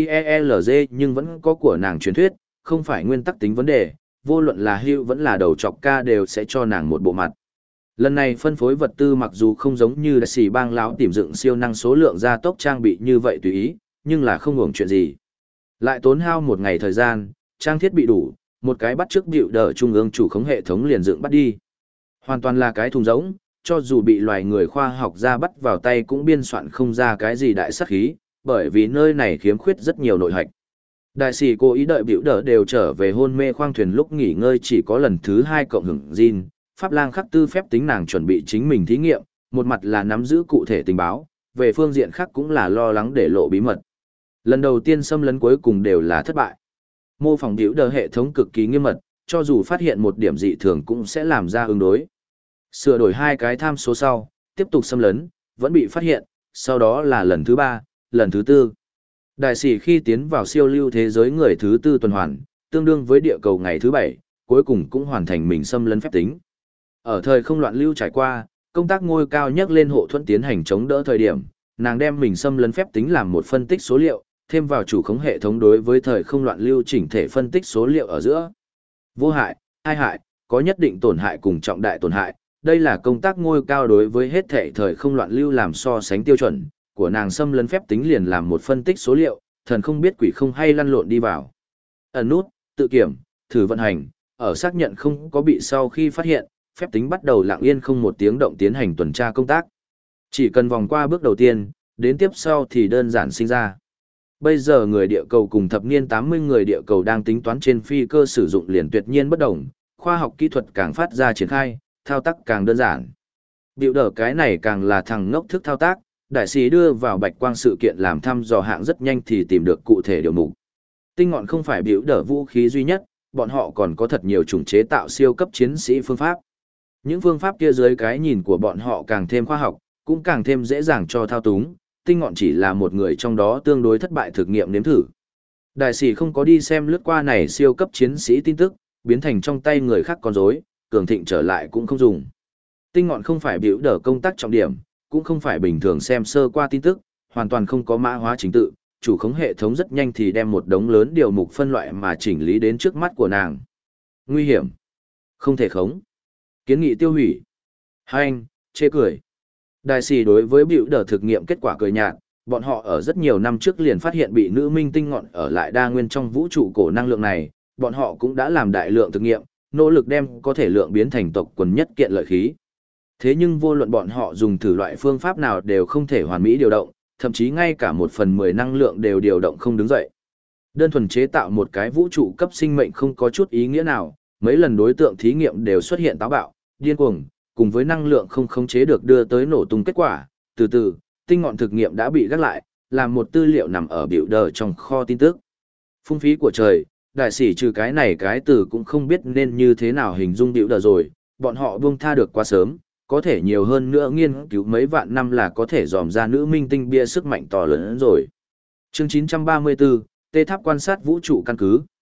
SHIELZ nhưng vẫn có của nàng truyền thuyết, không phải nguyên tắc tính vấn đề, vô luận là hữu vẫn là đầu chọc ca đều sẽ cho nàng một bộ mặt. Lần này phân phối vật tư mặc dù không giống như đại sĩ bang lão tìm dựng siêu năng số lượng gia tốc trang bị như vậy tùy ý, nhưng là không hưởng chuyện gì. Lại tốn hao một ngày thời gian, trang thiết bị đủ, một cái bắt trước biểu đỡ trung ương chủ khống hệ thống liền dựng bắt đi. Hoàn toàn là cái thùng rỗng, cho dù bị loài người khoa học ra bắt vào tay cũng biên soạn không ra cái gì đại sát khí, bởi vì nơi này khiếm khuyết rất nhiều nội hạch. Đại sĩ cố ý đợi biểu đỡ đều trở về hôn mê khoang thuyền lúc nghỉ ngơi chỉ có lần thứ hai cộng hưởng Jin, pháp lang khắc tư phép tính nàng chuẩn bị chính mình thí nghiệm, một mặt là nắm giữ cụ thể tình báo, về phương diện khác cũng là lo lắng để lộ bí mật. Lần đầu tiên xâm lấn cuối cùng đều là thất bại. Mô phỏng biểu đỡ hệ thống cực kỳ nghiêm mật, cho dù phát hiện một điểm dị thường cũng sẽ làm ra ứng đối. Sửa đổi hai cái tham số sau, tiếp tục xâm lấn, vẫn bị phát hiện, sau đó là lần thứ ba, lần thứ tư. Đại sĩ khi tiến vào siêu lưu thế giới người thứ tư tuần hoàn, tương đương với địa cầu ngày thứ bảy, cuối cùng cũng hoàn thành mình xâm lấn phép tính. Ở thời không loạn lưu trải qua, công tác ngôi cao nhất lên hộ thuẫn tiến hành chống đỡ thời điểm, nàng đem mình xâm lấn phép tính làm một phân tích số liệu, thêm vào chủ khống hệ thống đối với thời không loạn lưu chỉnh thể phân tích số liệu ở giữa. Vô hại, hai hại, có nhất định tổn hại cùng trọng đại tổn hại, đây là công tác ngôi cao đối với hết thể thời không loạn lưu làm so sánh tiêu chuẩn, của nàng xâm lấn phép tính liền làm một phân tích số liệu, thần không biết quỷ không hay lăn lộn đi vào. Ẩn nút, tự kiểm, thử vận hành, ở xác nhận không có bị sau khi phát hiện, phép tính bắt đầu lặng yên không một tiếng động tiến hành tuần tra công tác. Chỉ cần vòng qua bước đầu tiên, đến tiếp sau thì đơn giản sinh ra. Bây giờ người địa cầu cùng thập niên tám mươi người địa cầu đang tính toán trên phi cơ sử dụng liền tuyệt nhiên bất đồng, khoa học kỹ thuật càng phát ra triển khai, thao tác càng đơn giản. Biểu đỡ cái này càng là thằng ngốc thức thao tác, đại sĩ đưa vào bạch quang sự kiện làm thăm dò hạng rất nhanh thì tìm được cụ thể điều mục. Tinh ngọn không phải biểu đỡ vũ khí duy nhất, bọn họ còn có thật nhiều chủng chế tạo siêu cấp chiến sĩ phương pháp. Những phương pháp kia dưới cái nhìn của bọn họ càng thêm khoa học, cũng càng thêm dễ dàng cho thao túng, tinh ngọn chỉ là một người trong đó tương đối thất bại thực nghiệm nếm thử. Đại sĩ không có đi xem lướt qua này siêu cấp chiến sĩ tin tức, biến thành trong tay người khác con rối, cường thịnh trở lại cũng không dùng. Tinh ngọn không phải biểu đỡ công tác trọng điểm, cũng không phải bình thường xem sơ qua tin tức, hoàn toàn không có mã hóa chính tự, chủ khống hệ thống rất nhanh thì đem một đống lớn điều mục phân loại mà chỉnh lý đến trước mắt của nàng. Nguy hiểm, không thể khống, kiến nghị tiêu hủy, hành, chê cười. Đại sĩ đối với biểu đỡ thực nghiệm kết quả cười nhạt, bọn họ ở rất nhiều năm trước liền phát hiện bị nữ minh tinh ngọn ở lại đa nguyên trong vũ trụ cổ năng lượng này, bọn họ cũng đã làm đại lượng thực nghiệm, nỗ lực đem có thể lượng biến thành tộc quần nhất kiện lợi khí. Thế nhưng vô luận bọn họ dùng thử loại phương pháp nào đều không thể hoàn mỹ điều động, thậm chí ngay cả một phần mười năng lượng đều điều động không đứng dậy. Đơn thuần chế tạo một cái vũ trụ cấp sinh mệnh không có chút ý nghĩa nào, mấy lần đối tượng thí nghiệm đều xuất hiện táo bạo, điên cuồng, cùng với năng lượng không khống chế được đưa tới nổ tung kết quả. Từ từ, tinh ngọn thực nghiệm đã bị gác lại, làm một tư liệu nằm ở biểu đờ trong kho tin tức. Phung phí của trời, đại sĩ trừ cái này cái từ cũng không biết nên như thế nào hình dung biểu đờ rồi, bọn họ buông tha được quá sớm, có thể nhiều hơn nữa nghiên cứu mấy vạn năm là có thể dòm ra nữ minh tinh bia sức mạnh to lớn rồi. Chương chín trăm ba mươi tư, Tê Tháp quan sát vũ trụ căn cứ.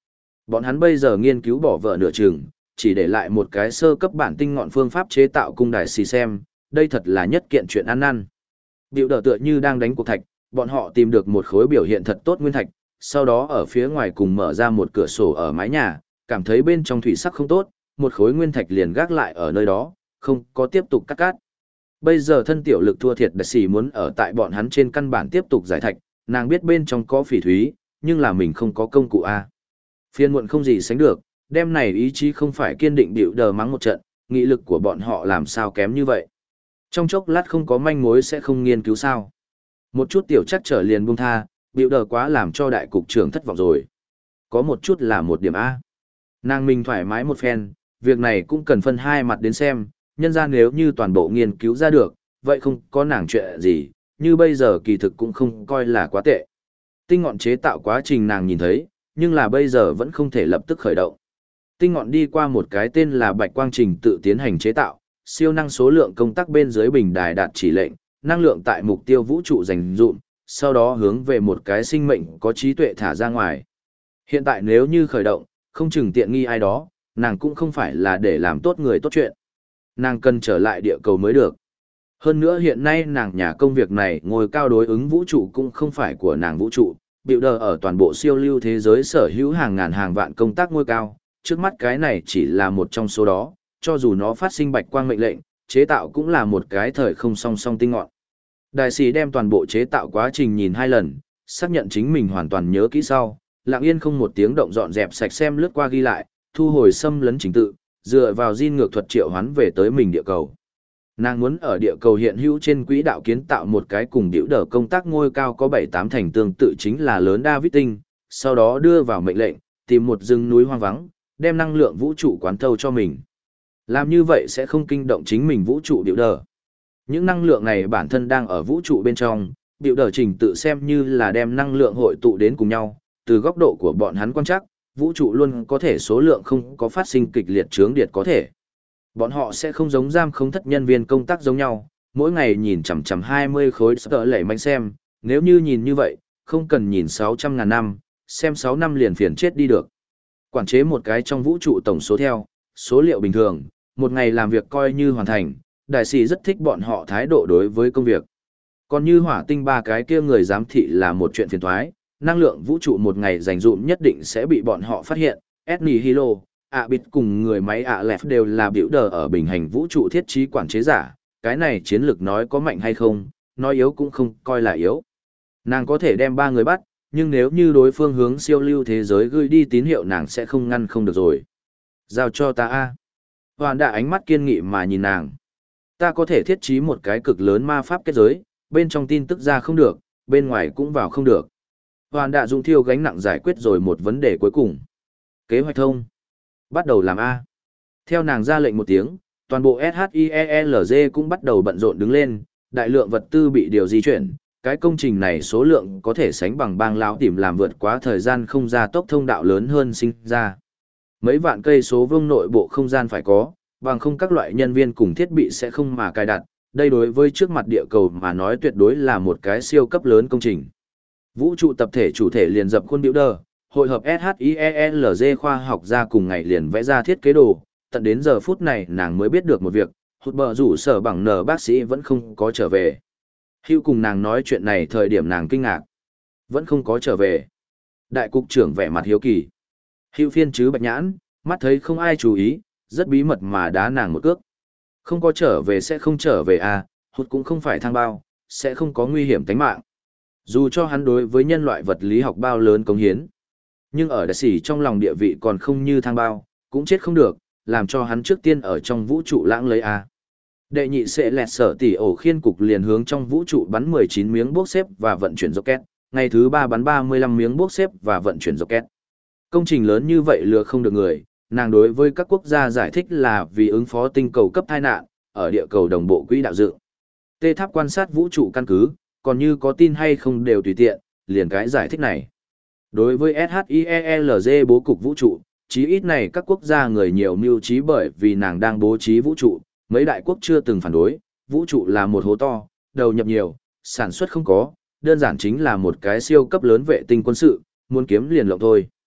Bọn hắn bây giờ nghiên cứu bỏ vợ nửa chừng, chỉ để lại một cái sơ cấp bản tinh ngọn phương pháp chế tạo cung đài xì xem, đây thật là nhất kiện chuyện ăn năn. Biểu đỡ tựa như đang đánh cuộc thạch, bọn họ tìm được một khối biểu hiện thật tốt nguyên thạch, sau đó ở phía ngoài cùng mở ra một cửa sổ ở mái nhà, cảm thấy bên trong thủy sắc không tốt, một khối nguyên thạch liền gác lại ở nơi đó, không có tiếp tục cắt cát. Bây giờ thân tiểu lực thua thiệt đại sĩ muốn ở tại bọn hắn trên căn bản tiếp tục giải thạch, nàng biết bên trong có phỉ thúy, nhưng là mình không có công cụ A. Phiên muộn không gì sánh được, đêm này ý chí không phải kiên định điệu đờ mắng một trận, nghị lực của bọn họ làm sao kém như vậy. Trong chốc lát không có manh mối sẽ không nghiên cứu sao. Một chút tiểu chắc trở liền buông tha, điệu đờ quá làm cho đại cục trưởng thất vọng rồi. Có một chút là một điểm A. Nàng mình thoải mái một phen, việc này cũng cần phân hai mặt đến xem, nhân ra nếu như toàn bộ nghiên cứu ra được, vậy không có nàng chuyện gì, như bây giờ kỳ thực cũng không coi là quá tệ. Tinh ngọn chế tạo quá trình nàng nhìn thấy, nhưng là bây giờ vẫn không thể lập tức khởi động. Tinh ngọn đi qua một cái tên là bạch quang trình tự tiến hành chế tạo, siêu năng số lượng công tắc bên dưới bình đài đạt chỉ lệnh, năng lượng tại mục tiêu vũ trụ dành dụm, sau đó hướng về một cái sinh mệnh có trí tuệ thả ra ngoài. Hiện tại nếu như khởi động, không chừng tiện nghi ai đó, nàng cũng không phải là để làm tốt người tốt chuyện. Nàng cần trở lại địa cầu mới được. Hơn nữa hiện nay nàng nhà công việc này ngồi cao đối ứng vũ trụ cũng không phải của nàng vũ trụ, biểu đờ ở toàn bộ siêu lưu thế giới sở hữu hàng ngàn hàng vạn công tác ngôi cao, trước mắt cái này chỉ là một trong số đó, cho dù nó phát sinh bạch quang mệnh lệnh, chế tạo cũng là một cái thời không song song tinh ngọn. Đại sĩ đem toàn bộ chế tạo quá trình nhìn hai lần, xác nhận chính mình hoàn toàn nhớ kỹ sau, lặng yên không một tiếng động dọn dẹp sạch xem lướt qua ghi lại, thu hồi xâm lấn chính tự, dựa vào Jin ngược thuật triệu hoán về tới mình địa cầu. Nàng muốn ở địa cầu hiện hữu trên quỹ đạo kiến tạo một cái cùng điệu đỡ công tác ngôi cao có bảy tám thành tương tự chính là lớn David tinh, sau đó đưa vào mệnh lệnh, tìm một rừng núi hoang vắng, đem năng lượng vũ trụ quán thâu cho mình. Làm như vậy sẽ không kinh động chính mình vũ trụ điệu đỡ. Những năng lượng này bản thân đang ở vũ trụ bên trong, điệu đỡ trình tự xem như là đem năng lượng hội tụ đến cùng nhau, từ góc độ của bọn hắn quan trắc, vũ trụ luôn có thể số lượng không có phát sinh kịch liệt chướng điệt có thể. Bọn họ sẽ không giống giam không thất nhân viên công tác giống nhau, mỗi ngày nhìn chằm chằm hai mươi khối sợi lẩy manh xem, nếu như nhìn như vậy, không cần nhìn sáu trăm ngàn năm, xem sáu năm liền phiền chết đi được. Quản chế một cái trong vũ trụ tổng số theo, số liệu bình thường, một ngày làm việc coi như hoàn thành, đại sĩ rất thích bọn họ thái độ đối với công việc. Còn như hỏa tinh ba cái kia người giám thị là một chuyện phiền toái, năng lượng vũ trụ một ngày dành dụm nhất định sẽ bị bọn họ phát hiện, Etni Hilo. ạ bịt cùng người máy ạ lẹp đều là biểu đờ ở bình hành vũ trụ thiết trí quản chế giả, cái này chiến lược nói có mạnh hay không, nói yếu cũng không coi là yếu. Nàng có thể đem ba người bắt, nhưng nếu như đối phương hướng siêu lưu thế giới gửi đi tín hiệu nàng sẽ không ngăn không được rồi. Giao cho ta a. Hoàn đã ánh mắt kiên nghị mà nhìn nàng. Ta có thể thiết trí một cái cực lớn ma pháp kết giới, bên trong tin tức ra không được, bên ngoài cũng vào không được. Hoàn đã dùng thiêu gánh nặng giải quyết rồi một vấn đề cuối cùng. Kế hoạch thông. Bắt đầu làm A. Theo nàng ra lệnh một tiếng, toàn bộ ét hát i e lờ giê cũng bắt đầu bận rộn đứng lên, đại lượng vật tư bị điều di chuyển. Cái công trình này số lượng có thể sánh bằng bang lão tìm làm vượt quá thời gian không ra tốc thông đạo lớn hơn sinh ra. Mấy vạn cây số vuông nội bộ không gian phải có, bằng không các loại nhân viên cùng thiết bị sẽ không mà cài đặt. Đây đối với trước mặt địa cầu mà nói tuyệt đối là một cái siêu cấp lớn công trình. Vũ trụ tập thể chủ thể liền dập khuôn biểu đờ, hội hợp ét hát i e lờ giê khoa học ra cùng ngày liền vẽ ra thiết kế đồ, tận đến giờ phút này nàng mới biết được một việc, hụt bờ rủ sở bằng nờ bác sĩ vẫn không có trở về. Hữu cùng nàng nói chuyện này thời điểm nàng kinh ngạc. Vẫn không có trở về. Đại cục trưởng vẻ mặt hiếu kỳ. Hữu phiên chứ bạch nhãn, mắt thấy không ai chú ý, rất bí mật mà đá nàng một cước. Không có trở về sẽ không trở về à, hụt cũng không phải thang bao, sẽ không có nguy hiểm tính mạng. Dù cho hắn đối với nhân loại vật lý học bao lớn cống hiến. Nhưng ở đại sĩ trong lòng địa vị còn không như thang bao, cũng chết không được, làm cho hắn trước tiên ở trong vũ trụ lãng lấy a. Đệ nhị sẽ lẹt sở tỷ ổ khiên cục liền hướng trong vũ trụ bắn mười chín miếng bốc xếp và vận chuyển rocket, ngày thứ ba bắn ba mươi lăm miếng bốc xếp và vận chuyển rocket. Công trình lớn như vậy lừa không được người, nàng đối với các quốc gia giải thích là vì ứng phó tinh cầu cấp tai nạn, ở địa cầu đồng bộ quỹ đạo dựng. Tê tháp quan sát vũ trụ căn cứ, còn như có tin hay không đều tùy tiện, liền cái giải thích này. Đối với ét hát i e lờ giê bố cục vũ trụ, chí ít này các quốc gia người nhiều mưu trí bởi vì nàng đang bố trí vũ trụ, mấy đại quốc chưa từng phản đối, vũ trụ là một hố to, đầu nhập nhiều, sản xuất không có, đơn giản chính là một cái siêu cấp lớn vệ tinh quân sự, muốn kiếm liền lộng thôi.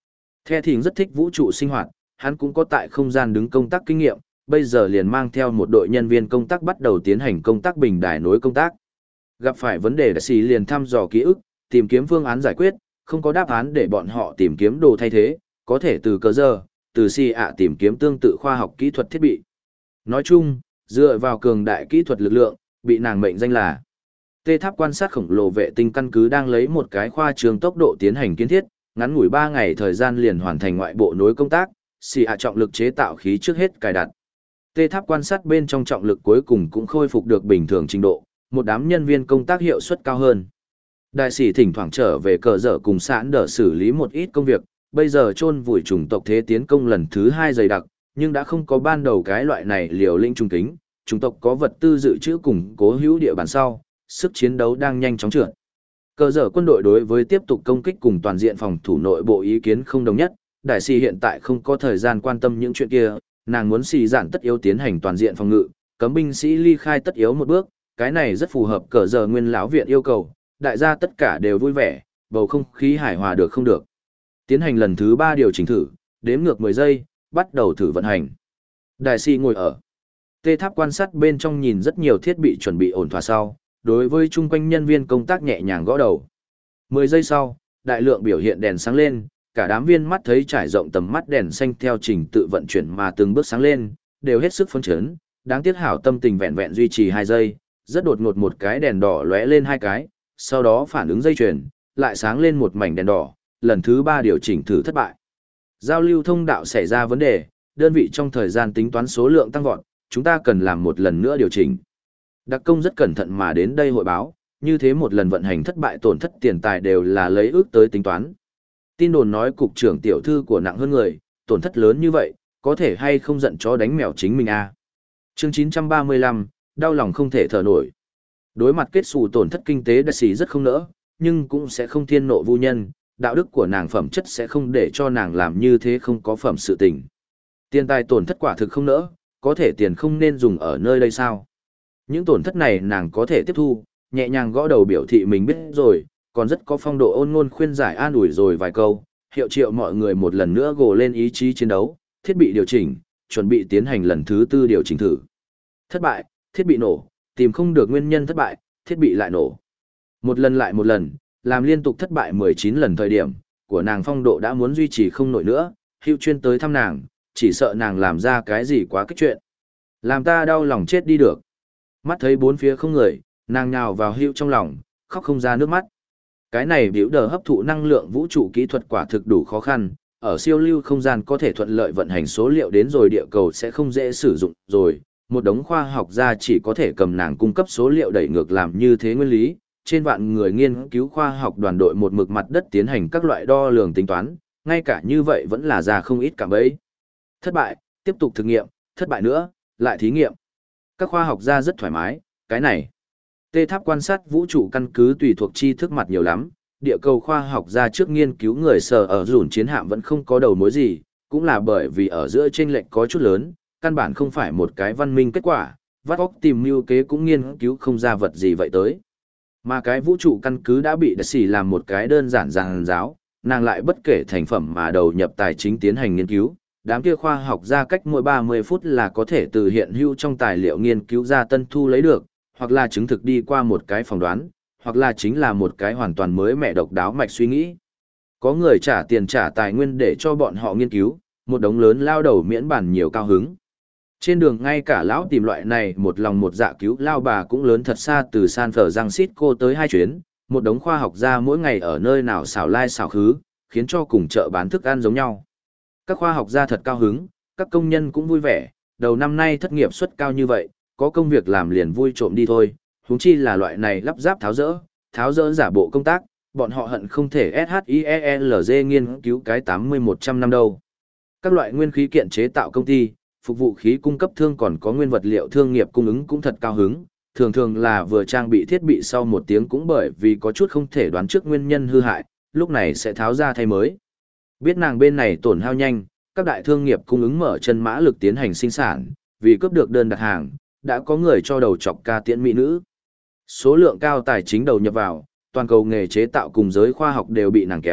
The Thìn rất thích vũ trụ sinh hoạt, hắn cũng có tại không gian đứng công tác kinh nghiệm, bây giờ liền mang theo một đội nhân viên công tác bắt đầu tiến hành công tác bình đài nối công tác. Gặp phải vấn đề đại sĩ liền thăm dò ký ức, tìm kiếm phương án giải quyết, không có đáp án để bọn họ tìm kiếm đồ thay thế, có thể từ cơ giờ, từ si ạ tìm kiếm tương tự khoa học kỹ thuật thiết bị. Nói chung, dựa vào cường đại kỹ thuật lực lượng, bị nàng mệnh danh là Tê tháp quan sát khổng lồ vệ tinh căn cứ đang lấy một cái khoa trường tốc độ tiến hành kiến thiết, ngắn ngủi ba ngày thời gian liền hoàn thành ngoại bộ nối công tác, si ạ trọng lực chế tạo khí trước hết cài đặt. Tê tháp quan sát bên trong trọng lực cuối cùng cũng khôi phục được bình thường trình độ, một đám nhân viên công tác hiệu suất cao hơn. Đại sĩ thỉnh thoảng trở về cờ dở cùng sẵn đỡ xử lý một ít công việc, bây giờ chôn vùi chủng tộc thế tiến công lần thứ hai dày đặc, nhưng đã không có ban đầu cái loại này liều lĩnh trung kính, chủng tộc có vật tư dự trữ cùng cố hữu địa bàn sau, sức chiến đấu đang nhanh chóng trượt. Cờ dở quân đội đối với tiếp tục công kích cùng toàn diện phòng thủ nội bộ ý kiến không đồng nhất, đại sĩ hiện tại không có thời gian quan tâm những chuyện kia, nàng muốn xì giản tất yếu tiến hành toàn diện phòng ngự, cấm binh sĩ ly khai tất yếu một bước, cái này rất phù hợp cờ giờ nguyên lão viện yêu cầu, đại gia tất cả đều vui vẻ, bầu không khí hài hòa được không được. Tiến hành lần thứ ba điều chỉnh thử, đếm ngược mười giây, bắt đầu thử vận hành. Đại sĩ ngồi ở tê tháp quan sát bên trong nhìn rất nhiều thiết bị chuẩn bị ổn thỏa sau, đối với chung quanh nhân viên công tác nhẹ nhàng gõ đầu. mười giây sau, đại lượng biểu hiện đèn sáng lên, cả đám viên mắt thấy trải rộng tầm mắt đèn xanh theo trình tự vận chuyển mà từng bước sáng lên, đều hết sức phấn chấn, đáng tiếc hảo tâm tình vẹn vẹn duy trì hai giây, rất đột ngột một cái đèn đỏ lóe lên hai cái, sau đó phản ứng dây chuyền, lại sáng lên một mảnh đèn đỏ, lần thứ ba điều chỉnh thử thất bại. Giao lưu thông đạo xảy ra vấn đề, đơn vị trong thời gian tính toán số lượng tăng vọt, chúng ta cần làm một lần nữa điều chỉnh. Đặc công rất cẩn thận mà đến đây hội báo, như thế một lần vận hành thất bại tổn thất tiền tài đều là lấy ước tới tính toán. Tin đồn nói cục trưởng tiểu thư của nặng hơn người, tổn thất lớn như vậy, có thể hay không giận chó đánh mèo chính mình à. Chương chín trăm ba mươi lăm, đau lòng không thể thở nổi. Đối mặt kết xù tổn thất kinh tế đại sĩ rất không nỡ, nhưng cũng sẽ không thiên nộ vu nhân, đạo đức của nàng phẩm chất sẽ không để cho nàng làm như thế không có phẩm sự tình. Tiền tài tổn thất quả thực không nỡ, có thể tiền không nên dùng ở nơi đây sao. Những tổn thất này nàng có thể tiếp thu, nhẹ nhàng gõ đầu biểu thị mình biết rồi, còn rất có phong độ ôn ngôn khuyên giải an ủi rồi vài câu, hiệu triệu mọi người một lần nữa gồ lên ý chí chiến đấu, thiết bị điều chỉnh, chuẩn bị tiến hành lần thứ tư điều chỉnh thử. Thất bại, thiết bị nổ, tìm không được nguyên nhân thất bại, thiết bị lại nổ. Một lần lại một lần, làm liên tục thất bại mười chín lần thời điểm, của nàng phong độ đã muốn duy trì không nổi nữa, Hữu chuyên tới thăm nàng, chỉ sợ nàng làm ra cái gì quá kích chuyện. Làm ta đau lòng chết đi được. Mắt thấy bốn phía không người, nàng nhào vào Hữu trong lòng, khóc không ra nước mắt. Cái này biểu đờ hấp thụ năng lượng vũ trụ kỹ thuật quả thực đủ khó khăn, ở siêu lưu không gian có thể thuận lợi vận hành số liệu đến rồi địa cầu sẽ không dễ sử dụng rồi, một đống khoa học gia chỉ có thể cầm nàng cung cấp số liệu đẩy ngược làm như thế nguyên lý, trên vạn người nghiên cứu khoa học đoàn đội một mực mặt đất tiến hành các loại đo lường tính toán, ngay cả như vậy vẫn là ra không ít cả bấy. Thất bại, tiếp tục thực nghiệm, thất bại nữa, lại thí nghiệm. Các khoa học gia rất thoải mái, cái này. Tê tháp quan sát vũ trụ căn cứ tùy thuộc tri thức mặt nhiều lắm, địa cầu khoa học gia trước nghiên cứu người sở ở dùn chiến hạm vẫn không có đầu mối gì, cũng là bởi vì ở giữa chênh lệch có chút lớn, căn bản không phải một cái văn minh kết quả, vắt óc tìm mưu kế cũng nghiên cứu không ra vật gì vậy tới. Mà cái vũ trụ căn cứ đã bị đại sĩ làm một cái đơn giản giản giáo, nàng lại bất kể thành phẩm mà đầu nhập tài chính tiến hành nghiên cứu, đám kia khoa học gia cách mỗi ba mươi phút là có thể từ hiện hữu trong tài liệu nghiên cứu ra tân thu lấy được, hoặc là chứng thực đi qua một cái phỏng đoán, hoặc là chính là một cái hoàn toàn mới mẹ độc đáo mạch suy nghĩ. Có người trả tiền trả tài nguyên để cho bọn họ nghiên cứu, một đống lớn lao đầu miễn bản nhiều cao hứng. Trên đường ngay cả lão tìm loại này một lòng một dạ cứu lao bà cũng lớn thật xa từ San Francisco tới hai chuyến, một đống khoa học gia mỗi ngày ở nơi nào xảo lai xảo khứ, khiến cho cùng chợ bán thức ăn giống nhau. Các khoa học gia thật cao hứng, các công nhân cũng vui vẻ, đầu năm nay thất nghiệp suất cao như vậy, có công việc làm liền vui trộm đi thôi, huống chi là loại này lắp ráp tháo rỡ, tháo rỡ giả bộ công tác, bọn họ hận không thể ét hát i e lờ giê nghiên cứu cái tám mươi một trăm năm đâu. Các loại nguyên khí kiện chế tạo công ty, phục vụ khí cung cấp thương còn có nguyên vật liệu thương nghiệp cung ứng cũng thật cao hứng, thường thường là vừa trang bị thiết bị sau một tiếng cũng bởi vì có chút không thể đoán trước nguyên nhân hư hại, lúc này sẽ tháo ra thay mới. Biết nàng bên này tổn hao nhanh, các đại thương nghiệp cung ứng mở chân mã lực tiến hành sinh sản, vì cướp được đơn đặt hàng, đã có người cho đầu chọc ca tiễn mỹ nữ. Số lượng cao tài chính đầu nhập vào, toàn cầu nghề chế tạo cùng giới khoa học đều bị nàng kéo,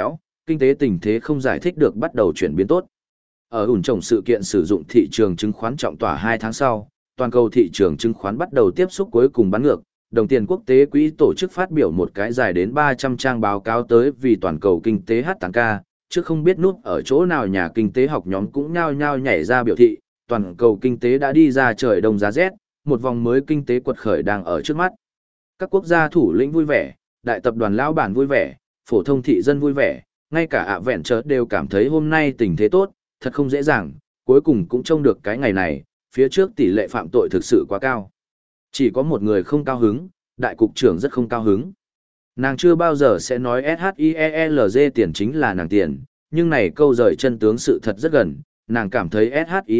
kinh tế tình thế không giải thích được bắt đầu chuyển biến tốt. Ở ủn trồng sự kiện sử dụng thị trường chứng khoán trọng tỏa hai tháng sau, toàn cầu thị trường chứng khoán bắt đầu tiếp xúc cuối cùng bán ngược, đồng tiền quốc tế quỹ tổ chức phát biểu một cái dài đến ba trăm trang báo cáo tới vì toàn cầu kinh tế hát tăng ca, chứ không biết núp ở chỗ nào nhà kinh tế học nhóm cũng nhao nhao nhảy ra biểu thị, toàn cầu kinh tế đã đi ra trời đông giá rét, một vòng mới kinh tế quật khởi đang ở trước mắt. Các quốc gia thủ lĩnh vui vẻ, đại tập đoàn lão bản vui vẻ, phổ thông thị dân vui vẻ, ngay cả ạ vẹn chợt đều cảm thấy hôm nay tình thế tốt, thật không dễ dàng, cuối cùng cũng trông được cái ngày này, phía trước tỷ lệ phạm tội thực sự quá cao. Chỉ có một người không cao hứng, đại cục trưởng rất không cao hứng. Nàng chưa bao giờ sẽ nói SHIELZ tiền chính là nàng tiền, nhưng này câu rời chân tướng sự thật rất gần, nàng cảm thấy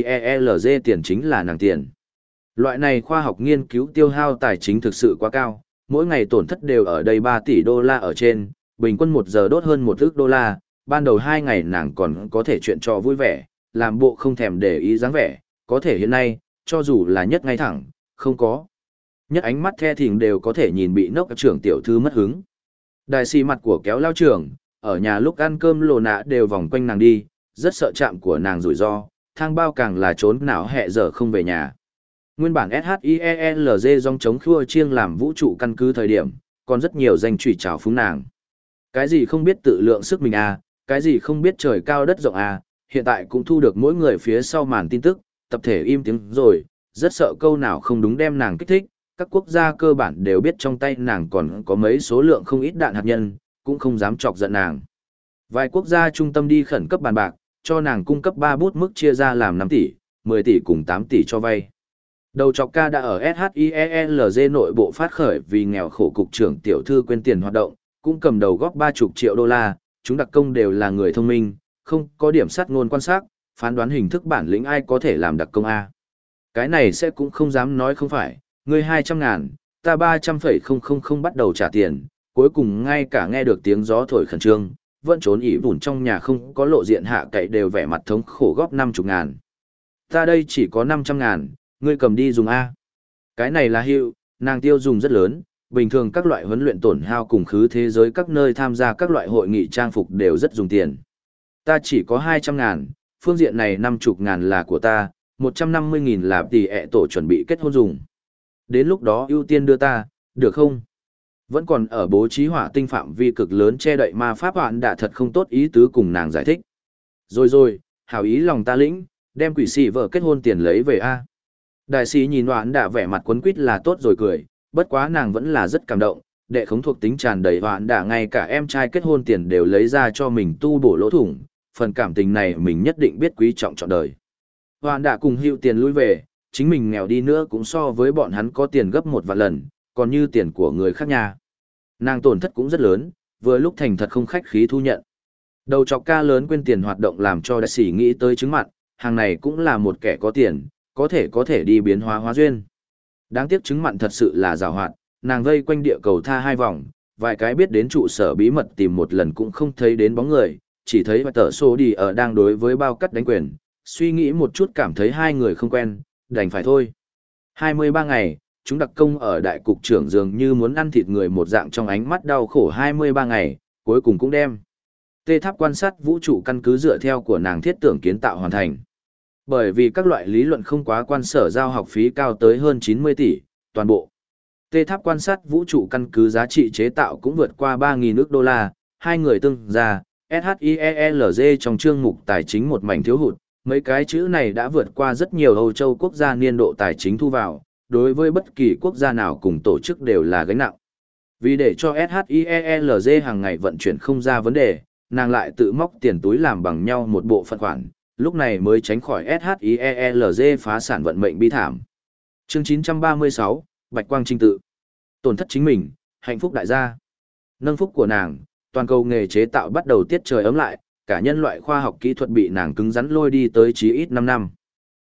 SHIELZ tiền chính là nàng tiền. Loại này khoa học nghiên cứu tiêu hao tài chính thực sự quá cao, mỗi ngày tổn thất đều ở đây ba tỷ đô la ở trên, bình quân một giờ đốt hơn một ức đô la, ban đầu hai ngày nàng còn có thể chuyện trò vui vẻ, làm bộ không thèm để ý dáng vẻ, có thể hiện nay, cho dù là nhất ngay thẳng, không có. Nhất ánh mắt the thình đều có thể nhìn bị nốc trưởng tiểu thư mất hứng. Đại sĩ mặt của kéo lao trưởng, ở nhà lúc ăn cơm lồ nạ đều vòng quanh nàng đi, rất sợ chạm của nàng rủi ro, thang bao càng là trốn não hẹ giờ không về nhà. Nguyên bản SHIELZ dòng chống khua chiêng làm vũ trụ căn cứ thời điểm, còn rất nhiều danh chủy trào phúng nàng. Cái gì không biết tự lượng sức mình à, cái gì không biết trời cao đất rộng à, hiện tại cũng thu được mỗi người phía sau màn tin tức, tập thể im tiếng rồi, rất sợ câu nào không đúng đem nàng kích thích, các quốc gia cơ bản đều biết trong tay nàng còn có mấy số lượng không ít đạn hạt nhân, cũng không dám chọc giận nàng. Vài quốc gia trung tâm đi khẩn cấp bàn bạc, cho nàng cung cấp ba bút mức chia ra làm năm tỷ, mười tỷ cùng tám tỷ cho vay. Đầu chọc ca đã ở SHIELZ nội bộ phát khởi vì nghèo khổ cục trưởng tiểu thư quên tiền hoạt động, cũng cầm đầu góp ba chục triệu đô la, chúng đặc công đều là người thông minh, không có điểm sát ngôn quan sát, phán đoán hình thức bản lĩnh ai có thể làm đặc công A. Cái này sẽ cũng không dám nói không phải, ngươi hai trăm ngàn, ta ba trăm phẩy không không không bắt đầu trả tiền, cuối cùng ngay cả nghe được tiếng gió thổi khẩn trương, vẫn trốn ỉ vùn trong nhà không có lộ diện hạ cậy đều vẻ mặt thống khổ góp năm chục ngàn. Ta đây chỉ có năm trăm ngàn, ngươi cầm đi dùng A. Cái này là hiệu, nàng tiêu dùng rất lớn, bình thường các loại huấn luyện tổn hao cùng khứ thế giới các nơi tham gia các loại hội nghị trang phục đều rất dùng tiền. Ta chỉ có hai trăm ngàn, phương diện này năm chục ngàn là của ta, một trăm năm mươi nghìn là tỷ ẹ tổ chuẩn bị kết hôn dùng. Đến lúc đó ưu tiên đưa ta, được không? Vẫn còn ở bố trí hỏa tinh phạm vi cực lớn che đậy ma pháp hoạn đã thật không tốt ý tứ cùng nàng giải thích. Rồi rồi, hảo ý lòng ta lĩnh, đem quỷ sĩ vợ kết hôn tiền lấy về A. Đại sĩ nhìn hoạn đã vẻ mặt quấn quýt là tốt rồi cười, bất quá nàng vẫn là rất cảm động, đệ khống thuộc tính tràn đầy hoạn đã ngay cả em trai kết hôn tiền đều lấy ra cho mình tu bổ lỗ thủng, phần cảm tình này mình nhất định biết quý trọng trọn đời. Hoạn đã cùng hữu tiền lui về, chính mình nghèo đi nữa cũng so với bọn hắn có tiền gấp một vạn lần, còn như tiền của người khác nhà. Nàng tổn thất cũng rất lớn, vừa lúc thành thật không khách khí thu nhận. Đầu chọc ca lớn quên tiền hoạt động làm cho đại sĩ nghĩ tới chứng mặn, hàng này cũng là một kẻ có tiền, có thể có thể đi biến hóa hóa duyên. Đáng tiếc chứng mặn thật sự là rào hoạt, nàng vây quanh địa cầu tha hai vòng, vài cái biết đến trụ sở bí mật tìm một lần cũng không thấy đến bóng người, chỉ thấy và tờ xô đi ở đang đối với bao cắt đánh quyền, suy nghĩ một chút cảm thấy hai người không quen, đành phải thôi. hai mươi ba ngày, chúng đặc công ở đại cục trưởng dường như muốn ăn thịt người một dạng trong ánh mắt đau khổ hai mươi ba ngày, cuối cùng cũng đem. Tê tháp quan sát vũ trụ căn cứ dựa theo của nàng thiết tưởng kiến tạo hoàn thành. Bởi vì các loại lý luận không quá quan sở giao học phí cao tới hơn chín mươi tỷ, toàn bộ. Tê tháp quan sát vũ trụ căn cứ giá trị chế tạo cũng vượt qua ba nghìn ức đô la, hai người tương ra, SHIELZ trong chương mục tài chính một mảnh thiếu hụt, mấy cái chữ này đã vượt qua rất nhiều Âu Châu quốc gia niên độ tài chính thu vào, đối với bất kỳ quốc gia nào cùng tổ chức đều là gánh nặng. Vì để cho SHIELZ hàng ngày vận chuyển không ra vấn đề, nàng lại tự móc tiền túi làm bằng nhau một bộ phận khoản, lúc này mới tránh khỏi SHIELZ phá sản vận mệnh bi thảm. Chương chín trăm ba mươi sáu, Bạch Quang Trinh tự. Tổn thất chính mình, hạnh phúc đại gia. Nâng phúc của nàng, toàn cầu nghề chế tạo bắt đầu tiết trời ấm lại, cả nhân loại khoa học kỹ thuật bị nàng cứng rắn lôi đi tới chí ít năm năm.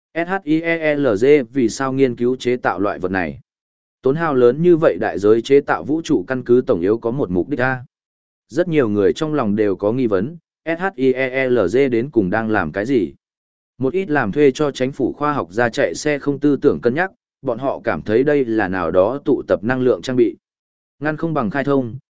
SHIELZ vì sao nghiên cứu chế tạo loại vật này? Tốn hao lớn như vậy đại giới chế tạo vũ trụ căn cứ tổng yếu có một mục đích A. Rất nhiều người trong lòng đều có nghi vấn, SHIELZ đến cùng đang làm cái gì? Một ít làm thuê cho chính phủ khoa học ra chạy xe không tư tưởng cân nhắc, bọn họ cảm thấy đây là nào đó tụ tập năng lượng trang bị. Ngăn không bằng khai thông,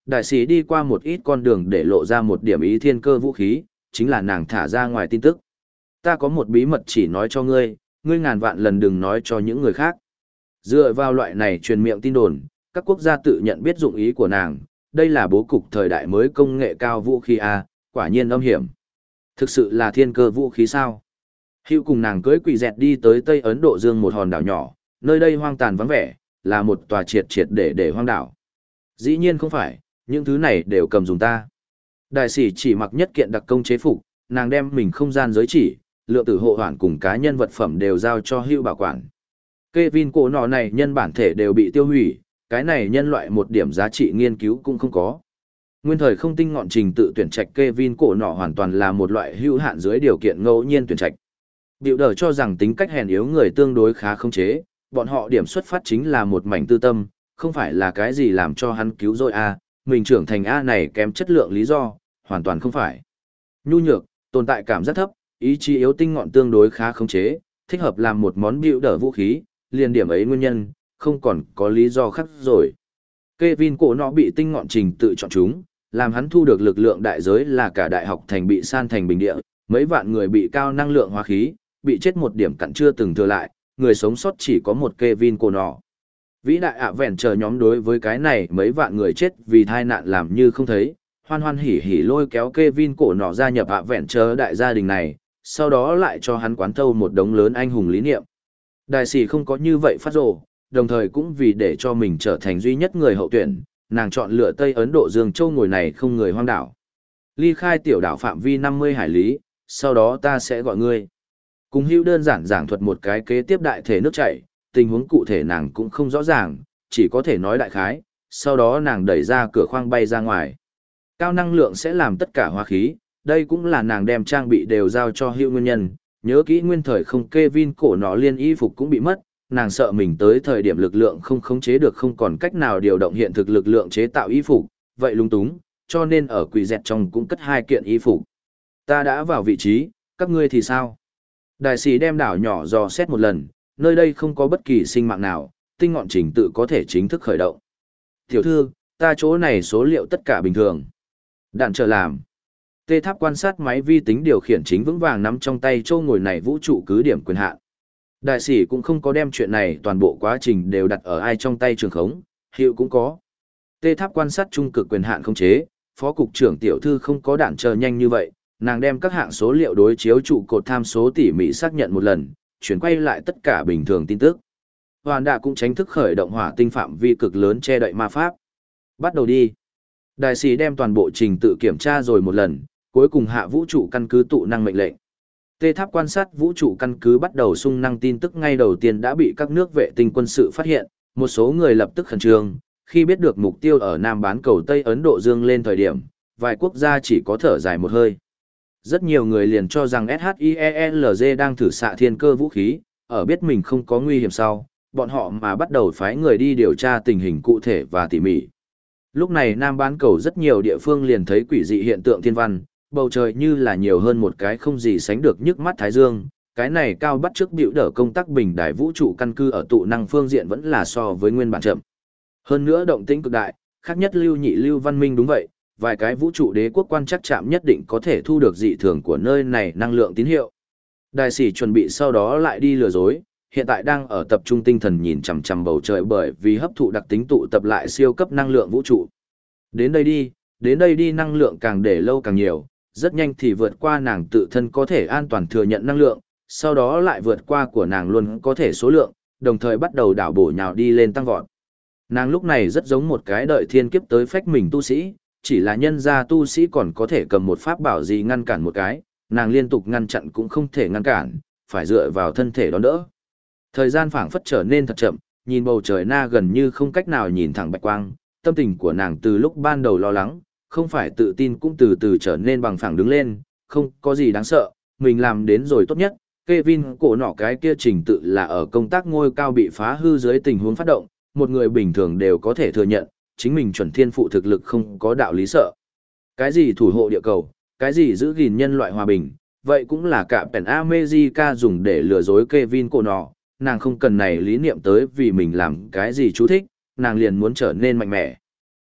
Đại sĩ đi qua một ít con đường để lộ ra một điểm ý thiên cơ vũ khí, chính là nàng thả ra ngoài tin tức. Ta có một bí mật chỉ nói cho ngươi, ngươi ngàn vạn lần đừng nói cho những người khác. Dựa vào loại này truyền miệng tin đồn, các quốc gia tự nhận biết dụng ý của nàng, đây là bố cục thời đại mới công nghệ cao vũ khí A, quả nhiên âm hiểm. Thực sự là thiên cơ vũ khí sao? Hữu cùng nàng cưới quỷ dẹt đi tới Tây Ấn Độ Dương một hòn đảo nhỏ, nơi đây hoang tàn vắng vẻ, là một tòa triệt triệt để để hoang đảo. Dĩ nhiên không phải, những thứ này đều cầm dùng ta. Đại sĩ chỉ mặc nhất kiện đặc công chế phục, nàng đem mình không gian giới chỉ, lượng tử hộ hoàn cùng cá nhân vật phẩm đều giao cho Hữu bảo quản. Kevin cổ nọ này nhân bản thể đều bị tiêu hủy, cái này nhân loại một điểm giá trị nghiên cứu cũng không có. Nguyên thời không tinh ngọn trình tự tuyển trạch Kevin cổ nọ hoàn toàn là một loại hữu hạn dưới điều kiện ngẫu nhiên tuyển trạch. Biểu đờ cho rằng tính cách hèn yếu người tương đối khá không chế, bọn họ điểm xuất phát chính là một mảnh tư tâm, không phải là cái gì làm cho hắn cứu rồi A, mình trưởng thành A này kém chất lượng lý do, hoàn toàn không phải. Nhu nhược, tồn tại cảm rất thấp, ý chí yếu tinh ngọn tương đối khá không chế, thích hợp làm một món biểu đờ vũ khí, liền điểm ấy nguyên nhân, không còn có lý do khác rồi. Kevin cổ nọ bị tinh ngọn trình tự chọn chúng, làm hắn thu được lực lượng đại giới là cả đại học thành bị san thành bình địa, mấy vạn người bị cao năng lượng hóa khí, bị chết một điểm cặn chưa từng thừa lại, người sống sót chỉ có một Kevin cổ nọ. Vĩ đại ạ vẹn chờ nhóm đối với cái này mấy vạn người chết vì tai nạn làm như không thấy, hoan hoan hỉ hỉ lôi kéo Kevin cổ nọ gia nhập ạ vẹn chờ đại gia đình này, sau đó lại cho hắn quán thâu một đống lớn anh hùng lý niệm. Đại sĩ không có như vậy phát rồ, đồng thời cũng vì để cho mình trở thành duy nhất người hậu tuyển, nàng chọn lựa Tây Ấn Độ Dương Châu ngồi này không người hoang đảo. Ly khai tiểu đảo phạm vi năm mươi hải lý, sau đó ta sẽ gọi ngươi. Cùng Hữu đơn giản giảng thuật một cái kế tiếp đại thể nước chảy, tình huống cụ thể nàng cũng không rõ ràng, chỉ có thể nói đại khái, sau đó nàng đẩy ra cửa khoang bay ra ngoài. Cao năng lượng sẽ làm tất cả hóa khí, đây cũng là nàng đem trang bị đều giao cho Hữu nguyên nhân, nhớ kỹ nguyên thời không Kevin cổ nọ liên y phục cũng bị mất, nàng sợ mình tới thời điểm lực lượng không khống chế được không còn cách nào điều động hiện thực lực lượng chế tạo y phục, vậy lung túng, cho nên ở quỷ dẹt trong cũng cất hai kiện y phục. Ta đã vào vị trí, các ngươi thì sao? Đại sĩ đem đảo nhỏ dò xét một lần, nơi đây không có bất kỳ sinh mạng nào, tinh ngọn trình tự có thể chính thức khởi động. Tiểu thư, ta chỗ này số liệu tất cả bình thường. Đạn chờ làm. Tê tháp quan sát máy vi tính điều khiển chính vững vàng nắm trong tay châu ngồi này vũ trụ cứ điểm quyền hạn. Đại sĩ cũng không có đem chuyện này toàn bộ quá trình đều đặt ở ai trong tay trường khống, Hiệu cũng có. Tê tháp quan sát trung cực quyền hạn không chế, phó cục trưởng tiểu thư không có đạn chờ nhanh như vậy, nàng đem các hạng số liệu đối chiếu trụ cột tham số tỉ mỉ xác nhận một lần, chuyển quay lại tất cả bình thường tin tức. Hoàn đạ cũng tránh thức khởi động hỏa tinh phạm vi cực lớn che đậy ma pháp. Bắt đầu đi. Đại sĩ đem toàn bộ trình tự kiểm tra rồi một lần, cuối cùng hạ vũ trụ căn cứ tụ năng mệnh lệnh. Tê tháp quan sát vũ trụ căn cứ bắt đầu xung năng tin tức ngay đầu tiên đã bị các nước vệ tinh quân sự phát hiện, một số người lập tức khẩn trương, khi biết được mục tiêu ở Nam bán cầu Tây Ấn Độ Dương lên thời điểm, vài quốc gia chỉ có thở dài một hơi. Rất nhiều người liền cho rằng SHIELZ đang thử xạ thiên cơ vũ khí, ở biết mình không có nguy hiểm sau, bọn họ mà bắt đầu phái người đi điều tra tình hình cụ thể và tỉ mỉ. Lúc này Nam bán cầu rất nhiều địa phương liền thấy quỷ dị hiện tượng thiên văn, bầu trời như là nhiều hơn một cái không gì sánh được nhức mắt thái dương, cái này cao bắt trước biểu đỡ công tác bình đài vũ trụ căn cứ ở tụ năng phương diện vẫn là so với nguyên bản chậm. Hơn nữa động tĩnh cực đại, khác nhất lưu nhị lưu văn minh đúng vậy, vài cái vũ trụ đế quốc quan chắc chạm nhất định có thể thu được dị thường của nơi này năng lượng tín hiệu. Đại sĩ chuẩn bị sau đó lại đi lừa dối, hiện tại đang ở tập trung tinh thần nhìn chằm chằm bầu trời bởi vì hấp thụ đặc tính tụ tập lại siêu cấp năng lượng vũ trụ. Đến đây đi, đến đây đi năng lượng càng để lâu càng nhiều, rất nhanh thì vượt qua nàng tự thân có thể an toàn thừa nhận năng lượng, sau đó lại vượt qua của nàng luôn có thể số lượng, đồng thời bắt đầu đảo bổ nhào đi lên tăng vọt. Nàng lúc này rất giống một cái đợi thiên kiếp tới phách mình tu sĩ, chỉ là nhân gia tu sĩ còn có thể cầm một pháp bảo gì ngăn cản một cái, nàng liên tục ngăn chặn cũng không thể ngăn cản, phải dựa vào thân thể đón đỡ. Thời gian phảng phất trở nên thật chậm, nhìn bầu trời na gần như không cách nào nhìn thẳng bạch quang, tâm tình của nàng từ lúc ban đầu lo lắng, không phải tự tin cũng từ từ trở nên bằng phẳng đứng lên, không có gì đáng sợ, mình làm đến rồi tốt nhất. Kevin cổ nọ cái kia trình tự là ở công tác ngôi cao bị phá hư dưới tình huống phát động, một người bình thường đều có thể thừa nhận, chính mình chuẩn thiên phụ thực lực không có đạo lý sợ. Cái gì thủ hộ địa cầu, cái gì giữ gìn nhân loại hòa bình, vậy cũng là cả Pen America dùng để lừa dối Kevin cổ nọ, nàng không cần này lý niệm tới vì mình làm cái gì chú thích, nàng liền muốn trở nên mạnh mẽ.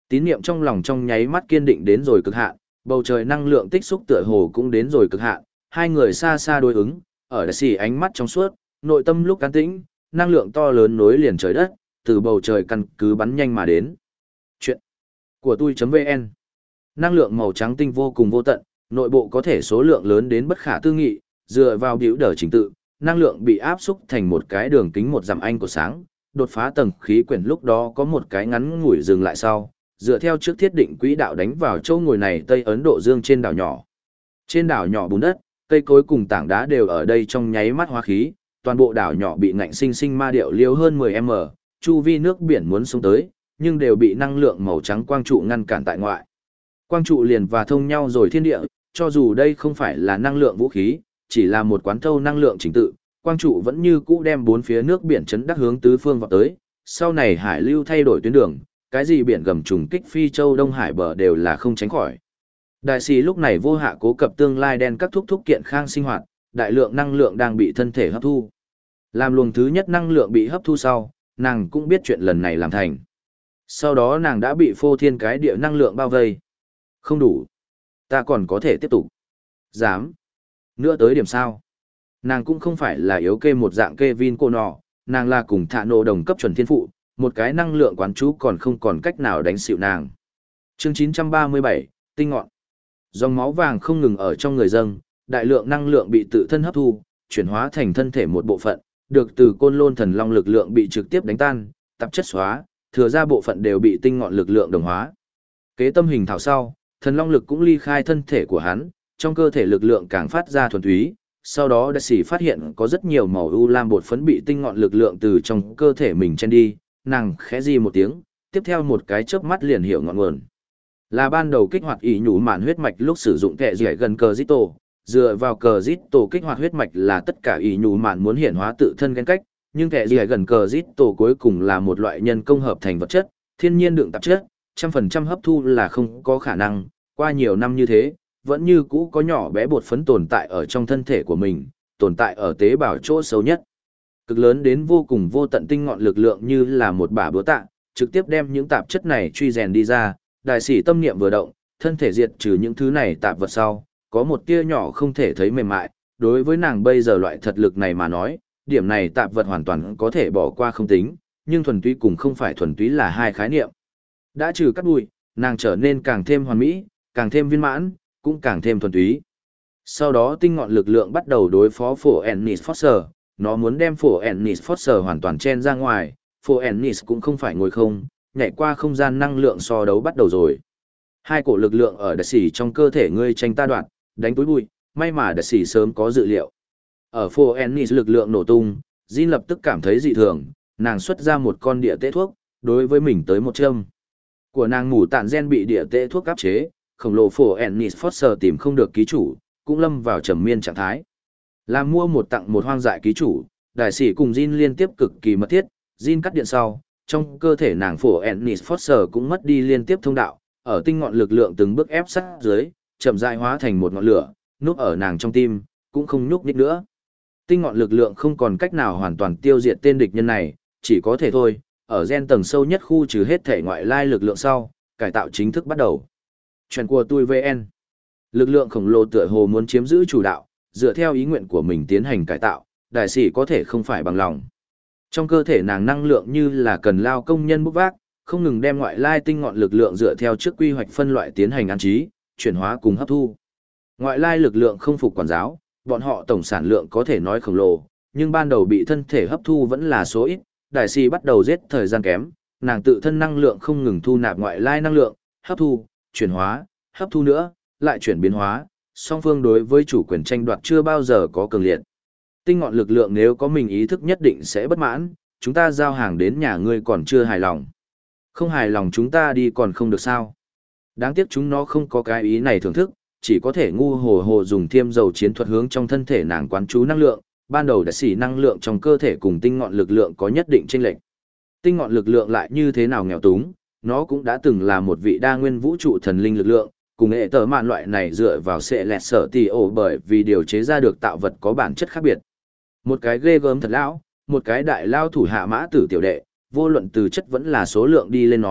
Tín niệm trong lòng trong nháy mắt kiên định đến rồi cực hạn, bầu trời năng lượng tích xúc tựa hồ cũng đến rồi cực hạn, hai người xa xa đối ứng, ở đại sĩ ánh mắt trong suốt, nội tâm lúc can tĩnh, năng lượng to lớn nối liền trời đất, từ bầu trời căn cứ bắn nhanh mà đến. Chuyện của tôi.vn Năng lượng màu trắng tinh vô cùng vô tận, nội bộ có thể số lượng lớn đến bất khả tư nghị, dựa vào biểu đờ trình tự, năng lượng bị áp xúc thành một cái đường kính một dặm anh của sáng, đột phá tầng khí quyển lúc đó có một cái ngắn ngủi dừng lại sau, dựa theo trước thiết định quỹ đạo đánh vào châu ngồi này Tây Ấn Độ Dương trên đảo nhỏ. Trên đảo nhỏ bùn đất, cây cối cùng tảng đá đều ở đây trong nháy mắt hóa khí, toàn bộ đảo nhỏ bị ngạnh sinh sinh ma điệu liêu hơn mười mét, chu vi nước biển muốn xuống tới, nhưng đều bị năng lượng màu trắng quang trụ ngăn cản tại ngoại. Quang trụ liền và thông nhau rồi thiên địa, cho dù đây không phải là năng lượng vũ khí, chỉ là một quán thâu năng lượng chính tự, quang trụ vẫn như cũ đem bốn phía nước biển chấn đắc hướng tứ phương vào tới, sau này hải lưu thay đổi tuyến đường, cái gì biển gầm trùng kích phi châu Đông Hải bờ đều là không tránh khỏi. Đại sĩ lúc này vô hạ cố cập tương lai đen các thúc thúc kiện khang sinh hoạt, đại lượng năng lượng đang bị thân thể hấp thu. Làm luồng thứ nhất năng lượng bị hấp thu sau, nàng cũng biết chuyện lần này làm thành. Sau đó nàng đã bị phô thiên cái địa năng lượng bao vây. Không đủ. Ta còn có thể tiếp tục. Dám. Nữa tới điểm sao. Nàng cũng không phải là yếu kê một dạng kê Vin cô nọ, nàng là cùng thạ nộ đồng cấp chuẩn thiên phụ, một cái năng lượng quán chú còn không còn cách nào đánh xịu nàng. Chương chín trăm ba mươi bảy, tinh ngọn. Dòng máu vàng không ngừng ở trong người dâng, đại lượng năng lượng bị tự thân hấp thu, chuyển hóa thành thân thể một bộ phận, được từ côn lôn thần long lực lượng bị trực tiếp đánh tan, tạp chất xóa, thừa ra bộ phận đều bị tinh ngọn lực lượng đồng hóa. Kế tâm hình thảo sau, thần long lực cũng ly khai thân thể của hắn, trong cơ thể lực lượng càng phát ra thuần túy, sau đó đại sĩ phát hiện có rất nhiều màu u lam bột phấn bị tinh ngọn lực lượng từ trong cơ thể mình chen đi, nàng khẽ di một tiếng, tiếp theo một cái chớp mắt liền hiểu ngọn nguồn. Là ban đầu kích hoạt ý nhũ mạn huyết mạch lúc sử dụng kẹ rỉa gần cờ giết tổ, dựa vào cờ giết tổ kích hoạt huyết mạch là tất cả ý nhũ mạn muốn hiển hóa tự thân ghen cách, nhưng kẹ rỉa gần cờ giết tổ cuối cùng là một loại nhân công hợp thành vật chất, thiên nhiên đựng tạp chất, trăm phần trăm hấp thu là không có khả năng, qua nhiều năm như thế, vẫn như cũ có nhỏ bé bột phấn tồn tại ở trong thân thể của mình, tồn tại ở tế bào chỗ sâu nhất. Cực lớn đến vô cùng vô tận tinh ngọn lực lượng như là một bả búa tạ, trực tiếp đem những tạp chất này truy rèn đi ra, đại sĩ tâm niệm vừa động, thân thể diệt trừ những thứ này tạp vật sau, có một tia nhỏ không thể thấy mềm mại, đối với nàng bây giờ loại thật lực này mà nói, điểm này tạp vật hoàn toàn có thể bỏ qua không tính, nhưng thuần túy cùng không phải thuần túy là hai khái niệm. Đã trừ cắt bụi, nàng trở nên càng thêm hoàn mỹ, càng thêm viên mãn, cũng càng thêm thuần túy. Sau đó tinh ngọn lực lượng bắt đầu đối phó phổ Ennis Foster, nó muốn đem phổ Ennis Foster hoàn toàn chen ra ngoài, phổ Ennis cũng không phải ngồi không, nhảy qua không gian năng lượng so đấu bắt đầu rồi. Hai cổ lực lượng ở đại sĩ trong cơ thể ngươi tranh ta đoạn, đánh túi bụi, may mà đại sĩ sớm có dự liệu. Ở phổ Ennis lực lượng nổ tung, Jin lập tức cảm thấy dị thường, nàng xuất ra một con địa tế thuốc, đối với mình tới một châm. Của nàng mù tạn gen bị địa tế thuốc áp chế, khổng lồ phổ Ennis Foster tìm không được ký chủ, cũng lâm vào trầm miên trạng thái. Làm mua một tặng một hoang dại ký chủ, đại sĩ cùng Jin liên tiếp cực kỳ mật thiết, Jin cắt điện sau, trong cơ thể nàng phổ Ennis Foster cũng mất đi liên tiếp thông đạo, ở tinh ngọn lực lượng từng bước ép sát dưới, chậm rãi hóa thành một ngọn lửa, núp ở nàng trong tim, cũng không nhúc nhích nữa. Tinh ngọn lực lượng không còn cách nào hoàn toàn tiêu diệt tên địch nhân này, chỉ có thể thôi, ở gen tầng sâu nhất khu trừ hết thể ngoại lai lực lượng sau, cải tạo chính thức bắt đầu. Chuyện của tôi vê en. Lực lượng khổng lồ tựa hồ muốn chiếm giữ chủ đạo, dựa theo ý nguyện của mình tiến hành cải tạo, đại sĩ có thể không phải bằng lòng. Trong cơ thể nàng năng lượng như là cần lao công nhân bốc vác, không ngừng đem ngoại lai tinh ngọn lực lượng dựa theo trước quy hoạch phân loại tiến hành an trí, chuyển hóa cùng hấp thu. Ngoại lai lực lượng không phục quản giáo, bọn họ tổng sản lượng có thể nói khổng lồ, nhưng ban đầu bị thân thể hấp thu vẫn là số ít, đại sĩ bắt đầu giết thời gian kém, nàng tự thân năng lượng không ngừng thu nạp ngoại lai năng lượng, hấp thu, chuyển hóa, hấp thu nữa, lại chuyển biến hóa, song phương đối với chủ quyền tranh đoạt chưa bao giờ có cường liệt. Tinh ngọn lực lượng nếu có mình ý thức nhất định sẽ bất mãn, chúng ta giao hàng đến nhà ngươi còn chưa hài lòng. Không hài lòng chúng ta đi còn không được sao. Đáng tiếc chúng nó không có cái ý này thưởng thức, chỉ có thể ngu hồ hồ dùng thiêm dầu chiến thuật hướng trong thân thể nàng quán chú năng lượng, ban đầu đã xỉ năng lượng trong cơ thể cùng tinh ngọn lực lượng có nhất định chênh lệch. Tinh ngọn lực lượng lại như thế nào nghèo túng, nó cũng đã từng là một vị đa nguyên vũ trụ thần linh lực lượng, cùng hệ tờ mạn loại này dựa vào sẽ lẹt sở tì ổ bởi vì điều chế ra được tạo vật có bản chất khác biệt. Một cái ghê gớm thật lão, một cái đại lao thủ hạ mã tử tiểu đệ, vô luận từ chất vẫn là số lượng đi lên nói,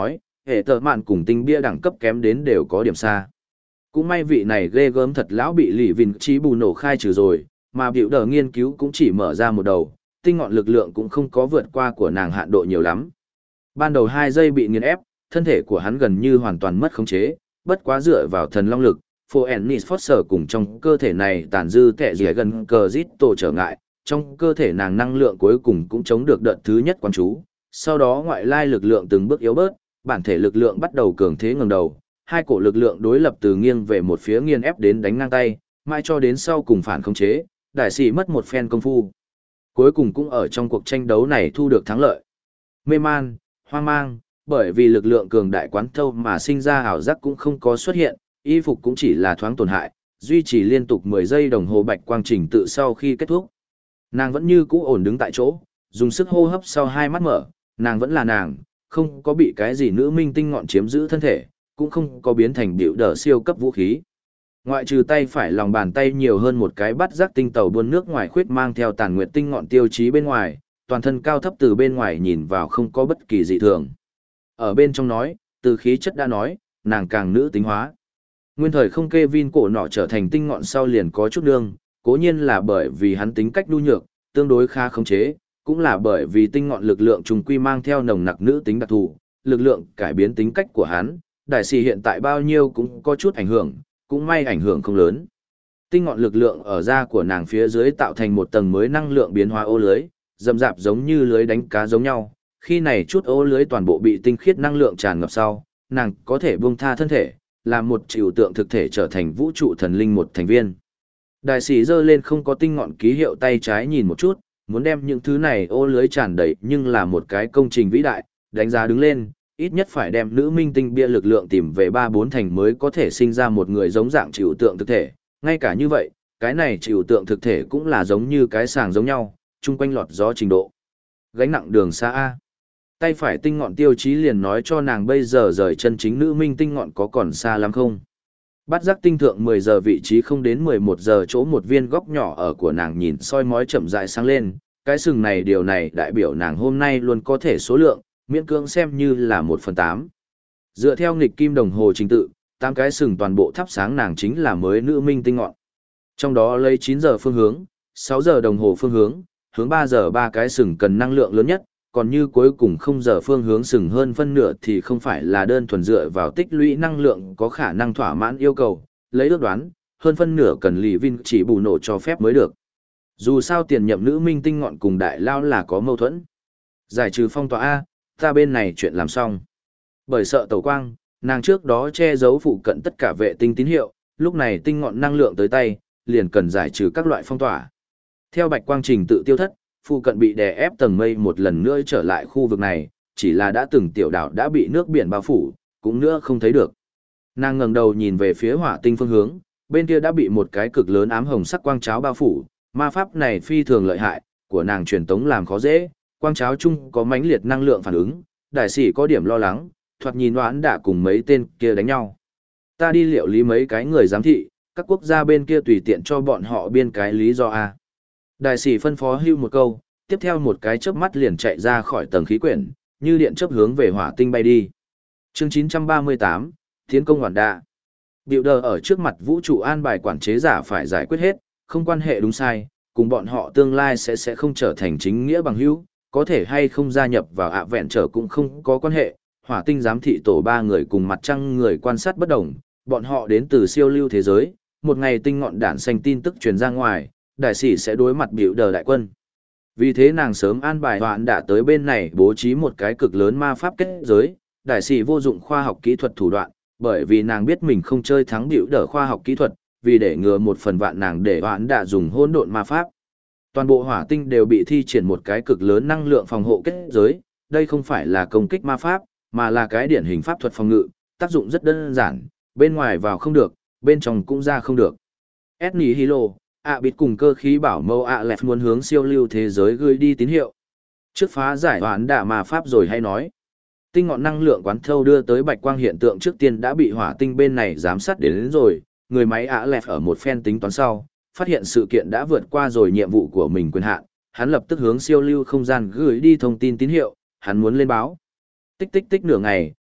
hệ tờ mạn cùng tinh bia đẳng cấp kém đến đều có điểm xa. Cũng may vị này ghê gớm thật lão bị lì vìn trí bù nổ khai trừ rồi, mà biểu đờ nghiên cứu cũng chỉ mở ra một đầu, tinh ngọn lực lượng cũng không có vượt qua của nàng hạn độ nhiều lắm. Ban đầu hai giây bị nghiền ép, thân thể của hắn gần như hoàn toàn mất khống chế, bất quá dựa vào thần long lực, Phoenix Force cùng trong cơ thể này tàn dư kẻ rỉa gần cờ rít tổ trở ngại, trong cơ thể nàng năng lượng cuối cùng cũng chống được đợt thứ nhất quán chú, sau đó ngoại lai lực lượng từng bước yếu bớt, bản thể lực lượng bắt đầu cường thế ngẩng đầu, hai cổ lực lượng đối lập từ nghiêng về một phía nghiêng ép đến đánh ngang tay, mãi cho đến sau cùng phản khống chế, đại sĩ mất một phen công phu. Cuối cùng cũng ở trong cuộc tranh đấu này thu được thắng lợi. Mê man, hoang mang, bởi vì lực lượng cường đại quán thâu mà sinh ra ảo giác cũng không có xuất hiện, y phục cũng chỉ là thoáng tổn hại, duy trì liên tục mười giây đồng hồ bạch quang trình tự sau khi kết thúc. Nàng vẫn như cũ ổn đứng tại chỗ, dùng sức hô hấp sau hai mắt mở, nàng vẫn là nàng, không có bị cái gì nữ minh tinh ngọn chiếm giữ thân thể, cũng không có biến thành biểu đỡ siêu cấp vũ khí. Ngoại trừ tay phải lòng bàn tay nhiều hơn một cái bắt giác tinh tàu buôn nước ngoài khuyết mang theo tàn nguyệt tinh ngọn tiêu chí bên ngoài, toàn thân cao thấp từ bên ngoài nhìn vào không có bất kỳ dị thường. Ở bên trong nói, từ khí chất đã nói, nàng càng nữ tính hóa. Nguyên thời không Kevin cổ nọ trở thành tinh ngọn sau liền có chút đương, cố nhiên là bởi vì hắn tính cách nhu nhược, tương đối khá khống chế, cũng là bởi vì tinh ngọn lực lượng trùng quy mang theo nồng nặc nữ tính đặc thù, lực lượng cải biến tính cách của hắn, đại sĩ hiện tại bao nhiêu cũng có chút ảnh hưởng, cũng may ảnh hưởng không lớn. Tinh ngọn lực lượng ở da của nàng phía dưới tạo thành một tầng mới năng lượng biến hóa ô lưới, rậm rạp giống như lưới đánh cá giống nhau, khi này chút ô lưới toàn bộ bị tinh khiết năng lượng tràn ngập sau, nàng có thể buông tha thân thể, làm một trừu tượng thực thể trở thành vũ trụ thần linh một thành viên. Đại sĩ giơ lên không có tinh ngọn ký hiệu tay trái nhìn một chút, muốn đem những thứ này ô lưới tràn đầy nhưng là một cái công trình vĩ đại, đánh giá đứng lên, ít nhất phải đem nữ minh tinh bia lực lượng tìm về ba bốn thành mới có thể sinh ra một người giống dạng trừu tượng thực thể, ngay cả như vậy, cái này trừu tượng thực thể cũng là giống như cái sàng giống nhau, chung quanh lọt gió trình độ. Gánh nặng đường xa A. Tay phải tinh ngọn tiêu chí liền nói cho nàng bây giờ rời chân chính nữ minh tinh ngọn có còn xa lắm không. Bắt giác tinh thượng mười giờ vị trí không đến mười một giờ chỗ một viên góc nhỏ ở của nàng nhìn soi mói chậm rãi sáng lên, cái sừng này điều này đại biểu nàng hôm nay luôn có thể số lượng, miễn cưỡng xem như là một phần tám. Dựa theo nghịch kim đồng hồ trình tự, tám cái sừng toàn bộ thắp sáng nàng chính là mới nữ minh tinh ngọn. Trong đó lấy chín giờ phương hướng, sáu giờ đồng hồ phương hướng, hướng ba giờ ba cái sừng cần năng lượng lớn nhất, còn như cuối cùng không giờ phương hướng sừng hơn phân nửa thì không phải là đơn thuần dựa vào tích lũy năng lượng có khả năng thỏa mãn yêu cầu, lấy ước đoán, hơn phân nửa cần lì vin chỉ bù nổ cho phép mới được. Dù sao tiền nhậm nữ minh tinh ngọn cùng đại lao là có mâu thuẫn. Giải trừ phong tỏa A, ta bên này chuyện làm xong. Bởi sợ tẩu quang, nàng trước đó che giấu phụ cận tất cả vệ tinh tín hiệu, lúc này tinh ngọn năng lượng tới tay, liền cần giải trừ các loại phong tỏa. Theo bạch quang trình tự tiêu thất, phụ cận bị đè ép tầng mây một lần nữa trở lại khu vực này, chỉ là đã từng tiểu đảo đã bị nước biển bao phủ, cũng nữa không thấy được. Nàng ngẩng đầu nhìn về phía hỏa tinh phương hướng, bên kia đã bị một cái cực lớn ám hồng sắc quang cháo bao phủ, ma pháp này phi thường lợi hại, của nàng truyền tống làm khó dễ, quang cháo chung có mãnh liệt năng lượng phản ứng, đại sĩ có điểm lo lắng, thoạt nhìn đoán đã cùng mấy tên kia đánh nhau. Ta đi liệu lý mấy cái người giám thị, các quốc gia bên kia tùy tiện cho bọn họ biên cái lý do A. Đại sĩ phân phó hưu một câu, tiếp theo một cái chớp mắt liền chạy ra khỏi tầng khí quyển, như điện chớp hướng về hỏa tinh bay đi. Chương chín trăm ba mươi tám, Tiến công hoàn đạ. Biểu đờ ở trước mặt vũ trụ an bài quản chế giả phải giải quyết hết, không quan hệ đúng sai, cùng bọn họ tương lai sẽ sẽ không trở thành chính nghĩa bằng hữu, có thể hay không gia nhập vào ạ vẹn trở cũng không có quan hệ. Hỏa tinh giám thị tổ ba người cùng mặt trăng người quan sát bất đồng, bọn họ đến từ siêu lưu thế giới, một ngày tinh ngọn đản xanh tin tức truyền ra ngoài, đại sĩ sẽ đối mặt biểu đờ đại quân. Vì thế nàng sớm an bài hoạn đã tới bên này bố trí một cái cực lớn ma pháp kết giới, đại sĩ vô dụng khoa học kỹ thuật thủ đoạn, bởi vì nàng biết mình không chơi thắng biểu đờ khoa học kỹ thuật, vì để ngừa một phần vạn nàng để hoạn đã dùng hỗn độn ma pháp. Toàn bộ hỏa tinh đều bị thi triển một cái cực lớn năng lượng phòng hộ kết giới, đây không phải là công kích ma pháp, mà là cái điển hình pháp thuật phòng ngự, tác dụng rất đơn giản, bên ngoài vào không được, bên trong cũng ra không được. Etni Hilo, ạ bịt cùng cơ khí bảo mâu ạ lẹt muốn hướng siêu lưu thế giới gửi đi tín hiệu. Trước phá giải hoán đả ma pháp rồi hay nói. Tinh ngọn năng lượng quán thâu đưa tới bạch quang hiện tượng trước tiên đã bị hỏa tinh bên này giám sát đến, đến rồi, người máy ạ lẹt ở một phen tính toán sau, phát hiện sự kiện đã vượt qua rồi nhiệm vụ của mình quyền hạn, hắn lập tức hướng siêu lưu không gian gửi đi thông tin tín hiệu, hắn muốn lên báo. Tích tích tích nửa ngày,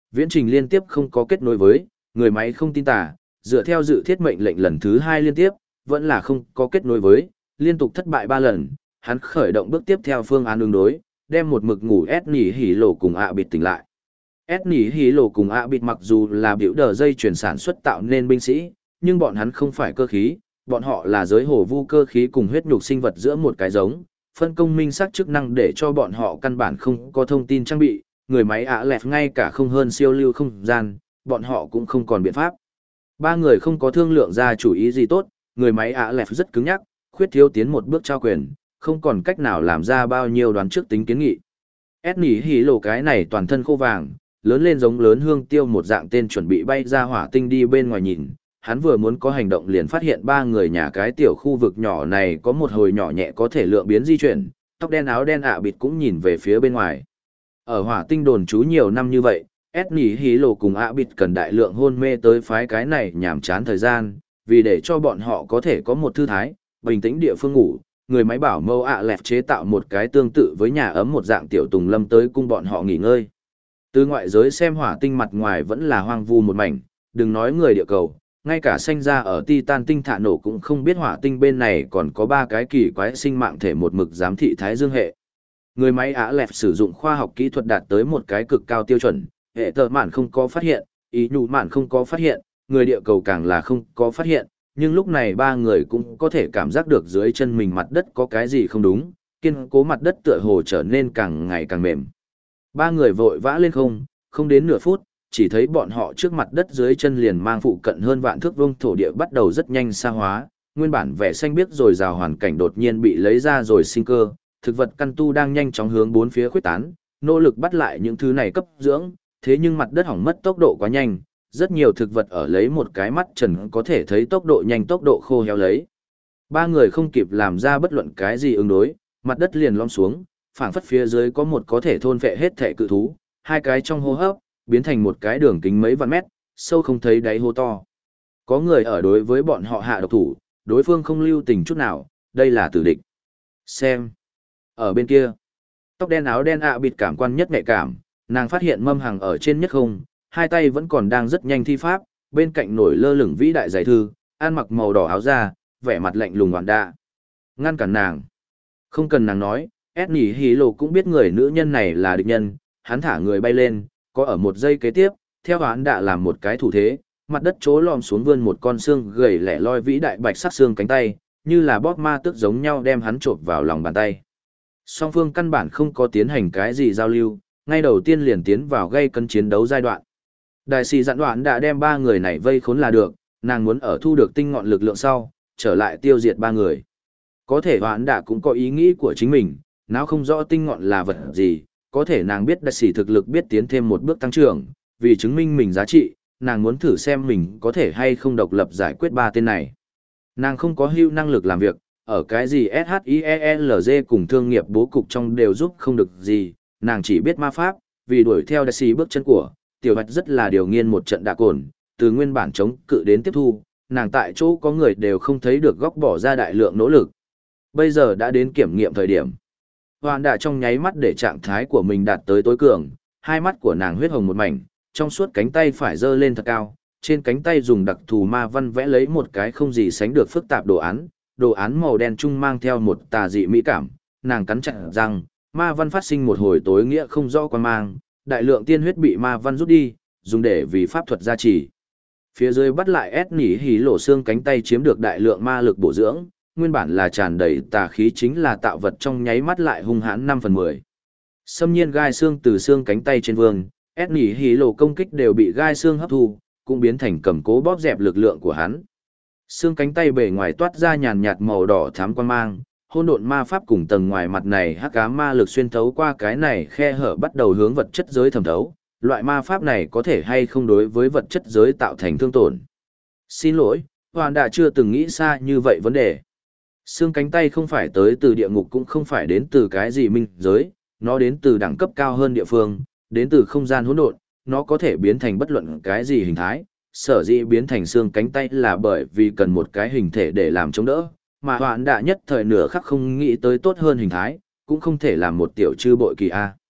viễn trình liên tiếp không có kết nối với, người máy không tin tà, dựa theo dự thiết mệnh lệnh lần thứ hai liên tiếp, vẫn là không có kết nối với, liên tục thất bại ba lần, hắn khởi động bước tiếp theo phương án ứng đối, đem một mực ngủ S nỉ hỉ lộ cùng ạ bịt tỉnh lại. S nỉ hỉ lộ cùng ạ bịt mặc dù là biểu đờ dây chuyển sản xuất tạo nên binh sĩ, nhưng bọn hắn không phải cơ khí, bọn họ là giới hồ vu cơ khí cùng huyết nhục sinh vật giữa một cái giống, phân công minh xác chức năng để cho bọn họ căn bản không có thông tin trang bị, người máy ạ lẹt ngay cả không hơn siêu lưu không gian, bọn họ cũng không còn biện pháp. Ba người không có thương lượng ra chủ ý gì tốt, người máy ạ lẹt rất cứng nhắc, khuyết thiếu tiến một bước trao quyền, không còn cách nào làm ra bao nhiêu đoán trước tính kiến nghị. S nỉ hỉ lộ cái này toàn thân khô vàng, lớn lên giống lớn hương tiêu một dạng tên chuẩn bị bay ra hỏa tinh đi bên ngoài nhìn, hắn vừa muốn có hành động liền phát hiện ba người nhà cái tiểu khu vực nhỏ này có một hồi nhỏ nhẹ có thể lượng biến di chuyển, tóc đen áo đen ạ bịt cũng nhìn về phía bên ngoài. Ở hỏa tinh đồn trú nhiều năm như vậy, S nỉ hỉ lộ cùng ạ bịt cần đại lượng hôn mê tới phái cái này nhảm chán thời gian, vì để cho bọn họ có thể có một thư thái, bình tĩnh địa phương ngủ, người máy bảo mâu ạ lẹt chế tạo một cái tương tự với nhà ấm một dạng tiểu tùng lâm tới cung bọn họ nghỉ ngơi. Từ ngoại giới xem hỏa tinh mặt ngoài vẫn là hoang vu một mảnh, đừng nói người địa cầu, ngay cả sinh ra ở Titan tinh thả nổ cũng không biết hỏa tinh bên này còn có ba cái kỳ quái sinh mạng thể một mực giám thị thái dương hệ. Người máy ạ lẹt sử dụng khoa học kỹ thuật đạt tới một cái cực cao tiêu chuẩn, hệ tờ mạn không có phát hiện, ý nhụ mạn không có phát hiện, người địa cầu càng là không có phát hiện, nhưng lúc này ba người cũng có thể cảm giác được dưới chân mình mặt đất có cái gì không đúng, kiên cố mặt đất tựa hồ trở nên càng ngày càng mềm. Ba người vội vã lên không, không đến nửa phút, chỉ thấy bọn họ trước mặt đất dưới chân liền mang phụ cận hơn vạn thước vuông thổ địa bắt đầu rất nhanh xa hóa, nguyên bản vẻ xanh biếc rồi rào hoàn cảnh đột nhiên bị lấy ra rồi sinh cơ, thực vật căn tu đang nhanh chóng hướng bốn phía khuếch tán, nỗ lực bắt lại những thứ này cấp dưỡng, thế nhưng mặt đất hỏng mất tốc độ quá nhanh, rất nhiều thực vật ở lấy một cái mắt trần có thể thấy tốc độ nhanh tốc độ khô héo lấy. Ba người không kịp làm ra bất luận cái gì ứng đối, mặt đất liền lõm xuống, phảng phất phía dưới có một có thể thôn phệ hết thể cự thú, hai cái trong hô hấp, biến thành một cái đường kính mấy vạn mét, sâu không thấy đáy hô to. Có người ở đối với bọn họ hạ độc thủ, đối phương không lưu tình chút nào, đây là tử địch. Xem. Ở bên kia, tóc đen áo đen ạ bịt cảm quan nhất nhạy cảm, nàng phát hiện mâm hàng ở trên nhất không, hai tay vẫn còn đang rất nhanh thi pháp, bên cạnh nổi lơ lửng vĩ đại giải thư, ăn mặc màu đỏ áo da, vẻ mặt lạnh lùng hoàn đa. Ngăn cản nàng. Không cần nàng nói, S nỉ hỉ lộ cũng biết người nữ nhân này là địch nhân, hắn thả người bay lên, có ở một giây kế tiếp, theo hắn đã làm một cái thủ thế, mặt đất chố lom xuống vươn một con xương gầy lẻ loi vĩ đại bạch sắc xương cánh tay, như là bóp ma tức giống nhau đem hắn chộp vào lòng bàn tay. Song phương căn bản không có tiến hành cái gì giao lưu, ngay đầu tiên liền tiến vào gây cân chiến đấu giai đoạn. Đại sĩ dặn đoạn đã đem ba người này vây khốn là được, nàng muốn ở thu được tinh ngọn lực lượng sau, trở lại tiêu diệt ba người. Có thể đoạn đã cũng có ý nghĩ của chính mình, nào không rõ tinh ngọn là vật gì, có thể nàng biết đại sĩ thực lực biết tiến thêm một bước tăng trưởng, vì chứng minh mình giá trị, nàng muốn thử xem mình có thể hay không độc lập giải quyết ba tên này. Nàng không có hữu năng lực làm việc, ở cái gì ét hát i e lờ giê cùng thương nghiệp bố cục trong đều giúp không được gì, nàng chỉ biết ma pháp, vì đuổi theo đại sĩ bước chân của, tiểu bạch rất là điều nghiên một trận đạ cồn, từ nguyên bản chống cự đến tiếp thu, nàng tại chỗ có người đều không thấy được góc bỏ ra đại lượng nỗ lực. Bây giờ đã đến kiểm nghiệm thời điểm. Hoàn đã trong nháy mắt để trạng thái của mình đạt tới tối cường, hai mắt của nàng huyết hồng một mảnh, trong suốt cánh tay phải giơ lên thật cao, trên cánh tay dùng đặc thù ma văn vẽ lấy một cái không gì sánh được phức tạp đồ án, đồ án màu đen trung mang theo một tà dị mỹ cảm, nàng cắn chặt răng, ma văn phát sinh một hồi tối nghĩa không rõ quan mang, đại lượng tiên huyết bị ma văn rút đi, dùng để vì pháp thuật gia trì. Phía dưới bắt lại ép nỉ hí lỗ xương cánh tay chiếm được đại lượng ma lực bổ dưỡng, nguyên bản là tràn đầy tà khí chính là tạo vật trong nháy mắt lại hung hãn năm phần mười. Xâm nhiên gai xương từ xương cánh tay trên vương, ép nỉ hí lỗ công kích đều bị gai xương hấp thu, cũng biến thành cầm cố bóp dẹp lực lượng của hắn. Xương cánh tay bề ngoài toát ra nhàn nhạt màu đỏ thắm quan mang, hỗn độn ma pháp cùng tầng ngoài mặt này hắc ám ma lực xuyên thấu qua cái này khe hở bắt đầu hướng vật chất giới thẩm thấu, loại ma pháp này có thể hay không đối với vật chất giới tạo thành thương tổn. Xin lỗi, Hoàn đã chưa từng nghĩ xa như vậy vấn đề. Xương cánh tay không phải tới từ địa ngục cũng không phải đến từ cái gì minh giới, nó đến từ đẳng cấp cao hơn địa phương, đến từ không gian hỗn độn, nó có thể biến thành bất luận cái gì hình thái. Sở dĩ biến thành xương cánh tay là bởi vì cần một cái hình thể để làm chống đỡ, mà Hoàn đã nhất thời nửa khắc không nghĩ tới tốt hơn hình thái, cũng không thể làm một tiểu chư bội kỳ A.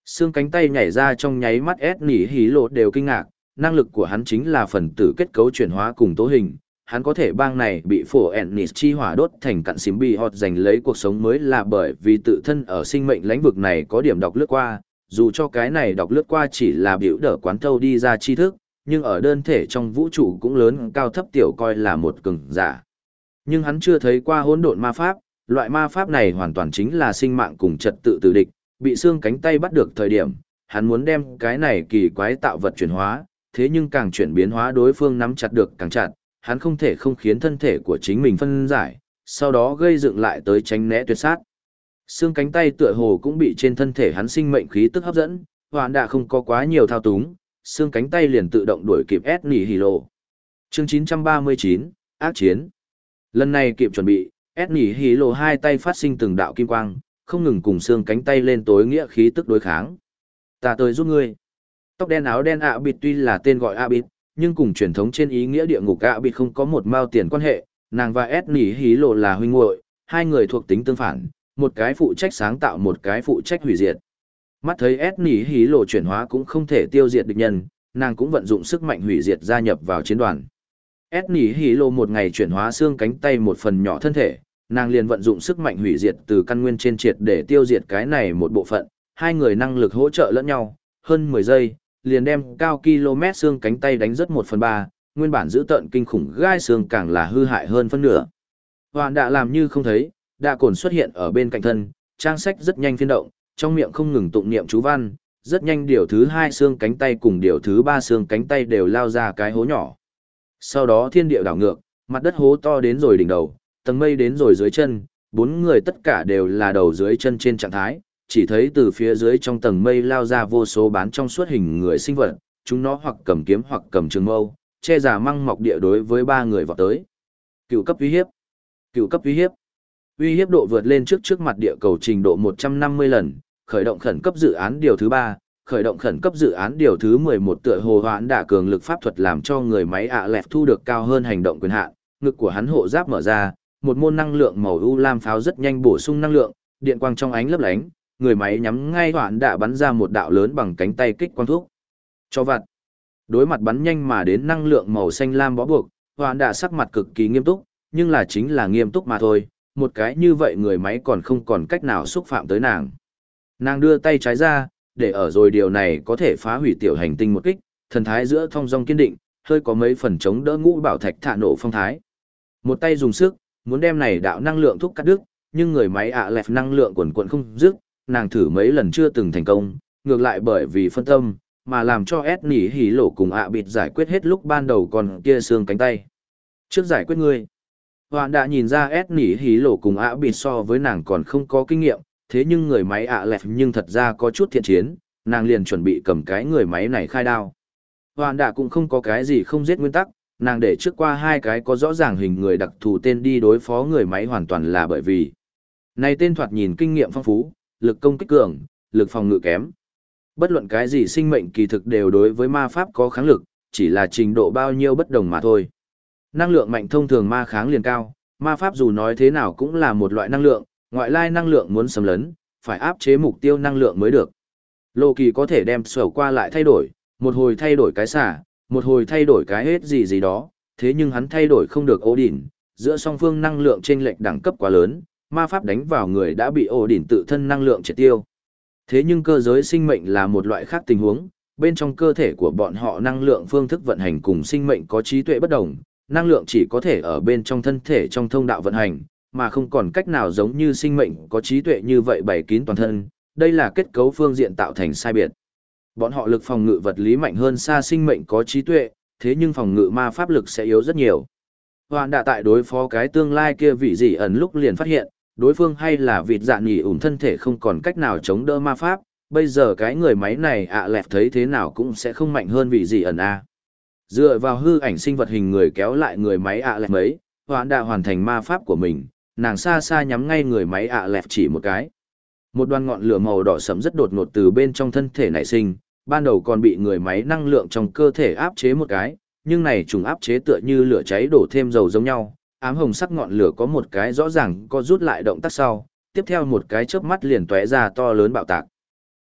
Xương cánh tay nhảy ra trong nháy mắt ép nỉ hí lộ đều kinh ngạc, năng lực của hắn chính là phần tử kết cấu chuyển hóa cùng tố hình. Hắn có thể bang này bị phổ Ennis chi hỏa đốt thành cặn xím bị hot giành lấy cuộc sống mới là bởi vì tự thân ở sinh mệnh lãnh vực này có điểm đọc lướt qua, dù cho cái này đọc lướt qua chỉ là biểu đỡ quán thâu đi ra tri thức, nhưng ở đơn thể trong vũ trụ cũng lớn cao thấp tiểu coi là một cường giả. Nhưng hắn chưa thấy qua hỗn độn ma pháp, loại ma pháp này hoàn toàn chính là sinh mạng cùng trật tự tự địch, bị xương cánh tay bắt được thời điểm, hắn muốn đem cái này kỳ quái tạo vật chuyển hóa, thế nhưng càng chuyển biến hóa đối phương nắm chặt được càng chặt, hắn không thể không khiến thân thể của chính mình phân giải, sau đó gây dựng lại tới tránh né tuyệt sát. Xương cánh tay tựa hồ cũng bị trên thân thể hắn sinh mệnh khí tức hấp dẫn, Hoạn đã không có quá nhiều thao túng, xương cánh tay liền tự động đuổi kịp ép nỉ hỉ lộ. Chương chín trăm ba mươi chín, ác chiến. Lần này kịp chuẩn bị, ép nỉ hỉ lộ hai tay phát sinh từng đạo kim quang, không ngừng cùng xương cánh tay lên tối nghĩa khí tức đối kháng. Ta tới giúp ngươi. Tóc đen áo đen ạ bịt tuy là tên gọi ạ bịt, nhưng cùng truyền thống trên ý nghĩa địa ngục ạ bịt không có một mao tiền quan hệ, nàng và ép nỉ hí lộ là huynh muội, hai người thuộc tính tương phản, một cái phụ trách sáng tạo một cái phụ trách hủy diệt. Mắt thấy ép nỉ hí lộ chuyển hóa cũng không thể tiêu diệt địch nhân, nàng cũng vận dụng sức mạnh hủy diệt gia nhập vào chiến đoàn. ép nỉ hí lộ một ngày chuyển hóa xương cánh tay một phần nhỏ thân thể, nàng liền vận dụng sức mạnh hủy diệt từ căn nguyên trên triệt để tiêu diệt cái này một bộ phận, hai người năng lực hỗ trợ lẫn nhau, hơn mười giây, liền đem cao km xương cánh tay đánh rất một phần ba, nguyên bản giữ tợn kinh khủng gai xương càng là hư hại hơn phân nửa. Hoàn đã làm như không thấy, đạ cồn xuất hiện ở bên cạnh thân, trang sách rất nhanh phiên động, trong miệng không ngừng tụng niệm chú văn, rất nhanh điều thứ hai xương cánh tay cùng điều thứ ba xương cánh tay đều lao ra cái hố nhỏ. Sau đó thiên địa đảo ngược, mặt đất hố to đến rồi đỉnh đầu, tầng mây đến rồi dưới chân, bốn người tất cả đều là đầu dưới chân trên trạng thái, chỉ thấy từ phía dưới trong tầng mây lao ra vô số bán trong suốt hình người sinh vật, chúng nó hoặc cầm kiếm hoặc cầm trường mâu, che giả măng mọc địa đối với ba người vọt tới. Cựu cấp uy hiếp, cựu cấp uy hiếp, uy hiếp độ vượt lên trước trước mặt địa cầu trình độ một trăm năm mươi lần, khởi động khẩn cấp dự án điều thứ ba, khởi động khẩn cấp dự án điều thứ mười một tựa hồ hoãn đả cường lực pháp thuật làm cho người máy ạ lẹt thu được cao hơn hành động quyền hạn, ngực của hắn hộ giáp mở ra, một môn năng lượng màu u lam pháo rất nhanh bổ sung năng lượng, điện quang trong ánh lấp lánh, người máy nhắm ngay hoãn đả bắn ra một đạo lớn bằng cánh tay kích quang thuốc. Cho vặt. Đối mặt bắn nhanh mà đến năng lượng màu xanh lam bó buộc, hoãn đả sắc mặt cực kỳ nghiêm túc, nhưng là chính là nghiêm túc mà thôi, một cái như vậy người máy còn không còn cách nào xúc phạm tới nàng. Nàng đưa tay trái ra, để ở rồi điều này có thể phá hủy tiểu hành tinh một kích, thần thái giữa thong dong kiên định, hơi có mấy phần chống đỡ ngũ bảo thạch thả nổ phong thái. Một tay dùng sức, muốn đem này đạo năng lượng thúc cắt đứt, nhưng người máy ạ lẹt năng lượng quần quần không dứt, nàng thử mấy lần chưa từng thành công, ngược lại bởi vì phân tâm, mà làm cho ép nỉ hỉ lộ cùng ạ bịt giải quyết hết lúc ban đầu còn kia xương cánh tay. Trước giải quyết ngươi, Hoạn đã nhìn ra ép nỉ hỉ lộ cùng ạ bịt so với nàng còn không có kinh nghiệm, thế nhưng người máy ạ lẹt nhưng thật ra có chút thiện chiến, nàng liền chuẩn bị cầm cái người máy này khai đao. Hoạn đã cũng không có cái gì không giết nguyên tắc, nàng để trước qua hai cái có rõ ràng hình người đặc thù tên đi đối phó người máy hoàn toàn là bởi vì này tên thoạt nhìn kinh nghiệm phong phú, lực công kích cường, lực phòng ngự kém. Bất luận cái gì sinh mệnh kỳ thực đều đối với ma pháp có kháng lực, chỉ là trình độ bao nhiêu bất đồng mà thôi. Năng lượng mạnh thông thường ma kháng liền cao, ma pháp dù nói thế nào cũng là một loại năng lượng, ngoại lai năng lượng muốn xâm lấn, phải áp chế mục tiêu năng lượng mới được. Lô Kỳ có thể đem sầu qua lại thay đổi, một hồi thay đổi cái xả, một hồi thay đổi cái hết gì gì đó, thế nhưng hắn thay đổi không được ổ đỉnh, giữa song phương năng lượng chênh lệch đẳng cấp quá lớn, ma pháp đánh vào người đã bị ổ đỉnh tự thân năng lượng triệt tiêu. Thế nhưng cơ giới sinh mệnh là một loại khác tình huống, bên trong cơ thể của bọn họ năng lượng phương thức vận hành cùng sinh mệnh có trí tuệ bất đồng, năng lượng chỉ có thể ở bên trong thân thể trong thông đạo vận hành, mà không còn cách nào giống như sinh mệnh có trí tuệ như vậy bày kín toàn thân, đây là kết cấu phương diện tạo thành sai biệt. Bọn họ lực phòng ngự vật lý mạnh hơn xa sinh mệnh có trí tuệ, thế nhưng phòng ngự ma pháp lực sẽ yếu rất nhiều. Hoàn đã tại đối phó cái tương lai kia vị dị ẩn lúc liền phát hiện, đối phương hay là vịt dạ nghỉ ủn thân thể không còn cách nào chống đỡ ma pháp, bây giờ cái người máy này ạ lẹt thấy thế nào cũng sẽ không mạnh hơn vị dị ẩn a. Dựa vào hư ảnh sinh vật hình người kéo lại người máy ạ lẹt mấy, Hoàn đã hoàn thành ma pháp của mình, nàng xa xa nhắm ngay người máy ạ lẹt chỉ một cái. Một đoàn ngọn lửa màu đỏ sẫm rất đột ngột từ bên trong thân thể nảy sinh, ban đầu còn bị người máy năng lượng trong cơ thể áp chế một cái, nhưng này trùng áp chế tựa như lửa cháy đổ thêm dầu giống nhau, ám hồng sắc ngọn lửa có một cái rõ ràng có rút lại động tác sau, tiếp theo một cái chớp mắt liền tóe ra to lớn bạo tạc.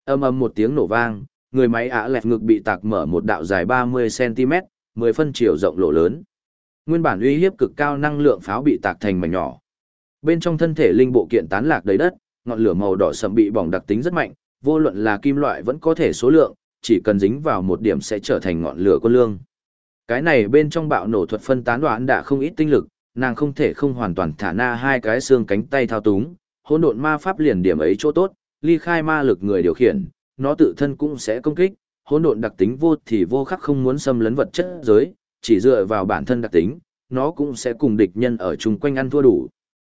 Âm ầm một tiếng nổ vang, người máy ạ lẹt ngực bị tạc mở một đạo dài ba mươi xăng-ti-mét, mười phân chiều rộng lỗ lớn. Nguyên bản uy hiếp cực cao năng lượng pháo bị tạc thành mảnh nhỏ. Bên trong thân thể linh bộ kiện tán lạc đầy đất, ngọn lửa màu đỏ sẫm bị bỏng đặc tính rất mạnh, vô luận là kim loại vẫn có thể số lượng, chỉ cần dính vào một điểm sẽ trở thành ngọn lửa quân lương. Cái này bên trong bạo nổ thuật phân tán đoạn đã không ít tinh lực, nàng không thể không hoàn toàn thả na hai cái xương cánh tay thao túng, hỗn độn ma pháp liền điểm ấy chỗ tốt, ly khai ma lực người điều khiển, nó tự thân cũng sẽ công kích, hỗn độn đặc tính vô thì vô khắc không muốn xâm lấn vật chất giới, chỉ dựa vào bản thân đặc tính, nó cũng sẽ cùng địch nhân ở chung quanh ăn thua đủ.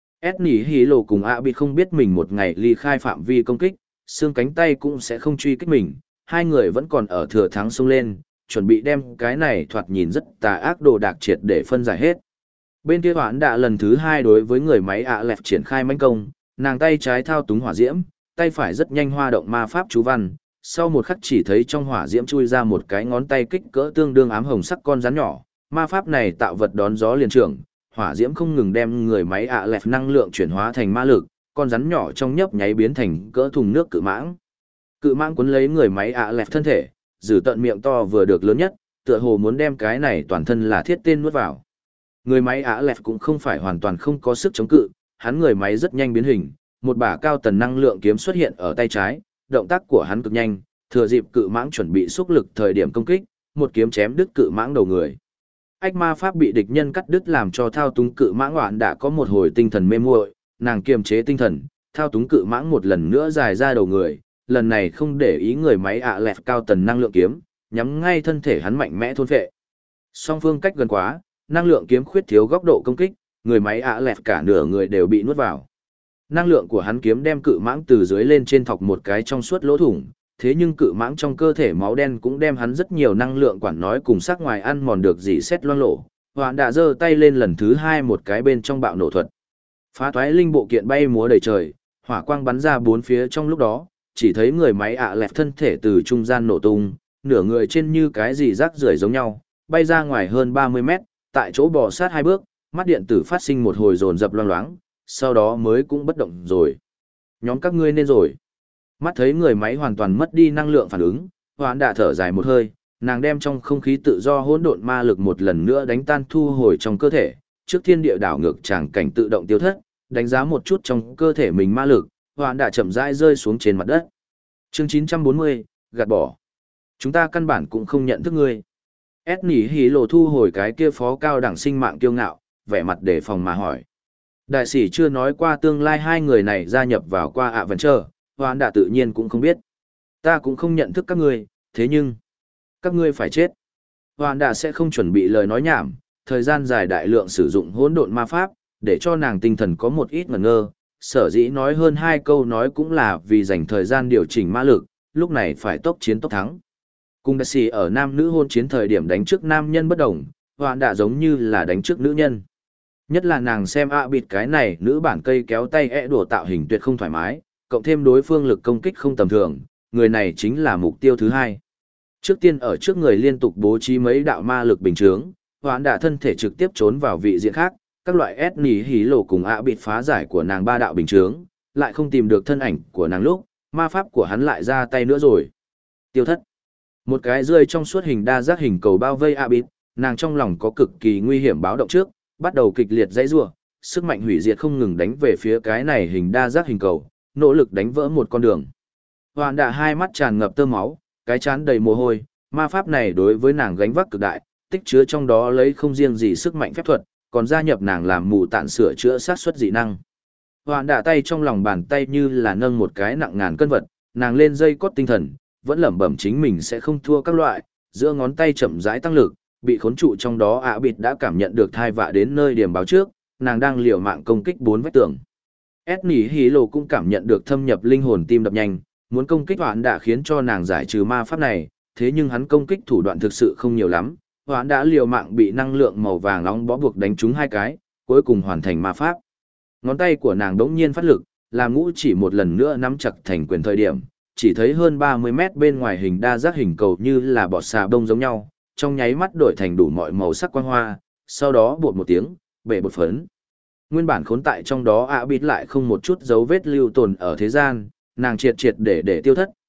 S nỉ hí lộ cùng ạ bị không biết mình một ngày ly khai phạm vi công kích, xương cánh tay cũng sẽ không truy kích mình, hai người vẫn còn ở thừa thắng xông lên, chuẩn bị đem cái này thoạt nhìn rất tà ác đồ đạc triệt để phân giải hết. Bên kia hoãn đã lần thứ hai đối với người máy ạ lẹt triển khai mãnh công, nàng tay trái thao túng hỏa diễm, tay phải rất nhanh hoa động ma pháp chú văn, sau một khắc chỉ thấy trong hỏa diễm chui ra một cái ngón tay kích cỡ tương đương ám hồng sắc con rắn nhỏ, ma pháp này tạo vật đón gió liền trưởng, hỏa diễm không ngừng đem người máy ạ lẹt năng lượng chuyển hóa thành ma lực, con rắn nhỏ trong nhấp nháy biến thành cỡ thùng nước cự mãng. Cự mãng cuốn lấy người máy ạ lẹt thân thể, giữ tận miệng to vừa được lớn nhất, tựa hồ muốn đem cái này toàn thân là thiết tên nuốt vào. Người máy ạ lẹt cũng không phải hoàn toàn không có sức chống cự, hắn người máy rất nhanh biến hình, một bả cao tần năng lượng kiếm xuất hiện ở tay trái, động tác của hắn cực nhanh, thừa dịp cự mãng chuẩn bị xúc lực thời điểm công kích, một kiếm chém đứt cự mãng đầu người. Ách ma pháp bị địch nhân cắt đứt làm cho thao túng cự mãng hoạn đã có một hồi tinh thần mê muội, nàng kiềm chế tinh thần, thao túng cự mãng một lần nữa dài ra đầu người, lần này không để ý người máy ạ lẹt cao tần năng lượng kiếm, nhắm ngay thân thể hắn mạnh mẽ thôn phệ. Song phương cách gần quá, năng lượng kiếm khuyết thiếu góc độ công kích, người máy ạ lẹt cả nửa người đều bị nuốt vào. Năng lượng của hắn kiếm đem cự mãng từ dưới lên trên thọc một cái trong suốt lỗ thủng, thế nhưng cự mãng trong cơ thể máu đen cũng đem hắn rất nhiều năng lượng quản nói cùng sắc ngoài ăn mòn được dỉ xét loang lổ. Hoạn đã giơ tay lên lần thứ hai một cái bên trong bạo nổ thuật. Phá toái linh bộ kiện bay múa đầy trời, hỏa quang bắn ra bốn phía trong lúc đó, chỉ thấy người máy ạ lẹt thân thể từ trung gian nổ tung, nửa người trên như cái gì rác rưởi giống nhau, bay ra ngoài hơn ba mươi mét, tại chỗ bò sát hai bước, mắt điện tử phát sinh một hồi dồn dập loang loáng, sau đó mới cũng bất động rồi. Nhóm các ngươi nên rồi. Mắt thấy người máy hoàn toàn mất đi năng lượng phản ứng, Hoán đã thở dài một hơi, nàng đem trong không khí tự do hỗn độn ma lực một lần nữa đánh tan thu hồi trong cơ thể, trước thiên địa đảo ngược tràng cảnh tự động tiêu thất, đánh giá một chút trong cơ thể mình ma lực, Hoán đã chậm rãi rơi xuống trên mặt đất. Chương chín trăm bốn mươi, gạt bỏ. Chúng ta căn bản cũng không nhận thức ngươi. S nỉ hí lộ thu hồi cái kia phó cao đẳng sinh mạng kiêu ngạo, vẻ mặt đề phòng mà hỏi. Đại sĩ chưa nói qua tương lai hai người này gia nhập vào qua ạ vẫn chờ, Hoán đã tự nhiên cũng không biết. Ta cũng không nhận thức các ngươi, thế nhưng, các ngươi phải chết. Hoán đã sẽ không chuẩn bị lời nói nhảm, thời gian dài đại lượng sử dụng hỗn độn ma pháp, để cho nàng tinh thần có một ít ngẩn ngơ, sở dĩ nói hơn hai câu nói cũng là vì dành thời gian điều chỉnh ma lực, lúc này phải tốc chiến tốc thắng. Cùng đại sĩ ở nam nữ hôn chiến thời điểm đánh trước nam nhân bất đồng, Hoán đã giống như là đánh trước nữ nhân. Nhất là nàng xem ạ bịt cái này nữ bản cây kéo tay ẹ đùa tạo hình tuyệt không thoải mái, cộng thêm đối phương lực công kích không tầm thường, người này chính là mục tiêu thứ hai. Trước tiên ở trước người liên tục bố trí mấy đạo ma lực bình chướng, Hoán đã thân thể trực tiếp trốn vào vị diện khác, các loại S nỉ hí lộ cùng ạ bịt phá giải của nàng ba đạo bình chướng, lại không tìm được thân ảnh của nàng lúc, ma pháp của hắn lại ra tay nữa rồi. Tiêu thất. Một cái rơi trong suốt hình đa giác hình cầu bao vây ạ bịt, nàng trong lòng có cực kỳ nguy hiểm báo động trước, bắt đầu kịch liệt dãy rủa, sức mạnh hủy diệt không ngừng đánh về phía cái này hình đa giác hình cầu, nỗ lực đánh vỡ một con đường. Hoạn đã hai mắt tràn ngập tơ máu, cái chán đầy mồ hôi, ma pháp này đối với nàng gánh vác cực đại, tích chứa trong đó lấy không riêng gì sức mạnh phép thuật, còn gia nhập nàng làm mù tạn sửa chữa sát xuất dị năng. Hoạn đã tay trong lòng bàn tay như là nâng một cái nặng ngàn cân vật, nàng lên dây cót tinh thần, vẫn lẩm bẩm chính mình sẽ không thua các loại, giữa ngón tay chậm rãi tăng lực, bị khốn trụ trong đó ạ bịt đã cảm nhận được thai vạ đến nơi điểm báo trước, nàng đang liều mạng công kích bốn vách tường. S nỉ hí lộ cũng cảm nhận được thâm nhập linh hồn tim đập nhanh, muốn công kích Hoán đã khiến cho nàng giải trừ ma pháp này, thế nhưng hắn công kích thủ đoạn thực sự không nhiều lắm, Hoán đã liều mạng bị năng lượng màu vàng nóng bó buộc đánh trúng hai cái, cuối cùng hoàn thành ma pháp. Ngón tay của nàng đống nhiên phát lực, làm ngũ chỉ một lần nữa nắm chặt thành quyền thời điểm, chỉ thấy hơn ba mươi mét bên ngoài hình đa giác hình cầu như là bọt xà bông giống nhau, trong nháy mắt đổi thành đủ mọi màu sắc quang hoa, sau đó bột một tiếng, bể bột phấn. Nguyên bản khốn tại trong đó ạ bịt lại không một chút dấu vết lưu tồn ở thế gian, nàng triệt triệt để để tiêu thất,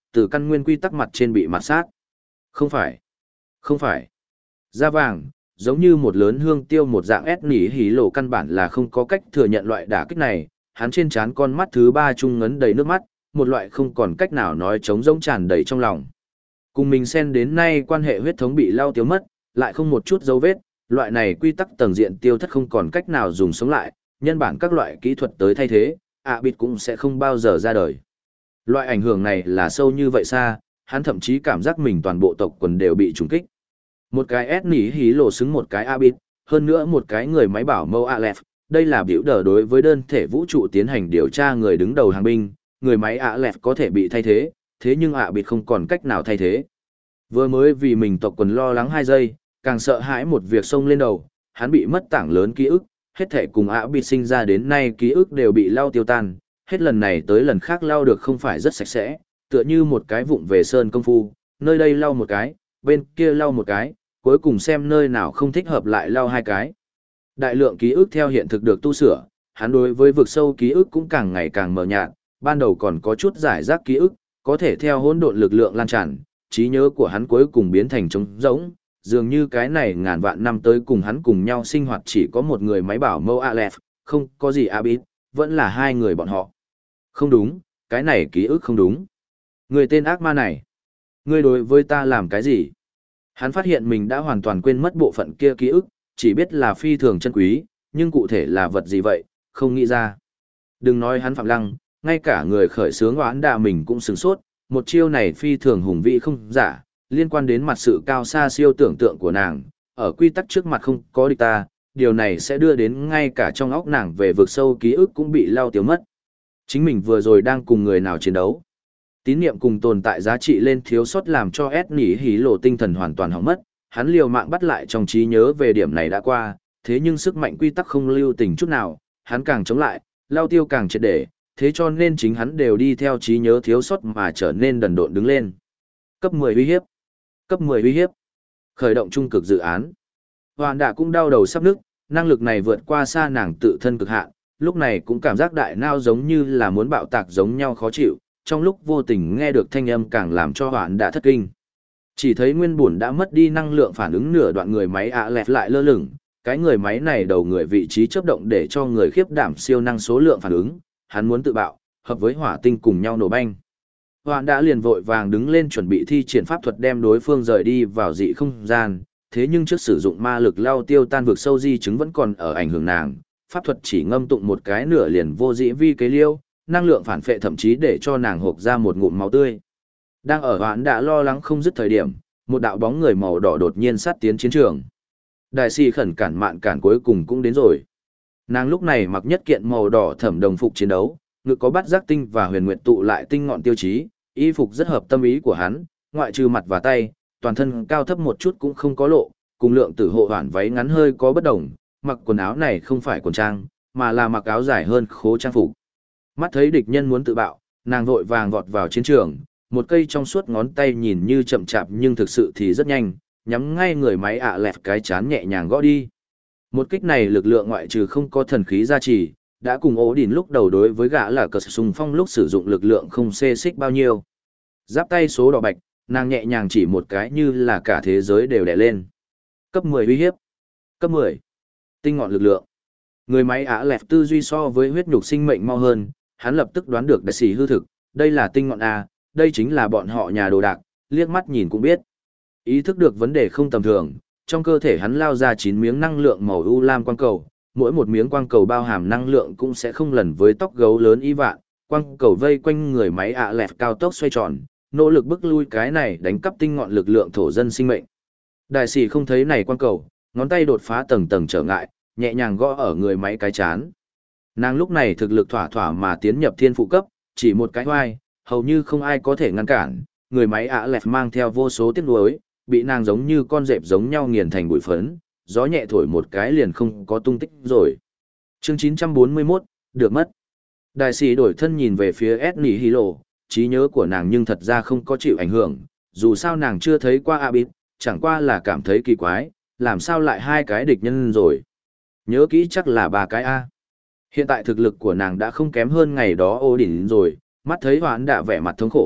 từ căn nguyên quy tắc mặt trên bị mạt sát. Không phải, không phải. Da vàng, giống như một lớn hương tiêu một dạng ép nỉ hí lộ căn bản là không có cách thừa nhận loại đả kích này, hắn trên trán con mắt thứ ba trung ngấn đầy nước mắt, một loại không còn cách nào nói trống rỗng tràn đầy trong lòng. Cùng mình xen đến nay quan hệ huyết thống bị lao tiêu mất, lại không một chút dấu vết, loại này quy tắc tầng diện tiêu thất không còn cách nào dùng sống lại, nhân bản các loại kỹ thuật tới thay thế, ạ bịt cũng sẽ không bao giờ ra đời. Loại ảnh hưởng này là sâu như vậy xa, hắn thậm chí cảm giác mình toàn bộ tộc quần đều bị trùng kích. Một cái ét nỉ hí lộ xứng một cái Abit, hơn nữa một cái người máy bảo mâu Aleph, đây là biểu đờ đối với đơn thể vũ trụ tiến hành điều tra người đứng đầu hàng binh, người máy Aleph có thể bị thay thế, thế nhưng Abit không còn cách nào thay thế. Vừa mới vì mình tộc quần lo lắng hai giây, càng sợ hãi một việc xông lên đầu, hắn bị mất tảng lớn ký ức, hết thể cùng Abit sinh ra đến nay ký ức đều bị lau tiêu tan, hết lần này tới lần khác lau được không phải rất sạch sẽ, tựa như một cái vụng về sơn công phu, nơi đây lau một cái, bên kia lau một cái, cuối cùng xem nơi nào không thích hợp lại lau hai cái. Đại lượng ký ức theo hiện thực được tu sửa, hắn đối với vực sâu ký ức cũng càng ngày càng mờ nhạt, ban đầu còn có chút giải rác ký ức, có thể theo hỗn độn lực lượng lan tràn, trí nhớ của hắn cuối cùng biến thành trống rỗng, dường như cái này ngàn vạn năm tới cùng hắn cùng nhau sinh hoạt chỉ có một người máy bảo mâu Aleph, không có gì Abit, vẫn là hai người bọn họ. Không đúng, cái này ký ức không đúng. Người tên ác ma này, ngươi đối với ta làm cái gì? Hắn phát hiện mình đã hoàn toàn quên mất bộ phận kia ký ức, chỉ biết là phi thường chân quý, nhưng cụ thể là vật gì vậy, không nghĩ ra. Đừng nói hắn Phạm Lăng, ngay cả người khởi xướng oán đà mình cũng sửng sốt, một chiêu này phi thường hùng vĩ không giả, liên quan đến mặt sự cao xa siêu tưởng tượng của nàng, ở quy tắc trước mặt không có địch ta, điều này sẽ đưa đến ngay cả trong óc nàng về vực sâu ký ức cũng bị lao tiêu mất. Chính mình vừa rồi đang cùng người nào chiến đấu. Tín niệm cùng tồn tại giá trị lên thiếu sót làm cho ét nỉ hí lộ tinh thần hoàn toàn hỏng mất, hắn liều mạng bắt lại trong trí nhớ về điểm này đã qua, thế nhưng sức mạnh quy tắc không lưu tình chút nào, hắn càng chống lại, lao tiêu càng triệt để, thế cho nên chính hắn đều đi theo trí nhớ thiếu sót mà trở nên đần độn đứng lên. Cấp mười uy hiếp. Cấp mười uy hiếp. Khởi động trung cực dự án. Hoàn đạ cũng đau đầu sắp nức, năng lực này vượt qua xa nàng tự thân cực hạn, lúc này cũng cảm giác đại não giống như là muốn bạo tạc giống nhau khó chịu, trong lúc vô tình nghe được thanh âm càng làm cho Hoàn đạ thất kinh. Chỉ thấy nguyên bổn đã mất đi năng lượng phản ứng nửa đoạn người máy ạ lẹt lại lơ lửng, cái người máy này đầu người vị trí chớp động để cho người khiếp đảm siêu năng số lượng phản ứng, hắn muốn tự bạo, hợp với hỏa tinh cùng nhau nổ banh. Hoàn đã liền vội vàng đứng lên chuẩn bị thi triển pháp thuật đem đối phương rời đi vào dị không gian, thế nhưng trước sử dụng ma lực lao tiêu tan vực sâu di chứng vẫn còn ở ảnh hưởng nàng, pháp thuật chỉ ngâm tụng một cái nửa liền vô dĩ vi kế liêu, năng lượng phản phệ thậm chí để cho nàng hộc ra một ngụm máu tươi. Đang ở Hoán đã lo lắng không dứt thời điểm, một đạo bóng người màu đỏ đột nhiên sát tiến chiến trường. Đại sĩ khẩn cản mạn cản cuối cùng cũng đến rồi. Nàng lúc này mặc nhất kiện màu đỏ thẩm đồng phục chiến đấu, ngực có bắt giác tinh và huyền nguyện tụ lại tinh ngọn tiêu chí, y phục rất hợp tâm ý của hắn, ngoại trừ mặt và tay, toàn thân cao thấp một chút cũng không có lộ, cùng lượng tử hộ hoàn váy ngắn hơi có bất đồng, mặc quần áo này không phải quần trang, mà là mặc áo dài hơn khố trang phục. Mắt thấy địch nhân muốn tự bạo, nàng vội vàng vọt vào chiến trường, một cây trong suốt ngón tay nhìn như chậm chạp nhưng thực sự thì rất nhanh, nhắm ngay người máy ạ lẹt cái chán nhẹ nhàng gõ đi. Một kích này lực lượng ngoại trừ không có thần khí gia trì, đã cùng ố đỉnh lúc đầu đối với gã là cờ sùng phong lúc sử dụng lực lượng không xê xích bao nhiêu. Giáp tay số đỏ bạch, nàng nhẹ nhàng chỉ một cái như là cả thế giới đều đè lên. Cấp mười uy hiếp. Cấp mười. Tinh ngọn lực lượng. Người máy ạ lẹt tư duy so với huyết nhục sinh mệnh mau hơn, hắn lập tức đoán được đại sĩ hư thực, đây là tinh ngọn A, đây chính là bọn họ nhà đồ đạc, liếc mắt nhìn cũng biết. Ý thức được vấn đề không tầm thường, trong cơ thể hắn lao ra chín miếng năng lượng màu u lam quang cầu, mỗi một miếng quang cầu bao hàm năng lượng cũng sẽ không lần với tóc gấu lớn y vạn, quang cầu vây quanh người máy ạ lẹt cao tốc xoay tròn, nỗ lực bức lui cái này đánh cắp tinh ngọn lực lượng thổ dân sinh mệnh. Đại sĩ không thấy này quang cầu, ngón tay đột phá tầng tầng trở ngại, nhẹ nhàng gõ ở người máy cái chán. Nàng lúc này thực lực thỏa thỏa mà tiến nhập thiên phụ cấp, chỉ một cái hoai, hầu như không ai có thể ngăn cản, người máy ạ lẹt mang theo vô số tiếc nuối, bị nàng giống như con dẹp giống nhau nghiền thành bụi phấn, gió nhẹ thổi một cái liền không có tung tích rồi. Chương chín trăm bốn mươi mốt, được mất. Đại sĩ đổi thân nhìn về phía Esni Hilo, trí nhớ của nàng nhưng thật ra không có chịu ảnh hưởng, dù sao nàng chưa thấy qua Abit, chẳng qua là cảm thấy kỳ quái, làm sao lại hai cái địch nhân rồi. Nhớ kỹ chắc là ba cái A. Hiện tại thực lực của nàng đã không kém hơn ngày đó ô đỉnh rồi, mắt thấy hoán đã vẻ mặt thống khổ,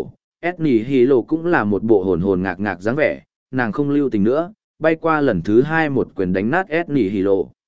Esnỉ Hilo cũng là một bộ hồn hồn ngạc ngạc dáng vẻ, nàng không lưu tình nữa, bay qua lần thứ hai một quyền đánh nát Esnỉ Hilo,